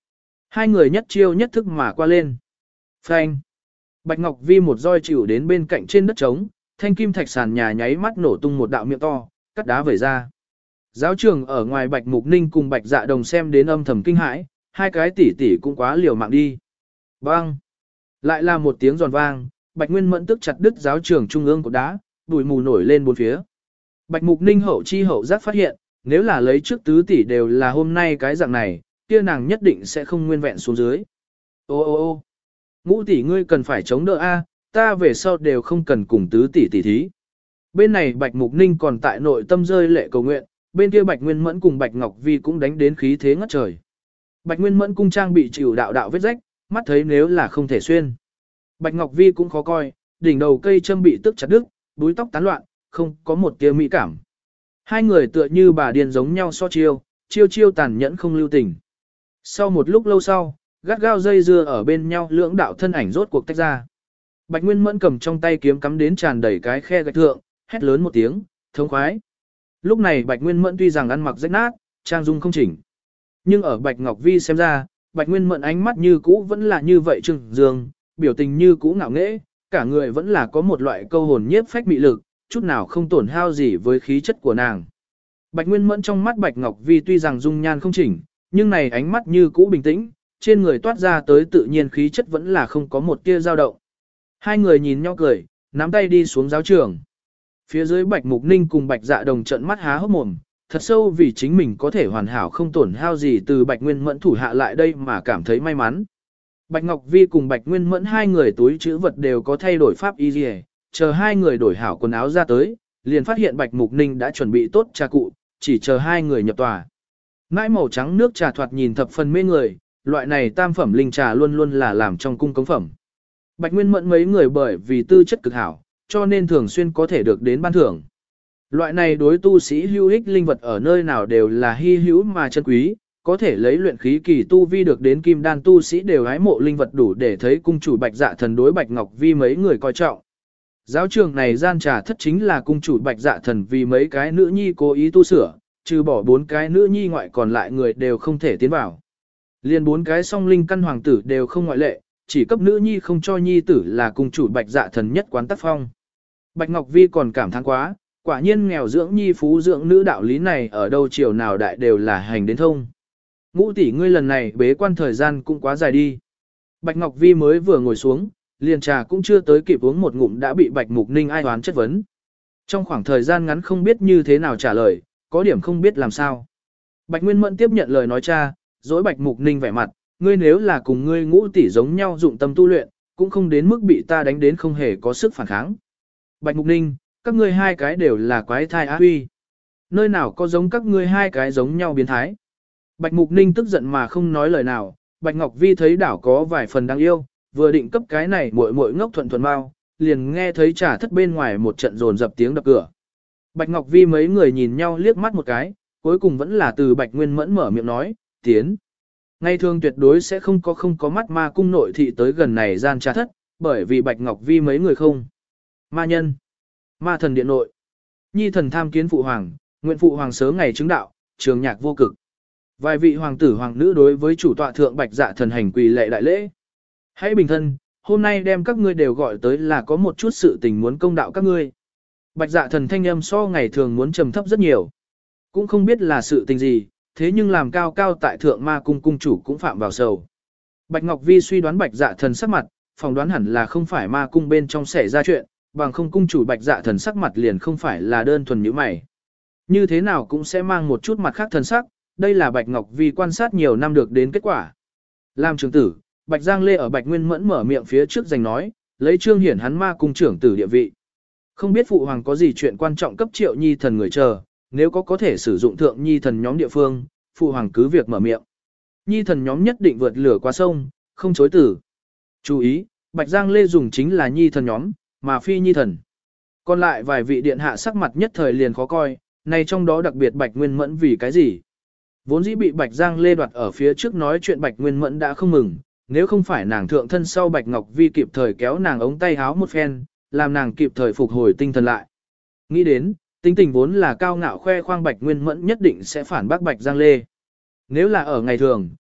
Hai người nhất chiêu nhất thức mà qua lên. Phanh. Bạch Ngọc Vi một roi chịu đến bên cạnh trên đất trống, thanh kim thạch sàn nhà nháy mắt nổ tung một đạo miệng to, cắt đá vẩy ra. Giáo trường ở ngoài Bạch Mục Ninh cùng Bạch Dạ Đồng xem đến âm thầm kinh hãi, hai cái tỷ tỷ cũng quá liều mạng đi. Bang! Lại là một tiếng giòn vang, Bạch Nguyên Mẫn tức chặt đứt giáo trường trung ương của đá, bụi mù nổi lên bốn phía. Bạch Mục Ninh hậu chi hậu giác phát hiện, nếu là lấy trước tứ tỷ đều là hôm nay cái dạng này, kia nàng nhất định sẽ không nguyên vẹn xuống dưới. Ô ô ô Ngũ tỷ ngươi cần phải chống đỡ a, ta về sau đều không cần cùng tứ tỷ tỷ thí. Bên này Bạch Mục Ninh còn tại nội tâm rơi lệ cầu nguyện, bên kia Bạch Nguyên Mẫn cùng Bạch Ngọc Vi cũng đánh đến khí thế ngất trời. Bạch Nguyên Mẫn cung trang bị chịu đạo đạo vết rách, mắt thấy nếu là không thể xuyên. Bạch Ngọc Vi cũng khó coi, đỉnh đầu cây châm bị tức chặt đứt, búi tóc tán loạn, không có một tia mỹ cảm. Hai người tựa như bà điên giống nhau so chiêu, chiêu tàn nhẫn không lưu tình. Sau một lúc lâu sau, gắt gao dây dưa ở bên nhau lưỡng đạo thân ảnh rốt cuộc tách ra. Bạch Nguyên Mẫn cầm trong tay kiếm cắm đến tràn đầy cái khe gạch thượng, hét lớn một tiếng, thống khoái. Lúc này Bạch Nguyên Mẫn tuy rằng ăn mặc rách nát, trang dung không chỉnh. Nhưng ở Bạch Ngọc Vi xem ra, Bạch Nguyên Mẫn ánh mắt như cũ vẫn là như vậy trừng dương, biểu tình như cũ ngạo nghễ, cả người vẫn là có một loại câu hồn nhiếp phách mị lực, chút nào không tổn hao gì với khí chất của nàng. Bạch Nguyên Mẫn trong mắt Bạch Ngọc Vi tuy rằng dung nhan không chỉnh, nhưng này ánh mắt như cũ bình tĩnh, trên người toát ra tới tự nhiên khí chất vẫn là không có một tia dao động. Hai người nhìn nhau cười, nắm tay đi xuống giáo trường. Phía dưới Bạch Mục Ninh cùng Bạch Dạ Đồng trợn mắt há hốc mồm, thật sâu vì chính mình có thể hoàn hảo không tổn hao gì từ Bạch Nguyên Mẫn thủ hạ lại đây mà cảm thấy may mắn. Bạch Ngọc Vi cùng Bạch Nguyên Mẫn hai người túi trữ vật đều có thay đổi pháp y liề, chờ hai người đổi hảo quần áo ra tới, liền phát hiện Bạch Mục Ninh đã chuẩn bị tốt trà cụ, chỉ chờ hai người nhập tòa. Nãi màu trắng nước trà thoạt nhìn thập phần mê người, loại này tam phẩm linh trà luôn luôn là làm trong cung cống phẩm. Bạch Nguyên Mẫn mấy người bởi vì tư chất cực hảo, cho nên thường xuyên có thể được đến ban thưởng. Loại này đối tu sĩ hữu ích linh vật ở nơi nào đều là hy hữu mà chân quý, có thể lấy luyện khí kỳ tu vi được đến kim đan tu sĩ đều hái mộ linh vật đủ để thấy cung chủ Bạch Dạ Thần đối Bạch Ngọc Vi mấy người coi trọng. Giáo trường này gian trà thất chính là cung chủ Bạch Dạ Thần vì mấy cái nữ nhi cố ý tu sửa, trừ bỏ 4 cái nữ nhi ngoại còn lại người đều không thể tiến vào. Liên 4 cái song linh căn hoàng tử đều không ngoại lệ, chỉ cấp nữ nhi không cho nhi tử là cung chủ Bạch Dạ Thần nhất quán tác phong. Bạch Ngọc Vi còn cảm thán quá, quả nhiên nghèo dưỡng nhi phú dưỡng nữ đạo lý này ở đâu chiều nào đại đều là hành đến thông. Ngũ tỷ ngươi lần này bế quan thời gian cũng quá dài đi. Bạch Ngọc Vi mới vừa ngồi xuống, liền trà cũng chưa tới kịp uống một ngụm đã bị Bạch Mục Ninh ai oán chất vấn. Trong khoảng thời gian ngắn không biết như thế nào trả lời, có điểm không biết làm sao. Bạch Nguyên Mẫn tiếp nhận lời nói cha, dối Bạch Mục Ninh vẻ mặt, ngươi nếu là cùng ngươi ngũ tỷ giống nhau dụng tâm tu luyện, cũng không đến mức bị ta đánh đến không hề có sức phản kháng. Bạch Mục Ninh, các ngươi hai cái đều là quái thai á huy. Nơi nào có giống các ngươi hai cái giống nhau biến thái. Bạch Mục Ninh tức giận mà không nói lời nào, Bạch Ngọc Vi thấy đảo có vài phần đáng yêu, vừa định cấp cái này muội muội ngốc thuận thuần mau, liền nghe thấy trà thất bên ngoài một trận rồn dập tiếng đập cửa. Bạch Ngọc Vi mấy người nhìn nhau liếc mắt một cái, cuối cùng vẫn là từ Bạch Nguyên Mẫn mở miệng nói, tiến. Ngày thường tuyệt đối sẽ không có mắt ma cung nội thị tới gần này gian trà thất, bởi vì Bạch Ngọc Vi mấy người không. Ma nhân, ma thần điện nội, nhi thần tham kiến phụ hoàng, nguyện phụ hoàng sớ ngày chứng đạo, trường nhạc vô cực. Vài vị hoàng tử hoàng nữ đối với chủ tọa thượng Bạch Dạ Thần hành quỳ lệ đại lễ. Hãy bình thân, hôm nay đem các ngươi đều gọi tới là có một chút sự tình muốn công đạo các ngươi. Bạch Dạ Thần thanh âm so ngày thường muốn trầm thấp rất nhiều. Cũng không biết là sự tình gì, thế nhưng làm cao cao tại thượng ma cung cung chủ cũng phạm vào sầu. Bạch Ngọc Vi suy đoán Bạch Dạ Thần sắc mặt, phỏng đoán hẳn là không phải ma cung bên trong xảy ra chuyện, bằng không cung chủ Bạch Dạ Thần sắc mặt liền không phải là đơn thuần như mày. Như thế nào cũng sẽ mang một chút mặt khác thần sắc, đây là Bạch Ngọc Vi quan sát nhiều năm được đến kết quả. Làm trưởng tử, Bạch Giang Lê ở Bạch Nguyên Mẫn mở miệng phía trước giành nói, lấy trương hiển hắn ma cung trưởng tử địa vị. Không biết phụ hoàng có gì chuyện quan trọng cấp Triệu Nhi thần người chờ, nếu có thể sử dụng thượng Nhi thần nhóm địa phương, phụ hoàng cứ việc mở miệng. Nhi thần nhóm nhất định vượt lửa qua sông, không chối tử. Chú ý, Bạch Giang Lê dùng chính là Nhi thần nhóm, mà phi Nhi thần. Còn lại vài vị điện hạ sắc mặt nhất thời liền khó coi, này trong đó đặc biệt Bạch Nguyên Mẫn vì cái gì? Vốn dĩ bị Bạch Giang Lê đoạt ở phía trước nói chuyện Bạch Nguyên Mẫn đã không mừng, nếu không phải nàng thượng thân sau Bạch Ngọc Vi kịp thời kéo nàng ống tay háo một phen, làm nàng kịp thời phục hồi tinh thần lại. Nghĩ đến, tính tình vốn là cao ngạo khoe khoang Bạch Nguyên Mẫn nhất định sẽ phản bác Bạch Giang Lê. Nếu là ở ngày thường,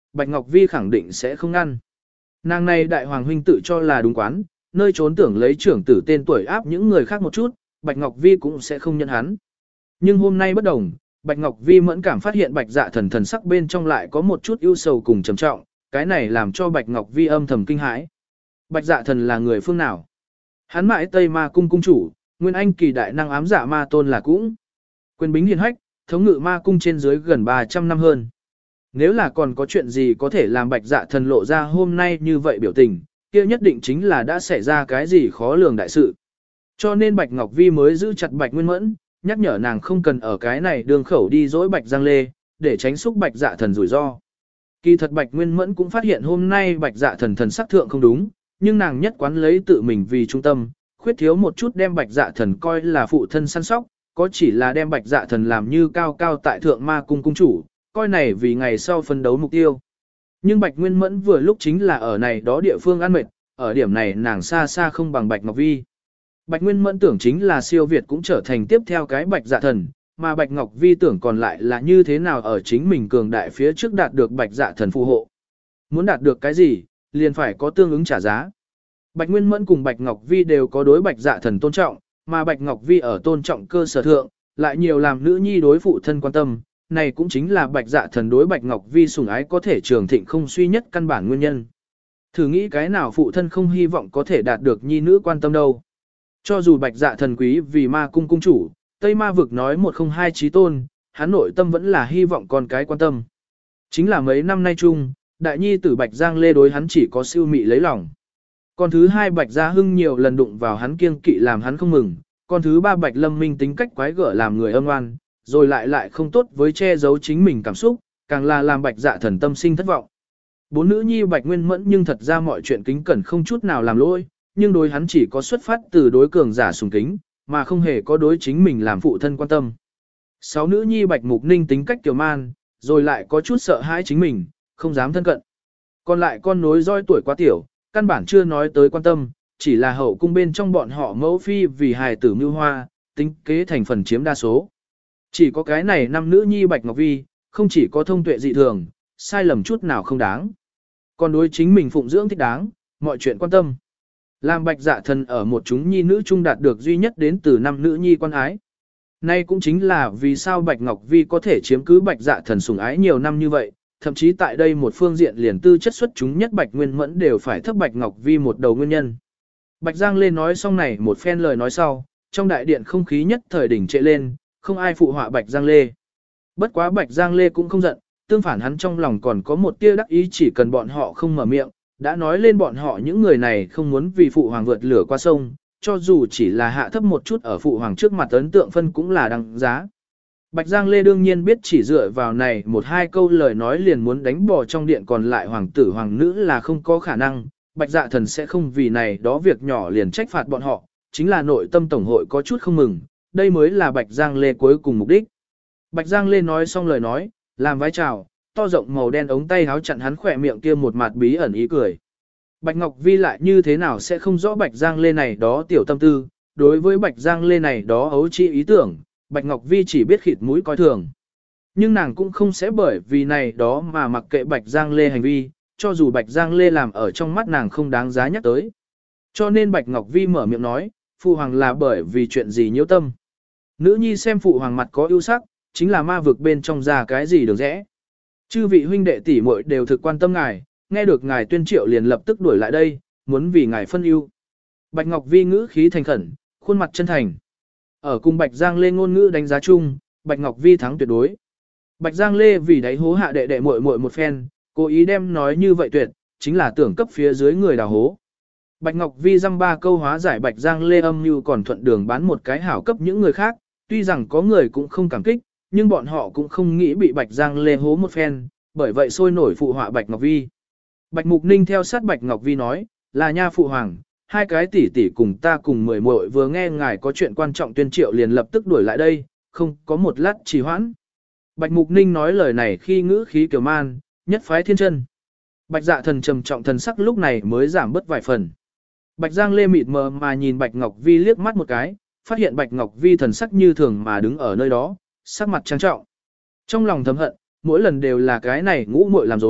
Bạch Ngọc Vi khẳng định sẽ không ngăn. Nàng này đại hoàng huynh tự cho là đúng quán, nơi trốn tưởng lấy trưởng tử tên tuổi áp những người khác một chút, Bạch Ngọc Vi cũng sẽ không nhận hắn. Nhưng hôm nay bất đồng, Bạch Ngọc Vi mẫn cảm phát hiện Bạch Dạ Thần thần sắc bên trong lại có một chút ưu sầu cùng trầm trọng, cái này làm cho Bạch Ngọc Vi âm thầm kinh hãi. Bạch Dạ Thần là người phương nào? Hắn mãi Tây Ma cung cung chủ, nguyên anh kỳ đại năng ám dạ ma tôn là cũng. Quyền bính hiền hách, thống ngự ma cung trên dưới gần 300 năm hơn. Nếu là còn có chuyện gì có thể làm Bạch Dạ Thần lộ ra hôm nay như vậy biểu tình, kia nhất định chính là đã xảy ra cái gì khó lường đại sự. Cho nên Bạch Ngọc Vi mới giữ chặt Bạch Nguyên Mẫn, nhắc nhở nàng không cần ở cái này đường khẩu đi dối Bạch Giang Lê, để tránh xúc Bạch Dạ Thần rủi ro. Kỳ thật Bạch Nguyên Mẫn cũng phát hiện hôm nay Bạch Dạ Thần thần sắc thượng không đúng, nhưng nàng nhất quán lấy tự mình vì trung tâm, khuyết thiếu một chút đem Bạch Dạ Thần coi là phụ thân săn sóc, có chỉ là đem Bạch Dạ Thần làm như cao cao tại thượng ma cung cung chủ, coi này vì ngày sau phân đấu mục tiêu. Nhưng Bạch Nguyên Mẫn vừa lúc chính là ở này đó địa phương ăn mệt, ở điểm này nàng xa xa không bằng Bạch Ngọc Vi. Bạch Nguyên Mẫn tưởng chính là siêu Việt cũng trở thành tiếp theo cái Bạch Dạ Thần, mà Bạch Ngọc Vi tưởng còn lại là như thế nào ở chính mình cường đại phía trước đạt được Bạch Dạ Thần phù hộ. Muốn đạt được cái gì, liền phải có tương ứng trả giá. Bạch Nguyên Mẫn cùng Bạch Ngọc Vi đều có đối Bạch Dạ Thần tôn trọng, mà Bạch Ngọc Vi ở tôn trọng cơ sở thượng, lại nhiều làm nữ nhi đối phụ thân quan tâm, này cũng chính là Bạch Dạ Thần đối Bạch Ngọc Vi sủng ái có thể trường thịnh không suy nhất căn bản nguyên nhân. Thử nghĩ cái nào phụ thân không hy vọng có thể đạt được nhi nữ quan tâm đâu. Cho dù Bạch Dạ Thần quý vì ma cung cung chủ, Tây Ma vực nói 102 chí tôn, hắn nội tâm vẫn là hy vọng con cái quan tâm. Chính là mấy năm nay chung, đại nhi tử Bạch Giang Lê đối hắn chỉ có siêu mị lấy lòng. Con thứ hai Bạch Gia Hưng nhiều lần đụng vào hắn kiêng kỵ làm hắn không mừng, con thứ ba Bạch Lâm Minh tính cách quái gở làm người âm oan, rồi lại không tốt với che giấu chính mình cảm xúc, càng là làm Bạch Dạ Thần tâm sinh thất vọng. Bốn nữ nhi Bạch Nguyên Mẫn nhưng thật ra mọi chuyện kính cẩn không chút nào làm lỗi, nhưng đối hắn chỉ có xuất phát từ đối cường giả sùng kính, mà không hề có đối chính mình làm phụ thân quan tâm. Sáu nữ nhi Bạch Mục Ninh tính cách kiều man, rồi lại có chút sợ hãi chính mình, không dám thân cận. Còn lại con nối roi tuổi quá tiểu, căn bản chưa nói tới quan tâm, chỉ là hậu cung bên trong bọn họ mẫu phi vì hài tử mưu hoa, tính kế thành phần chiếm đa số. Chỉ có cái này năm nữ nhi Bạch Ngọc Vi, không chỉ có thông tuệ dị thường, sai lầm chút nào không đáng. Còn đối chính mình phụng dưỡng thích đáng, mọi chuyện quan tâm. Làm Bạch Dạ Thần ở một chúng nhi nữ trung đạt được duy nhất đến từ năm nữ nhi quan ái. Nay cũng chính là vì sao Bạch Ngọc Vi có thể chiếm cứ Bạch Dạ Thần sủng ái nhiều năm như vậy, thậm chí tại đây một phương diện liền tư chất xuất chúng nhất Bạch Nguyên Mẫn đều phải thấp Bạch Ngọc Vi một đầu nguyên nhân. Bạch Giang Lê nói xong này một phen lời nói sau, trong đại điện không khí nhất thời đỉnh trệ lên, không ai phụ họa Bạch Giang Lê. Bất quá Bạch Giang Lê cũng không giận, tương phản hắn trong lòng còn có một tia đắc ý chỉ cần bọn họ không mở miệng, đã nói lên bọn họ những người này không muốn vì phụ hoàng vượt lửa qua sông, cho dù chỉ là hạ thấp một chút ở phụ hoàng trước mặt ấn tượng phân cũng là đăng giá. Bạch Giang Lê đương nhiên biết chỉ dựa vào này một hai câu lời nói liền muốn đánh bỏ trong điện còn lại hoàng tử hoàng nữ là không có khả năng, Bạch Dạ Thần sẽ không vì này đó việc nhỏ liền trách phạt bọn họ, chính là nội tâm tổng hội có chút không mừng, đây mới là Bạch Giang Lê cuối cùng mục đích. Bạch Giang Lê nói xong lời nói, làm vái chào, to rộng màu đen ống tay háo chặn hắn khỏe miệng kia một mặt bí ẩn ý cười. Bạch Ngọc Vi lại như thế nào sẽ không rõ Bạch Giang Lê này đó tiểu tâm tư, đối với Bạch Giang Lê này đó ấu trĩ ý tưởng, Bạch Ngọc Vi chỉ biết khịt mũi coi thường. Nhưng nàng cũng không sẽ bởi vì này đó mà mặc kệ Bạch Giang Lê hành vi, cho dù Bạch Giang Lê làm ở trong mắt nàng không đáng giá nhắc tới. Cho nên Bạch Ngọc Vi mở miệng nói, phụ hoàng là bởi vì chuyện gì nhiễu tâm. Nữ nhi xem phụ hoàng mặt có ưu sắc, chính là ma vực bên trong ra cái gì được rẽ. Chư vị huynh đệ tỷ muội đều thực quan tâm ngài, nghe được ngài tuyên triệu liền lập tức đuổi lại đây, muốn vì ngài phân ưu. Bạch Ngọc Vi ngữ khí thành khẩn, khuôn mặt chân thành. Ở cùng Bạch Giang Lê ngôn ngữ đánh giá chung, Bạch Ngọc Vi thắng tuyệt đối. Bạch Giang Lê vì đáy hố hạ đệ đệ muội muội một phen, cố ý đem nói như vậy tuyệt, chính là tưởng cấp phía dưới người đào hố. Bạch Ngọc Vi dăm ba câu hóa giải Bạch Giang Lê âm mưu còn thuận đường bán một cái hảo cấp những người khác, tuy rằng có người cũng không cảm kích, nhưng bọn họ cũng không nghĩ bị Bạch Giang Lê hố một phen, bởi vậy sôi nổi phụ họa Bạch Ngọc Vi. Bạch Mục Ninh theo sát Bạch Ngọc Vi nói, là nha phụ hoàng, hai cái tỷ tỷ cùng ta cùng mười muội vừa nghe ngài có chuyện quan trọng tuyên triệu liền lập tức đuổi lại đây, không có một lát trì hoãn. Bạch Mục Ninh nói lời này khi ngữ khí kiều man, nhất phái thiên chân. Bạch Dạ Thần trầm trọng thần sắc lúc này mới giảm bớt vài phần. Bạch Giang Lê mịt mờ mà nhìn Bạch Ngọc Vi liếc mắt một cái, phát hiện Bạch Ngọc Vi thần sắc như thường mà đứng ở nơi đó, sắc mặt trang trọng. Trong lòng thầm hận, mỗi lần đều là cái này ngũ muội làm dối,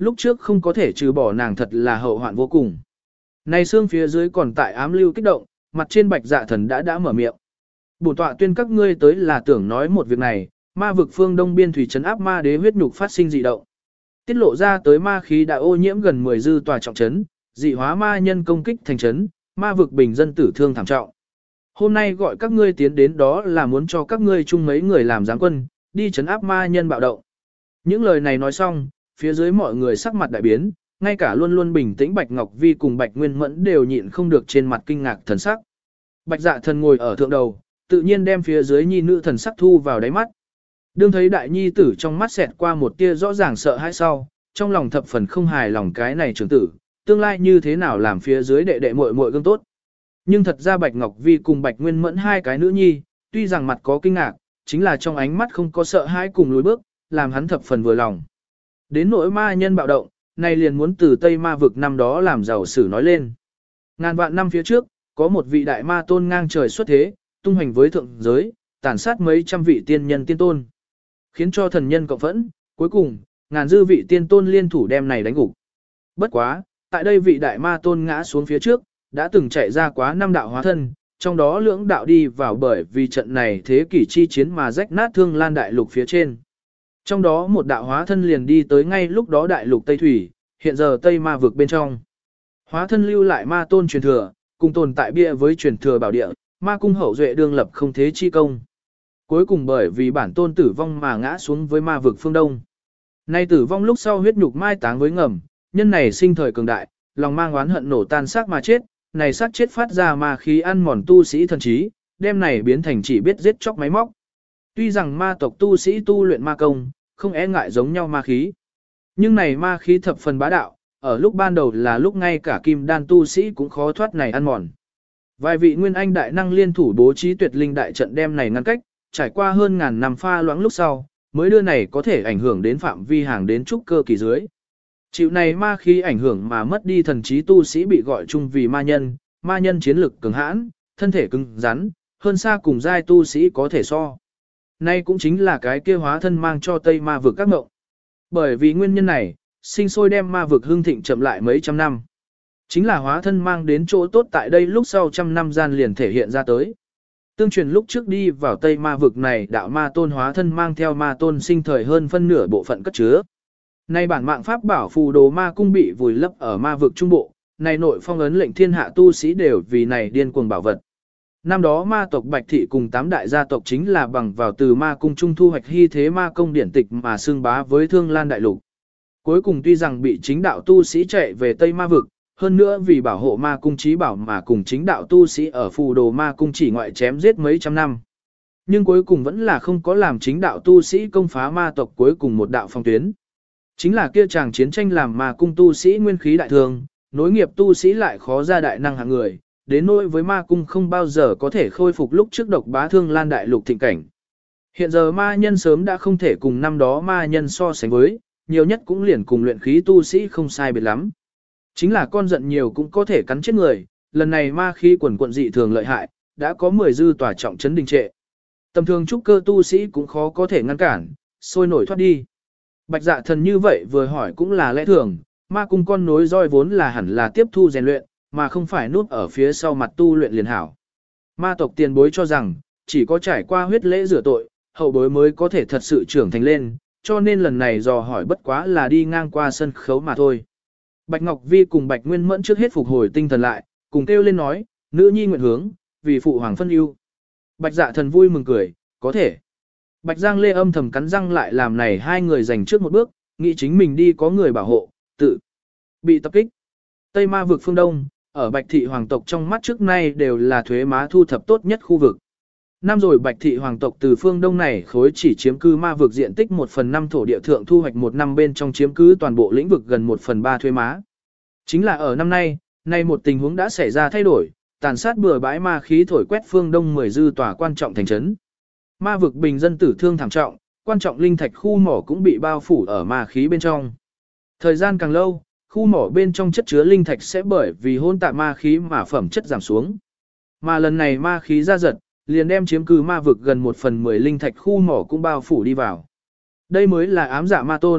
lúc trước không có thể trừ bỏ nàng thật là hậu hoạn vô cùng. Này xương phía dưới còn tại ám lưu kích động, mặt trên Bạch Dạ Thần đã mở miệng. Bổn tọa tuyên các ngươi tới là tưởng nói một việc này, ma vực phương đông biên thủy trấn áp ma đế huyết nhục phát sinh dị động. Tiết lộ ra tới ma khí đã ô nhiễm gần 10 dư tòa trọng trấn, dị hóa ma nhân công kích thành trấn, ma vực bình dân tử thương thảm trọng. Hôm nay gọi các ngươi tiến đến đó là muốn cho các ngươi chung mấy người làm giáng quân, đi trấn áp ma nhân bạo động. Những lời này nói xong, phía dưới mọi người sắc mặt đại biến, ngay cả luôn luôn bình tĩnh Bạch Ngọc Vi cùng Bạch Nguyên Mẫn đều nhịn không được trên mặt kinh ngạc thần sắc. Bạch Dạ Thần ngồi ở thượng đầu, tự nhiên đem phía dưới nhi nữ thần sắc thu vào đáy mắt. Đương thấy đại nhi tử trong mắt xẹt qua một tia rõ ràng sợ hãi sau, trong lòng thập phần không hài lòng cái này trưởng tử, tương lai như thế nào làm phía dưới đệ đệ muội muội gương tốt. Nhưng thật ra Bạch Ngọc Vi cùng Bạch Nguyên Mẫn hai cái nữ nhi, tuy rằng mặt có kinh ngạc, chính là trong ánh mắt không có sợ hãi cùng lùi bước, làm hắn thập phần vừa lòng. Đến nỗi ma nhân bạo động, này liền muốn từ Tây Ma vực năm đó làm giàu sử nói lên. Ngàn vạn năm phía trước, có một vị đại ma tôn ngang trời xuất thế, tung hoành với thượng giới, tàn sát mấy trăm vị tiên nhân tiên tôn. Khiến cho thần nhân cộng phẫn, cuối cùng, ngàn dư vị tiên tôn liên thủ đem này đánh gục. Bất quá, tại đây vị đại ma tôn ngã xuống phía trước, đã từng chạy ra quá 5 đạo hóa thân, trong đó lưỡng đạo đi vào bởi vì trận này thế kỷ chi chiến mà rách nát Thương Lan đại lục phía trên. Trong đó một đạo hóa thân liền đi tới ngay lúc đó đại lục Tây Thủy, hiện giờ Tây Ma vực bên trong. Hóa thân lưu lại ma tôn truyền thừa, cùng tồn tại bia với truyền thừa bảo địa, ma cung hậu duệ đương lập không thế chi công. Cuối cùng bởi vì bản tôn tử vong mà ngã xuống với ma vực phương Đông. Nay tử vong lúc sau huyết nhục mai táng với ngầm, nhân này sinh thời cường đại, lòng mang oán hận nổ tan xác mà chết, này xác chết phát ra ma khí ăn mòn tu sĩ thần trí, đem này biến thành chỉ biết giết chóc máy móc. Tuy rằng ma tộc tu sĩ tu luyện ma công, không e ngại giống nhau ma khí. Nhưng này ma khí thập phần bá đạo, ở lúc ban đầu là lúc ngay cả kim đan tu sĩ cũng khó thoát này ăn mòn. Vài vị nguyên anh đại năng liên thủ bố trí tuyệt linh đại trận đem này ngăn cách, trải qua hơn ngàn năm pha loãng lúc sau, mới đưa này có thể ảnh hưởng đến phạm vi hàng đến trúc cơ kỳ dưới. Chịu này ma khí ảnh hưởng mà mất đi thần trí tu sĩ bị gọi chung vì ma nhân chiến lực cường hãn, thân thể cứng rắn, hơn xa cùng giai tu sĩ có thể so. Nay cũng chính là cái kia hóa thân mang cho Tây Ma vực các mộng. Bởi vì nguyên nhân này, sinh sôi đem ma vực hưng thịnh chậm lại mấy trăm năm. Chính là hóa thân mang đến chỗ tốt tại đây lúc sau trăm năm gian liền thể hiện ra tới. Tương truyền lúc trước đi vào Tây Ma vực này đạo ma tôn hóa thân mang theo ma tôn sinh thời hơn phân nửa bộ phận cất chứa. Nay bản mạng pháp bảo phù đồ ma cung bị vùi lấp ở ma vực trung bộ, này nội phong ấn lệnh thiên hạ tu sĩ đều vì này điên cuồng bảo vật. Năm đó ma tộc Bạch Thị cùng 8 đại gia tộc chính là bằng vào từ ma cung trung thu hoạch hy thế ma công điển tịch mà xưng bá với Thương Lan đại lục. Cuối cùng tuy rằng bị chính đạo tu sĩ chạy về Tây Ma vực, hơn nữa vì bảo hộ ma cung trí bảo mà cùng chính đạo tu sĩ ở phù đồ ma cung chỉ ngoại chém giết mấy trăm năm. Nhưng cuối cùng vẫn là không có làm chính đạo tu sĩ công phá ma tộc cuối cùng một đạo phong tuyến. Chính là kia chàng chiến tranh làm ma cung tu sĩ nguyên khí đại thường, nối nghiệp tu sĩ lại khó ra đại năng hạng người, đến nỗi với ma cung không bao giờ có thể khôi phục lúc trước độc bá Thương Lan đại lục thịnh cảnh. Hiện giờ ma nhân sớm đã không thể cùng năm đó ma nhân so sánh với, nhiều nhất cũng liền cùng luyện khí tu sĩ không sai biệt lắm. Chính là con giận nhiều cũng có thể cắn chết người, lần này ma khí quần quận dị thường lợi hại, đã có 10 dư tòa trọng trấn đình trệ. Tầm thường trúc cơ tu sĩ cũng khó có thể ngăn cản, sôi nổi thoát đi. Bạch Dạ Thần như vậy vừa hỏi cũng là lẽ thường, ma cung con nối roi vốn là hẳn là tiếp thu rèn luyện, mà không phải núp ở phía sau mặt tu luyện liền hảo. Ma tộc tiền bối cho rằng, chỉ có trải qua huyết lễ rửa tội, hậu bối mới có thể thật sự trưởng thành lên, cho nên lần này dò hỏi bất quá là đi ngang qua sân khấu mà thôi. Bạch Ngọc Vi cùng Bạch Nguyên Mẫn trước hết phục hồi tinh thần lại, cùng kêu lên nói, nữ nhi nguyện hướng, vì phụ hoàng phân ưu. Bạch Dạ Thần vui mừng cười, có thể. Bạch Giang Lê âm thầm cắn răng lại làm này hai người giành trước một bước, nghĩ chính mình đi có người bảo hộ, tự bị tập kích. Tây Ma vực phương Đông, ở Bạch Thị Hoàng tộc trong mắt trước nay đều là thuế má thu thập tốt nhất khu vực. Năm rồi Bạch Thị Hoàng tộc từ phương Đông này khối chỉ chiếm cư ma vực diện tích 1/5 thổ địa thượng thu hoạch một năm bên trong chiếm cứ toàn bộ lĩnh vực gần 1/3 thuế má. Chính là ở năm nay, nay một tình huống đã xảy ra thay đổi, tàn sát bừa bãi ma khí thổi quét phương Đông 10 dư tòa quan trọng thành trấn. Ma vực bình dân tử thương thảm trọng, quan trọng linh thạch khu mỏ cũng bị bao phủ ở ma khí bên trong. Thời gian càng lâu, khu mỏ bên trong chất chứa linh thạch sẽ bởi vì hôn tạp ma khí mà phẩm chất giảm xuống. Mà lần này ma khí ra giật, liền đem chiếm cứ ma vực gần 1/10 linh thạch khu mỏ cũng bao phủ đi vào. Đây mới là ám dạ ma tôn,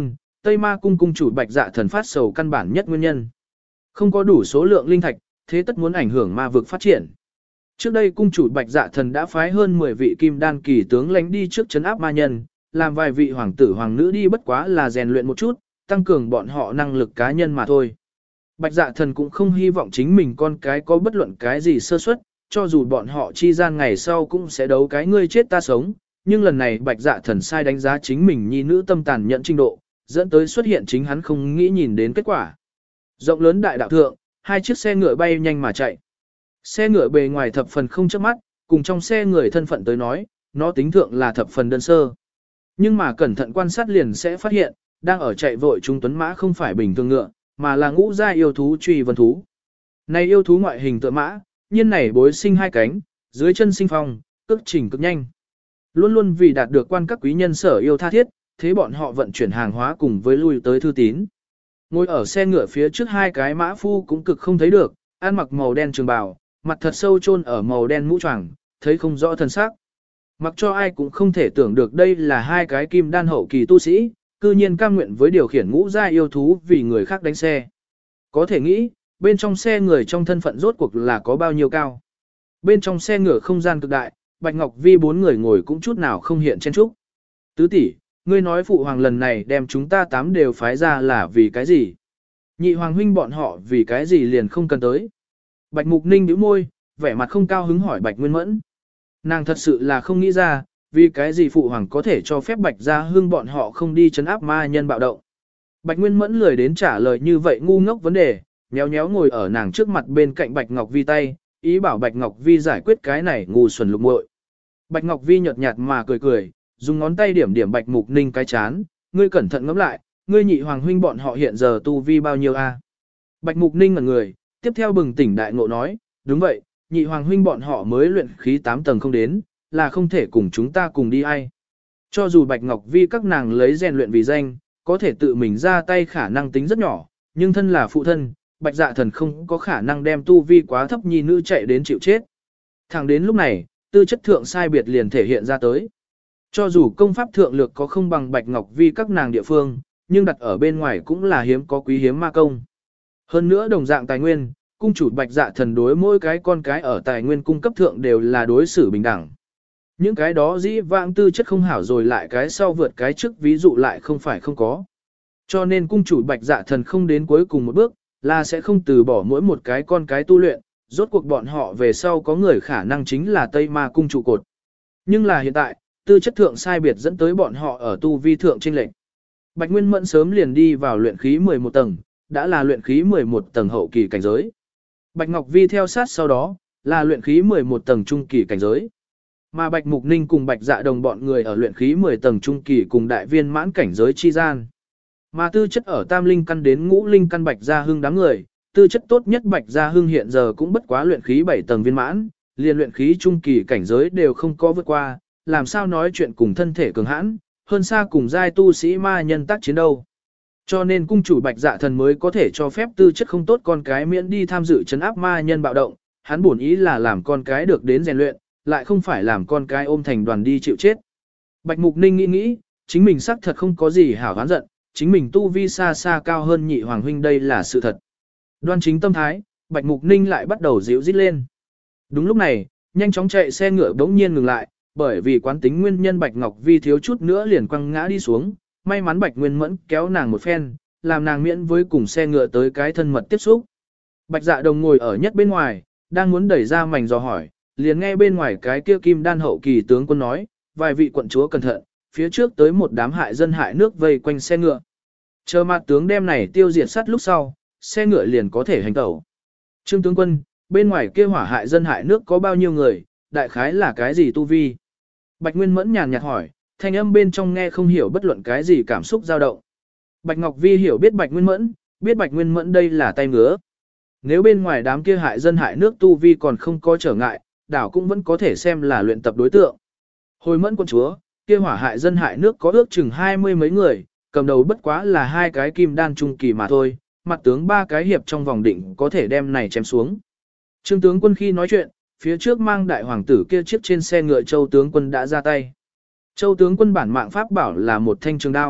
Tây Ma cung cung chủ Bạch Dạ Thần phát sầu căn bản nhất nguyên nhân. Không có đủ số lượng linh thạch, thế tất muốn ảnh hưởng ma vực phát triển. Trước đây cung chủ Bạch Dạ Thần đã phái hơn 10 vị kim đan kỳ tướng lãnh đi trước trấn áp ma nhân, làm vài vị hoàng tử hoàng nữ đi bất quá là rèn luyện một chút, tăng cường bọn họ năng lực cá nhân mà thôi. Bạch Dạ Thần cũng không hy vọng chính mình con cái có bất luận cái gì sơ suất, cho dù bọn họ chi gian ngày sau cũng sẽ đấu cái ngươi chết ta sống, nhưng lần này Bạch Dạ Thần sai đánh giá chính mình nhi nữ tâm tàn nhẫn trình độ, dẫn tới xuất hiện chính hắn không nghĩ nhìn đến kết quả. Rộng lớn đại đạo thượng, hai chiếc xe ngựa bay nhanh mà chạy. Xe ngựa bề ngoài thập phần không chớp mắt, cùng trong xe người thân phận tới nói, nó tính thượng là thập phần đơn sơ. Nhưng mà cẩn thận quan sát liền sẽ phát hiện, đang ở chạy vội trung tuấn mã không phải bình thường ngựa, mà là ngũ gia yêu thú truy vân thú. Này yêu thú ngoại hình tựa mã, nhiên này bối sinh hai cánh, dưới chân sinh phong, cước trình cực nhanh. Luôn luôn vì đạt được quan các quý nhân sở yêu tha thiết, thế bọn họ vận chuyển hàng hóa cùng với lui tới thư tín. Ngồi ở xe ngựa phía trước hai cái mã phu cũng cực không thấy được, ăn mặc màu đen trường bào, mặt thật sâu chôn ở màu đen mũ choàng, thấy không rõ thân xác. Mặc cho ai cũng không thể tưởng được đây là hai cái kim đan hậu kỳ tu sĩ, cư nhiên cam nguyện với điều khiển ngũ gia yêu thú vì người khác đánh xe. Có thể nghĩ, bên trong xe người trong thân phận rốt cuộc là có bao nhiêu cao. Bên trong xe ngựa không gian cực đại, Bạch Ngọc Vi bốn người ngồi cũng chút nào không hiện chen trúc. Tứ tỷ, ngươi nói phụ hoàng lần này đem chúng ta 8 đều phái ra là vì cái gì? Nhị hoàng huynh bọn họ vì cái gì liền không cần tới? Bạch Mục Ninh nhíu môi, vẻ mặt không cao hứng hỏi Bạch Nguyên Mẫn. Nàng thật sự là không nghĩ ra, vì cái gì phụ hoàng có thể cho phép Bạch Gia Hương bọn họ không đi trấn áp ma nhân bạo động. Bạch Nguyên Mẫn lười đến trả lời như vậy ngu ngốc vấn đề, nhéo nhéo ngồi ở nàng trước mặt bên cạnh Bạch Ngọc Vi tay, ý bảo Bạch Ngọc Vi giải quyết cái này ngu xuẩn lục muội. Bạch Ngọc Vi nhợt nhạt mà cười cười, dùng ngón tay điểm điểm Bạch Mục Ninh cái chán, ngươi cẩn thận ngẫm lại, ngươi nhị hoàng huynh bọn họ hiện giờ tu vi bao nhiêu a? Bạch Mục Ninh ngẩn người, tiếp theo bừng tỉnh đại ngộ nói, đúng vậy, nhị hoàng huynh bọn họ mới luyện khí 8 tầng không đến, là không thể cùng chúng ta cùng đi ai. Cho dù Bạch Ngọc Vi các nàng lấy rèn luyện vì danh, có thể tự mình ra tay khả năng tính rất nhỏ, nhưng thân là phụ thân, Bạch Dạ Thần không có khả năng đem tu vi quá thấp nhi nữ chạy đến chịu chết. Thẳng đến lúc này, tư chất thượng sai biệt liền thể hiện ra tới. Cho dù công pháp thượng lược có không bằng Bạch Ngọc Vi các nàng địa phương, nhưng đặt ở bên ngoài cũng là hiếm có quý hiếm ma công. Hơn nữa đồng dạng tài nguyên, cung chủ Bạch Dạ Thần đối mỗi cái con cái ở tài nguyên cung cấp thượng đều là đối xử bình đẳng. Những cái đó dĩ vãng tư chất không hảo rồi lại cái sau vượt cái trước ví dụ lại không phải không có. Cho nên cung chủ Bạch Dạ Thần không đến cuối cùng một bước, là sẽ không từ bỏ mỗi một cái con cái tu luyện, rốt cuộc bọn họ về sau có người khả năng chính là Tây Ma cung trụ cột. Nhưng là hiện tại, tư chất thượng sai biệt dẫn tới bọn họ ở tu vi thượng chênh lệch. Bạch Nguyên Mẫn sớm liền đi vào luyện khí 11 tầng, đã là luyện khí 11 tầng hậu kỳ cảnh giới. Bạch Ngọc Vi theo sát sau đó, là luyện khí 11 tầng trung kỳ cảnh giới. Mà Bạch Mục Ninh cùng Bạch Dạ Đồng bọn người ở luyện khí 10 tầng trung kỳ cùng đại viên mãn cảnh giới chi gian. Mà tư chất ở tam linh căn đến ngũ linh căn Bạch Gia Hưng đám người, tư chất tốt nhất Bạch Gia Hưng hiện giờ cũng bất quá luyện khí 7 tầng viên mãn, liền luyện khí trung kỳ cảnh giới đều không có vượt qua, làm sao nói chuyện cùng thân thể cường hãn, hơn xa cùng giai tu sĩ ma nhân tác chiến đâu. Cho nên cung chủ Bạch Dạ Thần mới có thể cho phép tư chất không tốt con cái miễn đi tham dự trấn áp ma nhân bạo động, hắn bổn ý là làm con cái được đến rèn luyện, lại không phải làm con cái ôm thành đoàn đi chịu chết. Bạch Mục Ninh nghĩ, chính mình xác thật không có gì hảo oán giận, chính mình tu vi xa xa cao hơn nhị hoàng huynh đây là sự thật. Đoan chính tâm thái, Bạch Mục Ninh lại bắt đầu díu dít lên. Đúng lúc này, nhanh chóng chạy xe ngựa bỗng nhiên ngừng lại, bởi vì quán tính nguyên nhân Bạch Ngọc Vi thiếu chút nữa liền quăng ngã đi xuống, may mắn Bạch Nguyên Mẫn kéo nàng một phen, làm nàng miễn với cùng xe ngựa tới cái thân mật tiếp xúc. Bạch Dạ Đồng ngồi ở nhất bên ngoài, đang muốn đẩy ra mảnh dò hỏi, liền nghe bên ngoài cái kia kim đan hậu kỳ tướng quân nói, vài vị quận chúa cẩn thận, phía trước tới một đám hại dân hại nước vây quanh xe ngựa. Chờ mặt tướng đem này tiêu diệt sát lúc sau, xe ngựa liền có thể hành tẩu. Trương tướng quân, bên ngoài kia hỏa hại dân hại nước có bao nhiêu người, đại khái là cái gì tu vi? Bạch Nguyên Mẫn nhàn nhạt hỏi, thanh âm bên trong nghe không hiểu bất luận cái gì cảm xúc dao động. Bạch Ngọc Vi hiểu biết Bạch Nguyên Mẫn, biết Bạch Nguyên Mẫn đây là tay ngứa. Nếu bên ngoài đám kia hại dân hại nước tu vi còn không có trở ngại, đảo cũng vẫn có thể xem là luyện tập đối tượng. Hồi Mẫn quân chúa, kia hỏa hại dân hại nước có ước chừng 20 mấy người, cầm đầu bất quá là hai cái kim đan trung kỳ mà thôi, mặt tướng ba cái hiệp trong vòng định có thể đem này chém xuống. Trương tướng quân khi nói chuyện, phía trước mang đại hoàng tử kia chiếc trên xe ngựa Châu tướng quân đã ra tay. Châu tướng quân bản mạng pháp bảo là một thanh trường đao,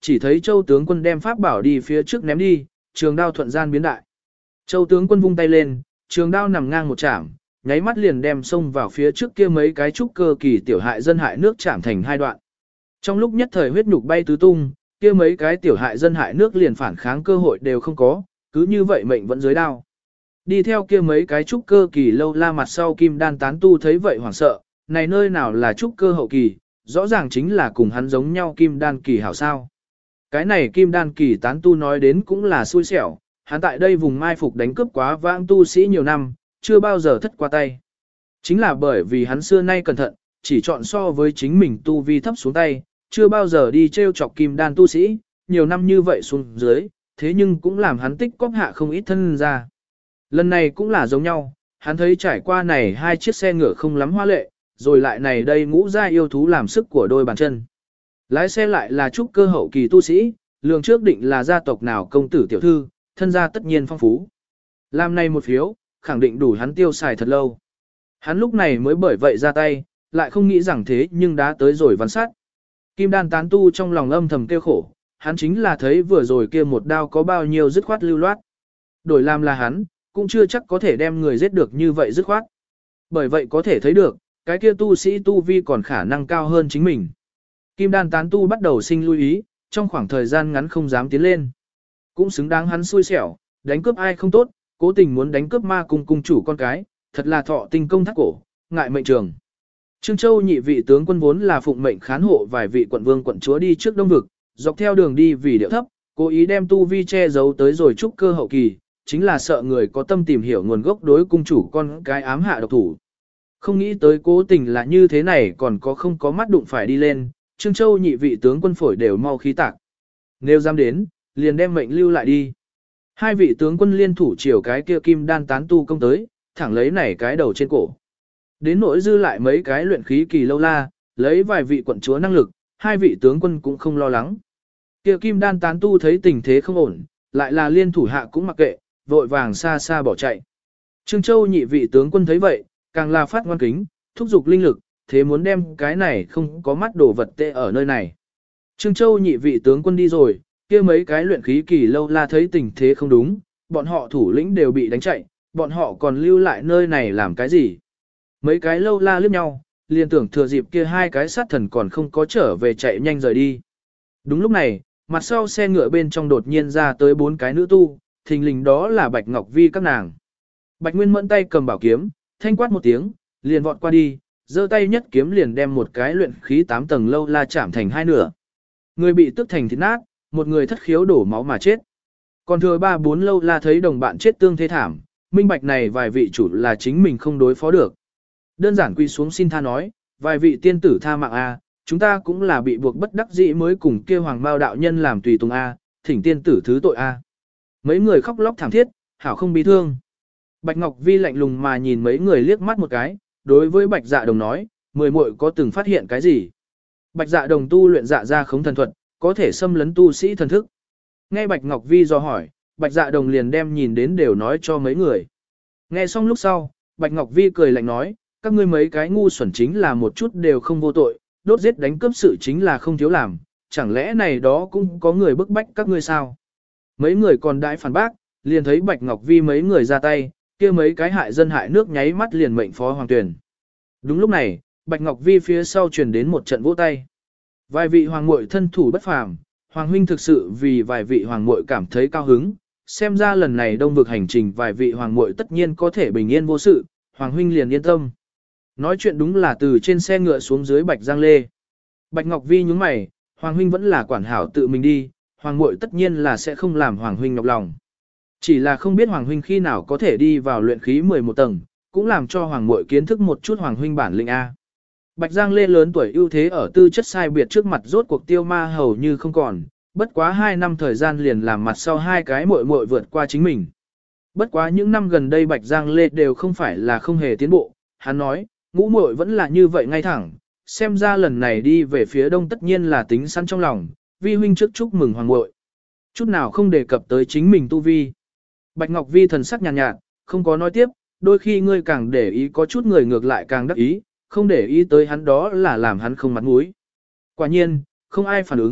chỉ thấy Châu tướng quân đem pháp bảo đi phía trước ném đi, trường đao thuận gian biến đại. Châu tướng quân vung tay lên, trường đao nằm ngang một chạm, nháy mắt liền đem xông vào phía trước kia mấy cái trúc cơ kỳ tiểu hại dân hại nước chạm thành hai đoạn. Trong lúc nhất thời huyết nhục bay tứ tung, kia mấy cái tiểu hại dân hại nước liền phản kháng cơ hội đều không có, cứ như vậy mệnh vẫn dưới đao. Đi theo kia mấy cái trúc cơ kỳ lâu la mặt sau kim đan tán tu thấy vậy hoảng sợ, này nơi nào là trúc cơ hậu kỳ, rõ ràng chính là cùng hắn giống nhau kim đan kỳ hảo sao. Cái này kim đan kỳ tán tu nói đến cũng là xui xẻo, hắn tại đây vùng mai phục đánh cướp quá vãng tu sĩ nhiều năm, chưa bao giờ thất qua tay. Chính là bởi vì hắn xưa nay cẩn thận, chỉ chọn so với chính mình tu vi thấp xuống tay, chưa bao giờ đi trêu chọc kim đan tu sĩ, nhiều năm như vậy xuống dưới, thế nhưng cũng làm hắn tích cóp hạ không ít thân ra. Lần này cũng là giống nhau, hắn thấy trải qua này hai chiếc xe ngựa không lắm hoa lệ, rồi lại này đây ngũ gia yêu thú làm sức của đôi bàn chân. Lái xe lại là trúc cơ hậu kỳ tu sĩ, lường trước định là gia tộc nào công tử tiểu thư, thân gia tất nhiên phong phú. Làm này một phiếu, khẳng định đủ hắn tiêu xài thật lâu. Hắn lúc này mới bởi vậy ra tay, lại không nghĩ rằng thế nhưng đã tới rồi văn sát. Kim đan tán tu trong lòng âm thầm kêu khổ, hắn chính là thấy vừa rồi kia một đao có bao nhiêu dứt khoát lưu loát. Đổi làm là hắn, cũng chưa chắc có thể đem người giết được như vậy dứt khoát. Bởi vậy có thể thấy được, cái kia tu sĩ tu vi còn khả năng cao hơn chính mình. Kim đan tán tu bắt đầu sinh lưu ý, trong khoảng thời gian ngắn không dám tiến lên. Cũng xứng đáng hắn xui xẻo, đánh cướp ai không tốt, cố tình muốn đánh cướp ma cung cung chủ con cái, thật là thọ tinh công thác cổ, ngại mệnh trường. Trương Châu nhị vị tướng quân vốn là phụng mệnh khán hộ vài vị quận vương quận chúa đi trước đông vực, dọc theo đường đi vì điệu thấp, cố ý đem tu vi che giấu tới rồi trúc cơ hậu kỳ, chính là sợ người có tâm tìm hiểu nguồn gốc đối cung chủ con cái ám hạ độc thủ. Không nghĩ tới cố tình là như thế này còn có không có mắt đụng phải đi lên, Trương Châu nhị vị tướng quân phổi đều mau khí tạc. Nếu dám đến, liền đem mệnh lưu lại đi. Hai vị tướng quân liên thủ chiều cái kia kim đan tán tu công tới, thẳng lấy nảy cái đầu trên cổ. Đến nỗi dư lại mấy cái luyện khí kỳ lâu la, lấy vài vị quận chúa năng lực, hai vị tướng quân cũng không lo lắng. Kia kim đan tán tu thấy tình thế không ổn, lại là liên thủ hạ cũng mặc kệ, vội vàng xa xa bỏ chạy. Trương Châu nhị vị tướng quân thấy vậy, càng là phát ngoan kính, thúc giục linh lực, thế muốn đem cái này không có mắt đồ vật tệ ở nơi này. Trương Châu nhị vị tướng quân đi rồi, kia mấy cái luyện khí kỳ lâu la thấy tình thế không đúng, bọn họ thủ lĩnh đều bị đánh chạy, bọn họ còn lưu lại nơi này làm cái gì? Mấy cái lâu la liếc nhau, liền tưởng thừa dịp kia hai cái sát thần còn không có trở về chạy nhanh rời đi. Đúng lúc này, mặt sau xe ngựa bên trong đột nhiên ra tới bốn cái nữ tu, thình lình đó là Bạch Ngọc Vi các nàng. Bạch Nguyên Mẫn tay cầm bảo kiếm, thanh quát một tiếng, liền vọt qua đi, giơ tay nhất kiếm liền đem một cái luyện khí 8 tầng lâu la chạm thành hai nửa. Người bị tức thành thịt nát, một người thất khiếu đổ máu mà chết. Còn thừa 3-4 lâu la thấy đồng bạn chết tương thế thảm, minh bạch này vài vị chủ là chính mình không đối phó được. Đơn giản quy xuống xin tha nói, vài vị tiên tử tha mạng A, chúng ta cũng là bị buộc bất đắc dĩ mới cùng kêu hoàng mao đạo nhân làm tùy tùng A, thỉnh tiên tử thứ tội A. Mấy người khóc lóc thảm thiết, hảo không bị thương. Bạch Ngọc Vi lạnh lùng mà nhìn mấy người liếc mắt một cái, đối với Bạch Dạ Đồng nói, mười muội có từng phát hiện cái gì? Bạch Dạ Đồng tu luyện dạ ra khống thần thuật, có thể xâm lấn tu sĩ thần thức. Nghe Bạch Ngọc Vi do hỏi, Bạch Dạ Đồng liền đem nhìn đến đều nói cho mấy người. Nghe xong lúc sau, Bạch Ngọc Vi cười lạnh nói, các ngươi mấy cái ngu xuẩn chính là một chút đều không vô tội, đốt giết đánh cướp sự chính là không thiếu làm, chẳng lẽ này đó cũng có người bức bách các ngươi sao? Mấy người còn đãi phản bác, liền thấy Bạch Ngọc Vi mấy người ra tay, kia mấy cái hại dân hại nước nháy mắt liền mệnh phó hoàng tuyển. Đúng lúc này, Bạch Ngọc Vi phía sau truyền đến một trận vỗ tay. Vài vị hoàng muội thân thủ bất phàm, hoàng huynh thực sự vì vài vị hoàng muội cảm thấy cao hứng, xem ra lần này đông vực hành trình vài vị hoàng muội tất nhiên có thể bình yên vô sự, hoàng huynh liền yên tâm. Nói chuyện đúng là từ trên xe ngựa xuống dưới Bạch Giang Lê. Bạch Ngọc Vi nhướng mày, hoàng huynh vẫn là quản hảo tự mình đi, hoàng muội tất nhiên là sẽ không làm hoàng huynh nhọc lòng. Chỉ là không biết hoàng huynh khi nào có thể đi vào luyện khí 11 tầng, cũng làm cho hoàng muội kiến thức một chút hoàng huynh bản lĩnh A. Bạch Giang Lê lớn tuổi ưu thế ở tư chất sai biệt trước mặt rốt cuộc tiêu ma hầu như không còn, bất quá 2 năm thời gian liền làm mặt sau hai cái muội muội vượt qua chính mình. Bất quá những năm gần đây Bạch Giang Lê đều không phải là không hề tiến bộ, hắn nói, ngũ muội vẫn là như vậy ngay thẳng, xem ra lần này đi về phía đông tất nhiên là tính sẵn trong lòng, vi huynh trước chúc mừng hoàng muội. Chút nào không đề cập tới chính mình tu vi. Bạch Ngọc Vi thần sắc nhàn nhạt, không có nói tiếp, đôi khi ngươi càng để ý có chút người ngược lại càng đắc ý, không để ý tới hắn đó là làm hắn không mặt mũi. Quả nhiên, không ai phản ứng,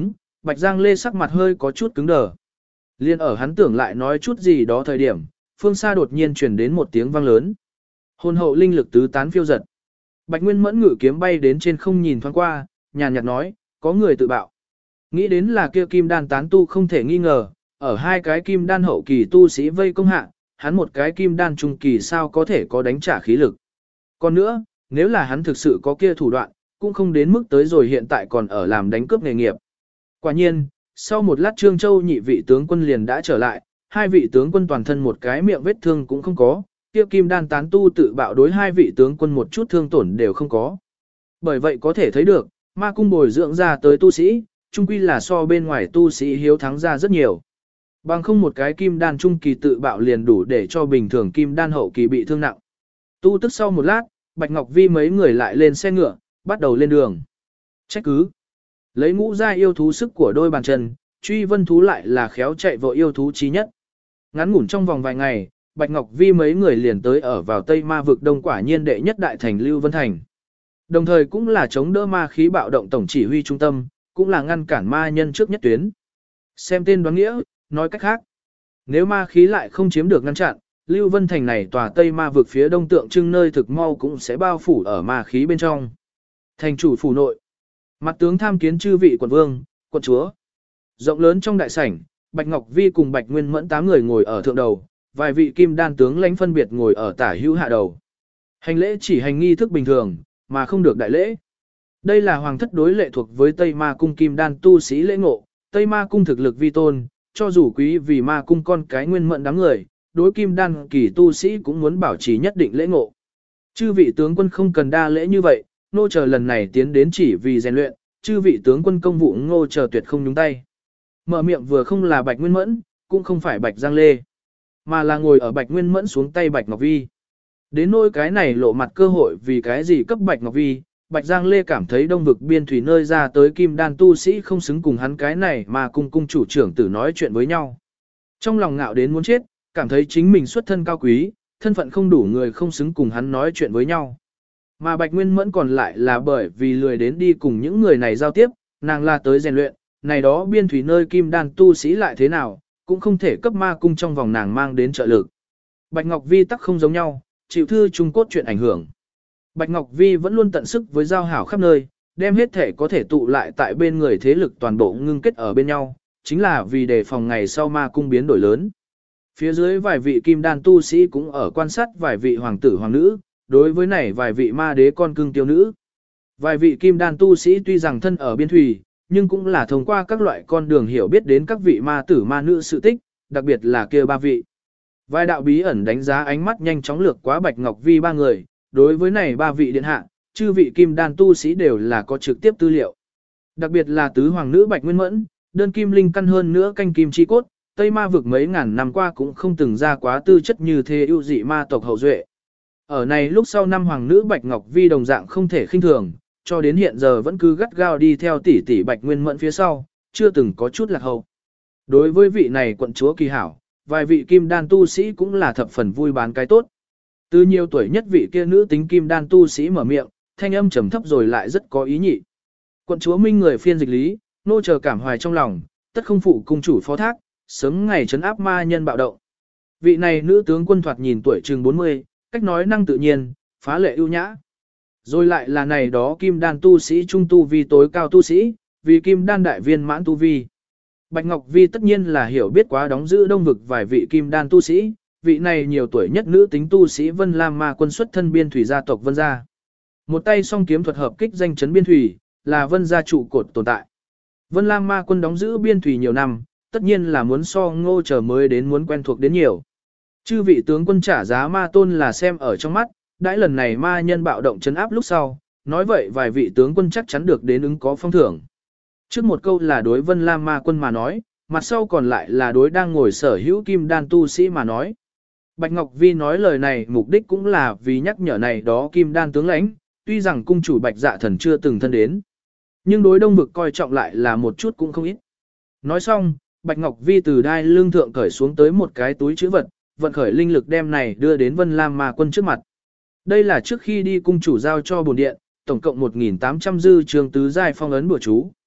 Bạch Giang Lê sắc mặt hơi có chút cứng đờ. Liên ở hắn tưởng lại nói chút gì đó thời điểm, phương xa đột nhiên truyền đến một tiếng vang lớn. Hồn hậu linh lực tứ tán phiêu giật. Bạch Nguyên Mẫn ngự kiếm bay đến trên không nhìn thoáng qua, nhàn nhạt nói, có người tự bạo. Nghĩ đến là kia kim đan tán tu không thể nghi ngờ, ở hai cái kim đan hậu kỳ tu sĩ vây công hạ, hắn một cái kim đan trung kỳ sao có thể có đánh trả khí lực. Còn nữa, nếu là hắn thực sự có kia thủ đoạn, cũng không đến mức tới rồi hiện tại còn ở làm đánh cướp nghề nghiệp. Quả nhiên, sau một lát Trương Châu nhị vị tướng quân liền đã trở lại, hai vị tướng quân toàn thân một cái miệng vết thương cũng không có, kia kim đan tán tu tự bạo đối hai vị tướng quân một chút thương tổn đều không có. Bởi vậy có thể thấy được, ma cung bồi dưỡng ra tới tu sĩ, chung quy là so bên ngoài tu sĩ hiếu thắng ra rất nhiều. Bằng không một cái kim đan trung kỳ tự bạo liền đủ để cho bình thường kim đan hậu kỳ bị thương nặng. Tu tức sau một lát, Bạch Ngọc Vi mấy người lại lên xe ngựa, bắt đầu lên đường. Trách cứ. Lấy ngũ gia yêu thú sức của đôi bàn chân, truy vân thú lại là khéo chạy vội yêu thú chí nhất. Ngắn ngủn trong vòng vài ngày, Bạch Ngọc Vi mấy người liền tới ở vào Tây Ma vực Đông quả nhiên đệ nhất đại thành Lưu Vân Thành. Đồng thời cũng là chống đỡ ma khí bạo động tổng chỉ huy trung tâm, cũng là ngăn cản ma nhân trước nhất tuyến. Xem tên đoán nghĩa, nói cách khác. Nếu ma khí lại không chiếm được ngăn chặn, Lưu Vân Thành này tòa Tây Ma vực phía đông tượng trưng nơi thực mau cũng sẽ bao phủ ở ma khí bên trong. Thành chủ phủ nội. Mặt tướng tham kiến chư vị quận vương, quận chúa. Rộng lớn trong đại sảnh, Bạch Ngọc Vi cùng Bạch Nguyên Mẫn 8 người ngồi ở thượng đầu, vài vị kim đan tướng lãnh phân biệt ngồi ở tả hữu hạ đầu. Hành lễ chỉ hành nghi thức bình thường, mà không được đại lễ. Đây là hoàng thất đối lệ thuộc với Tây Ma cung kim đan tu sĩ lễ ngộ, Tây Ma cung thực lực vi tôn, cho dù quý vì ma cung con cái Nguyên Mẫn đám người, đối kim đan kỳ tu sĩ cũng muốn bảo trì nhất định lễ ngộ. Chư vị tướng quân không cần đa lễ như vậy, nô chờ lần này tiến đến chỉ vì rèn luyện, chư vị tướng quân công vụ ngô chờ tuyệt không nhúng tay. Mở miệng vừa không là Bạch Nguyên Mẫn, cũng không phải Bạch Giang Lê, mà là ngồi ở Bạch Nguyên Mẫn xuống tay Bạch Ngọc Vi. Đến nỗi cái này lộ mặt cơ hội vì cái gì cấp Bạch Ngọc Vi, Bạch Giang Lê cảm thấy đông vực biên thủy nơi ra tới kim đan tu sĩ không xứng cùng hắn cái này mà cùng cung chủ trưởng tử nói chuyện với nhau. Trong lòng ngạo đến muốn chết, cảm thấy chính mình xuất thân cao quý, thân phận không đủ người không xứng cùng hắn nói chuyện với nhau. Mà Bạch Nguyên Mẫn còn lại là bởi vì lười đến đi cùng những người này giao tiếp, nàng là tới rèn luyện, này đó biên thủy nơi kim đan tu sĩ lại thế nào, cũng không thể cấp ma cung trong vòng nàng mang đến trợ lực. Bạch Ngọc Vi tắc không giống nhau, chịu thư trung cốt chuyện ảnh hưởng. Bạch Ngọc Vi vẫn luôn tận sức với giao hảo khắp nơi, đem hết thể có thể tụ lại tại bên người thế lực toàn bộ ngưng kết ở bên nhau, chính là vì đề phòng ngày sau ma cung biến đổi lớn. Phía dưới vài vị kim đan tu sĩ cũng ở quan sát vài vị hoàng tử hoàng nữ, đối với này vài vị ma đế con cưng tiêu nữ. Vài vị kim đan tu sĩ tuy rằng thân ở biên thủy, nhưng cũng là thông qua các loại con đường hiểu biết đến các vị ma tử ma nữ sự tích, đặc biệt là kia ba vị. Vài đạo bí ẩn đánh giá ánh mắt nhanh chóng lược quá Bạch Ngọc Vi ba người, đối với này ba vị điện hạ, chư vị kim đan tu sĩ đều là có trực tiếp tư liệu. Đặc biệt là tứ hoàng nữ Bạch Nguyên Mẫn, đơn kim linh căn hơn nữa canh kim chi cốt, Tây Ma vực mấy ngàn năm qua cũng không từng ra quá tư chất như thế ưu dị ma tộc hậu duệ. Ở này lúc sau năm hoàng nữ Bạch Ngọc Vi đồng dạng không thể khinh thường, cho đến hiện giờ vẫn cứ gắt gao đi theo tỷ tỷ Bạch Nguyên Mẫn phía sau, chưa từng có chút lạc hậu. Đối với vị này quận chúa kỳ hảo, vài vị kim đan tu sĩ cũng là thập phần vui bán cái tốt. Từ nhiều tuổi nhất vị kia nữ tính kim đan tu sĩ mở miệng, thanh âm trầm thấp rồi lại rất có ý nhị. Quận chúa minh người phiên dịch lý, nô chờ cảm hoài trong lòng, tất không phụ cung chủ phó thác, sớm ngày trấn áp ma nhân bạo động. Vị này nữ tướng quân thoạt nhìn tuổi chừng 40, cách nói năng tự nhiên, phá lệ ưu nhã. Rồi lại là này đó kim đan tu sĩ trung tu vi tối cao tu sĩ, vì kim đan đại viên mãn tu vi. Bạch Ngọc Vi tất nhiên là hiểu biết quá đóng giữ đông vực vài vị kim đan tu sĩ, vị này nhiều tuổi nhất nữ tính tu sĩ Vân Lam Ma quân xuất thân biên thủy gia tộc Vân gia. Một tay song kiếm thuật hợp kích danh chấn biên thủy, là Vân gia trụ cột tồn tại. Vân Lam Ma quân đóng giữ biên thủy nhiều năm, tất nhiên là muốn so Ngô chờ mới đến muốn quen thuộc đến nhiều. Chư vị tướng quân trả giá ma tôn là xem ở trong mắt, đãi lần này ma nhân bạo động chấn áp lúc sau, nói vậy vài vị tướng quân chắc chắn được đến ứng có phong thưởng. Trước một câu là đối Vân Lam Ma quân mà nói, mặt sau còn lại là đối đang ngồi sở hữu kim đan tu sĩ mà nói. Bạch Ngọc Vi nói lời này mục đích cũng là vì nhắc nhở này đó kim đan tướng lãnh, tuy rằng cung chủ Bạch Dạ Thần chưa từng thân đến, nhưng đối đông vực coi trọng lại là một chút cũng không ít. Nói xong, Bạch Ngọc Vi từ đai lưng thượng cởi xuống tới một cái túi chữ vật, vận khởi linh lực đem này đưa đến Vân Lam Ma quân trước mặt. Đây là trước khi đi cung chủ giao cho bổn điện, tổng cộng 1.800 dư trường tứ giai phong ấn bùa chú.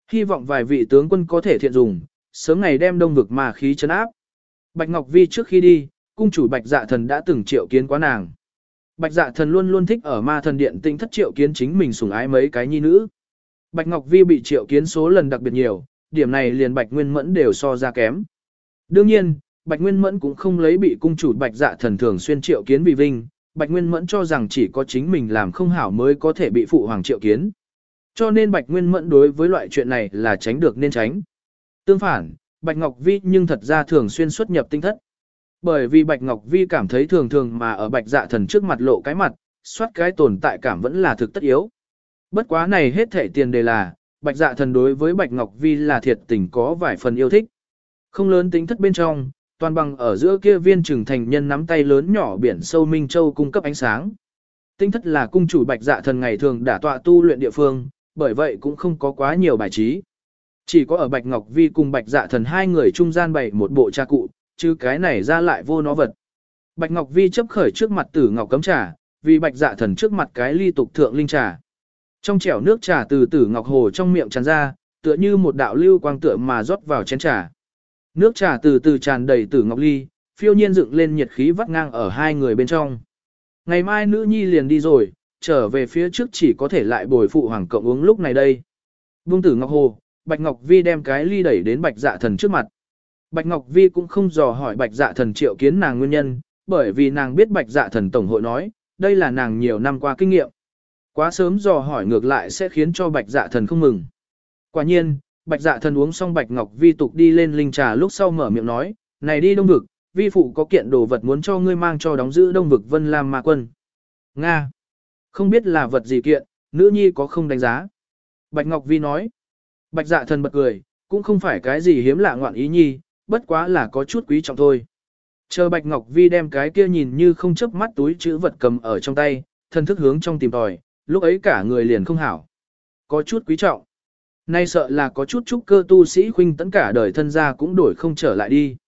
Hy vọng vài vị tướng quân có thể thiện dùng, sớm ngày đem đông vực mà khí trấn áp. Bạch Ngọc Vi trước khi đi, cung chủ Bạch Dạ Thần đã từng triệu kiến quá nàng. Bạch Dạ Thần luôn luôn thích ở ma thần điện tinh thất triệu kiến chính mình sủng ái mấy cái nhi nữ. Bạch Ngọc Vi bị triệu kiến số lần đặc biệt nhiều, điểm này liền Bạch Nguyên Mẫn đều so ra kém. Đương nhiên, Bạch Nguyên Mẫn cũng không lấy bị cung chủ Bạch Dạ Thần thường xuyên triệu kiến vì vinh, Bạch Nguyên Mẫn cho rằng chỉ có chính mình làm không hảo mới có thể bị phụ hoàng triệu kiến. Cho nên Bạch Nguyên Mẫn đối với loại chuyện này là tránh được nên tránh. Tương phản, Bạch Ngọc Vi nhưng thật ra thường xuyên xuất nhập tinh thất. Bởi vì Bạch Ngọc Vi cảm thấy thường thường mà ở Bạch Dạ Thần trước mặt lộ cái mặt, soát cái tồn tại cảm vẫn là thực tất yếu. Bất quá này hết thảy tiền đề là, Bạch Dạ Thần đối với Bạch Ngọc Vi là thiệt tình có vài phần yêu thích. Không lớn tính thất bên trong, toàn bằng ở giữa kia viên trưởng thành nhân nắm tay lớn nhỏ biển sâu Minh Châu cung cấp ánh sáng. Tinh thất là cung chủ Bạch Dạ Thần ngày thường đả tọa tu luyện địa phương, bởi vậy cũng không có quá nhiều bài trí. Chỉ có ở Bạch Ngọc Vi cùng Bạch Dạ Thần hai người trung gian bày một bộ trà cụ, chứ cái này ra lại vô nó vật. Bạch Ngọc Vi chấp khởi trước mặt Tử Ngọc cấm trà, vì Bạch Dạ Thần trước mặt cái ly tục thượng linh trà. Trong chẻo nước trà từ Tử Ngọc hồ trong miệng tràn ra, tựa như một đạo lưu quang tựa mà rót vào chén trà. Nước trà từ từ tràn đầy Tử Ngọc ly, phiêu nhiên dựng lên nhiệt khí vắt ngang ở hai người bên trong. Ngày mai nữ nhi liền đi rồi, trở về phía trước chỉ có thể lại bồi phụ hoàng cộng uống lúc này đây. Buông Tử Ngọc hồ, Bạch Ngọc Vi đem cái ly đẩy đến Bạch Dạ Thần trước mặt. Bạch Ngọc Vi cũng không dò hỏi Bạch Dạ Thần triệu kiến nàng nguyên nhân, bởi vì nàng biết Bạch Dạ Thần tổng hội nói, đây là nàng nhiều năm qua kinh nghiệm. Quá sớm dò hỏi ngược lại sẽ khiến cho Bạch Dạ Thần không mừng. Quả nhiên, Bạch Dạ Thần uống xong Bạch Ngọc Vi tục đi lên linh trà lúc sau mở miệng nói, này đi Đông Vực, vi phụ có kiện đồ vật muốn cho ngươi mang cho đóng giữ Đông Vực Vân Lam Ma Quân. Nga! Không biết là vật gì kiện, nữ nhi có không đánh giá. Bạch Ngọc Vi nói, Bạch Dạ Thần bật cười, cũng không phải cái gì hiếm lạ ngoạn ý nhi, bất quá là có chút quý trọng thôi. Chờ Bạch Ngọc Vi đem cái kia nhìn như không chớp mắt túi chữ vật cầm ở trong tay, thân thức hướng trong tìm tòi, lúc ấy cả người liền không hảo. Có chút quý trọng. Nay sợ là có chút trúc cơ tu sĩ khuynh tấn cả đời thân gia cũng đổi không trở lại đi.